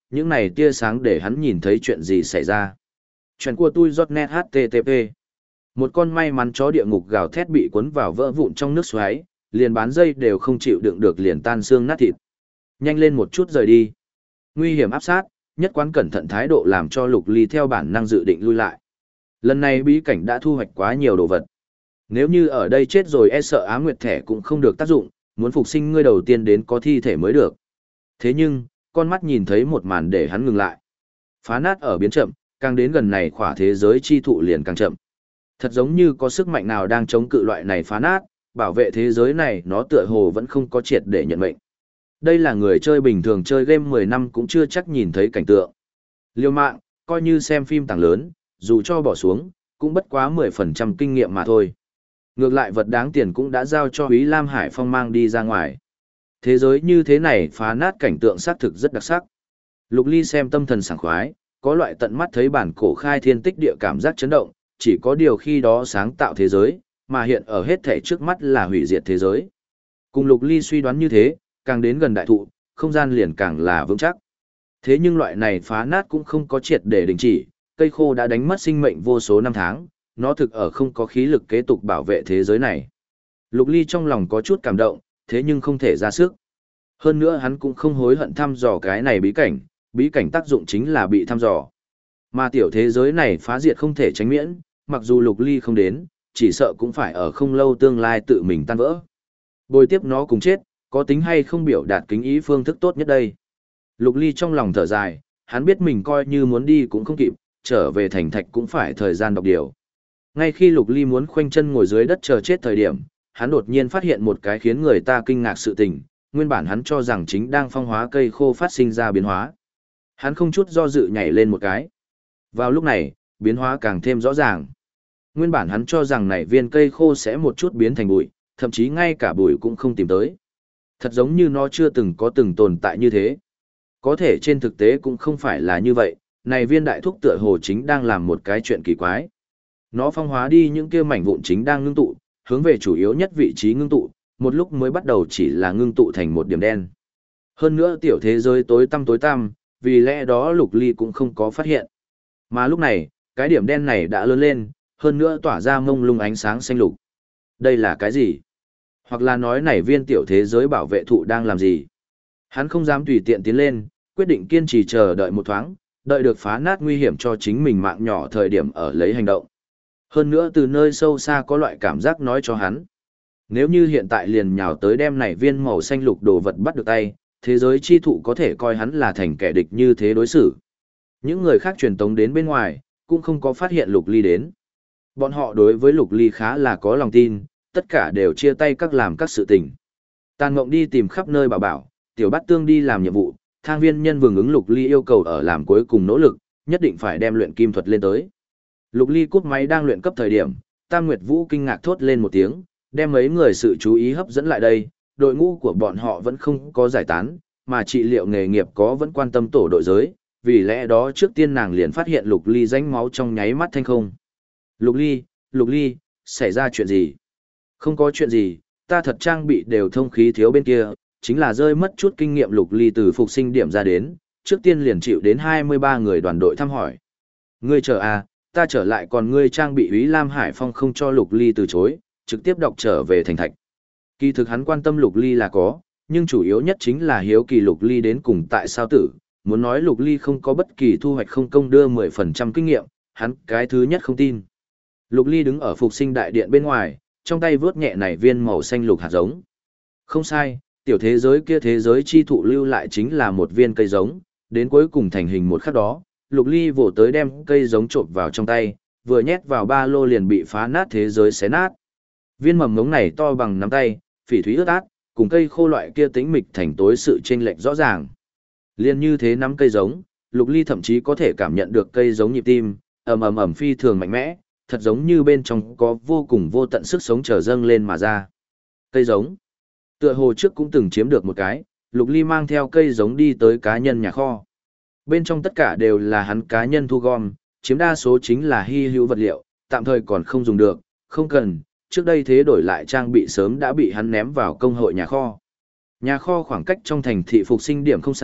những này tia sáng để hắn nhìn thấy chuyện gì xảy ra. Chuyện của tôi .net HTTP. Một con may mắn chó địa ngục gào thét bị cuốn vào vỡ vụn trong nước xoáy, liền bán dây đều không chịu đựng được liền tan xương nát thịt. Nhanh lên một chút rời đi. Nguy hiểm áp sát, nhất quán cẩn thận thái độ làm cho Lục Ly theo bản năng dự định lui lại. Lần này bí cảnh đã thu hoạch quá nhiều đồ vật. Nếu như ở đây chết rồi e sợ Á Nguyệt thẻ cũng không được tác dụng, muốn phục sinh ngươi đầu tiên đến có thi thể mới được. Thế nhưng, con mắt nhìn thấy một màn để hắn ngừng lại. Phá nát ở biến chậm, càng đến gần này khỏa thế giới chi thụ liền càng chậm. Thật giống như có sức mạnh nào đang chống cự loại này phá nát, bảo vệ thế giới này nó tựa hồ vẫn không có triệt để nhận mệnh. Đây là người chơi bình thường chơi game 10 năm cũng chưa chắc nhìn thấy cảnh tượng. Liêu mạng, coi như xem phim tàng lớn, dù cho bỏ xuống, cũng bất quá 10% kinh nghiệm mà thôi. Ngược lại vật đáng tiền cũng đã giao cho Úy Lam Hải Phong mang đi ra ngoài. Thế giới như thế này phá nát cảnh tượng xác thực rất đặc sắc. Lục Ly xem tâm thần sảng khoái, có loại tận mắt thấy bản cổ khai thiên tích địa cảm giác chấn động, chỉ có điều khi đó sáng tạo thế giới, mà hiện ở hết thể trước mắt là hủy diệt thế giới. Cùng Lục Ly suy đoán như thế, càng đến gần đại thụ, không gian liền càng là vững chắc. Thế nhưng loại này phá nát cũng không có triệt để đình chỉ, cây khô đã đánh mất sinh mệnh vô số năm tháng, nó thực ở không có khí lực kế tục bảo vệ thế giới này. Lục Ly trong lòng có chút cảm động, thế nhưng không thể ra sức. Hơn nữa hắn cũng không hối hận thăm dò cái này bí cảnh tác dụng chính là bị thăm dò. Mà tiểu thế giới này phá diệt không thể tránh miễn, mặc dù Lục Ly không đến, chỉ sợ cũng phải ở không lâu tương lai tự mình tan vỡ. Bồi tiếp nó cùng chết, có tính hay không biểu đạt kính ý phương thức tốt nhất đây. Lục Ly trong lòng thở dài, hắn biết mình coi như muốn đi cũng không kịp, trở về thành thạch cũng phải thời gian đọc điều. Ngay khi Lục Ly muốn khoanh chân ngồi dưới đất chờ chết thời điểm, hắn đột nhiên phát hiện một cái khiến người ta kinh ngạc sự tình, nguyên bản hắn cho rằng chính đang phong hóa cây khô phát sinh ra biến hóa. Hắn không chút do dự nhảy lên một cái. Vào lúc này, biến hóa càng thêm rõ ràng. Nguyên bản hắn cho rằng này viên cây khô sẽ một chút biến thành bụi, thậm chí ngay cả bụi cũng không tìm tới. Thật giống như nó chưa từng có từng tồn tại như thế. Có thể trên thực tế cũng không phải là như vậy, này viên đại thúc tựa hồ chính đang làm một cái chuyện kỳ quái. Nó phong hóa đi những kia mảnh vụn chính đang ngưng tụ, hướng về chủ yếu nhất vị trí ngưng tụ, một lúc mới bắt đầu chỉ là ngưng tụ thành một điểm đen. Hơn nữa tiểu thế giới tối tăm, vì lẽ đó Lục Ly cũng không có phát hiện. Mà lúc này, cái điểm đen này đã lớn lên, hơn nữa tỏa ra mông lung ánh sáng xanh lục. Đây là cái gì? Hoặc là nói này viên tiểu thế giới bảo vệ thụ đang làm gì? Hắn không dám tùy tiện tiến lên, quyết định kiên trì chờ đợi một thoáng, đợi được phá nát nguy hiểm cho chính mình mạng nhỏ thời điểm ở lấy hành động. Hơn nữa từ nơi sâu xa có loại cảm giác nói cho hắn. Nếu như hiện tại liền nhào tới đem này viên màu xanh lục đồ vật bắt được tay, thế giới chi thụ có thể coi hắn là thành kẻ địch như thế đối xử. Những người khác truyền tống đến bên ngoài, cũng không có phát hiện Lục Ly đến. Bọn họ đối với Lục Ly khá là có lòng tin, tất cả đều chia tay các làm các sự tình. Tàn Ngộng đi tìm khắp nơi bảo, Tiểu Bát Tương đi làm nhiệm vụ, Thang Viên Nhân vương ứng Lục Ly yêu cầu ở làm cuối cùng nỗ lực, nhất định phải đem luyện kim thuật lên tới. Lục Ly cúp máy đang luyện cấp thời điểm, Tam Nguyệt Vũ kinh ngạc thốt lên một tiếng, đem mấy người sự chú ý hấp dẫn lại đây, đội ngũ của bọn họ vẫn không có giải tán, mà trị liệu nghề nghiệp có vẫn quan tâm tổ đội giới, vì lẽ đó trước tiên nàng liền phát hiện Lục Ly rãnh máu trong nháy mắt thanh không. Lục Ly, xảy ra chuyện gì? Không có chuyện gì, ta thật trang bị đều thông khí thiếu bên kia, chính là rơi mất chút kinh nghiệm. Lục Ly từ phục sinh điểm ra đến, trước tiên liền chịu đến 23 người đoàn đội thăm hỏi. Ngươi chờ à, ta trở lại còn ngươi trang bị Úy Lam Hải Phong không cho Lục Ly từ chối, trực tiếp đọc trở về thành thạch. Kỳ thực hắn quan tâm Lục Ly là có, nhưng chủ yếu nhất chính là hiếu kỳ Lục Ly đến cùng tại sao tử, muốn nói Lục Ly không có bất kỳ thu hoạch không công đưa 10% kinh nghiệm, hắn cái thứ nhất không tin. Lục Ly đứng ở phục sinh đại điện bên ngoài, trong tay vướt nhẹ này viên màu xanh lục hạt giống. Không sai, tiểu thế giới kia thế giới chi thụ lưu lại chính là một viên cây giống, đến cuối cùng thành hình một khắc đó, Lục Ly vồ tới đem cây giống trộn vào trong tay, vừa nhét vào ba lô liền bị phá nát thế giới xé nát. Viên mầm ngống này to bằng nắm tay, phỉ thúy ướt át, cùng cây khô loại kia tĩnh mịch thành tối sự chênh lệch rõ ràng. Liên như thế nắm cây giống, Lục Ly thậm chí có thể cảm nhận được cây giống nhịp tim, ầm phi thường mạnh mẽ, thật giống như bên trong có vô cùng vô tận sức sống trở dâng lên mà ra. Cây giống. Tựa hồ trước cũng từng chiếm được một cái, Lục Ly mang theo cây giống đi tới cá nhân nhà kho. Bên trong tất cả đều là hắn cá nhân thu gom, chiếm đa số chính là hy hữu vật liệu, tạm thời còn không dùng được, không cần, trước đây thế đổi lại trang bị sớm đã bị hắn ném vào công hội nhà kho. Nhà kho khoảng cách trong thành thị phục sinh điểm không xa,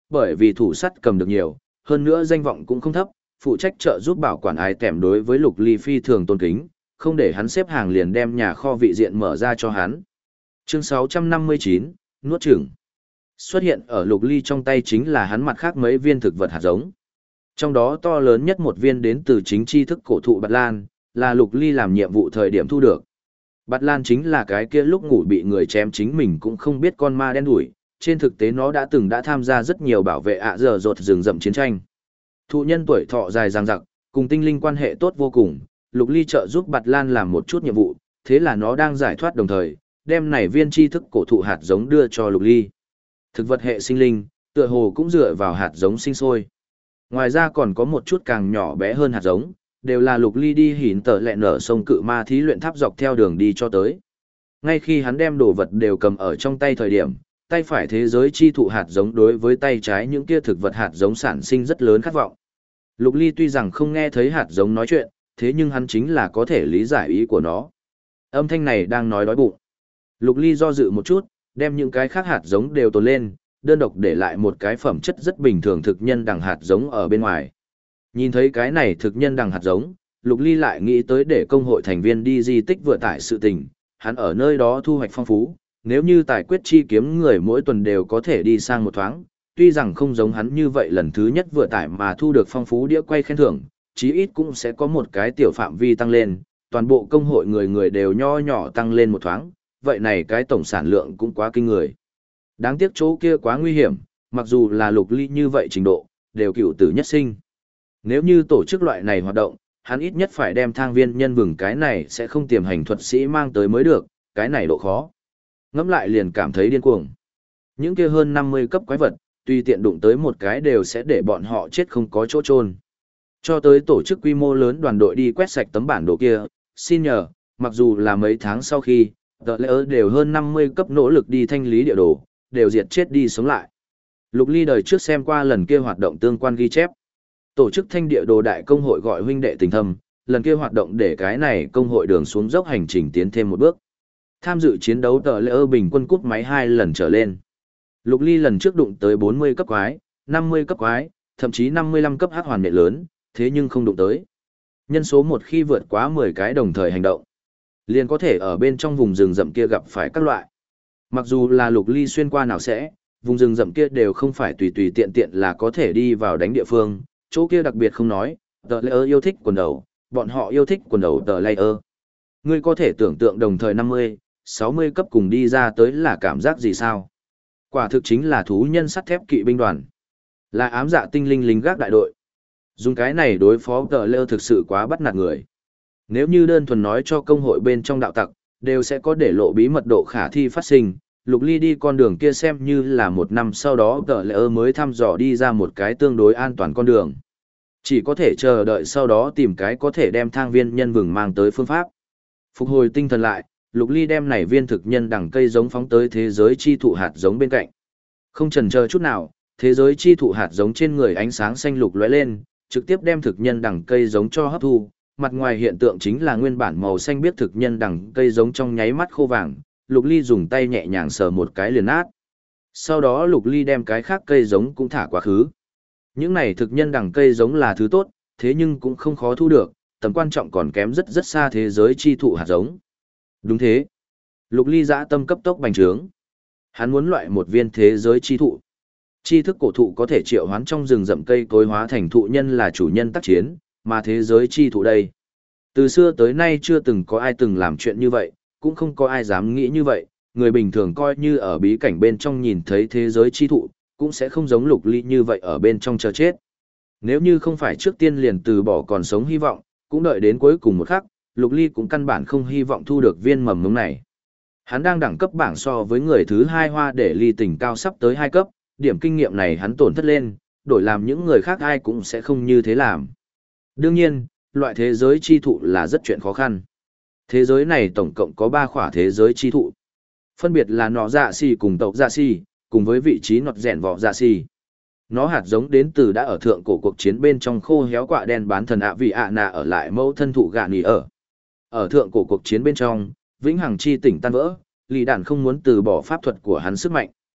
Bởi vì thủ sắt cầm được nhiều, hơn nữa danh vọng cũng không thấp, phụ trách trợ giúp bảo quản ai tèm đối với Lục Ly phi thường tôn kính, không để hắn xếp hàng liền đem nhà kho vị diện mở ra cho hắn. Chương 659, nuốt chửng. Xuất hiện ở Lục Ly trong tay chính là hắn mặt khác mấy viên thực vật hạt giống. Trong đó to lớn nhất một viên đến từ chính tri thức cổ thụ Bạt Lan, là Lục Ly làm nhiệm vụ thời điểm thu được. Bạt Lan chính là cái kia lúc ngủ bị người chém chính mình cũng không biết con ma đen đuổi, trên thực tế nó đã tham gia rất nhiều bảo vệ ạ dở dột rừng rậm chiến tranh. Thụ nhân tuổi thọ dài dằng dặc, cùng tinh linh quan hệ tốt vô cùng, Lục Ly trợ giúp Bạt Lan làm một chút nhiệm vụ, thế là nó đang giải thoát đồng thời, đem này viên tri thức cổ thụ hạt giống đưa cho Lục Ly. Thực vật hệ sinh linh, tựa hồ cũng dựa vào hạt giống sinh sôi. Ngoài ra còn có một chút càng nhỏ bé hơn hạt giống, đều là Lục Ly đi hỉn tờ lẹ nở sông cự ma thí luyện tháp dọc theo đường đi cho tới. Ngay khi hắn đem đồ vật đều cầm ở trong tay thời điểm, tay phải thế giới chi thụ hạt giống đối với tay trái những kia thực vật hạt giống sản sinh rất lớn khát vọng. Lục Ly tuy rằng không nghe thấy hạt giống nói chuyện, thế nhưng hắn chính là có thể lý giải ý của nó. Âm thanh này đang nói đói bụng. Lục Ly do dự một chút, đem những cái khác hạt giống đều tồn lên, đơn độc để lại một cái phẩm chất rất bình thường thực nhân đằng hạt giống ở bên ngoài. Nhìn thấy cái này thực nhân đằng hạt giống, Lục Ly lại nghĩ tới để công hội thành viên đi di tích vừa tải sự tình, hắn ở nơi đó thu hoạch phong phú, nếu như tài quyết chi kiếm người mỗi tuần đều có thể đi sang một thoáng, tuy rằng không giống hắn như vậy lần thứ nhất vừa tải mà thu được phong phú đĩa quay khen thưởng, chí ít cũng sẽ có một cái tiểu phạm vi tăng lên, toàn bộ công hội người người đều nho nhỏ tăng lên một thoáng, vậy này cái tổng sản lượng cũng quá kinh người. Đáng tiếc chỗ kia quá nguy hiểm, mặc dù là Lục Ly như vậy trình độ, đều cựu tử nhất sinh. Nếu như tổ chức loại này hoạt động, hắn ít nhất phải đem thang viên nhân vừng cái này sẽ không tiềm hành thuật sĩ mang tới mới được, cái này độ khó. Ngẫm lại liền cảm thấy điên cuồng. Những kia hơn 50 cấp quái vật, tùy tiện đụng tới một cái đều sẽ để bọn họ chết không có chỗ chôn. Cho tới tổ chức quy mô lớn đoàn đội đi quét sạch tấm bản đồ kia, xin nhờ, mặc dù là mấy tháng sau khi, The Layer đều hơn 50 cấp nỗ lực đi thanh lý địa đồ, đều diệt chết đi sống lại. Lục Ly đời trước xem qua lần kia hoạt động tương quan ghi chép. Tổ chức thanh địa đồ đại công hội gọi huynh đệ tình thâm, lần kia hoạt động để cái này công hội đường xuống dốc hành trình tiến thêm một bước. Tham dự chiến đấu The Layer bình quân cút máy 2 lần trở lên. Lục Ly lần trước đụng tới 40 cấp quái, 50 cấp quái, thậm chí 55 cấp hắc hoàn nệ lớn, thế nhưng không đụng tới. Nhân số một khi vượt quá 10 cái đồng thời hành động, liền có thể ở bên trong vùng rừng rậm kia gặp phải các loại. Mặc dù là Lục Ly xuyên qua nào sẽ, vùng rừng rậm kia đều không phải tùy tùy tiện tiện là có thể đi vào đánh địa phương, chỗ kia đặc biệt không nói, The Layer yêu thích quần đầu, bọn họ yêu thích quần đầu The Layer. Ngươi có thể tưởng tượng đồng thời 50, 60 cấp cùng đi ra tới là cảm giác gì sao? Quả thực chính là thú nhân sắt thép kỵ binh đoàn. Là ám dạ tinh linh lính gác đại đội. Dùng cái này đối phó The Layer thực sự quá bắt nạt người. Nếu như đơn thuần nói cho công hội bên trong đạo tặc, đều sẽ có để lộ bí mật độ khả thi phát sinh. Lục Ly đi con đường kia xem như là một năm sau đó The Layer mới thăm dò đi ra một cái tương đối an toàn con đường. Chỉ có thể chờ đợi sau đó tìm cái có thể đem thang viên nhân vừng mang tới phương pháp. Phục hồi tinh thần lại, Lục Ly đem này viên thực nhân đằng cây giống phóng tới thế giới chi thụ hạt giống bên cạnh. Không chần chờ chút nào, thế giới chi thụ hạt giống trên người ánh sáng xanh lục lóe lên, trực tiếp đem thực nhân đằng cây giống cho hấp thu. Mặt ngoài hiện tượng chính là nguyên bản màu xanh biếc thực nhân đằng cây giống trong nháy mắt khô vàng, Lục Ly dùng tay nhẹ nhàng sờ một cái liền nát. Sau đó Lục Ly đem cái khác cây giống cũng thả quá khứ. Những này thực nhân đằng cây giống là thứ tốt, thế nhưng cũng không khó thu được, tầm quan trọng còn kém rất rất xa thế giới chi thụ hạt giống. Đúng thế. Lục Ly dã tâm cấp tốc bành trướng. Hắn muốn loại một viên thế giới chi thụ. Chi thức cổ thụ có thể triệu hoán trong rừng rậm cây cối hóa thành thụ nhân là chủ nhân tác chiến, mà thế giới chi thụ đây. Từ xưa tới nay chưa từng có ai từng làm chuyện như vậy, cũng không có ai dám nghĩ như vậy, người bình thường coi như ở bí cảnh bên trong nhìn thấy thế giới chi thụ, cũng sẽ không giống Lục Ly như vậy ở bên trong chờ chết. Nếu như không phải trước tiên liền từ bỏ còn sống hy vọng, cũng đợi đến cuối cùng một khắc, Lục Ly cũng căn bản không hy vọng thu được viên mầm ngống này. Hắn đang đẳng cấp bảng so với người thứ hai hoa để ly tỉnh cao sắp tới 2 cấp, điểm kinh nghiệm này hắn tổn thất lên, đổi làm những người khác ai cũng sẽ không như thế làm. Đương nhiên, loại thế giới chi thụ là rất chuyện khó khăn. Thế giới này tổng cộng có 3 khỏa thế giới chi thụ. Phân biệt là nọ dạ xì cùng tộc dạ xì, cùng với vị trí nọt rèn vỏ dạ xì. Nó hạt giống đến từ đã ở thượng cổ cuộc chiến bên trong khô héo quạ đen bán thần ạ vị ạ nạ ở lại mẫu thân thụ gạ nỉ ở. Ở thượng cổ cuộc chiến bên trong, vĩnh hằng chi tỉnh tan vỡ, lì đàn không muốn từ bỏ pháp thuật của hắn sức mạnh.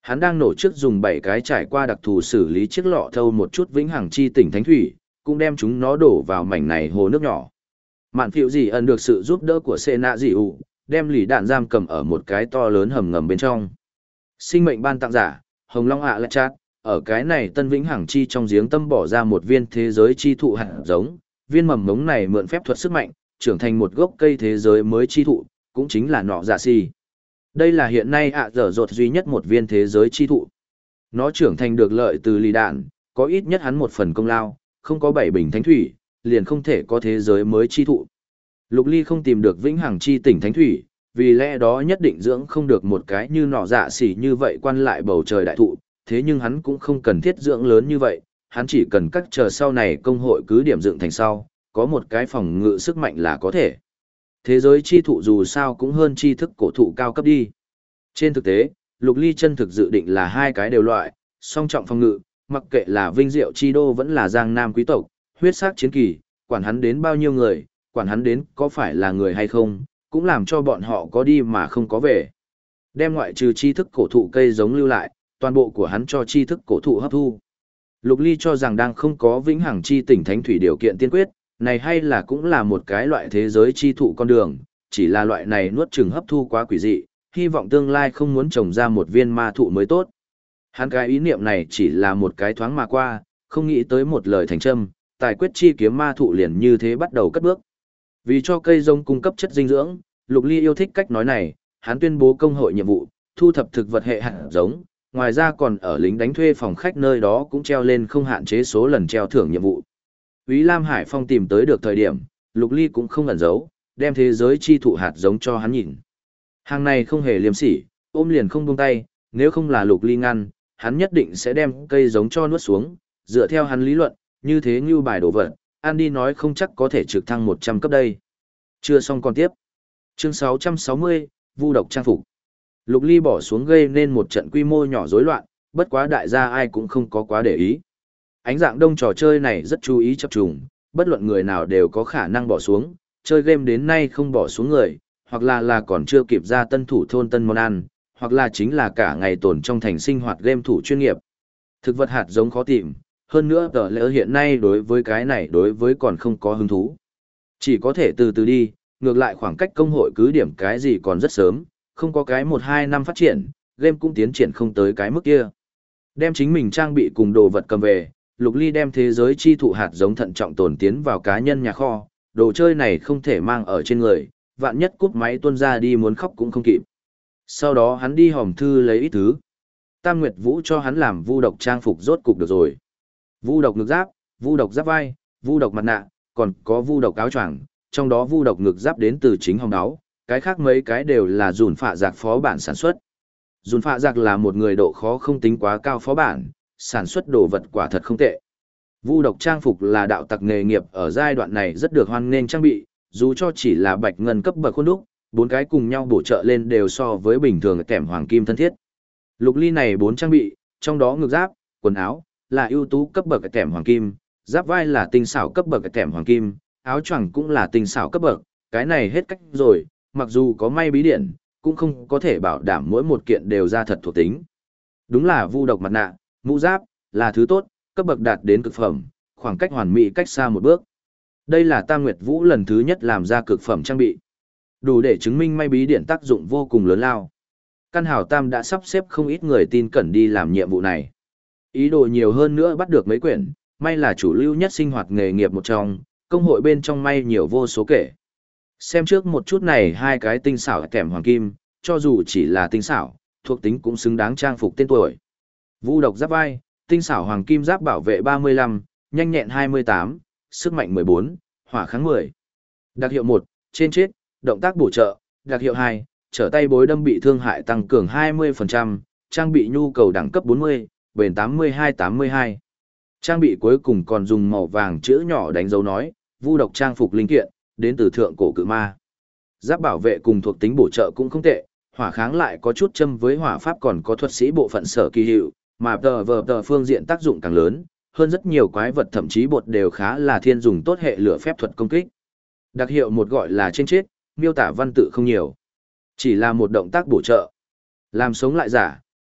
Hắn đang nổ trước dùng 7 cái trải qua đặc thù xử lý chiếc lọ thâu một chút vĩnh hằng chi tỉnh thánh thủy, cũng đem chúng nó đổ vào mảnh này hồ nước nhỏ. Mạn phiệu gì ẩn được sự giúp đỡ của Sê Nạ Dị ủ, đem lì đạn giam cầm ở một cái to lớn hầm ngầm bên trong. Sinh mệnh ban tặng giả, Hồng Long ạ lệ chát, ở cái này tân vĩnh hằng chi trong giếng tâm bỏ ra một viên thế giới chi thụ hạt giống, viên mầm mống này mượn phép thuật sức mạnh, trưởng thành một gốc cây thế giới mới chi thụ, cũng chính là nọ dạ si. Đây là hiện nay dở dột duy nhất một viên thế giới chi thụ. Nó trưởng thành được lợi từ lì đạn, có ít nhất hắn một phần công lao, không có 7 bình thánh thủy, liền không thể có thế giới mới chi thụ. Lục Ly không tìm được vĩnh hằng chi tỉnh thánh thủy, vì lẽ đó nhất định dưỡng không được một cái như nọ dạ xỉ như vậy quan lại bầu trời đại thụ, thế nhưng hắn cũng không cần thiết dưỡng lớn như vậy, hắn chỉ cần cắt chờ sau này công hội cứ điểm dựng thành sau, có một cái phòng ngự sức mạnh là có thể. Thế giới chi thụ dù sao cũng hơn tri thức cổ thụ cao cấp đi. Trên thực tế, Lục Ly chân thực dự định là hai cái đều loại, song trọng phòng ngự, mặc kệ là vinh diệu chi đô vẫn là giang nam quý tộc, huyết sắc chiến kỳ, quản hắn đến bao nhiêu người, quản hắn đến có phải là người hay không, cũng làm cho bọn họ có đi mà không có về. Đem ngoại trừ tri thức cổ thụ cây giống lưu lại, toàn bộ của hắn cho tri thức cổ thụ hấp thu. Lục Ly cho rằng đang không có vĩnh hằng chi tỉnh thánh thủy điều kiện tiên quyết, này hay là cũng là một cái loại thế giới chi thụ con đường, chỉ là loại này nuốt chừng hấp thu quá quỷ dị, hy vọng tương lai không muốn trồng ra một viên ma thụ mới tốt. Hắn cái ý niệm này chỉ là một cái thoáng mà qua, không nghĩ tới một lời thành châm, tài quyết chi kiếm ma thụ liền như thế bắt đầu cất bước. Vì cho cây giống cung cấp chất dinh dưỡng, Lục Ly yêu thích cách nói này, hắn tuyên bố công hội nhiệm vụ, thu thập thực vật hệ hạt giống, ngoài ra còn ở lính đánh thuê phòng khách nơi đó cũng treo lên không hạn chế số lần treo thưởng nhiệm vụ. Úy Lam Hải Phong tìm tới được thời điểm, Lục Ly cũng không ẩn giấu, đem thế giới chi thụ hạt giống cho hắn nhìn. Hàng này không hề liêm sỉ, ôm liền không buông tay, nếu không là Lục Ly ngăn, hắn nhất định sẽ đem cây giống cho nuốt xuống, dựa theo hắn lý luận, như thế như bài đổ vật, ăn đi nói không chắc có thể trực thăng 100 cấp đây. Chưa xong còn tiếp. Chương 660, Vu độc trang phục. Lục Ly bỏ xuống gây nên một trận quy mô nhỏ rối loạn, bất quá đại gia ai cũng không có quá để ý. Ánh dạng đông trò chơi này rất chú ý chập trùng, bất luận người nào đều có khả năng bỏ xuống, chơi game đến nay không bỏ xuống người, hoặc là còn chưa kịp ra tân thủ thôn tân món ăn, hoặc là chính là cả ngày tồn trong thành sinh hoạt game thủ chuyên nghiệp. Thực vật hạt giống khó tìm, hơn nữa tờ lỡ hiện nay đối với cái này đối với còn không có hứng thú. Chỉ có thể từ từ đi, ngược lại khoảng cách công hội cứ điểm cái gì còn rất sớm, không có cái 1-2 năm phát triển, game cũng tiến triển không tới cái mức kia. Đem chính mình trang bị cùng đồ vật cầm về, Lục Ly đem thế giới chi thụ hạt giống thận trọng tồn tiến vào cá nhân nhà kho, đồ chơi này không thể mang ở trên người, vạn nhất cúp máy tuôn ra đi muốn khóc cũng không kịp. Sau đó hắn đi hòm thư lấy ít thứ. Tam Nguyệt Vũ cho hắn làm vu độc trang phục rốt cục được rồi. Vu độc ngực giáp, vu độc giáp vai, vu độc mặt nạ, còn có vu độc áo choàng, trong đó vu độc ngực giáp đến từ chính hồng áo, cái khác mấy cái đều là dùn phạ giặc phó bản sản xuất. Dùn phạ giặc là một người độ khó không tính quá cao phó bản, sản xuất đồ vật quả thật không tệ. Vu độc trang phục là đạo tặc nghề nghiệp ở giai đoạn này rất được hoan nghênh trang bị, dù cho chỉ là bạch ngân cấp bậc khuôn đúc, 4 cái cùng nhau bổ trợ lên đều so với bình thường kèm hoàng kim thân thiết. Lục Ly này 4 trang bị, trong đó ngực giáp, quần áo là ưu tú cấp bậc kèm hoàng kim, giáp vai là tinh xảo cấp bậc kèm hoàng kim, áo choàng cũng là tinh xảo cấp bậc, cái này hết cách rồi, mặc dù có may bí điển, cũng không có thể bảo đảm mỗi một kiện đều ra thật thuộc tính. Đúng là vu độc mặt nạ, mũ giáp là thứ tốt, cấp bậc đạt đến cực phẩm, khoảng cách hoàn mỹ cách xa một bước. Đây là Tam Nguyệt Vũ lần thứ nhất làm ra cực phẩm trang bị. Đủ để chứng minh may bí điển tác dụng vô cùng lớn lao. Căn Hào Tam đã sắp xếp không ít người tin cẩn đi làm nhiệm vụ này. Ý đồ nhiều hơn nữa bắt được mấy quyển, may là chủ lưu nhất sinh hoạt nghề nghiệp một trong, công hội bên trong may nhiều vô số kể. Xem trước một chút này hai cái tinh xảo kèm hoàng kim, cho dù chỉ là tinh xảo, thuộc tính cũng xứng đáng trang phục tên tuổi. Vu độc giáp vai, tinh xảo hoàng kim giáp bảo vệ 35, nhanh nhẹn 28, sức mạnh 14, hỏa kháng 10. Đặc hiệu 1, trên chết, động tác bổ trợ. Đặc hiệu 2, trở tay bối đâm bị thương hại tăng cường 20%, trang bị nhu cầu đẳng cấp 40, bền 82-82. Trang bị cuối cùng còn dùng màu vàng chữ nhỏ đánh dấu nói, vu độc trang phục linh kiện, đến từ thượng cổ cự ma. Giáp bảo vệ cùng thuộc tính bổ trợ cũng không tệ, hỏa kháng lại có chút châm với hỏa pháp còn có thuật sĩ bộ phận sở kỳ hiệu, mà tờ phương diện tác dụng càng lớn, hơn rất nhiều quái vật thậm chí bột đều khá là thiên dùng tốt hệ lửa phép thuật công kích. Đặc hiệu một gọi là trên chết, miêu tả văn tự không nhiều. Chỉ là một động tác bổ trợ. Làm sống lại giả,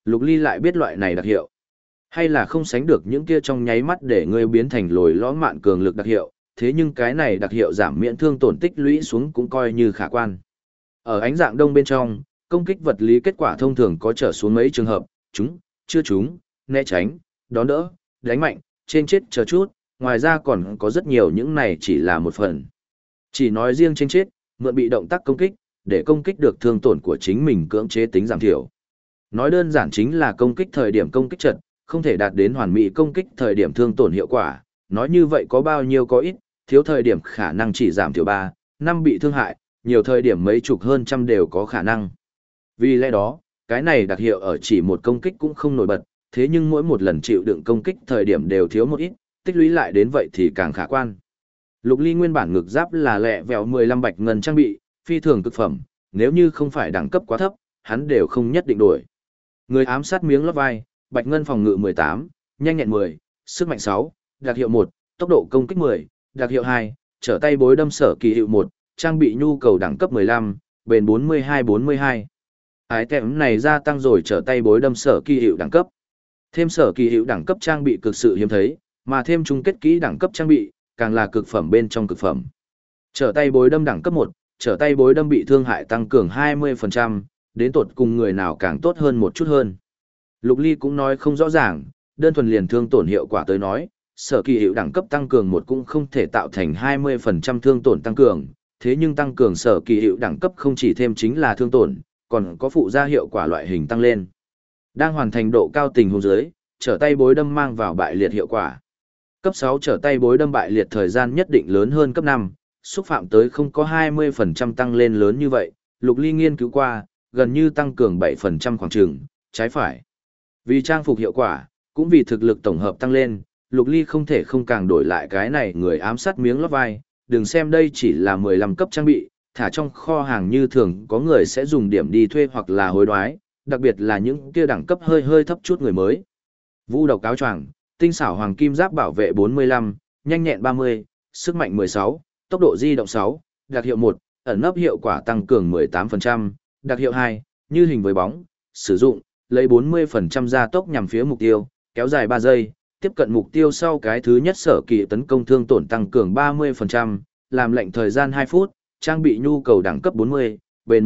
Lục Ly lại biết loại này đặc hiệu. Hay là không sánh được những kia trong nháy mắt để ngươi biến thành lồi lõm mạn cường lực đặc hiệu, thế nhưng cái này đặc hiệu giảm miễn thương tổn tích lũy xuống cũng coi như khả quan. Ở ánh dạng đông bên trong, công kích vật lý kết quả thông thường có trở xuống mấy trường hợp, chúng, chưa chúng, né tránh, đón đỡ, đánh mạnh, trên chết chờ chút, ngoài ra còn có rất nhiều những này chỉ là một phần. Chỉ nói riêng trên chết, mượn bị động tác công kích, để công kích được thương tổn của chính mình cưỡng chế tính giảm thiểu. Nói đơn giản chính là công kích thời điểm công kích trận, không thể đạt đến hoàn mỹ công kích thời điểm thương tổn hiệu quả, nói như vậy có bao nhiêu có ít, thiếu thời điểm khả năng chỉ giảm thiểu 3, 5 bị thương hại, nhiều thời điểm mấy chục hơn trăm đều có khả năng. Vì lẽ đó, cái này đặc hiệu ở chỉ một công kích cũng không nổi bật, thế nhưng mỗi một lần chịu đựng công kích thời điểm đều thiếu một ít, tích lũy lại đến vậy thì càng khả quan. Lục Ly nguyên bản ngực giáp là lẹ vẹo 15 bạch ngân trang bị, phi thường cực phẩm, nếu như không phải đẳng cấp quá thấp, hắn đều không nhất định đổi. Người ám sát miếng lót vai, bạch ngân phòng ngự 18, nhanh nhẹn 10, sức mạnh 6, đặc hiệu 1, tốc độ công kích 10, đặc hiệu 2, trở tay bối đâm sở kỳ hiệu 1, trang bị nhu cầu đẳng cấp 15, bền 42-42. Ái tệm này gia tăng rồi trở tay bối đâm sở kỳ hiệu đẳng cấp. Thêm sở kỳ hiệu đẳng cấp trang bị cực sự hiếm thấy, mà thêm chung kết kỹ đẳng cấp trang bị, càng là cực phẩm bên trong cực phẩm. Trở tay bối đâm đẳng cấp 1, trở tay bối đâm bị thương hại tăng cường 20%, đến tột cùng người nào càng tốt hơn một chút hơn. Lục Ly cũng nói không rõ ràng, đơn thuần liền thương tổn hiệu quả tới nói, sở kỳ hiệu đẳng cấp tăng cường một cũng không thể tạo thành 20% thương tổn tăng cường, thế nhưng tăng cường sở kỳ hiệu đẳng cấp không chỉ thêm chính là thương tổn, còn có phụ gia hiệu quả loại hình tăng lên. Đang hoàn thành độ cao tình huống dưới, trở tay bối đâm mang vào bại liệt hiệu quả. Cấp 6 trở tay bối đâm bại liệt thời gian nhất định lớn hơn cấp 5, xúc phạm tới không có 20% tăng lên lớn như vậy, Lục Ly nghiên cứu qua, gần như tăng cường 7% khoảng chừng, trái phải. Vì trang phục hiệu quả, cũng vì thực lực tổng hợp tăng lên, Lục Ly không thể không càng đổi lại cái này người ám sát miếng lót vai, đừng xem đây chỉ là 15 cấp trang bị, thả trong kho hàng như thường có người sẽ dùng điểm đi thuê hoặc là hối đoái, đặc biệt là những kia đẳng cấp hơi hơi thấp chút người mới. Vũ độc áo choàng, tinh xảo hoàng kim giáp bảo vệ 45, nhanh nhẹn 30, sức mạnh 16, tốc độ di động 6, đặc hiệu 1, ẩn nấp hiệu quả tăng cường 18%, đặc hiệu 2, như hình với bóng, sử dụng, lấy 40% gia tốc nhằm phía mục tiêu, kéo dài 3 giây, tiếp cận mục tiêu sau cái thứ nhất sở kỳ tấn công thương tổn tăng cường 30%, làm lệnh thời gian 2 phút, trang bị nhu cầu đẳng cấp 40, bền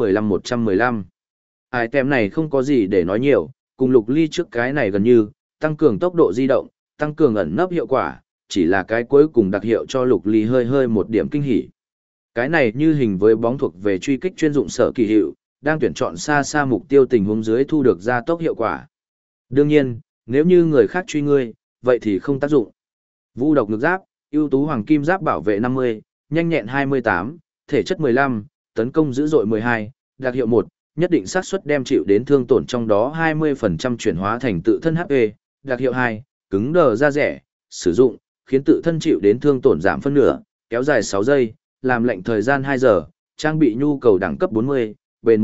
115-115. Item này không có gì để nói nhiều, cùng Lục Ly trước cái này gần như, tăng cường tốc độ di động, tăng cường ẩn nấp hiệu quả, chỉ là cái cuối cùng đặc hiệu cho Lục Ly hơi hơi một điểm kinh hỉ. Cái này như hình với bóng thuộc về truy kích chuyên dụng sở kỳ hiệu, đang tuyển chọn xa xa mục tiêu tình huống dưới thu được gia tốc hiệu quả. Đương nhiên, nếu như người khác truy ngươi, vậy thì không tác dụng. Vũ độc ngực giáp, ưu tú hoàng kim giáp bảo vệ 50, nhanh nhẹn 28, thể chất 15, tấn công dữ dội 12, đặc hiệu 1, nhất định xác suất đem chịu đến thương tổn trong đó 20% chuyển hóa thành tự thân HP, đặc hiệu 2, cứng đờ da rẻ, sử dụng, khiến tự thân chịu đến thương tổn giảm phân nửa, kéo dài 6 giây, làm lệnh thời gian 2 giờ, trang bị nhu cầu đẳng cấp 40, bền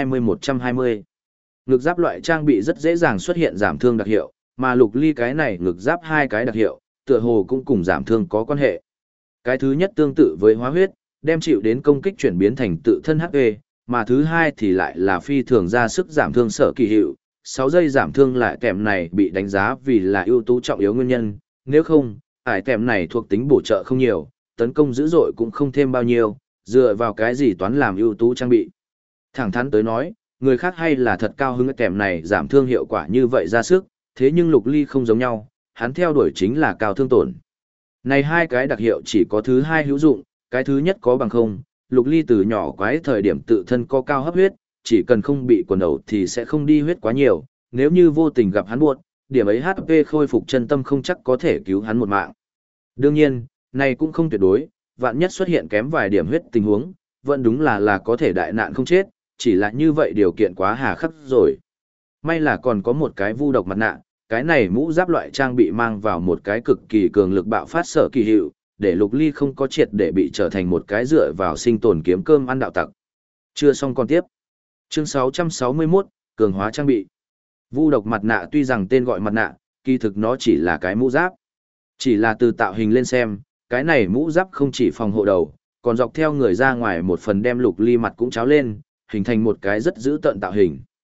120-120. Ngực giáp loại trang bị rất dễ dàng xuất hiện giảm thương đặc hiệu, mà Lục Ly cái này ngực giáp hai cái đặc hiệu, tựa hồ cũng cùng giảm thương có quan hệ. Cái thứ nhất tương tự với hóa huyết, đem chịu đến công kích chuyển biến thành tự thân HP, mà thứ hai thì lại là phi thường ra sức giảm thương sở kỳ hiệu. 6 giây giảm thương lại kèm này bị đánh giá vì là ưu tú trọng yếu nguyên nhân, nếu không, ải kèm này thuộc tính bổ trợ không nhiều, tấn công dữ dội cũng không thêm bao nhiêu, dựa vào cái gì toán làm ưu tú trang bị. Thẳng thắn tới nói, người khác hay là thật cao hứng kèm này giảm thương hiệu quả như vậy ra sức, thế nhưng Lục Ly không giống nhau, hắn theo đuổi chính là cao thương tổn. Này hai cái đặc hiệu chỉ có thứ hai hữu dụng, cái thứ nhất có bằng không, Lục Ly từ nhỏ quái thời điểm tự thân có cao hấp huyết, chỉ cần không bị quần ẩu thì sẽ không đi huyết quá nhiều, nếu như vô tình gặp hắn buộc, điểm ấy HP khôi phục chân tâm không chắc có thể cứu hắn một mạng. Đương nhiên, này cũng không tuyệt đối, vạn nhất xuất hiện kém vài điểm huyết tình huống, vẫn đúng là có thể đại nạn không chết, chỉ là như vậy điều kiện quá hà khắc rồi. May là còn có một cái vu độc mặt nạ, cái này mũ giáp loại trang bị mang vào một cái cực kỳ cường lực bạo phát sở kỳ hiệu, để Lục Ly không có triệt để bị trở thành một cái dựa vào sinh tồn kiếm cơm ăn đạo tặc. Chưa xong còn tiếp. Chương 661, cường hóa trang bị. Vu độc mặt nạ tuy rằng tên gọi mặt nạ, kỳ thực nó chỉ là cái mũ giáp. Chỉ là từ tạo hình lên xem, cái này mũ giáp không chỉ phòng hộ đầu, còn dọc theo người ra ngoài một phần đem Lục Ly mặt cũng cháo lên, hình thành một cái rất dữ tợn tạo hình.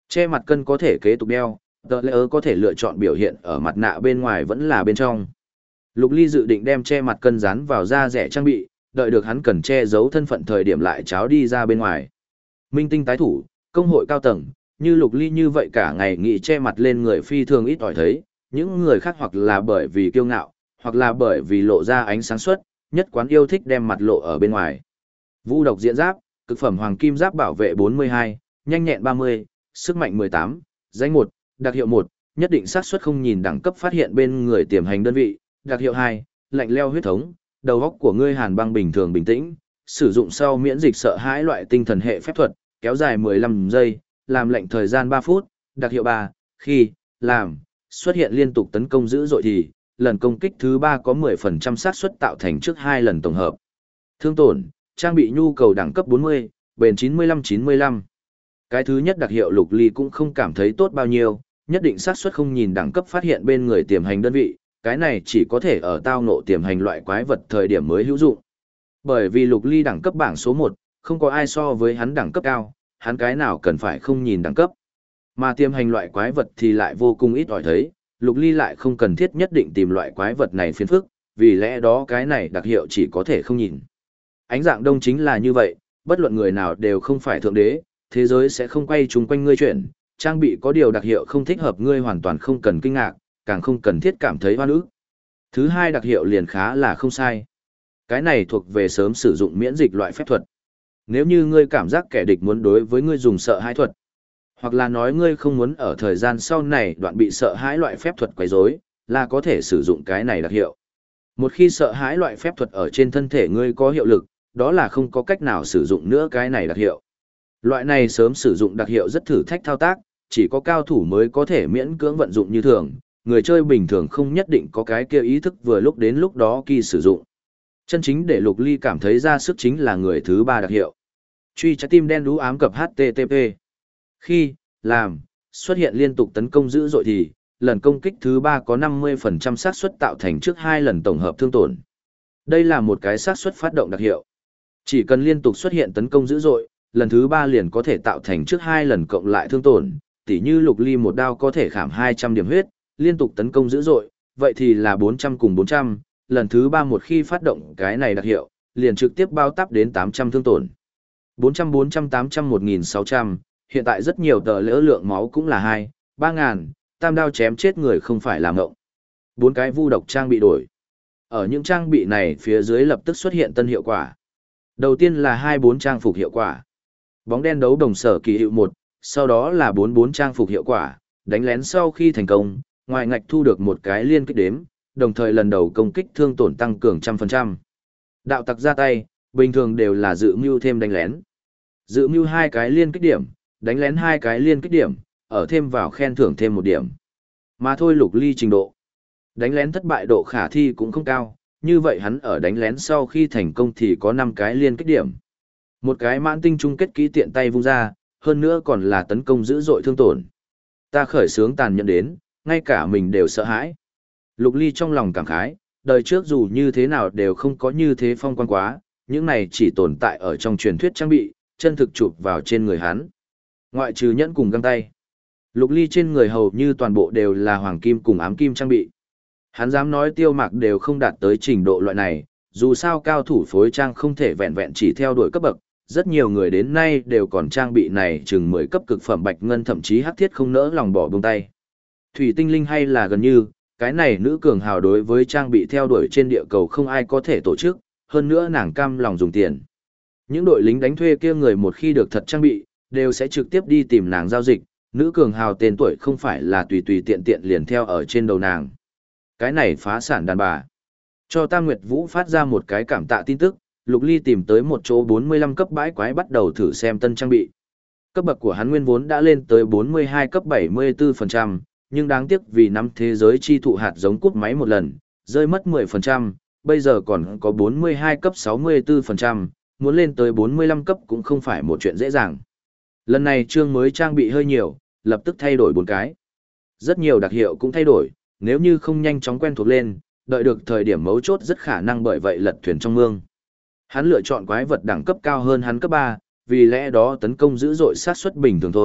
Che mặt cân có thể kế tục đeo, tờ lễ ớ có thể lựa chọn biểu hiện ở mặt nạ bên ngoài vẫn là bên trong. Lục Ly dự định đem che mặt cân dán vào da rẻ trang bị, đợi được hắn cần che giấu thân phận thời điểm lại cháo đi ra bên ngoài. Minh tinh tái thủ, công hội cao tầng, như Lục Ly như vậy cả ngày nghĩ che mặt lên người phi thường ít ỏi thấy, những người khác hoặc là bởi vì kiêu ngạo, hoặc là bởi vì lộ ra ánh sáng suốt, nhất quán yêu thích đem mặt lộ ở bên ngoài. Vũ độc diện giáp, cực phẩm hoàng kim giáp bảo vệ 42, nhanh nhẹn 30, sức mạnh 18, danh 1, đặc hiệu 1, nhất định xác suất không nhìn đẳng cấp phát hiện bên người tiềm hành đơn vị, đặc hiệu 2, lạnh leo huyết thống, đầu óc của ngươi hàn băng bình thường bình tĩnh, sử dụng sau miễn dịch sợ hãi loại tinh thần hệ phép thuật, kéo dài 15 giây, làm lệnh thời gian 3 phút, đặc hiệu 3, khi, làm, xuất hiện liên tục tấn công dữ dội thì, lần công kích thứ 3 có 10% xác suất tạo thành trước 2 lần tổng hợp. Thương tổn, trang bị nhu cầu đẳng cấp 40, bền 95-95. Cái thứ nhất đặc hiệu Lục Ly cũng không cảm thấy tốt bao nhiêu, nhất định xác suất không nhìn đẳng cấp phát hiện bên người tiềm hành đơn vị, cái này chỉ có thể ở tao ngộ tiềm hành loại quái vật thời điểm mới hữu dụng. Bởi vì Lục Ly đẳng cấp bảng số 1, không có ai so với hắn đẳng cấp cao, hắn cái nào cần phải không nhìn đẳng cấp. Mà tiềm hành loại quái vật thì lại vô cùng ít ỏi thấy, Lục Ly lại không cần thiết nhất định tìm loại quái vật này phiền phức, vì lẽ đó cái này đặc hiệu chỉ có thể không nhìn. Ánh dạng đông chính là như vậy, bất luận người nào đều không phải thượng đế, thế giới sẽ không quay chung quanh ngươi chuyện, trang bị có điều đặc hiệu không thích hợp ngươi hoàn toàn không cần kinh ngạc, càng không cần thiết cảm thấy oan ức. Thứ hai đặc hiệu liền khá là không sai. Cái này thuộc về sớm sử dụng miễn dịch loại phép thuật. Nếu như ngươi cảm giác kẻ địch muốn đối với ngươi dùng sợ hãi thuật, hoặc là nói ngươi không muốn ở thời gian sau này đoạn bị sợ hãi loại phép thuật quấy rối, là có thể sử dụng cái này đặc hiệu. Một khi sợ hãi loại phép thuật ở trên thân thể ngươi có hiệu lực, đó là không có cách nào sử dụng nữa cái này đặc hiệu. Loại này sớm sử dụng đặc hiệu rất thử thách thao tác, chỉ có cao thủ mới có thể miễn cưỡng vận dụng như thường, người chơi bình thường không nhất định có cái kia ý thức vừa lúc đến lúc đó khi sử dụng. Chân chính để Lục Ly cảm thấy ra sức chính là người thứ ba đặc hiệu. Truy trái tim đen đú ám cập HTTP. Khi, làm, xuất hiện liên tục tấn công dữ dội thì, lần công kích thứ 3 có 50% xác suất tạo thành trước 2 lần tổng hợp thương tổn. Đây là một cái xác suất phát động đặc hiệu. Chỉ cần liên tục xuất hiện tấn công dữ dội, lần thứ 3 liền có thể tạo thành trước 2 lần cộng lại thương tổn, tỉ như Lục Ly một đao có thể khảm 200 điểm huyết, liên tục tấn công dữ dội, vậy thì là 400 cùng 400, lần thứ 3 một khi phát động cái này đặc hiệu, liền trực tiếp bao táp đến 800 thương tổn. 400 400 800 1600, hiện tại rất nhiều tờ lỡ lượng máu cũng là 2, 3000, tam đao chém chết người không phải làm ngộng. 4 cái vu độc trang bị đổi. Ở những trang bị này phía dưới lập tức xuất hiện tân hiệu quả. Đầu tiên là 24 trang phục hiệu quả. Bóng đen đấu đồng sở kỳ hiệu 1, sau đó là 44 trang phục hiệu quả, đánh lén sau khi thành công, ngoài ngạch thu được một cái liên kích đếm, đồng thời lần đầu công kích thương tổn tăng cường 100%. Đạo tặc ra tay, bình thường đều là dự mưu thêm đánh lén. Dự mưu 2 cái liên kích điểm, đánh lén 2 cái liên kích điểm, ở thêm vào khen thưởng thêm 1 điểm. Mà thôi Lục Ly trình độ. Đánh lén thất bại độ khả thi cũng không cao, như vậy hắn ở đánh lén sau khi thành công thì có 5 cái liên kích điểm. Một cái mãn tinh chung kết kỹ tiện tay vung ra, hơn nữa còn là tấn công dữ dội thương tổn. Ta khởi sướng tàn nhẫn đến, ngay cả mình đều sợ hãi. Lục Ly trong lòng cảm khái, đời trước dù như thế nào đều không có như thế phong quang quá, những này chỉ tồn tại ở trong truyền thuyết trang bị, chân thực chụp vào trên người hắn. Ngoại trừ nhẫn cùng găng tay. Lục Ly trên người hầu như toàn bộ đều là hoàng kim cùng ám kim trang bị. Hắn dám nói Tiêu Mạc đều không đạt tới trình độ loại này, dù sao cao thủ phối trang không thể vẹn vẹn chỉ theo đuổi cấp bậc, rất nhiều người đến nay đều còn trang bị này chừng 10 cấp cực phẩm bạch ngân thậm chí hắc thiết không nỡ lòng bỏ buông tay. Thủy tinh linh hay là gần như, cái này nữ cường hào đối với trang bị theo đuổi trên địa cầu không ai có thể tổ chức, hơn nữa nàng cam lòng dùng tiền. Những đội lính đánh thuê kia người một khi được thật trang bị, đều sẽ trực tiếp đi tìm nàng giao dịch, nữ cường hào tên tuổi không phải là tùy tùy tiện tiện liền theo ở trên đầu nàng. Cái này phá sản đàn bà. Cho Tam Nguyệt Vũ phát ra một cái cảm tạ tin tức, Lục Ly tìm tới một chỗ 45 cấp bãi quái bắt đầu thử xem tân trang bị. Cấp bậc của hắn nguyên vốn đã lên tới 42 cấp 74%, nhưng đáng tiếc vì năm thế giới chi thụ hạt giống cút máy một lần, rơi mất 10%, bây giờ còn có 42 cấp 64%, muốn lên tới 45 cấp cũng không phải một chuyện dễ dàng. Lần này chương mới trang bị hơi nhiều, lập tức thay đổi 4 cái. Rất nhiều đặc hiệu cũng thay đổi, nếu như không nhanh chóng quen thuộc lên, đợi được thời điểm mấu chốt rất khả năng bởi vậy lật thuyền trong mương. Hắn lựa chọn quái vật đẳng cấp cao hơn hắn cấp 3, vì lẽ đó tấn công dữ dội sát suất bình thường thôi,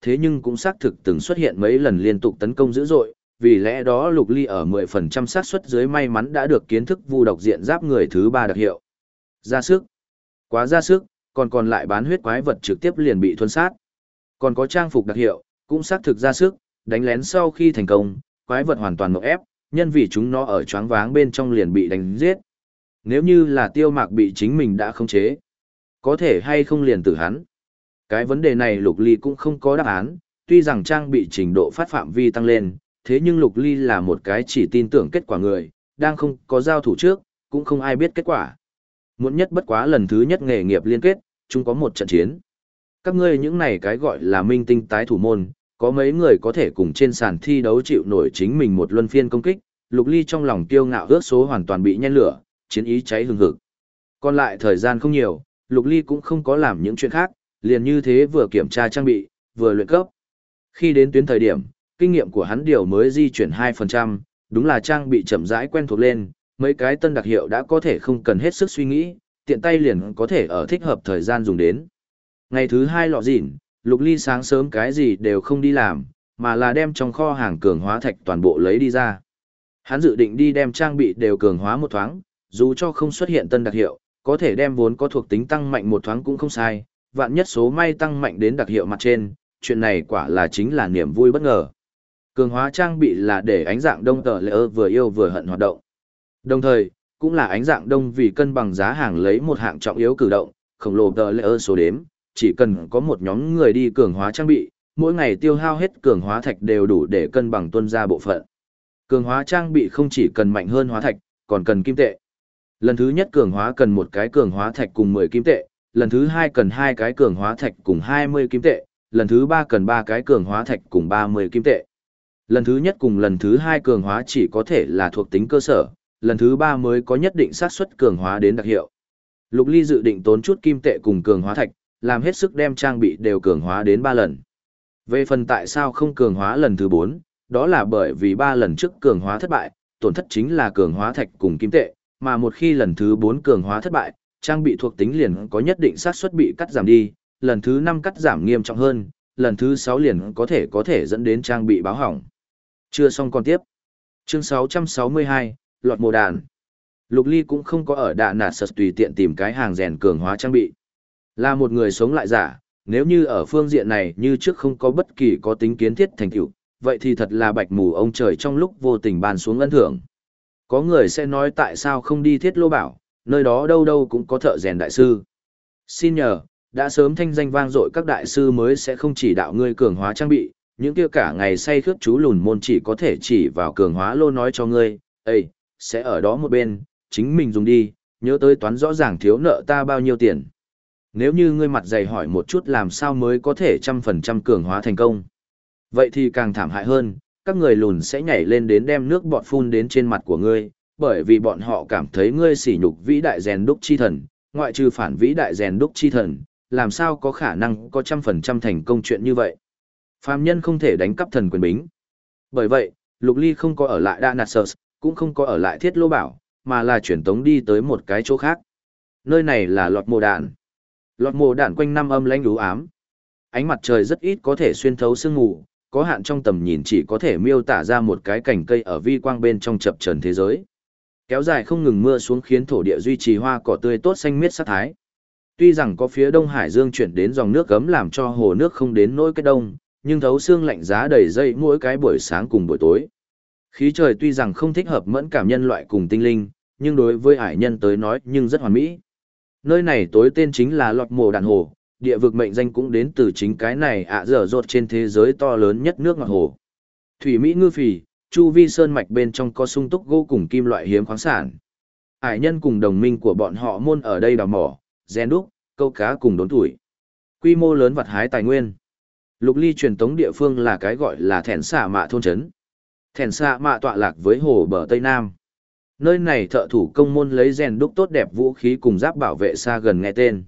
thế nhưng cũng xác thực từng xuất hiện mấy lần liên tục tấn công dữ dội, vì lẽ đó Lục Ly ở 10% xác suất dưới may mắn đã được kiến thức vu độc diện giáp người thứ 3 đặc hiệu. Ra sức. Quá ra sức, còn lại bán huyết quái vật trực tiếp liền bị thuần sát. Còn có trang phục đặc hiệu, cũng xác thực ra sức, đánh lén sau khi thành công, quái vật hoàn toàn mộng ép, nhân vì chúng nó ở choáng váng bên trong liền bị đánh giết. Nếu như là Tiêu Mạc bị chính mình đã khống chế, có thể hay không liền tử hắn. Cái vấn đề này Lục Ly cũng không có đáp án, tuy rằng trang bị trình độ phát phạm vi tăng lên, thế nhưng Lục Ly là một cái chỉ tin tưởng kết quả người, đang không có giao thủ trước, cũng không ai biết kết quả. Muộn nhất bất quá lần thứ nhất nghề nghiệp liên kết, chung có một trận chiến. Các ngươi những này cái gọi là minh tinh tái thủ môn, có mấy người có thể cùng trên sàn thi đấu chịu nổi chính mình một luân phiên công kích, Lục Ly trong lòng kiêu ngạo ước số hoàn toàn bị nhen lửa, chiến ý cháy hừng hực. Còn lại thời gian không nhiều, Lục Ly cũng không có làm những chuyện khác, liền như thế vừa kiểm tra trang bị, vừa luyện cấp. Khi đến tuyến thời điểm, kinh nghiệm của hắn điều mới di chuyển 2%, đúng là trang bị chậm rãi quen thuộc lên, mấy cái tân đặc hiệu đã có thể không cần hết sức suy nghĩ, tiện tay liền có thể ở thích hợp thời gian dùng đến. Ngày thứ 2 lọ dỉn, Lục Ly sáng sớm cái gì đều không đi làm, mà là đem trong kho hàng cường hóa thạch toàn bộ lấy đi ra. Hắn dự định đi đem trang bị đều cường hóa một thoáng, dù cho không xuất hiện tân đặc hiệu, có thể đem vốn có thuộc tính tăng mạnh một thoáng cũng không sai, vạn nhất số may tăng mạnh đến đặc hiệu mặt trên, chuyện này quả là chính là niềm vui bất ngờ. Cường hóa trang bị là để ánh dạng đông tờ lỡ vừa yêu vừa hận hoạt động. Đồng thời, cũng là ánh dạng đông vì cân bằng giá hàng lấy một hạng trọng yếu cử động, khổng lồ tờ lỡ số đếm, chỉ cần có một nhóm người đi cường hóa trang bị, mỗi ngày tiêu hao hết cường hóa thạch đều đủ để cân bằng tuân ra bộ phận. Cường hóa trang bị không chỉ cần mạnh hơn hóa thạch, còn cần kim tệ. Lần thứ nhất cường hóa cần một cái cường hóa thạch cùng 10 kim tệ, lần thứ hai cần 2 cái cường hóa thạch cùng 20 kim tệ, lần thứ 3 cần 3 cái cường hóa thạch cùng 30 kim tệ. Lần thứ nhất cùng lần thứ 2 cường hóa chỉ có thể là thuộc tính cơ sở, lần thứ 3 mới có nhất định xác suất cường hóa đến đặc hiệu. Lục Ly dự định tốn chút kim tệ cùng cường hóa thạch, làm hết sức đem trang bị đều cường hóa đến 3 lần. Về phần tại sao không cường hóa lần thứ 4, đó là bởi vì 3 lần trước cường hóa thất bại, tổn thất chính là cường hóa thạch cùng kim tệ, mà một khi lần thứ 4 cường hóa thất bại, trang bị thuộc tính liền có nhất định xác suất bị cắt giảm đi, lần thứ 5 cắt giảm nghiêm trọng hơn, lần thứ 6 liền có thể dẫn đến trang bị báo hỏng. Chưa xong còn tiếp. Chương 662, lọt mồ đàn. Lục Ly cũng không có ở đạn nạt sật tùy tiện tìm cái hàng rèn cường hóa trang bị. Là một người sống lại giả, nếu như ở phương diện này như trước không có bất kỳ có tính kiến thiết thành tựu, vậy thì thật là bạch mù ông trời trong lúc vô tình ban xuống ân thưởng. Có người sẽ nói tại sao không đi Thiết Lô Bảo, nơi đó đâu đâu cũng có thợ rèn đại sư. Xin nhờ, đã sớm thanh danh vang dội các đại sư mới sẽ không chỉ đạo ngươi cường hóa trang bị, những kia cả ngày say khướt chú lùn môn chỉ có thể chỉ vào cường hóa lô nói cho ngươi, "Ê, sẽ ở đó một bên, chính mình dùng đi, nhớ tới toán rõ ràng thiếu nợ ta bao nhiêu tiền." Nếu như ngươi mặt dày hỏi một chút làm sao mới có thể 100% cường hóa thành công, vậy thì càng thảm hại hơn, các người lùn sẽ nhảy lên đến đem nước bọt phun đến trên mặt của ngươi, bởi vì bọn họ cảm thấy ngươi sỉ nhục vĩ đại rèn đúc chi thần, ngoại trừ phản vĩ đại rèn đúc chi thần, làm sao có khả năng có 100% thành công chuyện như vậy. Phàm nhân không thể đánh cắp thần quyền bính. Bởi vậy, Lục Ly không có ở lại Danasus, cũng không có ở lại Thiết Lô Bảo, mà là chuyển tống đi tới một cái chỗ khác. Nơi này là lọt mồ đạn. Lọt mồ đạn quanh năm âm lãnh u ám. Ánh mặt trời rất ít có thể xuyên thấu sương mù, có hạn trong tầm nhìn chỉ có thể miêu tả ra một cái cành cây ở vi quang bên trong chập trần thế giới. Kéo dài không ngừng mưa xuống khiến thổ địa duy trì hoa cỏ tươi tốt xanh miết sát thái. Tuy rằng có phía Đông Hải Dương chuyển đến dòng nước gấm làm cho hồ nước không đến nỗi kết đông, nhưng thấu xương lạnh giá đầy dây mỗi cái buổi sáng cùng buổi tối. Khí trời tuy rằng không thích hợp mẫn cảm nhân loại cùng tinh linh, nhưng đối với hải nhân tới nói nhưng rất hoàn mỹ. Nơi này tối tên chính là lọt mồ đàn hồ, địa vực mệnh danh cũng đến từ chính cái này dở dột trên thế giới to lớn nhất nước ngọt hồ. Thủy Mỹ ngư phì, chu vi sơn mạch bên trong có sung túc gỗ cùng kim loại hiếm khoáng sản. Hải nhân cùng đồng minh của bọn họ môn ở đây đào mỏ, rèn đúc, câu cá cùng đốn tuổi. Quy mô lớn vặt hái tài nguyên. Lục Ly truyền tống địa phương là cái gọi là Thẻn Xạ Mạ thôn trấn. Thẻn Xạ Mạ tọa lạc với hồ bờ Tây Nam. Nơi này thợ thủ công môn lấy rèn đúc tốt đẹp vũ khí cùng giáp bảo vệ xa gần nghe tên.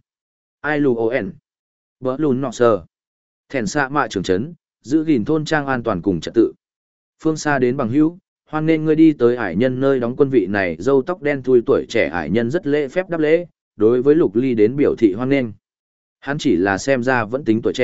ILUON. Bờ lùn nọ sờ. Thẻn Xạ Mạ trưởng trấn, giữ gìn thôn trang an toàn cùng trật tự. Phương xa đến bằng hữu, hoan nên ngươi đi tới ải nhân nơi đóng quân vị này râu tóc đen thui tuổi trẻ ải nhân rất lễ phép đáp lễ, đối với Lục Ly đến biểu thị hoan nghênh. Hắn chỉ là xem ra vẫn tính tuổi trẻ,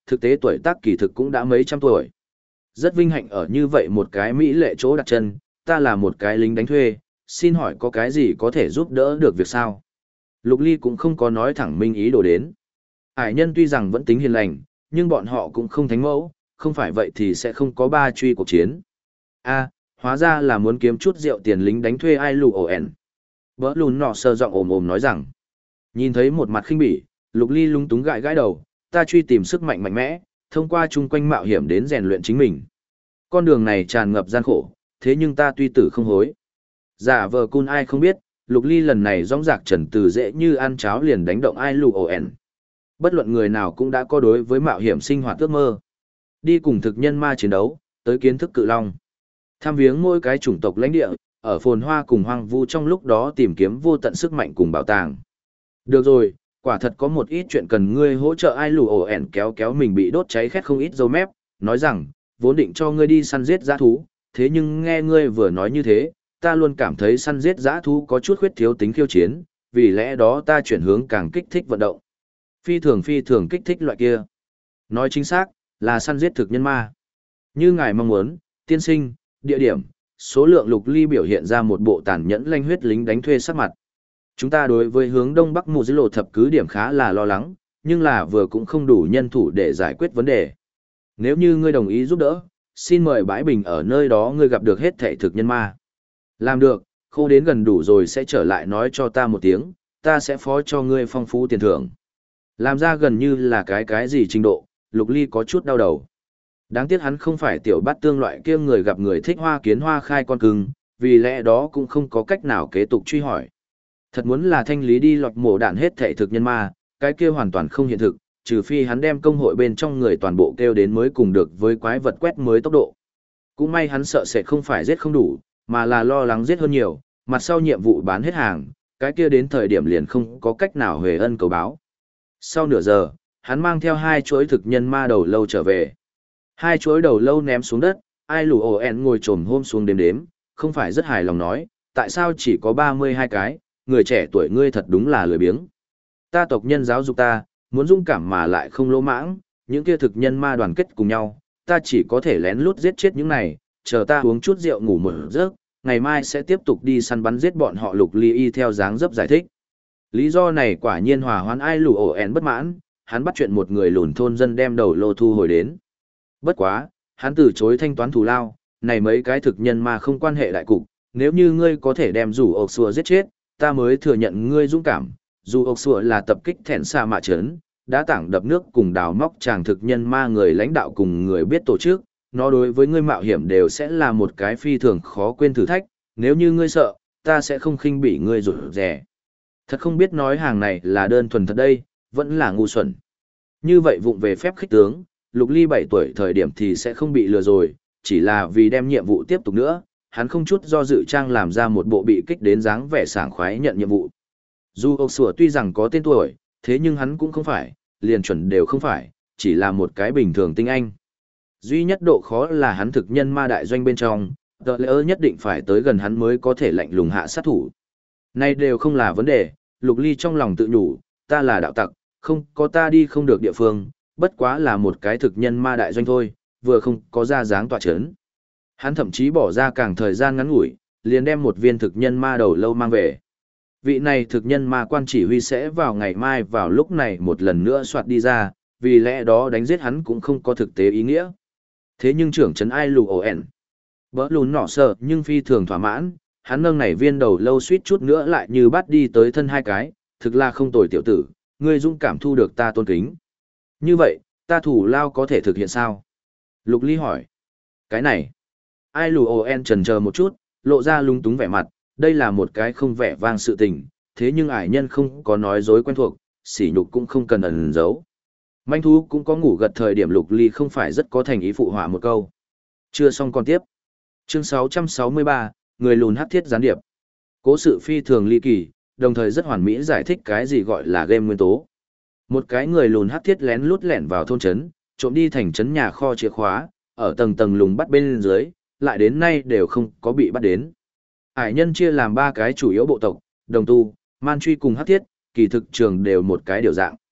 thực tế tuổi tác kỳ thực cũng đã mấy trăm tuổi. Rất vinh hạnh ở như vậy một cái mỹ lệ chỗ đặt chân, ta là một cái lính đánh thuê, xin hỏi có cái gì có thể giúp đỡ được việc sao? Lục Ly cũng không có nói thẳng minh ý đồ đến. Hải nhân tuy rằng vẫn tính hiền lành, nhưng bọn họ cũng không thánh mẫu, không phải vậy thì sẽ không có ba truy cuộc chiến. A, hóa ra là muốn kiếm chút rượu tiền lính đánh thuê ai lù ổ ẻn. Bỡ lùn nọ sơ giọng ồm ồm nói rằng. Nhìn thấy một mặt khinh bỉ, Lục Ly lung túng gãi gãi đầu, ta truy tìm sức mạnh mạnh mẽ, thông qua chung quanh mạo hiểm đến rèn luyện chính mình. Con đường này tràn ngập gian khổ, thế nhưng ta tuy tử không hối. Giả vờ cun ai không biết, Lục Ly lần này rong rạc trần từ dễ như ăn cháo liền đánh động ai lù ổ ẻn. Bất luận người nào cũng đã có đối với mạo hiểm sinh hoạt ước mơ. Đi cùng thực nhân ma chiến đấu, tới kiến thức cự long. Tham viếng mỗi cái chủng tộc lãnh địa, ở phồn hoa cùng hoang vu trong lúc đó tìm kiếm vô tận sức mạnh cùng bảo tàng. Được rồi, quả thật có một ít chuyện cần ngươi hỗ trợ ai lù ổ ẻn kéo kéo mình bị đốt cháy khét không ít dấu mép, nói rằng, vốn định cho ngươi đi săn giết dã thú, thế nhưng nghe ngươi vừa nói như thế, ta luôn cảm thấy săn giết dã thú có chút khuyết thiếu tính khiêu chiến, vì lẽ đó ta chuyển hướng càng kích thích vận động. Phi thường kích thích loại kia. Nói chính xác, là săn giết thực nhân ma. Như ngài mong muốn, tiên sinh, địa điểm, số lượng. Lục Ly biểu hiện ra một bộ tàn nhẫn lanh huyết lính đánh thuê sắc mặt. Chúng ta đối với hướng đông bắc mù dưới lộ thập cứ điểm khá là lo lắng, nhưng là vừa cũng không đủ nhân thủ để giải quyết vấn đề. Nếu như ngươi đồng ý giúp đỡ, xin mời bãi bình ở nơi đó ngươi gặp được hết thảy thực nhân ma. Làm được, khô đến gần đủ rồi sẽ trở lại nói cho ta một tiếng, ta sẽ phó cho ngươi phong phú tiền thưởng. Làm ra gần như là cái gì trình độ, Lục Ly có chút đau đầu. Đáng tiếc hắn không phải tiểu bát tương loại kia người gặp người thích hoa kiến hoa khai con cưng, vì lẽ đó cũng không có cách nào kế tục truy hỏi. Thật muốn là thanh lý đi lọt mổ đạn hết thảy thực nhân ma, cái kia hoàn toàn không hiện thực, trừ phi hắn đem công hội bên trong người toàn bộ kêu đến mới cùng được với quái vật quét mới tốc độ. Cũng may hắn sợ sẽ không phải giết không đủ, mà là lo lắng giết hơn nhiều, mặt sau nhiệm vụ bán hết hàng, cái kia đến thời điểm liền không có cách nào huề ân cầu báo. Sau nửa giờ, hắn mang theo 2 chuỗi thực nhân ma đầu lâu trở về. 2 chuỗi đầu lâu ném xuống đất, ai lù ổ ẹn ngồi trồm hôm xuống đếm, không phải rất hài lòng nói, tại sao chỉ có 32 cái, người trẻ tuổi ngươi thật đúng là lười biếng. Ta tộc nhân giáo dục ta, muốn dũng cảm mà lại không lỗ mãng, những kia thực nhân ma đoàn kết cùng nhau, ta chỉ có thể lén lút giết chết những này, chờ ta uống chút rượu ngủ một giấc, ngày mai sẽ tiếp tục đi săn bắn giết bọn họ. Lục Ly y theo dáng dấp giải thích. Lý do này quả nhiên hòa hoãn ai lù ổ ẻn bất mãn, hắn bắt chuyện một người lùn thôn dân đem đầu lô thu hồi đến. Bất quá, hắn từ chối thanh toán thù lao, này mấy cái thực nhân ma không quan hệ đại cục, nếu như ngươi có thể đem rủ ộc xùa giết chết, ta mới thừa nhận ngươi dũng cảm. Dù ộc xùa là tập kích thẹn xa mạ trấn, đã tảng đập nước cùng đào móc chàng thực nhân ma người lãnh đạo cùng người biết tổ chức, nó đối với ngươi mạo hiểm đều sẽ là một cái phi thường khó quên thử thách, nếu như ngươi sợ, ta sẽ không khinh bỉ ngươi rụt rè. Thật không biết nói hàng này là đơn thuần thật đây, vẫn là ngu xuẩn. Như vậy vụng về phép khích tướng, Lục Ly 7 tuổi thời điểm thì sẽ không bị lừa rồi, chỉ là vì đem nhiệm vụ tiếp tục nữa, hắn không chút do dự trang làm ra một bộ bị kích đến dáng vẻ sảng khoái nhận nhiệm vụ. Dù ốc sủa tuy rằng có tên tuổi, thế nhưng hắn cũng không phải, liền chuẩn đều không phải, chỉ là một cái bình thường tinh anh. Duy nhất độ khó là hắn thực nhân ma đại doanh bên trong, tờ lỡ nhất định phải tới gần hắn mới có thể lạnh lùng hạ sát thủ. Này đều không là vấn đề, Lục Ly trong lòng tự nhủ, ta là đạo tặc, không có ta đi không được địa phương, bất quá là một cái thực nhân ma đại doanh thôi, vừa không có ra dáng tọa chấn. Hắn thậm chí bỏ ra càng thời gian ngắn ngủi, liền đem một viên thực nhân ma đầu lâu mang về. Vị này thực nhân ma quan chỉ huy sẽ vào ngày mai vào lúc này một lần nữa soạt đi ra, vì lẽ đó đánh giết hắn cũng không có thực tế ý nghĩa. Thế nhưng trưởng trấn ai lù ổ ẻn, bỡ lùn nọ sợ nhưng phi thường thỏa mãn, hắn nâng nảy viên đầu lâu suýt chút nữa lại như bắt đi tới thân 2 cái, thực là không tồi tiểu tử, ngươi dũng cảm thu được ta tôn kính. Như vậy, ta thủ lao có thể thực hiện sao? Lục Ly hỏi. Cái này, ai lù ổ ẻn chần chờ một chút, lộ ra lung túng vẻ mặt, đây là một cái không vẻ vang sự tình, thế nhưng ải nhân không có nói dối quen thuộc, sỉ nhục cũng không cần ẩn giấu. Manh thú cũng có ngủ gật thời điểm. Lục Ly không phải rất có thành ý phụ họa một câu. Chưa xong còn tiếp. Chương 663, người lùn hắc thiết gián điệp. Cố sự phi thường ly kỳ, đồng thời rất hoàn mỹ giải thích cái gì gọi là game nguyên tố. Một cái người lùn hắc thiết lén lút lẻn vào thôn trấn, trộm đi thành trấn nhà kho chìa khóa, ở tầng tầng lùng bắt bên dưới, lại đến nay đều không có bị bắt đến. Hải nhân chia làm 3 cái chủ yếu bộ tộc, đồng tu, man truy cùng hắc thiết, kỳ thực trường đều một cái điều dạng.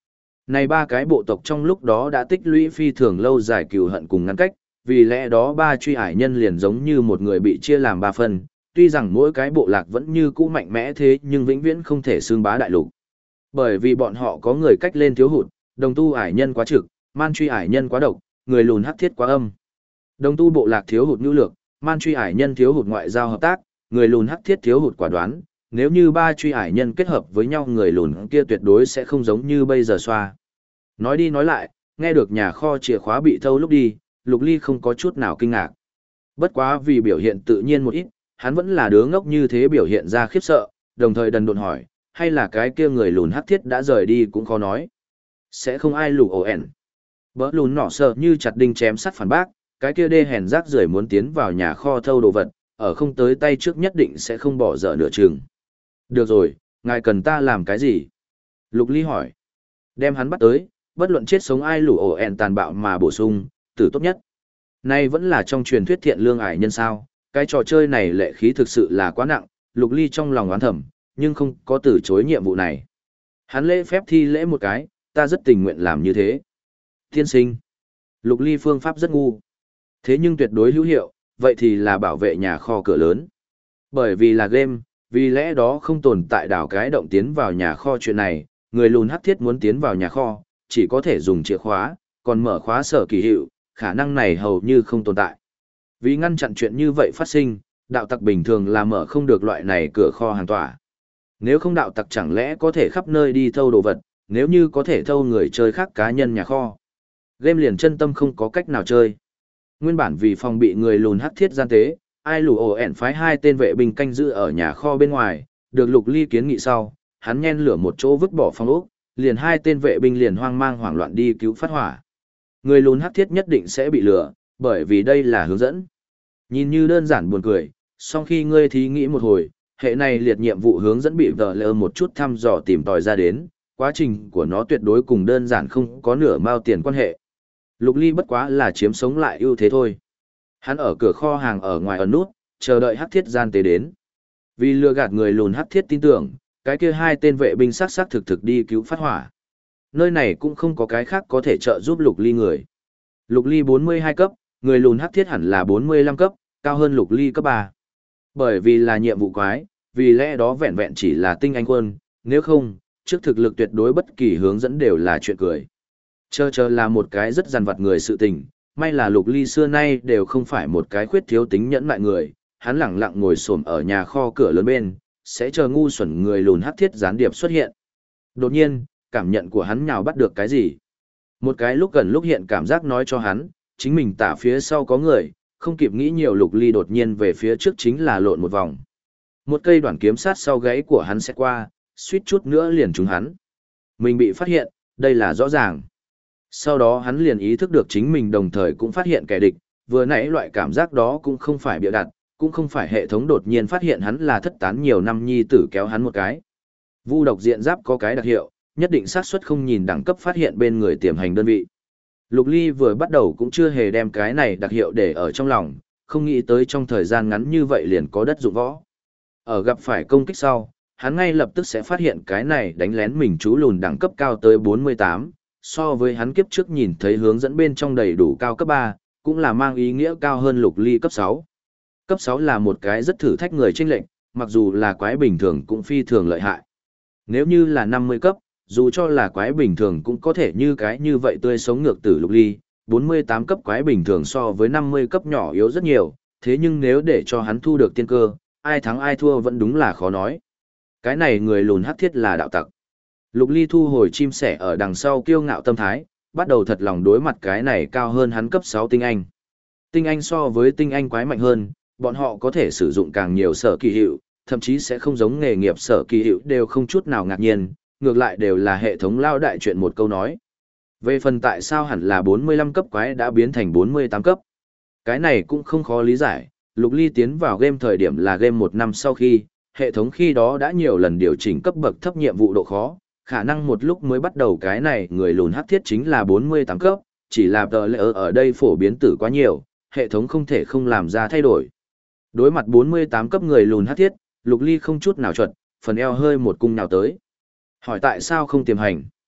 Này ba cái bộ tộc trong lúc đó đã tích lũy phi thường lâu dài cừu hận cùng ngăn cách, vì lẽ đó ba truy ải nhân liền giống như một người bị chia làm ba phần, tuy rằng mỗi cái bộ lạc vẫn như cũ mạnh mẽ thế nhưng vĩnh viễn không thể xương bá đại lục. Bởi vì bọn họ có người cách lên thiếu hụt, đồng tu ải nhân quá trực, man truy ải nhân quá độc, người lùn hắc thiết quá âm. Đồng tu bộ lạc thiếu hụt nhu lược, man truy ải nhân thiếu hụt ngoại giao hợp tác, người lùn hắc thiết thiếu hụt quả đoán, nếu như ba truy ải nhân kết hợp với nhau người lùn kia tuyệt đối sẽ không giống như bây giờ xoa. Nói đi nói lại, nghe được nhà kho chìa khóa bị thâu lúc đi, Lục Ly không có chút nào kinh ngạc. Bất quá vì biểu hiện tự nhiên một ít, hắn vẫn là đứa ngốc như thế biểu hiện ra khiếp sợ, đồng thời đần độn hỏi, hay là cái kia người lùn hắc thiết đã rời đi cũng khó nói. Sẽ không ai lù ổ ẻn. Bỡ lùn nọ sợ như chặt đinh chém sắt phản bác, cái kia đê hèn rác rưởi muốn tiến vào nhà kho thâu đồ vật, ở không tới tay trước nhất định sẽ không bỏ dở nửa chừng. Được rồi, ngài cần ta làm cái gì? Lục Ly hỏi. Đem hắn bắt tới, bất luận chết sống ai lù ổ ẻn tàn bạo mà bổ sung, tử tốt nhất. Nay vẫn là trong truyền thuyết thiện lương ải nhân sao, cái trò chơi này lệ khí thực sự là quá nặng, Lục Ly trong lòng oán thầm, nhưng không có từ chối nhiệm vụ này. Hắn lễ phép thi lễ một cái, ta rất tình nguyện làm như thế. Tiên sinh. Lục Ly phương pháp rất ngu. Thế nhưng tuyệt đối hữu hiệu, vậy thì là bảo vệ nhà kho cửa lớn. Bởi vì là game, vì lẽ đó không tồn tại đảo cái động tiến vào nhà kho chuyện này, người lùn hắc thiết muốn tiến vào nhà kho, chỉ có thể dùng chìa khóa, còn mở khóa sở kỳ hiệu, khả năng này hầu như không tồn tại. Vì ngăn chặn chuyện như vậy phát sinh, đạo tặc bình thường là mở không được loại này cửa kho hàng tỏa. Nếu không đạo tặc chẳng lẽ có thể khắp nơi đi thâu đồ vật, nếu như có thể thâu người chơi khác cá nhân nhà kho. Game liền chân tâm không có cách nào chơi. Nguyên bản vì phòng bị người lùn hắc thiết gian tế, ai lù ổ ẻn phái hai tên vệ binh canh giữ ở nhà kho bên ngoài, được Lục Ly kiến nghị sau, hắn nhen lửa một chỗ vứt bỏ phong ốc, liền hai tên vệ binh liền hoang mang hoảng loạn đi cứu phát hỏa. Người lùn hắc thiết nhất định sẽ bị lừa, bởi vì đây là hướng dẫn. Nhìn như đơn giản buồn cười, song khi ngươi thí nghĩ một hồi, hệ này liệt nhiệm vụ hướng dẫn bị vờ lờ một chút thăm dò tìm tòi ra đến, quá trình của nó tuyệt đối cùng đơn giản không có nửa mao tiền quan hệ. Lục Ly bất quá là chiếm sống lại ưu thế thôi. Hắn ở cửa kho hàng ở ngoài ẩn nút, chờ đợi hắc thiết gian tế đến. Vì lừa gạt người lùn hắc thiết tin tưởng, cái kia hai tên vệ binh xác xác thực đi cứu phát hỏa. Nơi này cũng không có cái khác có thể trợ giúp Lục Ly người. Lục Ly 42 cấp, người lùn hắc thiết hẳn là 45 cấp, cao hơn Lục Ly cấp 3. Bởi vì là nhiệm vụ quái, vì lẽ đó vẹn vẹn chỉ là tinh anh quân, nếu không, trước thực lực tuyệt đối bất kỳ hướng dẫn đều là chuyện cười. Chờ là một cái rất dằn vặt người sự tình, may là Lục Ly xưa nay đều không phải một cái khuyết thiếu tính nhẫn nại người, hắn lẳng lặng ngồi xổm ở nhà kho cửa lớn bên, sẽ chờ ngu xuẩn người lùn hắc thiết gián điệp xuất hiện. Đột nhiên, cảm nhận của hắn nhào bắt được cái gì. Một cái lúc gần lúc hiện cảm giác nói cho hắn, chính mình tả phía sau có người, không kịp nghĩ nhiều Lục Ly đột nhiên về phía trước chính là lộn một vòng. Một cây đoạn kiếm sát sau gáy của hắn sẽ qua, suýt chút nữa liền trúng hắn. Mình bị phát hiện, đây là rõ ràng. Sau đó hắn liền ý thức được chính mình đồng thời cũng phát hiện kẻ địch, vừa nãy loại cảm giác đó cũng không phải bịa đặt, cũng không phải hệ thống đột nhiên phát hiện hắn là thất tán nhiều năm nhi tử kéo hắn một cái. Vu độc diện giáp có cái đặc hiệu, nhất định xác suất không nhìn đẳng cấp phát hiện bên người tiềm hành đơn vị. Lục Ly vừa bắt đầu cũng chưa hề đem cái này đặc hiệu để ở trong lòng, không nghĩ tới trong thời gian ngắn như vậy liền có đất dụng võ. Ở gặp phải công kích sau, hắn ngay lập tức sẽ phát hiện cái này đánh lén mình chú lùn đẳng cấp cao tới 48, so với hắn kiếp trước nhìn thấy hướng dẫn bên trong đầy đủ cao cấp 3, cũng là mang ý nghĩa cao hơn Lục Ly cấp 6. Cấp 6 là một cái rất thử thách người chênh lệnh, mặc dù là quái bình thường cũng phi thường lợi hại. Nếu như là 50 cấp, dù cho là quái bình thường cũng có thể như cái như vậy tươi sống ngược tử Lục Ly, 48 cấp quái bình thường so với 50 cấp nhỏ yếu rất nhiều, thế nhưng nếu để cho hắn thu được tiên cơ, ai thắng ai thua vẫn đúng là khó nói. Cái này người lùn hắc thiết là đạo tặc. Lục Ly thu hồi chim sẻ ở đằng sau kiêu ngạo tâm thái, bắt đầu thật lòng đối mặt cái này cao hơn hắn cấp 6 tinh anh. Tinh anh so với tinh anh quái mạnh hơn, bọn họ có thể sử dụng càng nhiều sở kỳ hiệu, thậm chí sẽ không giống nghề nghiệp sở kỳ hiệu đều không chút nào ngạc nhiên, ngược lại đều là hệ thống lao đại chuyện một câu nói. Về phần tại sao hẳn là 45 cấp quái đã biến thành 48 cấp. Cái này cũng không khó lý giải, Lục Ly tiến vào game thời điểm là game 1 năm sau khi, hệ thống khi đó đã nhiều lần điều chỉnh cấp bậc thấp nhiệm vụ độ khó, khả năng một lúc mới bắt đầu cái này người lùn hắc thiết chính là 48 cấp, chỉ là tờ lệ ở đây phổ biến tử quá nhiều, hệ thống không thể không làm ra thay đổi. Đối mặt 48 cấp người lùn hắc thiết, Lục Ly không chút nào chuột, phần eo hơi một cung nào tới. Hỏi tại sao không tiềm hành?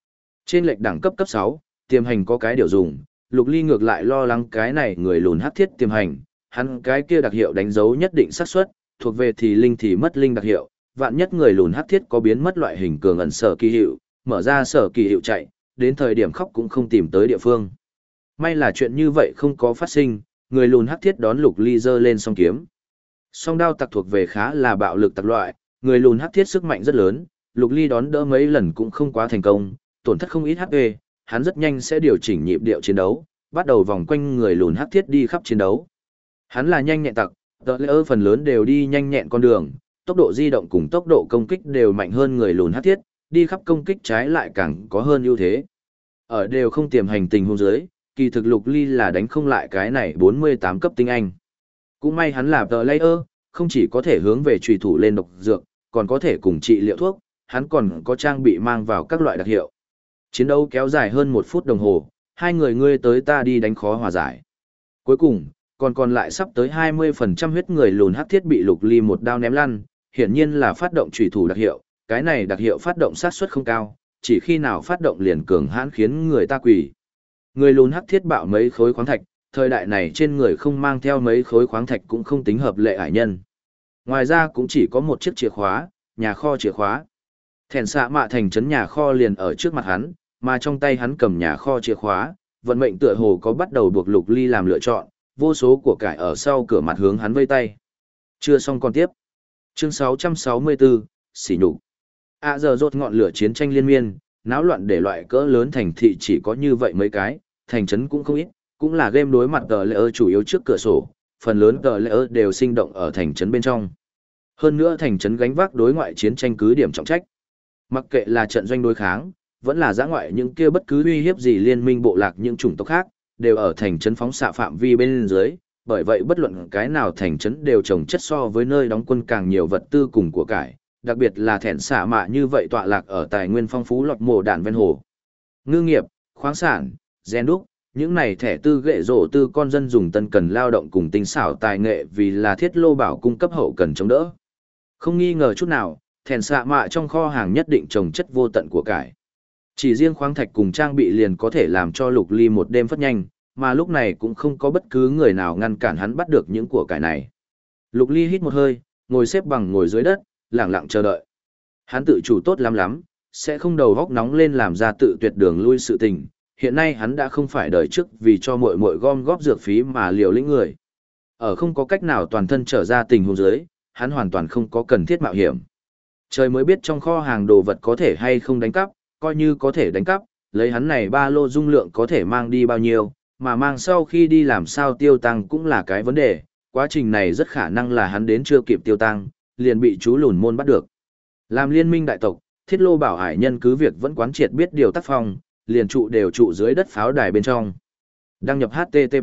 Trên lệch đẳng cấp cấp 6, tiềm hành có cái điều dùng, Lục Ly ngược lại lo lắng cái này người lùn hắc thiết tiềm hành, hắn cái kia đặc hiệu đánh dấu nhất định xác suất, thuộc về thì linh thì mất linh đặc hiệu, vạn nhất người lùn hắc thiết có biến mất loại hình cường ẩn sở kỳ hiệu, mở ra sở kỳ hiệu chạy, đến thời điểm khóc cũng không tìm tới địa phương. May là chuyện như vậy không có phát sinh, người lùn hắc thiết đón Lục Ly giơ lên song kiếm. Song đao tặc thuộc về khá là bạo lực tặc loại, người lùn hắc thiết sức mạnh rất lớn, Lục Ly đón đỡ mấy lần cũng không quá thành công, tổn thất không ít HP, hắn rất nhanh sẽ điều chỉnh nhịp điệu chiến đấu, bắt đầu vòng quanh người lùn hắc thiết đi khắp chiến đấu. Hắn là nhanh nhẹn tặc, tờ lễ phần lớn đều đi nhanh nhẹn con đường, tốc độ di động cùng tốc độ công kích đều mạnh hơn người lùn hắc thiết, đi khắp công kích trái lại càng có hơn ưu thế. Ở đều không tiềm hành tình huống dưới, kỳ thực Lục Ly là đánh không lại cái này 48 cấp tinh anh. Cũng may hắn là tờ layer, không chỉ có thể hướng về trùy thủ lên độc dược, còn có thể cùng trị liệu thuốc, hắn còn có trang bị mang vào các loại đặc hiệu. Chiến đấu kéo dài hơn 1 phút đồng hồ, hai người ngươi tới ta đi đánh khó hòa giải. Cuối cùng, còn lại sắp tới 20% huyết người lùn hắc thiết bị Lục Ly một đao ném lăn, hiển nhiên là phát động trùy thủ đặc hiệu, cái này đặc hiệu phát động sát suất không cao, chỉ khi nào phát động liền cường hãn khiến người ta quỳ. Người lùn hắc thiết bạo mấy khối khoáng thạch, thời đại này trên người không mang theo mấy khối khoáng thạch cũng không tính hợp lệ ải nhân. Ngoài ra cũng chỉ có một chiếc chìa khóa, nhà kho chìa khóa. Thẻn xạ mạ thành trấn nhà kho liền ở trước mặt hắn, mà trong tay hắn cầm nhà kho chìa khóa, vận mệnh tựa hồ có bắt đầu buộc Lục Ly làm lựa chọn, vô số của cải ở sau cửa mặt hướng hắn vây tay. Chưa xong còn tiếp. Chương 664, xỉ nhục. Giờ rốt ngọn lửa chiến tranh liên miên, náo loạn để loại cỡ lớn thành thị chỉ có như vậy mấy cái, thành trấn cũng không ít, cũng là game đối mặt tờ layer chủ yếu trước cửa sổ, phần lớn tờ layer đều sinh động ở thành trấn bên trong. Hơn nữa thành trấn gánh vác đối ngoại chiến tranh cứ điểm trọng trách. Mặc kệ là trận doanh đối kháng, vẫn là giã ngoại những kia bất cứ uy hiếp gì liên minh bộ lạc những chủng tộc khác, đều ở thành trấn phóng xạ phạm vi bên dưới, bởi vậy bất luận cái nào thành trấn đều trồng chất so với nơi đóng quân càng nhiều vật tư cùng của cải, đặc biệt là thẻn xạ mạ như vậy tọa lạc ở tài nguyên phong phú lọt mồ đạn ven hồ. Ngư nghiệp, khoáng sản, gen đúc, những này thẻ tư ghệ rổ tư con dân dùng tân cần lao động cùng tinh xảo tài nghệ vì là thiết lô bảo cung cấp hậu cần chống đỡ. Không nghi ngờ chút nào, thẻn xạ mạ trong kho hàng nhất định trồng chất vô tận của cải. Chỉ riêng khoáng thạch cùng trang bị liền có thể làm cho Lục Ly một đêm phất nhanh, mà lúc này cũng không có bất cứ người nào ngăn cản hắn bắt được những của cải này. Lục Ly hít một hơi, ngồi xếp bằng ngồi dưới đất, lặng lặng chờ đợi. Hắn tự chủ tốt lắm, sẽ không đầu góc nóng lên làm ra tự tuyệt đường lui sự tình. Hiện nay hắn đã không phải đời trước vì cho muội muội gom góp dược phí mà liều lĩnh người. Ở không có cách nào toàn thân trở ra tình huống dưới, hắn hoàn toàn không có cần thiết mạo hiểm. Trời mới biết trong kho hàng đồ vật có thể hay không đánh cắp, coi như có thể đánh cắp, lấy hắn này ba lô dung lượng có thể mang đi bao nhiêu, mà mang sau khi đi làm sao tiêu tăng cũng là cái vấn đề, quá trình này rất khả năng là hắn đến chưa kịp tiêu tăng, liền bị chú lùn môn bắt được. Làm liên minh đại tộc, thiết lô bảo hải nhân cứ việc vẫn quán triệt biết điều tác phong, liền trụ đều trụ dưới đất pháo đài bên trong. Đăng nhập HTTP.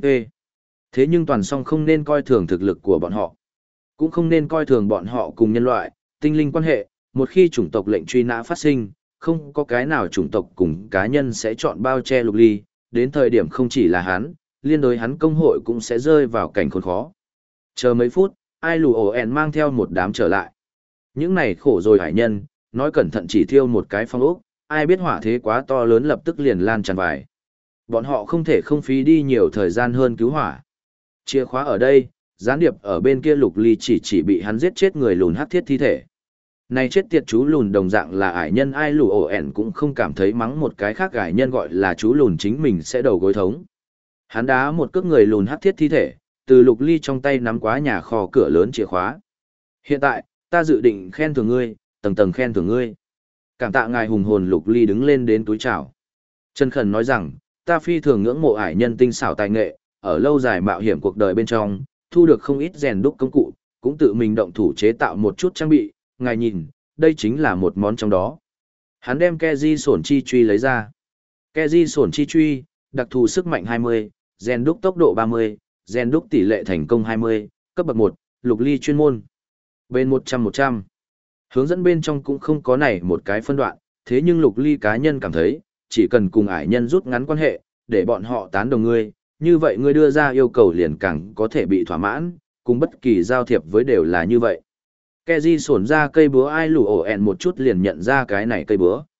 Thế nhưng toàn song không nên coi thường thực lực của bọn họ. Cũng không nên coi thường bọn họ cùng nhân loại, tinh linh quan hệ, một khi chủng tộc lệnh truy nã phát sinh, không có cái nào chủng tộc cùng cá nhân sẽ chọn bao che Lục Ly, đến thời điểm không chỉ là hắn, liên đối hắn công hội cũng sẽ rơi vào cảnh khốn khó. Chờ mấy phút, ai lù ổ ẻn mang theo một đám trở lại. Những này khổ rồi hải nhân, nói cẩn thận chỉ thiêu một cái phong ốc, ai biết hỏa thế quá to lớn lập tức liền lan tràn vải. Bọn họ không thể không phí đi nhiều thời gian hơn cứu hỏa. Chìa khóa ở đây, gián điệp ở bên kia Lục Ly chỉ bị hắn giết chết người lùn hắc thiết thi thể. Này chết tiệt chú lùn đồng dạng là ải nhân ai lù ổ ẻn cũng không cảm thấy mắng một cái khác ải nhân gọi là chú lùn chính mình sẽ đầu gối thống. Hắn đá một cước người lùn hắc thiết thi thể, từ Lục Ly trong tay nắm quá nhà kho cửa lớn chìa khóa. Hiện tại, ta dự định khen thưởng ngươi, tầng tầng khen thưởng ngươi. Cảm tạ ngài hùng hồn. Lục Ly đứng lên đến túi chào. Chân khẩn nói rằng, ta phi thường ngưỡng mộ ải nhân tinh xảo tài nghệ, ở lâu dài mạo hiểm cuộc đời bên trong, thu được không ít rèn đúc công cụ, cũng tự mình động thủ chế tạo một chút trang bị, ngài nhìn, đây chính là một món trong đó. Hắn đem Keji sổn chi truy lấy ra. Keji sổn chi truy, đặc thù sức mạnh 20, rèn đúc tốc độ 30, rèn đúc tỷ lệ thành công 20, cấp bậc 1, Lục Ly chuyên môn. Bên 100-100. Hướng dẫn bên trong cũng không có này một cái phân đoạn, thế nhưng Lục Ly cá nhân cảm thấy, chỉ cần cùng ải nhân rút ngắn quan hệ, để bọn họ tán đồng ngươi, như vậy ngươi đưa ra yêu cầu liền càng có thể bị thỏa mãn, cùng bất kỳ giao thiệp với đều là như vậy. Keji sổn ra cây búa ai lù ổ ẹn một chút liền nhận ra cái này cây búa.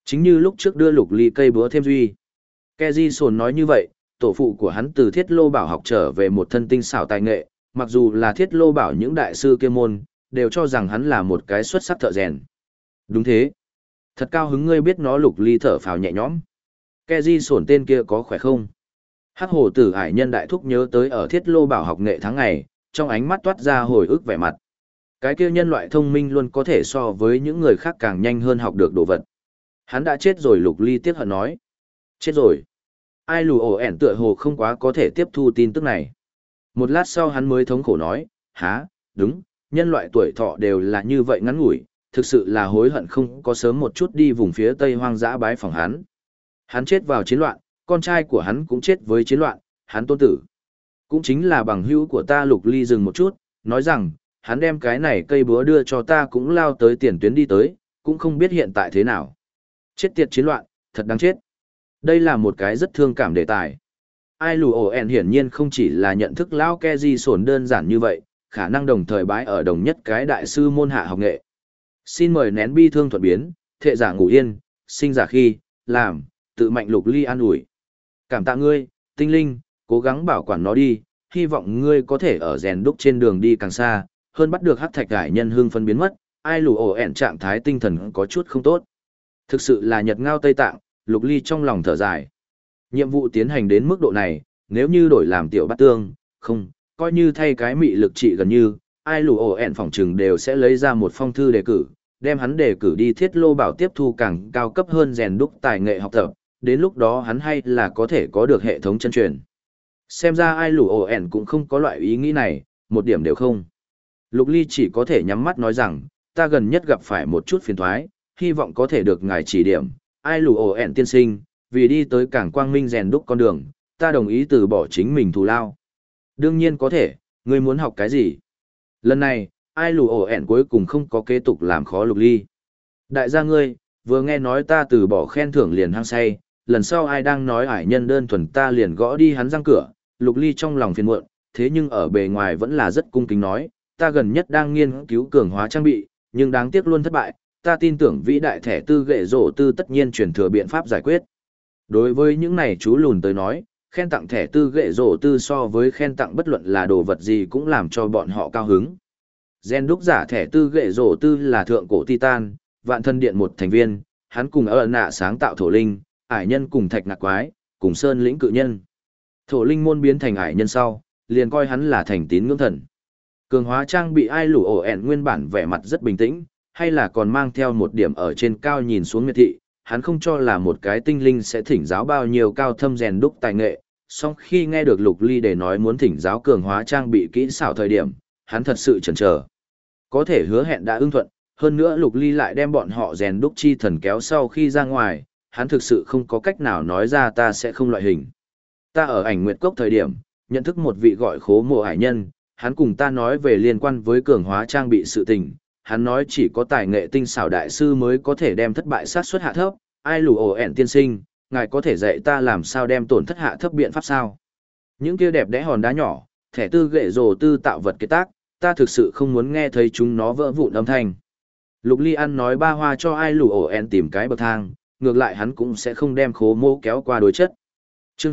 Chính như lúc trước đưa Lục Ly cây búa thêm duy. Keji Sồn nói như vậy, tổ phụ của hắn từ Thiết Lô Bảo học trở về một thân tinh xảo tài nghệ, mặc dù là Thiết Lô Bảo những đại sư kia môn, đều cho rằng hắn là một cái xuất sắc thợ rèn. Đúng thế. Thật cao hứng ngươi biết nó. Lục Ly thở phào nhẹ nhõm. Keji Sồn tên kia có khỏe không? Hắc Hồ Tử Ải Nhân đại thúc nhớ tới ở Thiết Lô Bảo học nghệ tháng ngày, trong ánh mắt toát ra hồi ức vẻ mặt. Cái kia nhân loại thông minh luôn có thể so với những người khác càng nhanh hơn học được đồ vật. Hắn đã chết rồi. Lục Ly tiếc hận nói. Chết rồi. Ai lù ổ ẻn tựa hồ không quá có thể tiếp thu tin tức này. Một lát sau hắn mới thống khổ nói, há, đúng, nhân loại tuổi thọ đều là như vậy ngắn ngủi, thực sự là hối hận không có sớm một chút đi vùng phía tây hoang dã bái phỏng hắn. Hắn chết vào chiến loạn, con trai của hắn cũng chết với chiến loạn, hắn tôn tử. Cũng chính là bằng hữu của ta. Lục Ly dừng một chút, nói rằng, hắn đem cái này cây búa đưa cho ta cũng lao tới tiền tuyến đi tới, cũng không biết hiện tại thế nào. Chết tiệt chiến loạn, thật đáng chết. Đây là một cái rất thương cảm đề tài. Ai lù ổ ẻn hiển nhiên không chỉ là nhận thức lão Keji Sồn đơn giản như vậy, khả năng đồng thời bái ở đồng nhất cái đại sư môn hạ học nghệ. Xin mời nén bi thương thuận biến, thệ giả ngủ yên, sinh giả khi, làm, tự mạnh. Lục Ly an ủi. Cảm tạ ngươi, tinh linh, cố gắng bảo quản nó đi, hy vọng ngươi có thể ở rèn đúc trên đường đi càng xa, hơn bắt được hắc thạch cải nhân hương phân biến mất. Ai lù ổ ẻn trạng thái tinh thần có chút không tốt. Thực sự là nhật ngao Tây Tạng. Lục Ly trong lòng thở dài. Nhiệm vụ tiến hành đến mức độ này, nếu như đổi làm tiểu bát tương, không, coi như thay cái mị lực trị gần như, ai lù ổ ẹn phòng trừng đều sẽ lấy ra một phong thư đề cử, đem hắn đề cử đi Thiết Lô Bảo tiếp thu càng cao cấp hơn rèn đúc tài nghệ học tập, đến lúc đó hắn hay là có thể có được hệ thống chân truyền. Xem ra ai lù ổ ẹn cũng không có loại ý nghĩ này, một điểm đều không. Lục Ly chỉ có thể nhắm mắt nói rằng, ta gần nhất gặp phải một chút phiền thoái, hy vọng có thể được ngài chỉ điểm. Ai lù ổ ẹn tiên sinh, vì đi tới cảng quang minh rèn đúc con đường, ta đồng ý từ bỏ chính mình thù lao. Đương nhiên có thể, ngươi muốn học cái gì? Lần này, ai lù ổ ẹn cuối cùng không có kế tục làm khó Lục Ly. Đại gia ngươi, vừa nghe nói ta từ bỏ khen thưởng liền hăng say, lần sau ai đang nói ải nhân đơn thuần ta liền gõ đi hắn răng cửa. Lục Ly trong lòng phiền muộn, thế nhưng ở bề ngoài vẫn là rất cung kính nói, ta gần nhất đang nghiên cứu cường hóa trang bị, nhưng đáng tiếc luôn thất bại. Ta tin tưởng vĩ đại thẻ tư ghệ rổ tư tất nhiên truyền thừa biện pháp giải quyết. Đối với những này chú lùn tới nói, khen tặng thẻ tư ghệ rổ tư so với khen tặng bất luận là đồ vật gì cũng làm cho bọn họ cao hứng. Gen đúc giả thẻ tư ghệ rổ tư là thượng cổ Titan, vạn thân điện một thành viên, hắn cùng ở nạ sáng tạo thổ linh, ải nhân cùng thạch nạc quái, cùng sơn lĩnh cự nhân. Thổ linh môn biến thành ải nhân sau, liền coi hắn là thành tín ngưỡng thần. Cường hóa trang bị ai lù ổ ẹn nguyên bản vẻ mặt rất bình tĩnh, hay là còn mang theo một điểm ở trên cao nhìn xuống miệt thị, hắn không cho là một cái tinh linh sẽ thỉnh giáo bao nhiêu cao thâm rèn đúc tài nghệ, song khi nghe được Lục Ly để nói muốn thỉnh giáo cường hóa trang bị kỹ xảo thời điểm, hắn thật sự chần chờ. Có thể hứa hẹn đã ưng thuận, hơn nữa Lục Ly lại đem bọn họ rèn đúc chi thần kéo sau khi ra ngoài, hắn thực sự không có cách nào nói ra ta sẽ không loại hình. Ta ở ảnh nguyệt cốc thời điểm, nhận thức một vị gọi Khố Mộ Hải Nhân, hắn cùng ta nói về liên quan với cường hóa trang bị sự tình. Hắn nói chỉ có tài nghệ tinh xảo đại sư mới có thể đem thất bại sát suất hạ thấp. Ai lù ổ ẹn tiên sinh, ngài có thể dạy ta làm sao đem tổn thất hạ thấp biện pháp sao? Những kia đẹp đẽ hòn đá nhỏ, thẻ tư ghệ rồ tư tạo vật kế tác, ta thực sự không muốn nghe thấy chúng nó vỡ vụn âm thanh. Lục Ly ăn nói ba hoa cho ai lù ổ ẹn tìm cái bậc thang, ngược lại hắn cũng sẽ không đem Khố Mô kéo qua đối chất. Chương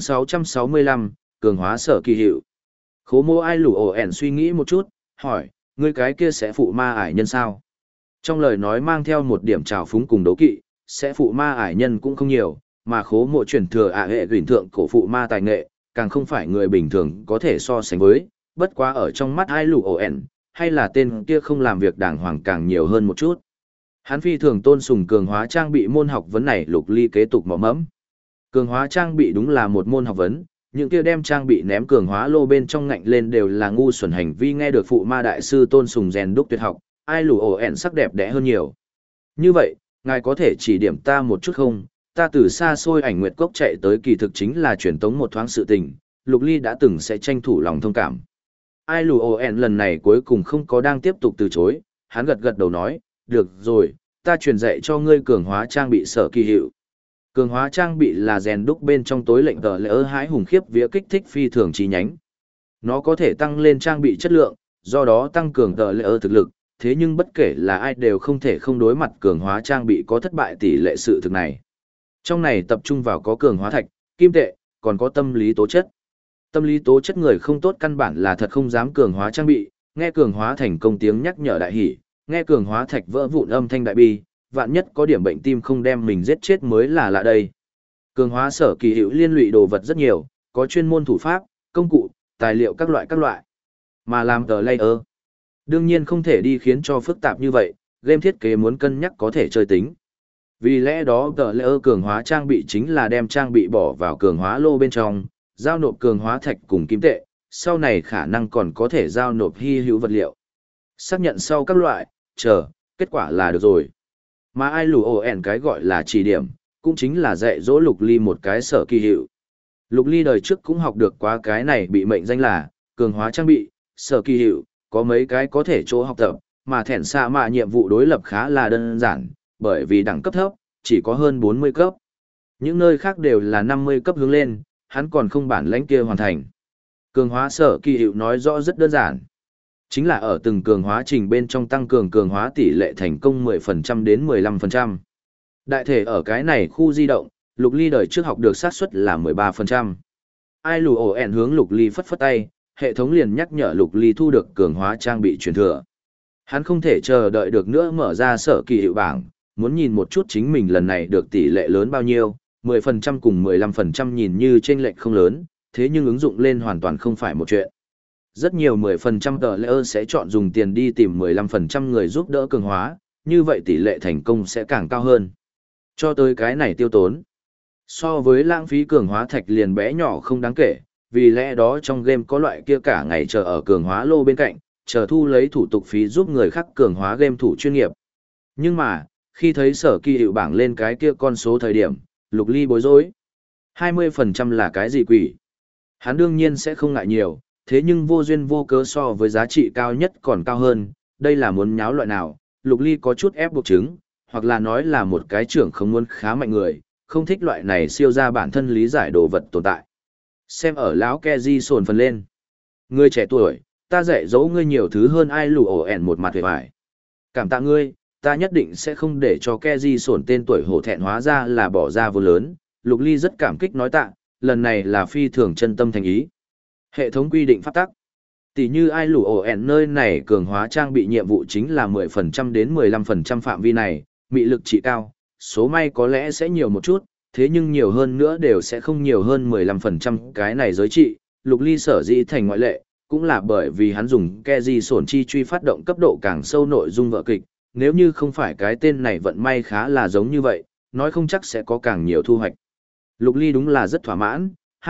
665, cường hóa sở kỳ hiệu. Khố Mô ai lù ổ ẹn suy nghĩ một chút, hỏi, ngươi cái kia sẽ phụ ma ải nhân sao? Trong lời nói mang theo một điểm trào phúng cùng đố kỵ, sẽ phụ ma ải nhân cũng không nhiều, mà Khố Mộ truyền thừa hệ gửi thượng cổ phụ ma tài nghệ, càng không phải người bình thường có thể so sánh với, bất quá ở trong mắt ai lù ổ ẹn, hay là tên kia không làm việc đàng hoàng càng nhiều hơn một chút. Hắn phi thường tôn sùng cường hóa trang bị môn học vấn này. Lục Ly kế tục mỏ mẫm. Cường hóa trang bị đúng là một môn học vấn, những kia đem trang bị ném cường hóa lô bên trong ngạnh lên đều là ngu xuẩn hành vi. Nghe được phụ ma đại sư tôn sùng rèn đúc tuyệt học, ai lù ổ ẹn sắc đẹp đẽ hơn nhiều. Như vậy, ngài có thể chỉ điểm ta một chút không? Ta từ xa xôi ảnh nguyệt cốc chạy tới kỳ thực chính là truyền tống một thoáng sự tình. Lục Ly đã từng sẽ tranh thủ lòng thông cảm. Ai lù ổ ẹn lần này cuối cùng không có đang tiếp tục từ chối, hắn gật gật đầu nói, được rồi, ta truyền dạy cho ngươi cường hóa trang bị sở kỳ hiệu. Cường hóa trang bị là rèn đúc bên trong tối lệnh tờ lỡ hái hùng khiếp vía kích thích phi thường chi nhánh. Nó có thể tăng lên trang bị chất lượng, do đó tăng cường tờ lỡ thực lực, thế nhưng bất kể là ai đều không thể không đối mặt cường hóa trang bị có thất bại tỷ lệ sự thực này. Trong này tập trung vào có cường hóa thạch, kim tệ, còn có tâm lý tố chất. Tâm lý tố chất người không tốt căn bản là thật không dám cường hóa trang bị, nghe cường hóa thành công tiếng nhắc nhở đại hỉ, nghe cường hóa thạch vỡ vụn âm thanh đại bi, vạn nhất có điểm bệnh tim không đem mình giết chết mới là lạ đây. Cường hóa sở kỳ hữu liên lụy đồ vật rất nhiều, có chuyên môn thủ pháp, công cụ, tài liệu các loại. Mà làm tờ layer, đương nhiên không thể đi khiến cho phức tạp như vậy, game thiết kế muốn cân nhắc có thể chơi tính. Vì lẽ đó tờ layer cường hóa trang bị chính là đem trang bị bỏ vào cường hóa lô bên trong, giao nộp cường hóa thạch cùng kim tệ, sau này khả năng còn có thể giao nộp hy hữu vật liệu. Xác nhận sau các loại, chờ, kết quả là được rồi. Mà ai lù ổ ẻn cái gọi là chỉ điểm, cũng chính là dạy dỗ Lục Ly một cái sở kỳ hiệu. Lục Ly đời trước cũng học được qua cái này bị mệnh danh là cường hóa trang bị, sở kỳ hiệu, có mấy cái có thể chỗ học tập, mà thẻn xạ mạ nhiệm vụ đối lập khá là đơn giản, bởi vì đẳng cấp thấp, chỉ có hơn 40 cấp. Những nơi khác đều là 50 cấp hướng lên, hắn còn không bản lãnh kia hoàn thành. Cường hóa sở kỳ hiệu nói rõ rất đơn giản. Chính là ở từng cường hóa trình bên trong tăng cường cường hóa tỷ lệ thành công 10% đến 15%. Đại thể ở cái này khu di động, Lục Ly đời trước học được xác suất là 13%. Ai lù ổ ẻn hướng Lục Ly phất phất tay, hệ thống liền nhắc nhở Lục Ly thu được cường hóa trang bị truyền thừa. Hắn không thể chờ đợi được nữa mở ra sở kỳ hiệu bảng, muốn nhìn một chút chính mình lần này được tỷ lệ lớn bao nhiêu, 10% cùng 15% nhìn như chênh lệch không lớn, thế nhưng ứng dụng lên hoàn toàn không phải một chuyện. Rất nhiều 10% tờ layer sẽ chọn dùng tiền đi tìm 15% người giúp đỡ cường hóa, như vậy tỷ lệ thành công sẽ càng cao hơn. Cho tới cái này tiêu tốn. So với lãng phí cường hóa thạch liền bé nhỏ không đáng kể, vì lẽ đó trong game có loại kia cả ngày chờ ở cường hóa lô bên cạnh, chờ thu lấy thủ tục phí giúp người khác cường hóa game thủ chuyên nghiệp. Nhưng mà, khi thấy sở kỳ hiệu bảng lên cái kia con số thời điểm, Lục Ly bối rối. 20% là cái gì quỷ? Hắn đương nhiên sẽ không ngại nhiều, thế nhưng vô duyên vô cớ so với giá trị cao nhất còn cao hơn, đây là muốn nháo loại nào, Lục Ly có chút ép buộc chứng, hoặc là nói là một cái trưởng không muốn khá mạnh người, không thích loại này siêu ra bản thân lý giải đồ vật tồn tại. Xem ở lão Keji sồn phần lên. Ngươi trẻ tuổi, ta dạy dỗ ngươi nhiều thứ hơn ai lù ổ ẻn một mặt vẻ vải. Cảm tạ ngươi, ta nhất định sẽ không để cho Keji sồn tên tuổi hổ thẹn hóa ra là bỏ ra vô lớn. Lục Ly rất cảm kích nói tạ, lần này là phi thường chân tâm thành ý. Hệ thống quy định pháp tắc. Tỷ như ai lù ổ ẻn nơi này cường hóa trang bị nhiệm vụ chính là 10% đến 15% phạm vi này, mị lực trị cao, số may có lẽ sẽ nhiều một chút, thế nhưng nhiều hơn nữa đều sẽ không nhiều hơn 15% cái này giới trị. Lục Ly sở dĩ thành ngoại lệ, cũng là bởi vì hắn dùng Keji sổn chi truy phát động cấp độ càng sâu nội dung vở kịch, nếu như không phải cái tên này vận may khá là giống như vậy, nói không chắc sẽ có càng nhiều thu hoạch. Lục Ly đúng là rất thỏa mãn,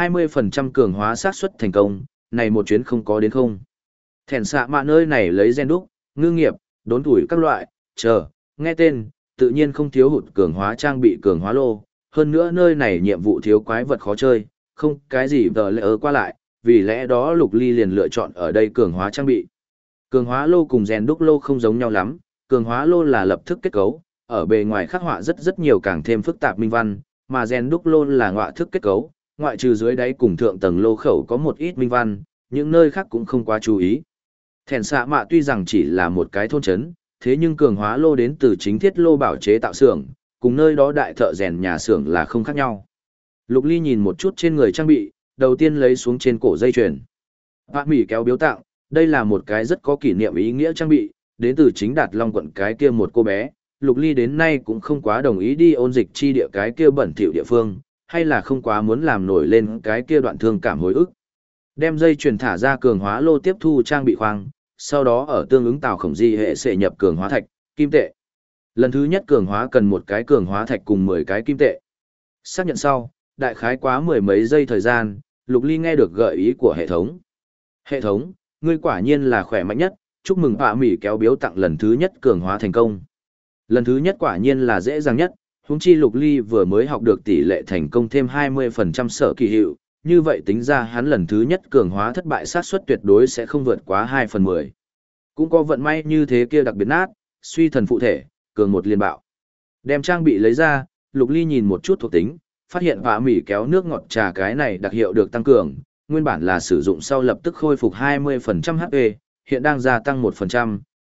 20% cường hóa xác suất thành công, này một chuyến không có đến không. Thẻn xạ mạ nơi này lấy gen đúc, ngư nghiệp, đốn tuổi các loại, chờ, nghe tên, tự nhiên không thiếu hụt cường hóa trang bị cường hóa lô, hơn nữa nơi này nhiệm vụ thiếu quái vật khó chơi, không cái gì tờ lệ qua lại, vì lẽ đó Lục Ly liền lựa chọn ở đây cường hóa trang bị. Cường hóa lô cùng gen đúc lô không giống nhau lắm, cường hóa lô là lập thức kết cấu, ở bề ngoài khắc họa rất nhiều càng thêm phức tạp minh văn, mà gen đúc lô là ngọa thức kết cấu, ngoại trừ dưới đáy cùng thượng tầng lô khẩu có một ít minh văn, những nơi khác cũng không quá chú ý. Thẻn xạ mạ tuy rằng chỉ là một cái thôn trấn, thế nhưng cường hóa lô đến từ chính thiết lô bảo chế tạo xưởng, cùng nơi đó đại thợ rèn nhà xưởng là không khác nhau. Lục Ly nhìn một chút trên người trang bị, đầu tiên lấy xuống trên cổ dây chuyền. Bác Mỹ kéo biếu tặng, đây là một cái rất có kỷ niệm ý nghĩa trang bị, đến từ chính Đạt Long quận cái kia một cô bé. Lục Ly đến nay cũng không quá đồng ý đi ôn dịch chi địa cái kia bẩn thỉu địa phương, hay là không quá muốn làm nổi lên cái kia đoạn thương cảm hồi ức. Đem dây chuyền thả ra cường hóa lô tiếp thu trang bị khoang, sau đó ở tương ứng tàu khổng di hệ sẽ nhập cường hóa thạch, kim tệ. Lần thứ nhất cường hóa cần một cái cường hóa thạch cùng 10 cái kim tệ. Xác nhận sau, đại khái quá mười mấy giây thời gian, Lục Ly nghe được gợi ý của hệ thống. Hệ thống, ngươi quả nhiên là khỏe mạnh nhất, chúc mừng họa mỉ kéo biếu tặng lần thứ nhất cường hóa thành công. Lần thứ nhất quả nhiên là dễ dàng nhất, huống chi Lục Ly vừa mới học được tỷ lệ thành công thêm 20% sở kỳ hiệu, như vậy tính ra hắn lần thứ nhất cường hóa thất bại xác suất tuyệt đối sẽ không vượt quá 2/10. Cũng có vận may như thế kia đặc biệt nát, suy thần phụ thể, cường một liên bạo. Đem trang bị lấy ra, Lục Ly nhìn một chút thuộc tính, phát hiện họa mỉ kéo nước ngọt trà cái này đặc hiệu được tăng cường, nguyên bản là sử dụng sau lập tức khôi phục 20% HP, hiện đang gia tăng 1%,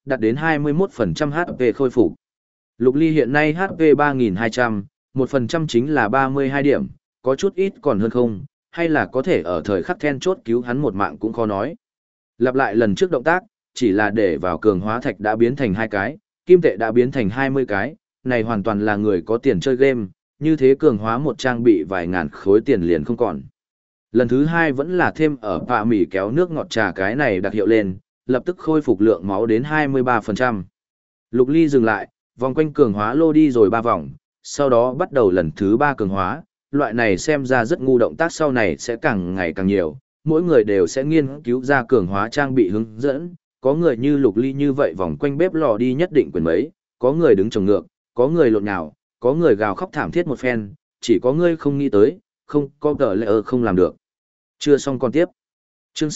đạt đến 21% HP khôi phục. Lục Ly hiện nay HP 3.200, 1% chính là 32 điểm, có chút ít còn hơn không, hay là có thể ở thời khắc then chốt cứu hắn một mạng cũng khó nói. Lặp lại lần trước động tác, chỉ là để vào cường hóa thạch đã biến thành 2 cái, kim tệ đã biến thành 20 cái, này hoàn toàn là người có tiền chơi game, như thế cường hóa một trang bị vài ngàn khối tiền liền không còn. Lần thứ 2 vẫn là thêm ở bạ mỉ kéo nước ngọt trà cái này đặc hiệu lên, lập tức khôi phục lượng máu đến 23%. Lục Ly dừng lại, vòng quanh cường hóa lô đi rồi 3 vòng, sau đó bắt đầu lần thứ 3 cường hóa, loại này xem ra rất ngu động tác sau này sẽ càng ngày càng nhiều, mỗi người đều sẽ nghiên cứu ra cường hóa trang bị hướng dẫn, có người như Lục Ly như vậy vòng quanh bếp lò đi nhất định quyền mấy, có người đứng trồng ngược, có người lộn nhào, có người gào khóc thảm thiết một phen, chỉ có ngươi không nghĩ tới, không có tờ lệ không làm được. Chưa xong còn tiếp. Chương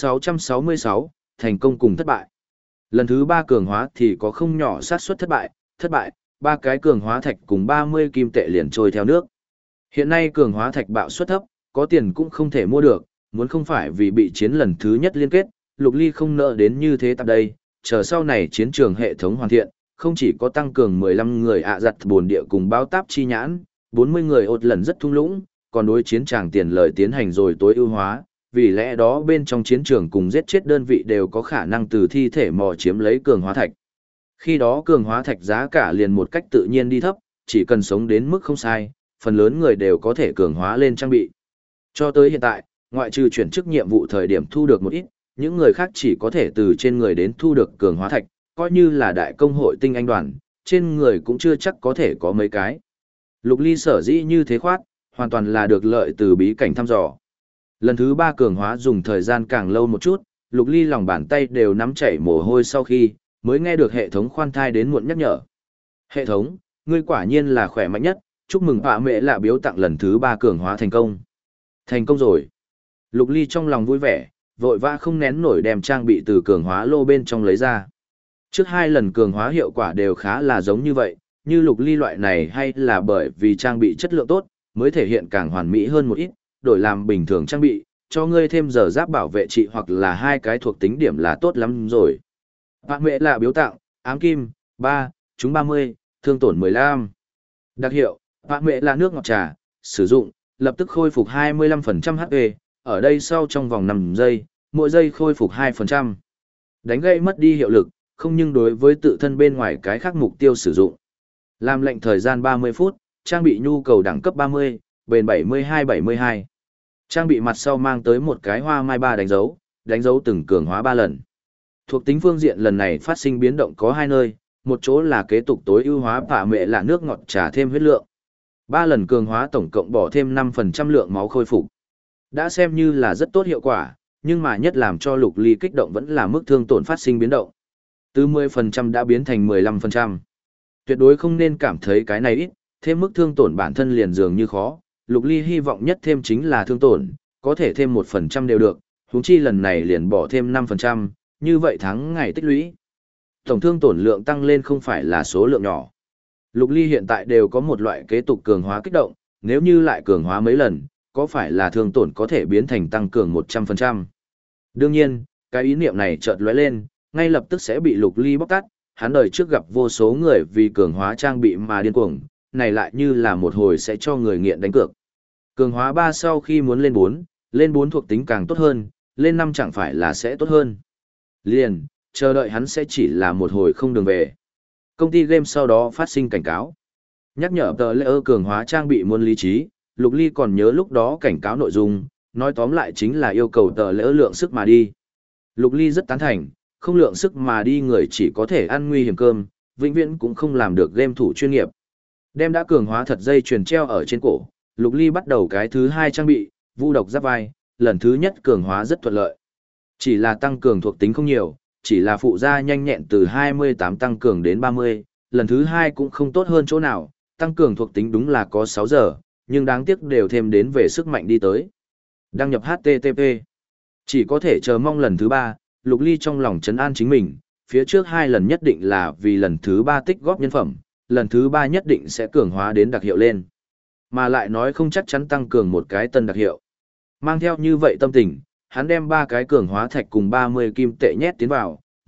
666, thành công cùng thất bại. Lần thứ 3 cường hóa thì có không nhỏ xác suất thất bại, 3 cái cường hóa thạch cùng 30 kim tệ liền trôi theo nước. Hiện nay cường hóa thạch bạo suất thấp, có tiền cũng không thể mua được, muốn không phải vì bị chiến lần thứ nhất liên kết, Lục Ly không nợ đến như thế tại đây, chờ sau này chiến trường hệ thống hoàn thiện, không chỉ có tăng cường 15 người giặt bồn địa cùng báo táp chi nhãn, 40 người ột lần rất thung lũng, còn đối chiến tràng tiền lời tiến hành rồi tối ưu hóa, vì lẽ đó bên trong chiến trường cùng giết chết đơn vị đều có khả năng từ thi thể mò chiếm lấy cường hóa thạch. Khi đó cường hóa thạch giá cả liền một cách tự nhiên đi thấp, chỉ cần sống đến mức không sai, phần lớn người đều có thể cường hóa lên trang bị. Cho tới hiện tại, ngoại trừ chuyển chức nhiệm vụ thời điểm thu được một ít, những người khác chỉ có thể từ trên người đến thu được cường hóa thạch, coi như là đại công hội tinh anh đoàn, trên người cũng chưa chắc có thể có mấy cái. Lục Ly sở dĩ như thế khoát, hoàn toàn là được lợi từ bí cảnh thăm dò. Lần thứ 3 cường hóa dùng thời gian càng lâu một chút, Lục Ly lòng bàn tay đều nắm chảy mồ hôi sau khi, mới nghe được hệ thống khoan thai đến muộn nhắc nhở. Hệ thống, ngươi quả nhiên là khỏe mạnh nhất, chúc mừng bạ mẹ lạ biếu tặng lần thứ 3 cường hóa thành công. Thành công rồi. Lục Ly trong lòng vui vẻ, vội vã không nén nổi đem trang bị từ cường hóa lô bên trong lấy ra. Trước 2 lần cường hóa hiệu quả đều khá là giống như vậy, như Lục Ly loại này hay là bởi vì trang bị chất lượng tốt, mới thể hiện càng hoàn mỹ hơn một ít, đổi làm bình thường trang bị, cho ngươi thêm giờ giáp bảo vệ trị hoặc là 2 cái thuộc tính điểm là tốt lắm rồi. Bạn mẹ là biếu tặng, ám kim, 3, trúng 30, thương tổn 15. Đặc hiệu, bạn mẹ là nước ngọt trà, sử dụng, lập tức khôi phục 25% HP, ở đây sau trong vòng 5 giây, mỗi giây khôi phục 2%. Đánh gây mất đi hiệu lực, không nhưng đối với tự thân bên ngoài cái khác mục tiêu sử dụng. Làm lệnh thời gian 30 phút, trang bị nhu cầu đẳng cấp 30, bền 72-72. Trang bị mặt sau mang tới một cái hoa mai 3 đánh dấu từng cường hóa 3 lần. Thuộc tính phương diện lần này phát sinh biến động có 2 nơi, một chỗ là kế tục tối ưu hóa bạ mẹ là nước ngọt trà thêm huyết lượng. 3 lần cường hóa tổng cộng bỏ thêm 5% lượng máu khôi phục. Đã xem như là rất tốt hiệu quả, nhưng mà nhất làm cho Lục Ly kích động vẫn là mức thương tổn phát sinh biến động. Từ 10% đã biến thành 15%. Tuyệt đối không nên cảm thấy cái này ít, thêm mức thương tổn bản thân liền dường như khó. Lục Ly hy vọng nhất thêm chính là thương tổn, có thể thêm 1% đều được, huống chi lần này liền bỏ thêm 5%, như vậy tháng ngày tích lũy. Tổng thương tổn lượng tăng lên không phải là số lượng nhỏ. Lục Ly hiện tại đều có một loại kế tục cường hóa kích động, nếu như lại cường hóa mấy lần, có phải là thương tổn có thể biến thành tăng cường 100%. Đương nhiên, cái ý niệm này chợt lóe lên, ngay lập tức sẽ bị Lục Ly bóc tát, hắn đời trước gặp vô số người vì cường hóa trang bị mà điên cuồng, này lại như là một hồi sẽ cho người nghiện đánh cược. Cường hóa 3 sau khi muốn lên 4 thuộc tính càng tốt hơn, lên 5 chẳng phải là sẽ tốt hơn. Liền, chờ đợi hắn sẽ chỉ là một hồi không đường về. Công ty game sau đó phát sinh cảnh cáo. Nhắc nhở tờ lễ cường hóa trang bị muốn lý trí, Lục Ly còn nhớ lúc đó cảnh cáo nội dung, nói tóm lại chính là yêu cầu tờ lễ lượng sức mà đi. Lục Ly rất tán thành, không lượng sức mà đi người chỉ có thể ăn nguy hiểm cơm, vĩnh viễn cũng không làm được game thủ chuyên nghiệp. Đem đã cường hóa thật dây chuyền treo ở trên cổ, Lục Ly bắt đầu cái thứ 2 trang bị, vu độc giáp vai, lần thứ nhất cường hóa rất thuận lợi. Chỉ là tăng cường thuộc tính không nhiều, chỉ là phụ gia nhanh nhẹn từ 28 tăng cường đến 30, lần thứ 2 cũng không tốt hơn chỗ nào, tăng cường thuộc tính đúng là có 6 giờ, nhưng đáng tiếc đều thêm đến về sức mạnh đi tới. Đăng nhập HTTP. Chỉ có thể chờ mong lần thứ 3, Lục Ly trong lòng trấn an chính mình, phía trước 2 lần nhất định là vì lần thứ 3 tích góp nhân phẩm, lần thứ 3 nhất định sẽ cường hóa đến đặc hiệu lên. Mà lại nói không chắc chắn tăng cường một cái tân đặc hiệu. Mang theo như vậy tâm tình, hắn đem 3 cái cường hóa thạch cùng 30 kim tệ nhét tiến vào,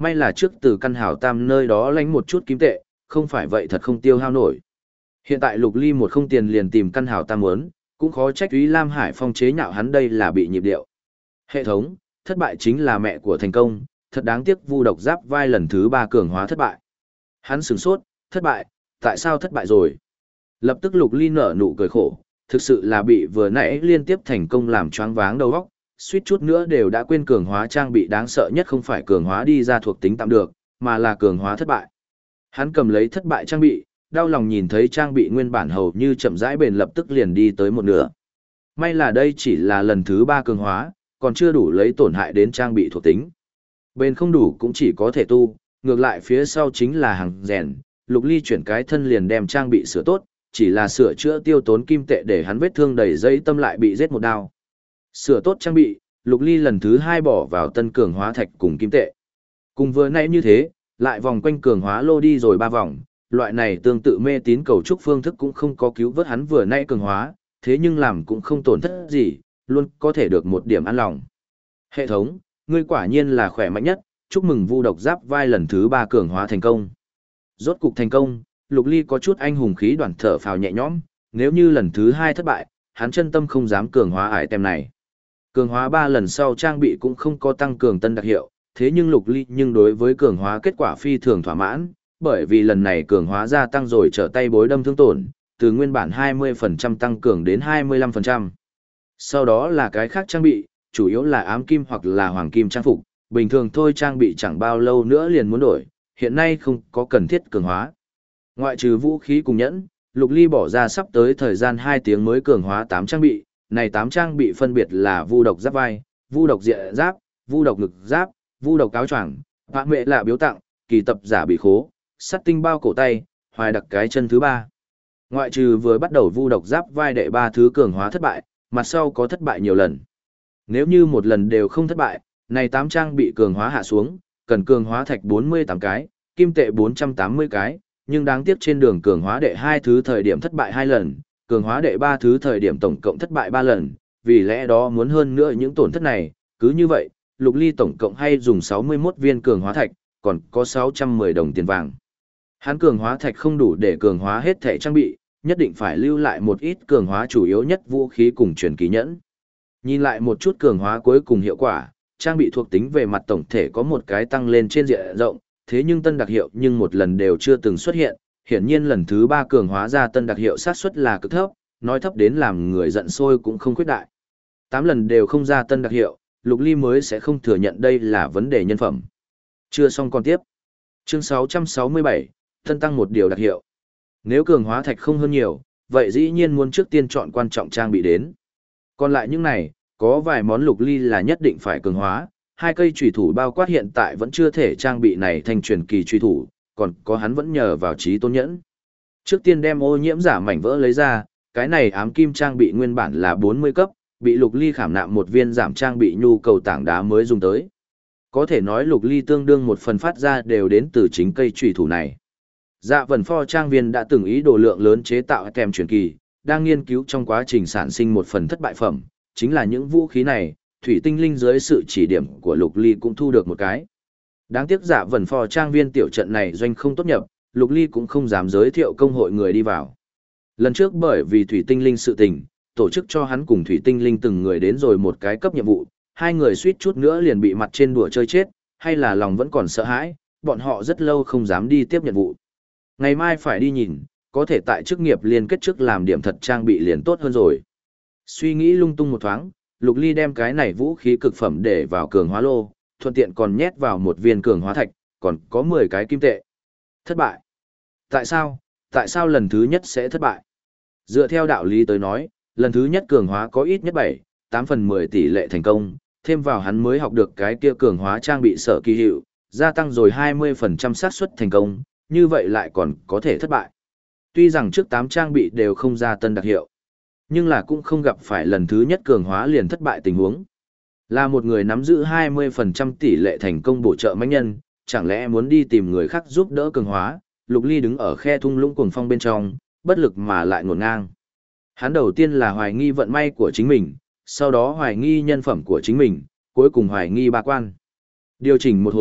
May là trước từ căn hảo tam nơi đó lánh một chút kim tệ, không phải vậy thật không tiêu hao nổi. Hiện tại Lục Ly một không tiền liền tìm căn hảo tam muốn, cũng khó trách Úy Lam Hải Phong chế nhạo hắn đây là bị nhịp điệu. Hệ thống, thất bại chính là mẹ của thành công, thật đáng tiếc Vu Độc Giáp vai lần thứ 3 cường hóa thất bại. Hắn sửng sốt, thất bại, tại sao thất bại rồi? Lập tức Lục Ly nở nụ cười khổ, thực sự là bị vừa nãy liên tiếp thành công làm choáng váng đầu óc, suýt chút nữa đều đã quên cường hóa trang bị đáng sợ nhất không phải cường hóa đi ra thuộc tính tạm được, mà là cường hóa thất bại. Hắn cầm lấy thất bại trang bị, đau lòng nhìn thấy trang bị nguyên bản hầu như chậm rãi bền lập tức liền đi tới một nửa. May là đây chỉ là lần thứ 3 cường hóa, còn chưa đủ lấy tổn hại đến trang bị thuộc tính. Bền không đủ cũng chỉ có thể tu, ngược lại phía sau chính là hàng rèn, Lục Ly chuyển cái thân liền đem trang bị sửa tốt, chỉ là sửa chữa tiêu tốn kim tệ để hắn vết thương đầy dây tâm lại bị giết một đao. Sửa tốt trang bị, Lục Ly lần thứ 2 bỏ vào tân cường hóa thạch cùng kim tệ. Cùng vừa nãy như thế, lại vòng quanh cường hóa lô đi rồi 3 vòng, loại này tương tự mê tín cầu trúc phương thức cũng không có cứu vớt hắn vừa nãy cường hóa, thế nhưng làm cũng không tổn thất gì, luôn có thể được một điểm an lòng. Hệ thống, ngươi quả nhiên là khỏe mạnh nhất, chúc mừng Vu Độc Giáp vai lần thứ 3 cường hóa thành công. Rốt cục thành công, Lục Ly có chút anh hùng khí đoạn thở phào nhẹ nhõm, nếu như lần thứ 2 thất bại, hắn chân tâm không dám cường hóa ải tem này. Cường hóa 3 lần sau trang bị cũng không có tăng cường tân đặc hiệu, thế nhưng Lục Ly nhưng đối với cường hóa kết quả phi thường thỏa mãn, bởi vì lần này cường hóa gia tăng rồi trở tay bối đâm thương tổn, từ nguyên bản 20% tăng cường đến 25%. Sau đó là cái khác trang bị, chủ yếu là ám kim hoặc là hoàng kim trang phục, bình thường thôi trang bị chẳng bao lâu nữa liền muốn đổi, hiện nay không có cần thiết cường hóa. Ngoại trừ vũ khí cùng nhẫn, Lục Ly bỏ ra sắp tới thời gian 2 tiếng mới cường hóa 8 trang bị, này 8 trang bị phân biệt là Vu Độc Giáp vai, Vu Độc Diện Giáp, Vu Độc Ngực Giáp, Vu Độc Áo Choàng, Vạn Mệ Lạ biếu tặng, Kỳ Tập Giả bị khố, Sắt Tinh bao cổ tay, Hoài Đặc cái chân thứ 3. Ngoại trừ vừa bắt đầu Vu Độc Giáp vai đệ 3 thứ cường hóa thất bại, mặt sau có thất bại nhiều lần. Nếu như một lần đều không thất bại, này 8 trang bị cường hóa hạ xuống, cần cường hóa thạch 48 cái, kim tệ 480 cái, nhưng đáng tiếc trên đường cường hóa đệ 2 thứ thời điểm thất bại 2 lần, cường hóa đệ 3 thứ thời điểm tổng cộng thất bại 3 lần, vì lẽ đó muốn hơn nữa những tổn thất này, cứ như vậy, Lục Ly tổng cộng hay dùng 61 viên cường hóa thạch, còn có 610 đồng tiền vàng. Hắn cường hóa thạch không đủ để cường hóa hết thể trang bị, nhất định phải lưu lại một ít cường hóa chủ yếu nhất vũ khí cùng truyền kỳ nhẫn. Nhìn lại một chút cường hóa cuối cùng hiệu quả, trang bị thuộc tính về mặt tổng thể có một cái tăng lên trên diện rộng, thế nhưng tân đặc hiệu nhưng một lần đều chưa từng xuất hiện, hiển nhiên lần thứ 3 cường hóa ra tân đặc hiệu xác suất là cực thấp, nói thấp đến làm người giận sôi cũng không khuyết đại. 8 lần đều không ra tân đặc hiệu, Lục Ly mới sẽ không thừa nhận đây là vấn đề nhân phẩm. Chưa xong còn tiếp. Chương 667, tân tăng một điều đặc hiệu. Nếu cường hóa thạch không hơn nhiều, vậy dĩ nhiên muốn trước tiên chọn quan trọng trang bị đến. Còn lại những này, có vài món Lục Ly là nhất định phải cường hóa, 2 cây chùy thủ bao quát hiện tại vẫn chưa thể trang bị này thành truyền kỳ chùy thủ, còn có hắn vẫn nhờ vào trí tôn nhẫn. Trước tiên đem ô nhiễm giả mảnh vỡ lấy ra, cái này ám kim trang bị nguyên bản là 40 cấp, bị Lục Ly khảm nạm một viên giảm trang bị nhu cầu tảng đá mới dùng tới. Có thể nói Lục Ly tương đương một phần phát ra đều đến từ chính cây chùy thủ này. Dạ Vân Pho trang viên đã từng ý đồ lượng lớn chế tạo kèm truyền kỳ, đang nghiên cứu trong quá trình sản sinh một phần thất bại phẩm, chính là những vũ khí này, thủy tinh linh dưới sự chỉ điểm của Lục Ly cũng thu được một cái. Đáng tiếc Dạ Vân Pho trang viên tiểu trận này doanh không tốt nhập, Lục Ly cũng không dám giới thiệu công hội người đi vào. Lần trước bởi vì thủy tinh linh sự tình, tổ chức cho hắn cùng thủy tinh linh từng người đến rồi một cái cấp nhiệm vụ, hai người suýt chút nữa liền bị mặt trên đùa chơi chết, hay là lòng vẫn còn sợ hãi, bọn họ rất lâu không dám đi tiếp nhiệm vụ. Ngày mai phải đi nhìn, có thể tại chức nghiệp liên kết trước làm điểm thật trang bị liền tốt hơn rồi. Suy nghĩ lung tung một thoáng, Lục Ly đem cái này vũ khí cực phẩm để vào cường hóa lô, thuận tiện còn nhét vào một viên cường hóa thạch, còn có 10 cái kim tệ. Thất bại. Tại sao? Tại sao lần thứ nhất sẽ thất bại? Dựa theo đạo lý tới nói, lần thứ nhất cường hóa có ít nhất 7, 8 phần 10 tỷ lệ thành công, thêm vào hắn mới học được cái kia cường hóa trang bị sở kỳ hiệu, gia tăng rồi 20% xác suất thành công, như vậy lại còn có thể thất bại. Tuy rằng trước 8 trang bị đều không ra tân đặc hiệu, nhưng là cũng không gặp phải lần thứ nhất cường hóa liền thất bại tình huống. Là một người nắm giữ 20% tỷ lệ thành công bổ trợ mãnh nhân, chẳng lẽ muốn đi tìm người khác giúp đỡ cường hóa? Lục Ly đứng ở khe thung lũng cuồng phong bên trong, bất lực mà lại ngổn ngang. Hắn đầu tiên là hoài nghi vận may của chính mình, sau đó hoài nghi nhân phẩm của chính mình, cuối cùng hoài nghi ba quan. Điều chỉnh một hồi,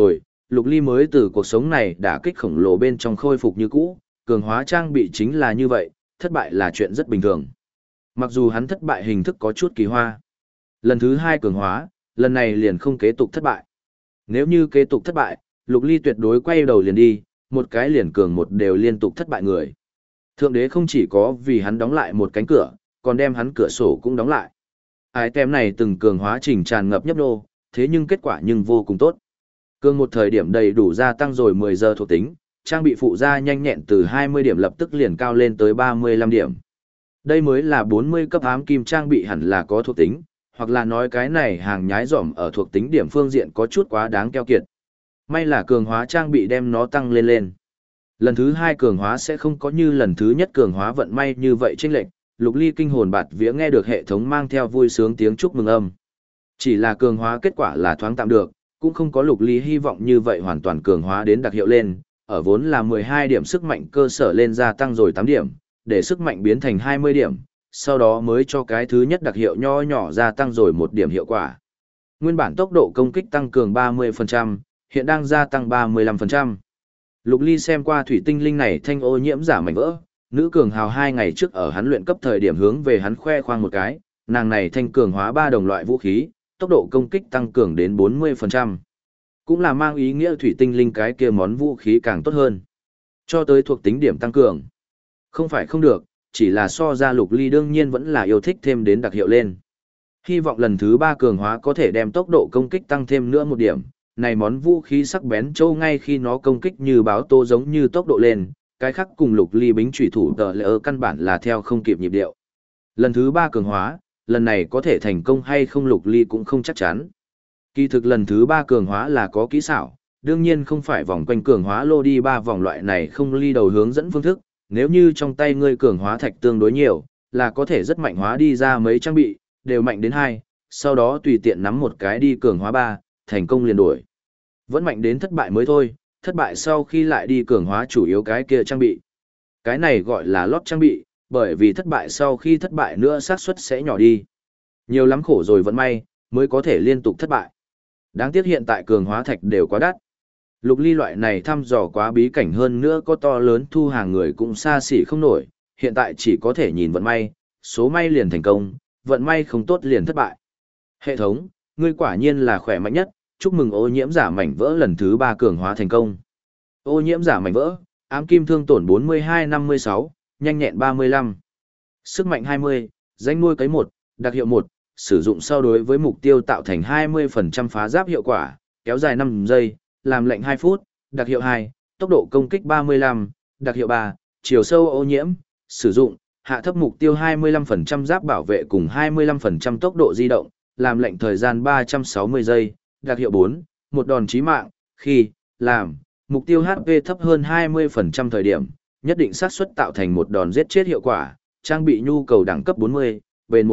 Lục Ly mới từ cuộc sống này đã kích khổng lồ bên trong khôi phục như cũ, cường hóa trang bị chính là như vậy, thất bại là chuyện rất bình thường. Mặc dù hắn thất bại hình thức có chút kỳ hoa. Lần thứ 2 cường hóa, lần này liền không kế tục thất bại. Nếu như kế tục thất bại, Lục Ly tuyệt đối quay đầu liền đi, một cái liền cường một đều liên tục thất bại người. Thượng đế không chỉ có vì hắn đóng lại một cánh cửa, còn đem hắn cửa sổ cũng đóng lại. Ai tem này từng cường hóa trình tràn ngập nhấp nô, thế nhưng kết quả nhưng vô cùng tốt. Cường một thời điểm đầy đủ gia tăng rồi 10 giờ thuộc tính, trang bị phụ gia nhanh nhẹn từ 20 điểm lập tức liền cao lên tới 35 điểm. Đây mới là 40 cấp ám kim trang bị hẳn là có thuộc tính, hoặc là nói cái này hàng nhái dỏm ở thuộc tính điểm phương diện có chút quá đáng keo kiệt. May là cường hóa trang bị đem nó tăng lên lên. Lần thứ 2 cường hóa sẽ không có như lần thứ nhất cường hóa vận may như vậy chênh lệch. Lục Ly kinh hồn bạt vía nghe được hệ thống mang theo vui sướng tiếng chúc mừng âm. Chỉ là cường hóa kết quả là thoáng tạm được, cũng không có Lục Ly hy vọng như vậy hoàn toàn cường hóa đến đặc hiệu lên, ở vốn là 12 điểm sức mạnh cơ sở lên gia tăng rồi 8 điểm, để sức mạnh biến thành 20 điểm, sau đó mới cho cái thứ nhất đặc hiệu nho nhỏ gia tăng rồi 1 điểm hiệu quả. Nguyên bản tốc độ công kích tăng cường 30%, hiện đang gia tăng 35%. Lục Ly xem qua thủy tinh linh này thanh ô nhiễm giả mảnh vỡ, nữ cường hào 2 ngày trước ở hắn luyện cấp thời điểm hướng về hắn khoe khoang một cái, nàng này thanh cường hóa 3 đồng loại vũ khí, tốc độ công kích tăng cường đến 40%. Cũng là mang ý nghĩa thủy tinh linh cái kia món vũ khí càng tốt hơn. Cho tới thuộc tính điểm tăng cường. Không phải không được, chỉ là so ra Lục Ly đương nhiên vẫn là yêu thích thêm đến đặc hiệu lên. Hy vọng lần thứ 3 cường hóa có thể đem tốc độ công kích tăng thêm nữa 1 điểm. Này món vũ khí sắc bén châu ngay khi nó công kích như báo tố giống như tốc độ lên, cái khác cùng Lục Ly bính chủy thủ tờ lệ căn bản là theo không kịp nhịp điệu. Lần thứ 3 cường hóa, lần này có thể thành công hay không Lục Ly cũng không chắc chắn. Kỳ thực lần thứ 3 cường hóa là có kỹ xảo, đương nhiên không phải vòng quanh cường hóa lô đi 3 vòng loại này không ly đầu hướng dẫn phương thức, nếu như trong tay ngươi cường hóa thạch tương đối nhiều, là có thể rất mạnh hóa đi ra mấy trang bị, đều mạnh đến 2, sau đó tùy tiện nắm một cái đi cường hóa 3, thành công liền đổi. Vẫn mạnh đến thất bại mới thôi, thất bại sau khi lại đi cường hóa chủ yếu cái kia trang bị. Cái này gọi là lót trang bị, bởi vì thất bại sau khi thất bại nữa xác suất sẽ nhỏ đi. Nhiều lắm khổ rồi vẫn may, mới có thể liên tục thất bại. Đáng tiếc hiện tại cường hóa thạch đều quá đắt. Lục Ly loại này thăm dò quá bí cảnh hơn nữa có to lớn thu hàng người cũng xa xỉ không nổi, hiện tại chỉ có thể nhìn vận may, số may liền thành công, vận may không tốt liền thất bại. Hệ thống, ngươi quả nhiên là khỏe mạnh nhất, chúc mừng ô nhiễm giả mảnh vỡ lần thứ 3 cường hóa thành công. Ô nhiễm giả mảnh vỡ, ám kim thương tổn 42-56, nhanh nhẹn 35. Sức mạnh 20, danh nuôi cấy 1, đặc hiệu 1, sử dụng sau đối với mục tiêu tạo thành 20% phá giáp hiệu quả, kéo dài 5 giây, làm lệnh 2 phút, đặc hiệu 2, tốc độ công kích 35, đặc hiệu 3, chiều sâu ô nhiễm, sử dụng, hạ thấp mục tiêu 25% giáp bảo vệ cùng 25% tốc độ di động, làm lệnh thời gian 360 giây, đặc hiệu 4, một đòn chí mạng, khi, làm, mục tiêu HP thấp hơn 20% thời điểm, nhất định xác suất tạo thành một đòn giết chết hiệu quả, trang bị nhu cầu đẳng cấp 40, bền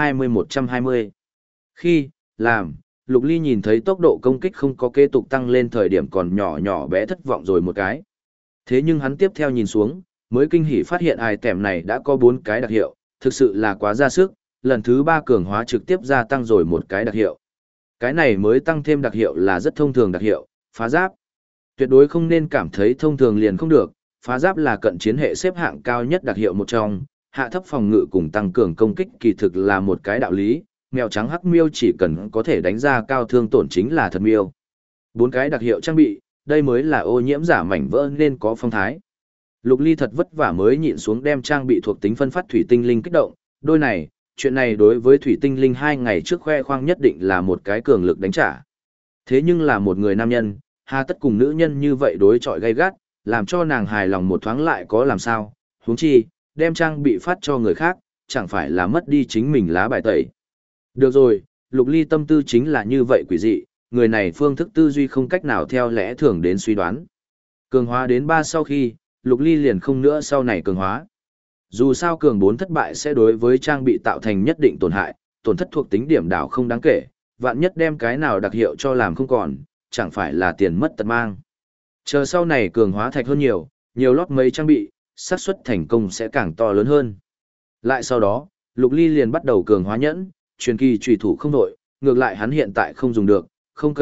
120-120. Khi, làm, Lục Ly nhìn thấy tốc độ công kích không có kế tục tăng lên thời điểm còn nhỏ nhỏ bé thất vọng rồi một cái. Thế nhưng hắn tiếp theo nhìn xuống, mới kinh hỉ phát hiện ai tèm này đã có 4 cái đặc hiệu, thực sự là quá ra sức, lần thứ 3 cường hóa trực tiếp gia tăng rồi một cái đặc hiệu. Cái này mới tăng thêm đặc hiệu là rất thông thường đặc hiệu, phá giáp. Tuyệt đối không nên cảm thấy thông thường liền không được, phá giáp là cận chiến hệ xếp hạng cao nhất đặc hiệu một trong, hạ thấp phòng ngự cùng tăng cường công kích kỳ thực là một cái đạo lý, mèo trắng hắc miêu chỉ cần có thể đánh ra cao thương tổn chính là thật miêu. 4 cái đặc hiệu trang bị, đây mới là ô nhiễm giả mảnh vỡ nên có phong thái. Lục Ly thật vất vả mới nhịn xuống đem trang bị thuộc tính phân phát thủy tinh linh kích động, đôi này, chuyện này đối với thủy tinh linh 2 ngày trước khoe khoang nhất định là một cái cường lực đánh trả. Thế nhưng là một người nam nhân, hà tất cùng nữ nhân như vậy đối chọi gay gắt, làm cho nàng hài lòng một thoáng lại có làm sao, huống chi, đem trang bị phát cho người khác, chẳng phải là mất đi chính mình lá bài tẩy. Được rồi, Lục Ly tâm tư chính là như vậy quỷ dị, người này phương thức tư duy không cách nào theo lẽ thường đến suy đoán. Cường hóa đến 3 sau khi, Lục Ly liền không nữa sau này cường hóa. Dù sao cường 4 thất bại sẽ đối với trang bị tạo thành nhất định tổn hại, tổn thất thuộc tính điểm đảo không đáng kể, vạn nhất đem cái nào đặc hiệu cho làm không còn, chẳng phải là tiền mất tật mang. Chờ sau này cường hóa thạch hơn nhiều, nhiều lót mấy trang bị, xác suất thành công sẽ càng to lớn hơn. Lại sau đó, Lục Ly liền bắt đầu cường hóa nhẫn, truyền kỳ trùy thủ không đổi, ngược lại hắn hiện tại không dùng được, không cần,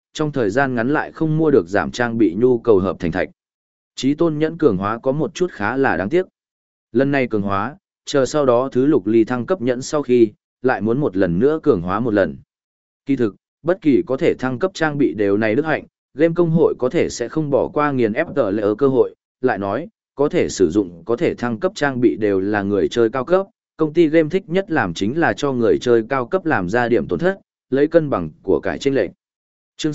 trong thời gian ngắn lại không mua được giảm trang bị nhu cầu hợp thành thạch. Chí tôn nhẫn cường hóa có một chút khá là đáng tiếc. Lần này cường hóa, chờ sau đó thứ Lục Ly thăng cấp nhẫn sau khi, lại muốn một lần nữa cường hóa một lần. Kỳ thực, bất kỳ có thể thăng cấp trang bị đều này đức hạnh, game công hội có thể sẽ không bỏ qua nghiền ép tờ lệ ở cơ hội, lại nói, có thể sử dụng có thể thăng cấp trang bị đều là người chơi cao cấp, công ty game thích nhất làm chính là cho người chơi cao cấp làm ra điểm tổn thất, lấy cân bằng của cải chênh lệch. Chương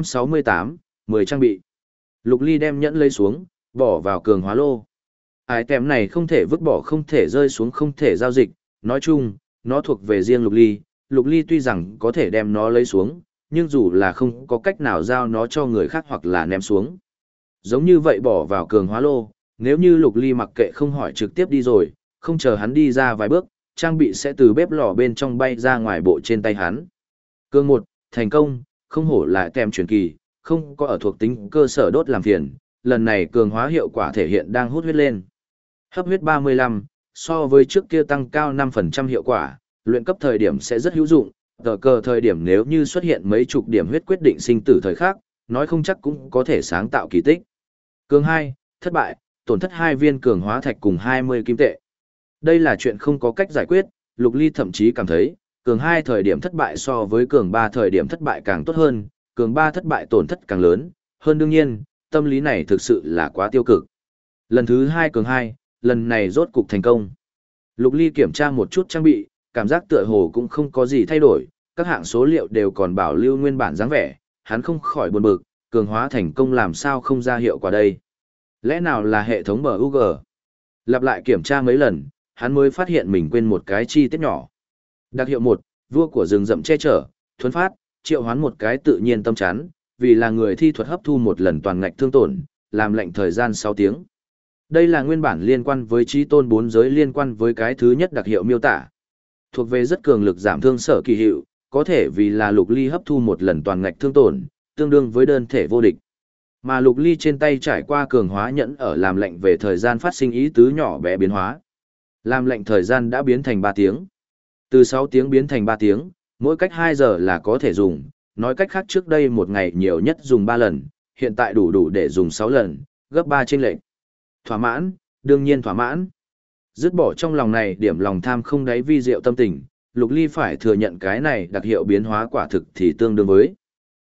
668, 10 trang bị. Lục Ly đem nhẫn lấy xuống, bỏ vào cường hóa lô. Item này không thể vứt bỏ, không thể rơi xuống, không thể giao dịch, nói chung, nó thuộc về riêng Lục Ly. Lục Ly tuy rằng có thể đem nó lấy xuống, nhưng dù là không có cách nào giao nó cho người khác hoặc là ném xuống. Giống như vậy bỏ vào cường hóa lô, nếu như Lục Ly mặc kệ không hỏi trực tiếp đi rồi, không chờ hắn đi ra vài bước, trang bị sẽ từ bếp lò bên trong bay ra ngoài bộ trên tay hắn. Cường 1, thành công, không hổ là kèm truyền kỳ, không có ở thuộc tính cơ sở đốt làm phiền, lần này cường hóa hiệu quả thể hiện đang hút huyết lên. Hấp huyết 35, so với trước kia tăng cao 5% hiệu quả, luyện cấp thời điểm sẽ rất hữu dụng, tờ cờ thời điểm nếu như xuất hiện mấy chục điểm huyết quyết định sinh tử thời khác, nói không chắc cũng có thể sáng tạo kỳ tích. Cường 2, thất bại, tổn thất 2 viên cường hóa thạch cùng 20 kim tệ. Đây là chuyện không có cách giải quyết, Lục Ly thậm chí cảm thấy, cường 2 thời điểm thất bại so với cường 3 thời điểm thất bại càng tốt hơn, cường 3 thất bại tổn thất càng lớn, hơn đương nhiên, tâm lý này thực sự là quá tiêu cực. Lần thứ 2 cường 2, lần này rốt cục thành công. Lục Ly kiểm tra một chút trang bị, cảm giác tựa hồ cũng không có gì thay đổi, các hạng số liệu đều còn bảo lưu nguyên bản dáng vẻ, hắn không khỏi buồn bực, cường hóa thành công làm sao không ra hiệu quả đây. Lẽ nào là hệ thống BUG? Lặp lại kiểm tra mấy lần, hắn mới phát hiện mình quên một cái chi tiết nhỏ. Đặc hiệu 1, vua của rừng rậm che chở, thuấn phát, triệu hoán một cái tự nhiên tâm chắn, vì là người thi thuật hấp thu một lần toàn ngạch thương tổn, làm lệnh thời gian 6 tiếng. Đây là nguyên bản liên quan với chí tôn 4 giới liên quan với cái thứ nhất đặc hiệu miêu tả. Thuộc về rất cường lực giảm thương sở kỳ hiệu, có thể vì là Lục Ly hấp thu một lần toàn ngạch thương tổn, tương đương với đơn thể vô địch. Mà Lục Ly trên tay trải qua cường hóa nhẫn ở làm lệnh về thời gian phát sinh ý tứ nhỏ bé biến hóa. Làm lệnh thời gian đã biến thành 3 tiếng. Từ 6 tiếng biến thành 3 tiếng, mỗi cách 2 giờ là có thể dùng, nói cách khác trước đây một ngày nhiều nhất dùng 3 lần, hiện tại đủ để dùng 6 lần, gấp 3 chênh lệch. Thỏa mãn, đương nhiên thỏa mãn. Dứt bỏ trong lòng này điểm lòng tham không đáy vi diệu tâm tình, Lục Ly phải thừa nhận cái này đặc hiệu biến hóa quả thực thì tương đương với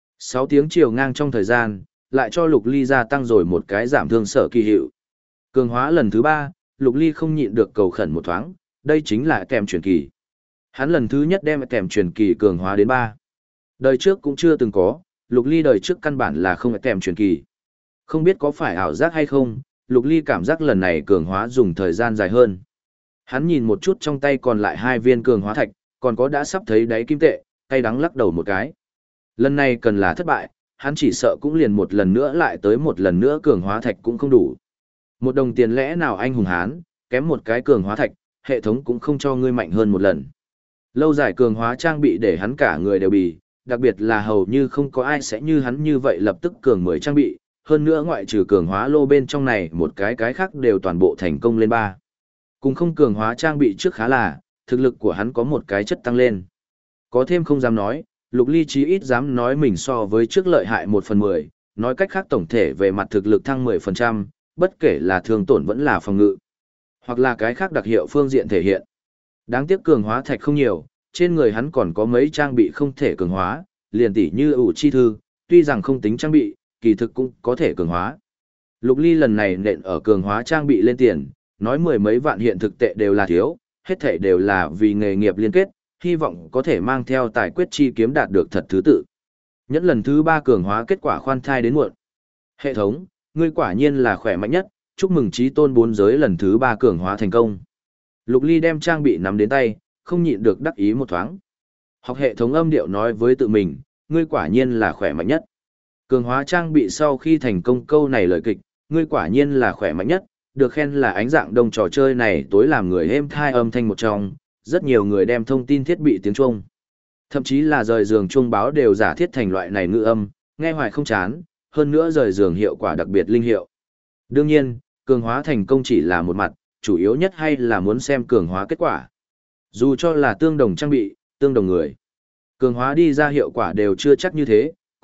6 tiếng chiều ngang trong thời gian, lại cho Lục Ly gia tăng rồi một cái giảm thương sở kỳ hiệu. Cường hóa lần thứ 3, Lục Ly không nhịn được cầu khẩn một thoáng, đây chính là kèm truyền kỳ. Hắn lần thứ nhất đem kèm truyền kỳ cường hóa đến 3. Đời trước cũng chưa từng có, Lục Ly đời trước căn bản là không kèm truyền kỳ. Không biết có phải ảo giác hay không, Lục Ly cảm giác lần này cường hóa dùng thời gian dài hơn. Hắn nhìn một chút trong tay còn lại 2 viên cường hóa thạch, còn có đã sắp thấy đáy kim tệ, cay đắng lắc đầu một cái. Lần này cần là thất bại, hắn chỉ sợ cũng liền một lần nữa lại tới một lần nữa cường hóa thạch cũng không đủ. Một đồng tiền lẽ nào anh hùng hán, kém một cái cường hóa thạch, hệ thống cũng không cho ngươi mạnh hơn một lần. Lâu dài cường hóa trang bị để hắn cả người đều bì, đặc biệt là hầu như không có ai sẽ như hắn như vậy lập tức cường 10 trang bị, hơn nữa ngoại trừ cường hóa lô bên trong này một cái khác đều toàn bộ thành công lên 3. Cùng không cường hóa trang bị trước khá là, thực lực của hắn có một cái chất tăng lên. Có thêm không dám nói, Lục Ly chí ít dám nói mình so với trước lợi hại 1/10, nói cách khác tổng thể về mặt thực lực thăng 10%, bất kể là thương tổn vẫn là phòng ngự, hoặc là cái khác đặc hiệu phương diện thể hiện. Đáng tiếc cường hóa thạch không nhiều, trên người hắn còn có mấy trang bị không thể cường hóa, liền tỉ như ủ chi thư, tuy rằng không tính trang bị, kỳ thực cũng có thể cường hóa. Lục Ly lần này nện ở cường hóa trang bị lên tiền, nói 10 mấy vạn hiện thực tệ đều là thiếu, hết thảy đều là vì nghề nghiệp liên kết, hy vọng có thể mang theo tài quyết chi kiếm đạt được thật thứ tự. Nhẫn lần thứ 3 cường hóa kết quả khoan thai đến muộn. Hệ thống, ngươi quả nhiên là khỏe mạnh nhất, chúc mừng chí tôn 4 giới lần thứ 3 cường hóa thành công. Lục Ly đem trang bị nắm đến tay, không nhịn được đắc ý một thoáng. Học hệ thống âm điệu nói với tự mình, ngươi quả nhiên là khỏe mạnh nhất. Cường hóa trang bị sau khi thành công câu này lời kịch, ngươi quả nhiên là khỏe mạnh nhất, được khen là ánh dạng đông trò chơi này tối làm người êm thai âm thanh một trong, rất nhiều người đem thông tin thiết bị tiếng Trung. Thậm chí là rời giường chuông báo đều giả thiết thành loại này ngữ âm, nghe hoài không chán, hơn nữa rời giường hiệu quả đặc biệt linh hiệu. Đương nhiên, cường hóa thành công chỉ là một mặt, chủ yếu nhất hay là muốn xem cường hóa kết quả. Dù cho là tương đồng trang bị, tương đồng người, cường hóa đi ra hiệu quả đều chưa chắc như thế,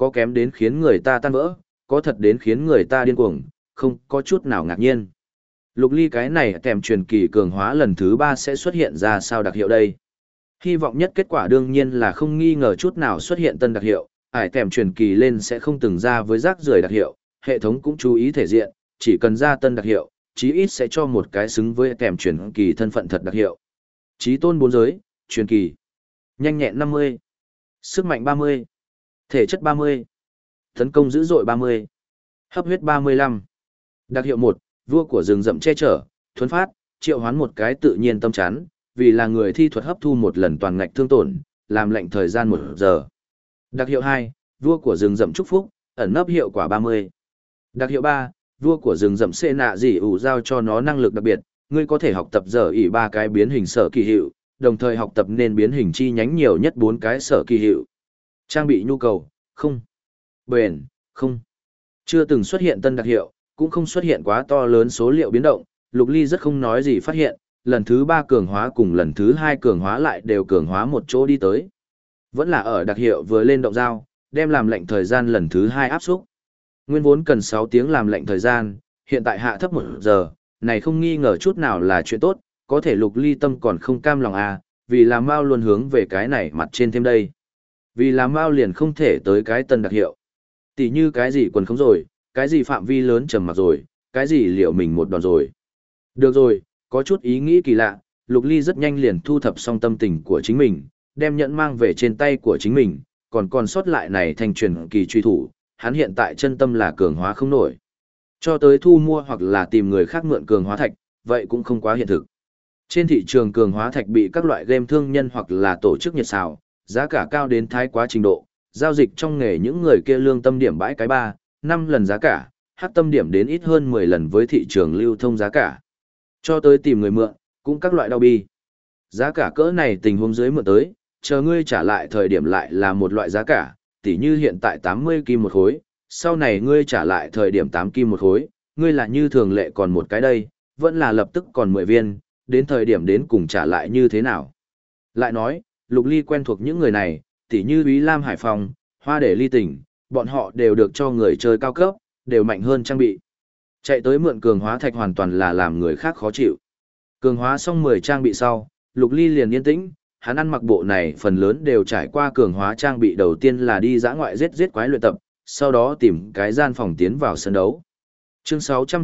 có kém đến khiến người ta tan vỡ, có thật đến khiến người ta điên cuồng, không có chút nào ngạc nhiên. Lục Ly cái này kèm truyền kỳ cường hóa lần thứ 3 sẽ xuất hiện ra sao đặc hiệu đây? Hy vọng nhất kết quả đương nhiên là không nghi ngờ chút nào xuất hiện tân đặc hiệu, ải kèm truyền kỳ lên sẽ không từng ra với rác rưởi đặc hiệu, hệ thống cũng chú ý thể diện, chỉ cần ra tân đặc hiệu, chí ít sẽ cho một cái xứng với kèm truyền kỳ thân phận thật đặc hiệu. Chí tôn 4 giới, truyền kỳ. Nhanh nhẹn 50. Sức mạnh 30. Thể chất 30. Tấn công dữ dội 30. Hấp huyết 35. Đặc hiệu 1, vua của rừng rậm che chở, thuấn phát, triệu hoán một cái tự nhiên tâm chắn, vì là người thi thuật hấp thu một lần toàn ngạch thương tổn, làm lệnh thời gian 1 giờ. Đặc hiệu 2, vua của rừng rậm chúc phúc, ẩn nấp hiệu quả 30. Đặc hiệu 3, vua của rừng rậm xê nạ dị ủ giao cho nó năng lực đặc biệt, ngươi có thể học tập giờ ỉ 3 cái biến hình sở kỳ hiệu, đồng thời học tập nên biến hình chi nhánh nhiều nhất 4 cái sở kỳ hiệu. Trang bị nhu cầu, không. Bền, không. Chưa từng xuất hiện tân đặc hiệu, cũng không xuất hiện quá to lớn số liệu biến động, Lục Ly rất không nói gì phát hiện, lần thứ 3 cường hóa cùng lần thứ 2 cường hóa lại đều cường hóa một chỗ đi tới. Vẫn là ở đặc hiệu vừa lên động dao, đem làm lệnh thời gian lần thứ 2 áp xúc. Nguyên vốn cần 6 tiếng làm lệnh thời gian, hiện tại hạ thấp 1 giờ, này không nghi ngờ chút nào là chuyện tốt, có thể Lục Ly tâm còn không cam lòng à, vì làm Mao luôn hướng về cái này mặt trên thêm đây. Vì làm Mao liền không thể tới cái tân đặc hiệu. Tỷ như cái gì quần không rồi, cái gì phạm vi lớn trầm mặc rồi, cái gì liệu mình một đòn rồi. Được rồi, có chút ý nghĩ kỳ lạ, Lục Ly rất nhanh liền thu thập xong tâm tình của chính mình, đem nhẫn mang về trên tay của chính mình, còn sót lại này thành truyền kỳ truy thủ, hắn hiện tại chân tâm là cường hóa không nổi. Cho tới thu mua hoặc là tìm người khác mượn cường hóa thạch, vậy cũng không quá hiện thực. Trên thị trường cường hóa thạch bị các loại game thương nhân hoặc là tổ chức nhiệt xào, giá cả cao đến thái quá trình độ, giao dịch trong nghề những người kia lương tâm điểm bãi cái 3, 5 lần giá cả, hắc tâm điểm đến ít hơn 10 lần với thị trường lưu thông giá cả. Cho tới tìm người mượn, cũng các loại đau bi. Giá cả cỡ này tình huống dưới mượn tới, chờ ngươi trả lại thời điểm lại là một loại giá cả, tỉ như hiện tại 80 kim một khối, sau này ngươi trả lại thời điểm 8 kim một khối, ngươi là như thường lệ còn một cái đây, vẫn là lập tức còn 10 viên, đến thời điểm đến cùng trả lại như thế nào. Lại nói, Lục Ly quen thuộc những người này, tỉ như Úy Lam Hải Phòng, Hoa Để Ly Tỉnh, bọn họ đều được cho người chơi cao cấp, đều mạnh hơn trang bị. Chạy tới mượn cường hóa thạch hoàn toàn là làm người khác khó chịu. Cường hóa xong 10 trang bị sau, Lục Ly liền yên tĩnh, hắn ăn mặc bộ này phần lớn đều trải qua cường hóa trang bị đầu tiên là đi dã ngoại giết quái luyện tập, sau đó tìm cái gian phòng tiến vào sân đấu. Chương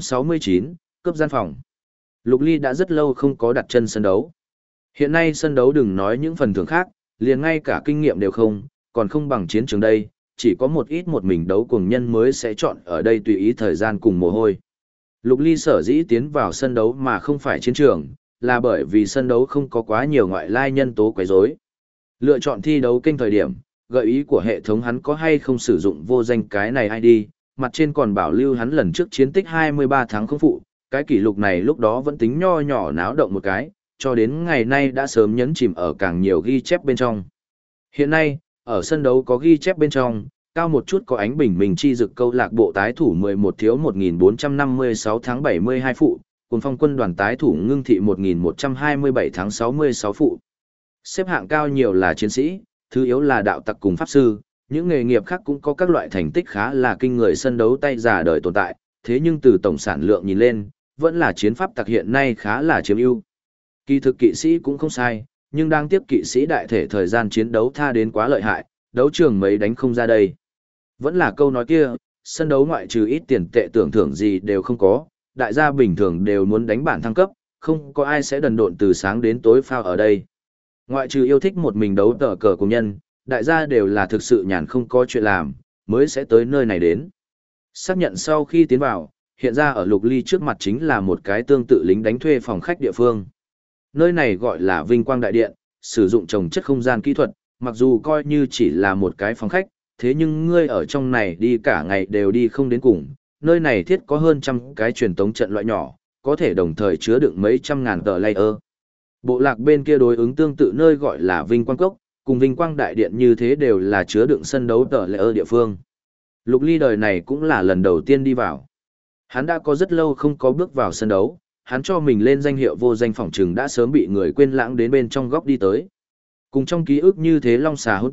669, cướp gian phòng. Lục Ly đã rất lâu không có đặt chân sân đấu. Hiện nay sân đấu đừng nói những phần thưởng khác, liền ngay cả kinh nghiệm đều không, còn không bằng chiến trường đây, chỉ có một ít một mình đấu cuồng nhân mới sẽ chọn ở đây tùy ý thời gian cùng mồ hôi. Lục Ly sở dĩ tiến vào sân đấu mà không phải chiến trường, là bởi vì sân đấu không có quá nhiều ngoại lai nhân tố quấy rối. Lựa chọn thi đấu kênh thời điểm, gợi ý của hệ thống hắn có hay không sử dụng vô danh cái này ID, mặt trên còn bảo lưu hắn lần trước chiến tích 23 tháng không phụ, cái kỷ lục này lúc đó vẫn tính nho nhỏ náo động một cái, cho đến ngày nay đã sớm nhấn chìm ở càng nhiều ghi chép bên trong. Hiện nay, ở sân đấu có ghi chép bên trong, cao một chút có ánh bình minh chi dực câu lạc bộ tái thủ 11 thiếu 1456 tháng 72 phụ, cùng phong quân đoàn tái thủ ngưng thị 1127 tháng 66 phụ. Xếp hạng cao nhiều là chiến sĩ, thứ yếu là đạo tặc cùng pháp sư, những nghề nghiệp khác cũng có các loại thành tích khá là kinh người sân đấu tay giả đời tồn tại, thế nhưng từ tổng sản lượng nhìn lên, vẫn là chiến pháp tặc hiện nay khá là chiếm ưu. Kỳ thực kỵ sĩ cũng không sai, nhưng đang tiếp kỵ sĩ đại thể thời gian chiến đấu tha đến quá lợi hại, đấu trường mấy đánh không ra đây. Vẫn là câu nói kia, sân đấu ngoại trừ ít tiền tệ tưởng thưởng gì đều không có, đại gia bình thường đều muốn đánh bản thăng cấp, không có ai sẽ đần độn từ sáng đến tối phao ở đây. Ngoại trừ yêu thích một mình đấu tờ cờ cùng nhân, đại gia đều là thực sự nhàn không có chuyện làm, mới sẽ tới nơi này đến. Xác nhận sau khi tiến vào, hiện ra ở Lục Ly trước mặt chính là một cái tương tự lính đánh thuê phòng khách địa phương. Nơi này gọi là Vinh Quang Đại Điện, sử dụng trồng chất không gian kỹ thuật, mặc dù coi như chỉ là một cái phòng khách, thế nhưng ngươi ở trong này đi cả ngày đều đi không đến cùng. Nơi này thiết có hơn trăm cái truyền tống trận loại nhỏ, có thể đồng thời chứa đựng mấy trăm ngàn tờ layer. Bộ lạc bên kia đối ứng tương tự nơi gọi là Vinh Quang Cốc, cùng Vinh Quang Đại Điện như thế đều là chứa đựng sân đấu tờ layer địa phương. Lục Ly đời này cũng là lần đầu tiên đi vào. Hắn đã có rất lâu không có bước vào sân đấu, hắn cho mình lên danh hiệu vô danh phỏng trừng đã sớm bị người quên lãng đến bên trong góc đi tới. Cùng trong ký ức như thế long xà hỗn tạp,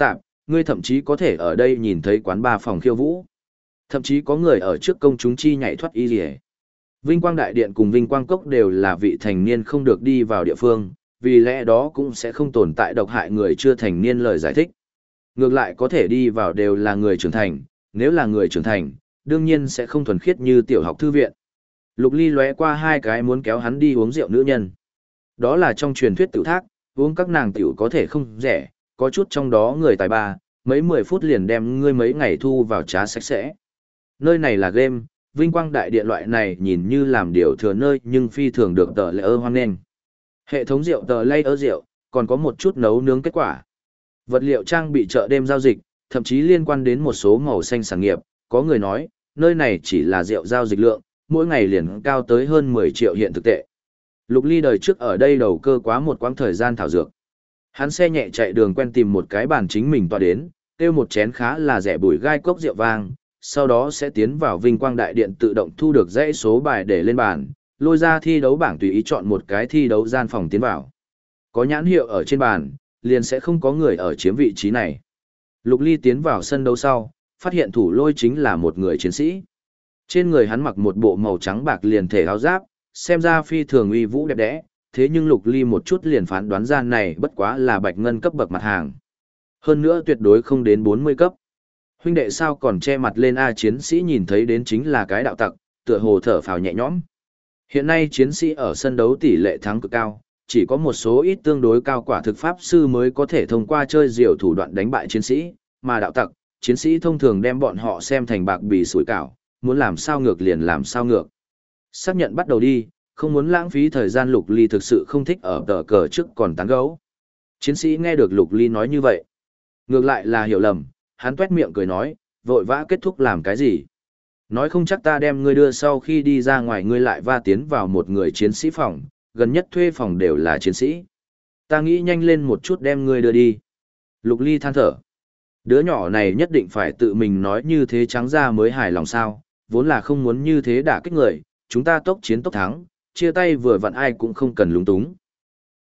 ngươi thậm chí có thể ở đây nhìn thấy quán bar phòng khiêu vũ. Thậm chí có người ở trước công chúng chi nhảy thoát y rìa. Vinh Quang Đại Điện cùng Vinh Quang Cốc đều là vị thành niên không được đi vào địa phương, vì lẽ đó cũng sẽ không tồn tại độc hại người chưa thành niên lời giải thích. Ngược lại có thể đi vào đều là người trưởng thành, nếu là người trưởng thành, đương nhiên sẽ không thuần khiết như tiểu học thư viện. Lục Ly lóe qua hai cái muốn kéo hắn đi uống rượu nữ nhân. Đó là trong truyền thuyết tiểu thác, uống các nàng tiểu có thể không rẻ, có chút trong đó người tài ba, mấy 10 phút liền đem ngươi mấy ngày thu vào trá sạch sẽ. Nơi này là game, Vinh Quang Đại Điện loại này nhìn như làm điều thừa nơi nhưng phi thường được tờ layer hoan nghênh. Hệ thống rượu tờ layer rượu, còn có một chút nấu nướng kết quả. Vật liệu trang bị chợ đêm giao dịch, thậm chí liên quan đến một số màu xanh sản nghiệp, có người nói, nơi này chỉ là rượu giao dịch lượng, mỗi ngày liền cao tới hơn 10 triệu hiện thực tệ. Lục Ly đời trước ở đây đầu cơ quá một quãng thời gian thảo dược. Hắn xe nhẹ chạy đường quen tìm một cái bàn chính mình tọa đến, kêu một chén khá là rẻ bùi gai cốc rượu vang, sau đó sẽ tiến vào Vinh Quang Đại Điện tự động thu được dãy số bài để lên bàn, lôi ra thi đấu bảng tùy ý chọn một cái thi đấu gian phòng tiến vào. Có nhãn hiệu ở trên bàn, liền sẽ không có người ở chiếm vị trí này. Lục Ly tiến vào sân đấu sau, phát hiện thủ lôi chính là một người chiến sĩ. Trên người hắn mặc một bộ màu trắng bạc liền thể áo giáp, xem ra phi thường uy vũ đẹp đẽ, thế nhưng Lục Ly một chút liền phán đoán ra này bất quá là bạch ngân cấp bậc mặt hàng. Hơn nữa tuyệt đối không đến 40 cấp. Huynh đệ sao còn che mặt lên A, chiến sĩ nhìn thấy đến chính là cái đạo tặc, tựa hồ thở phào nhẹ nhõm. Hiện nay chiến sĩ ở sân đấu tỷ lệ thắng cực cao, chỉ có một số ít tương đối cao quả thực pháp sư mới có thể thông qua chơi diều thủ đoạn đánh bại chiến sĩ, mà đạo tặc, chiến sĩ thông thường đem bọn họ xem thành bạc bì sủi cảo, muốn làm sao ngược liền làm sao ngược. Xác nhận bắt đầu đi, không muốn lãng phí thời gian. Lục Ly thực sự không thích ở tờ cờ trước còn tán gấu. Chiến sĩ nghe được Lục Ly nói như vậy, ngược lại là hiểu lầm, hắn tuét miệng cười nói, vội vã kết thúc làm cái gì? Nói không chắc ta đem ngươi đưa sau khi đi ra ngoài ngươi lại va tiến vào một người chiến sĩ phòng, gần nhất thuê phòng đều là chiến sĩ. Ta nghĩ nhanh lên một chút đem ngươi đưa đi. Lục Ly than thở. Đứa nhỏ này nhất định phải tự mình nói như thế trắng ra mới hài lòng sao, vốn là không muốn như thế đả kích người, chúng ta tốc chiến tốc thắng, chia tay vừa vặn ai cũng không cần lúng túng.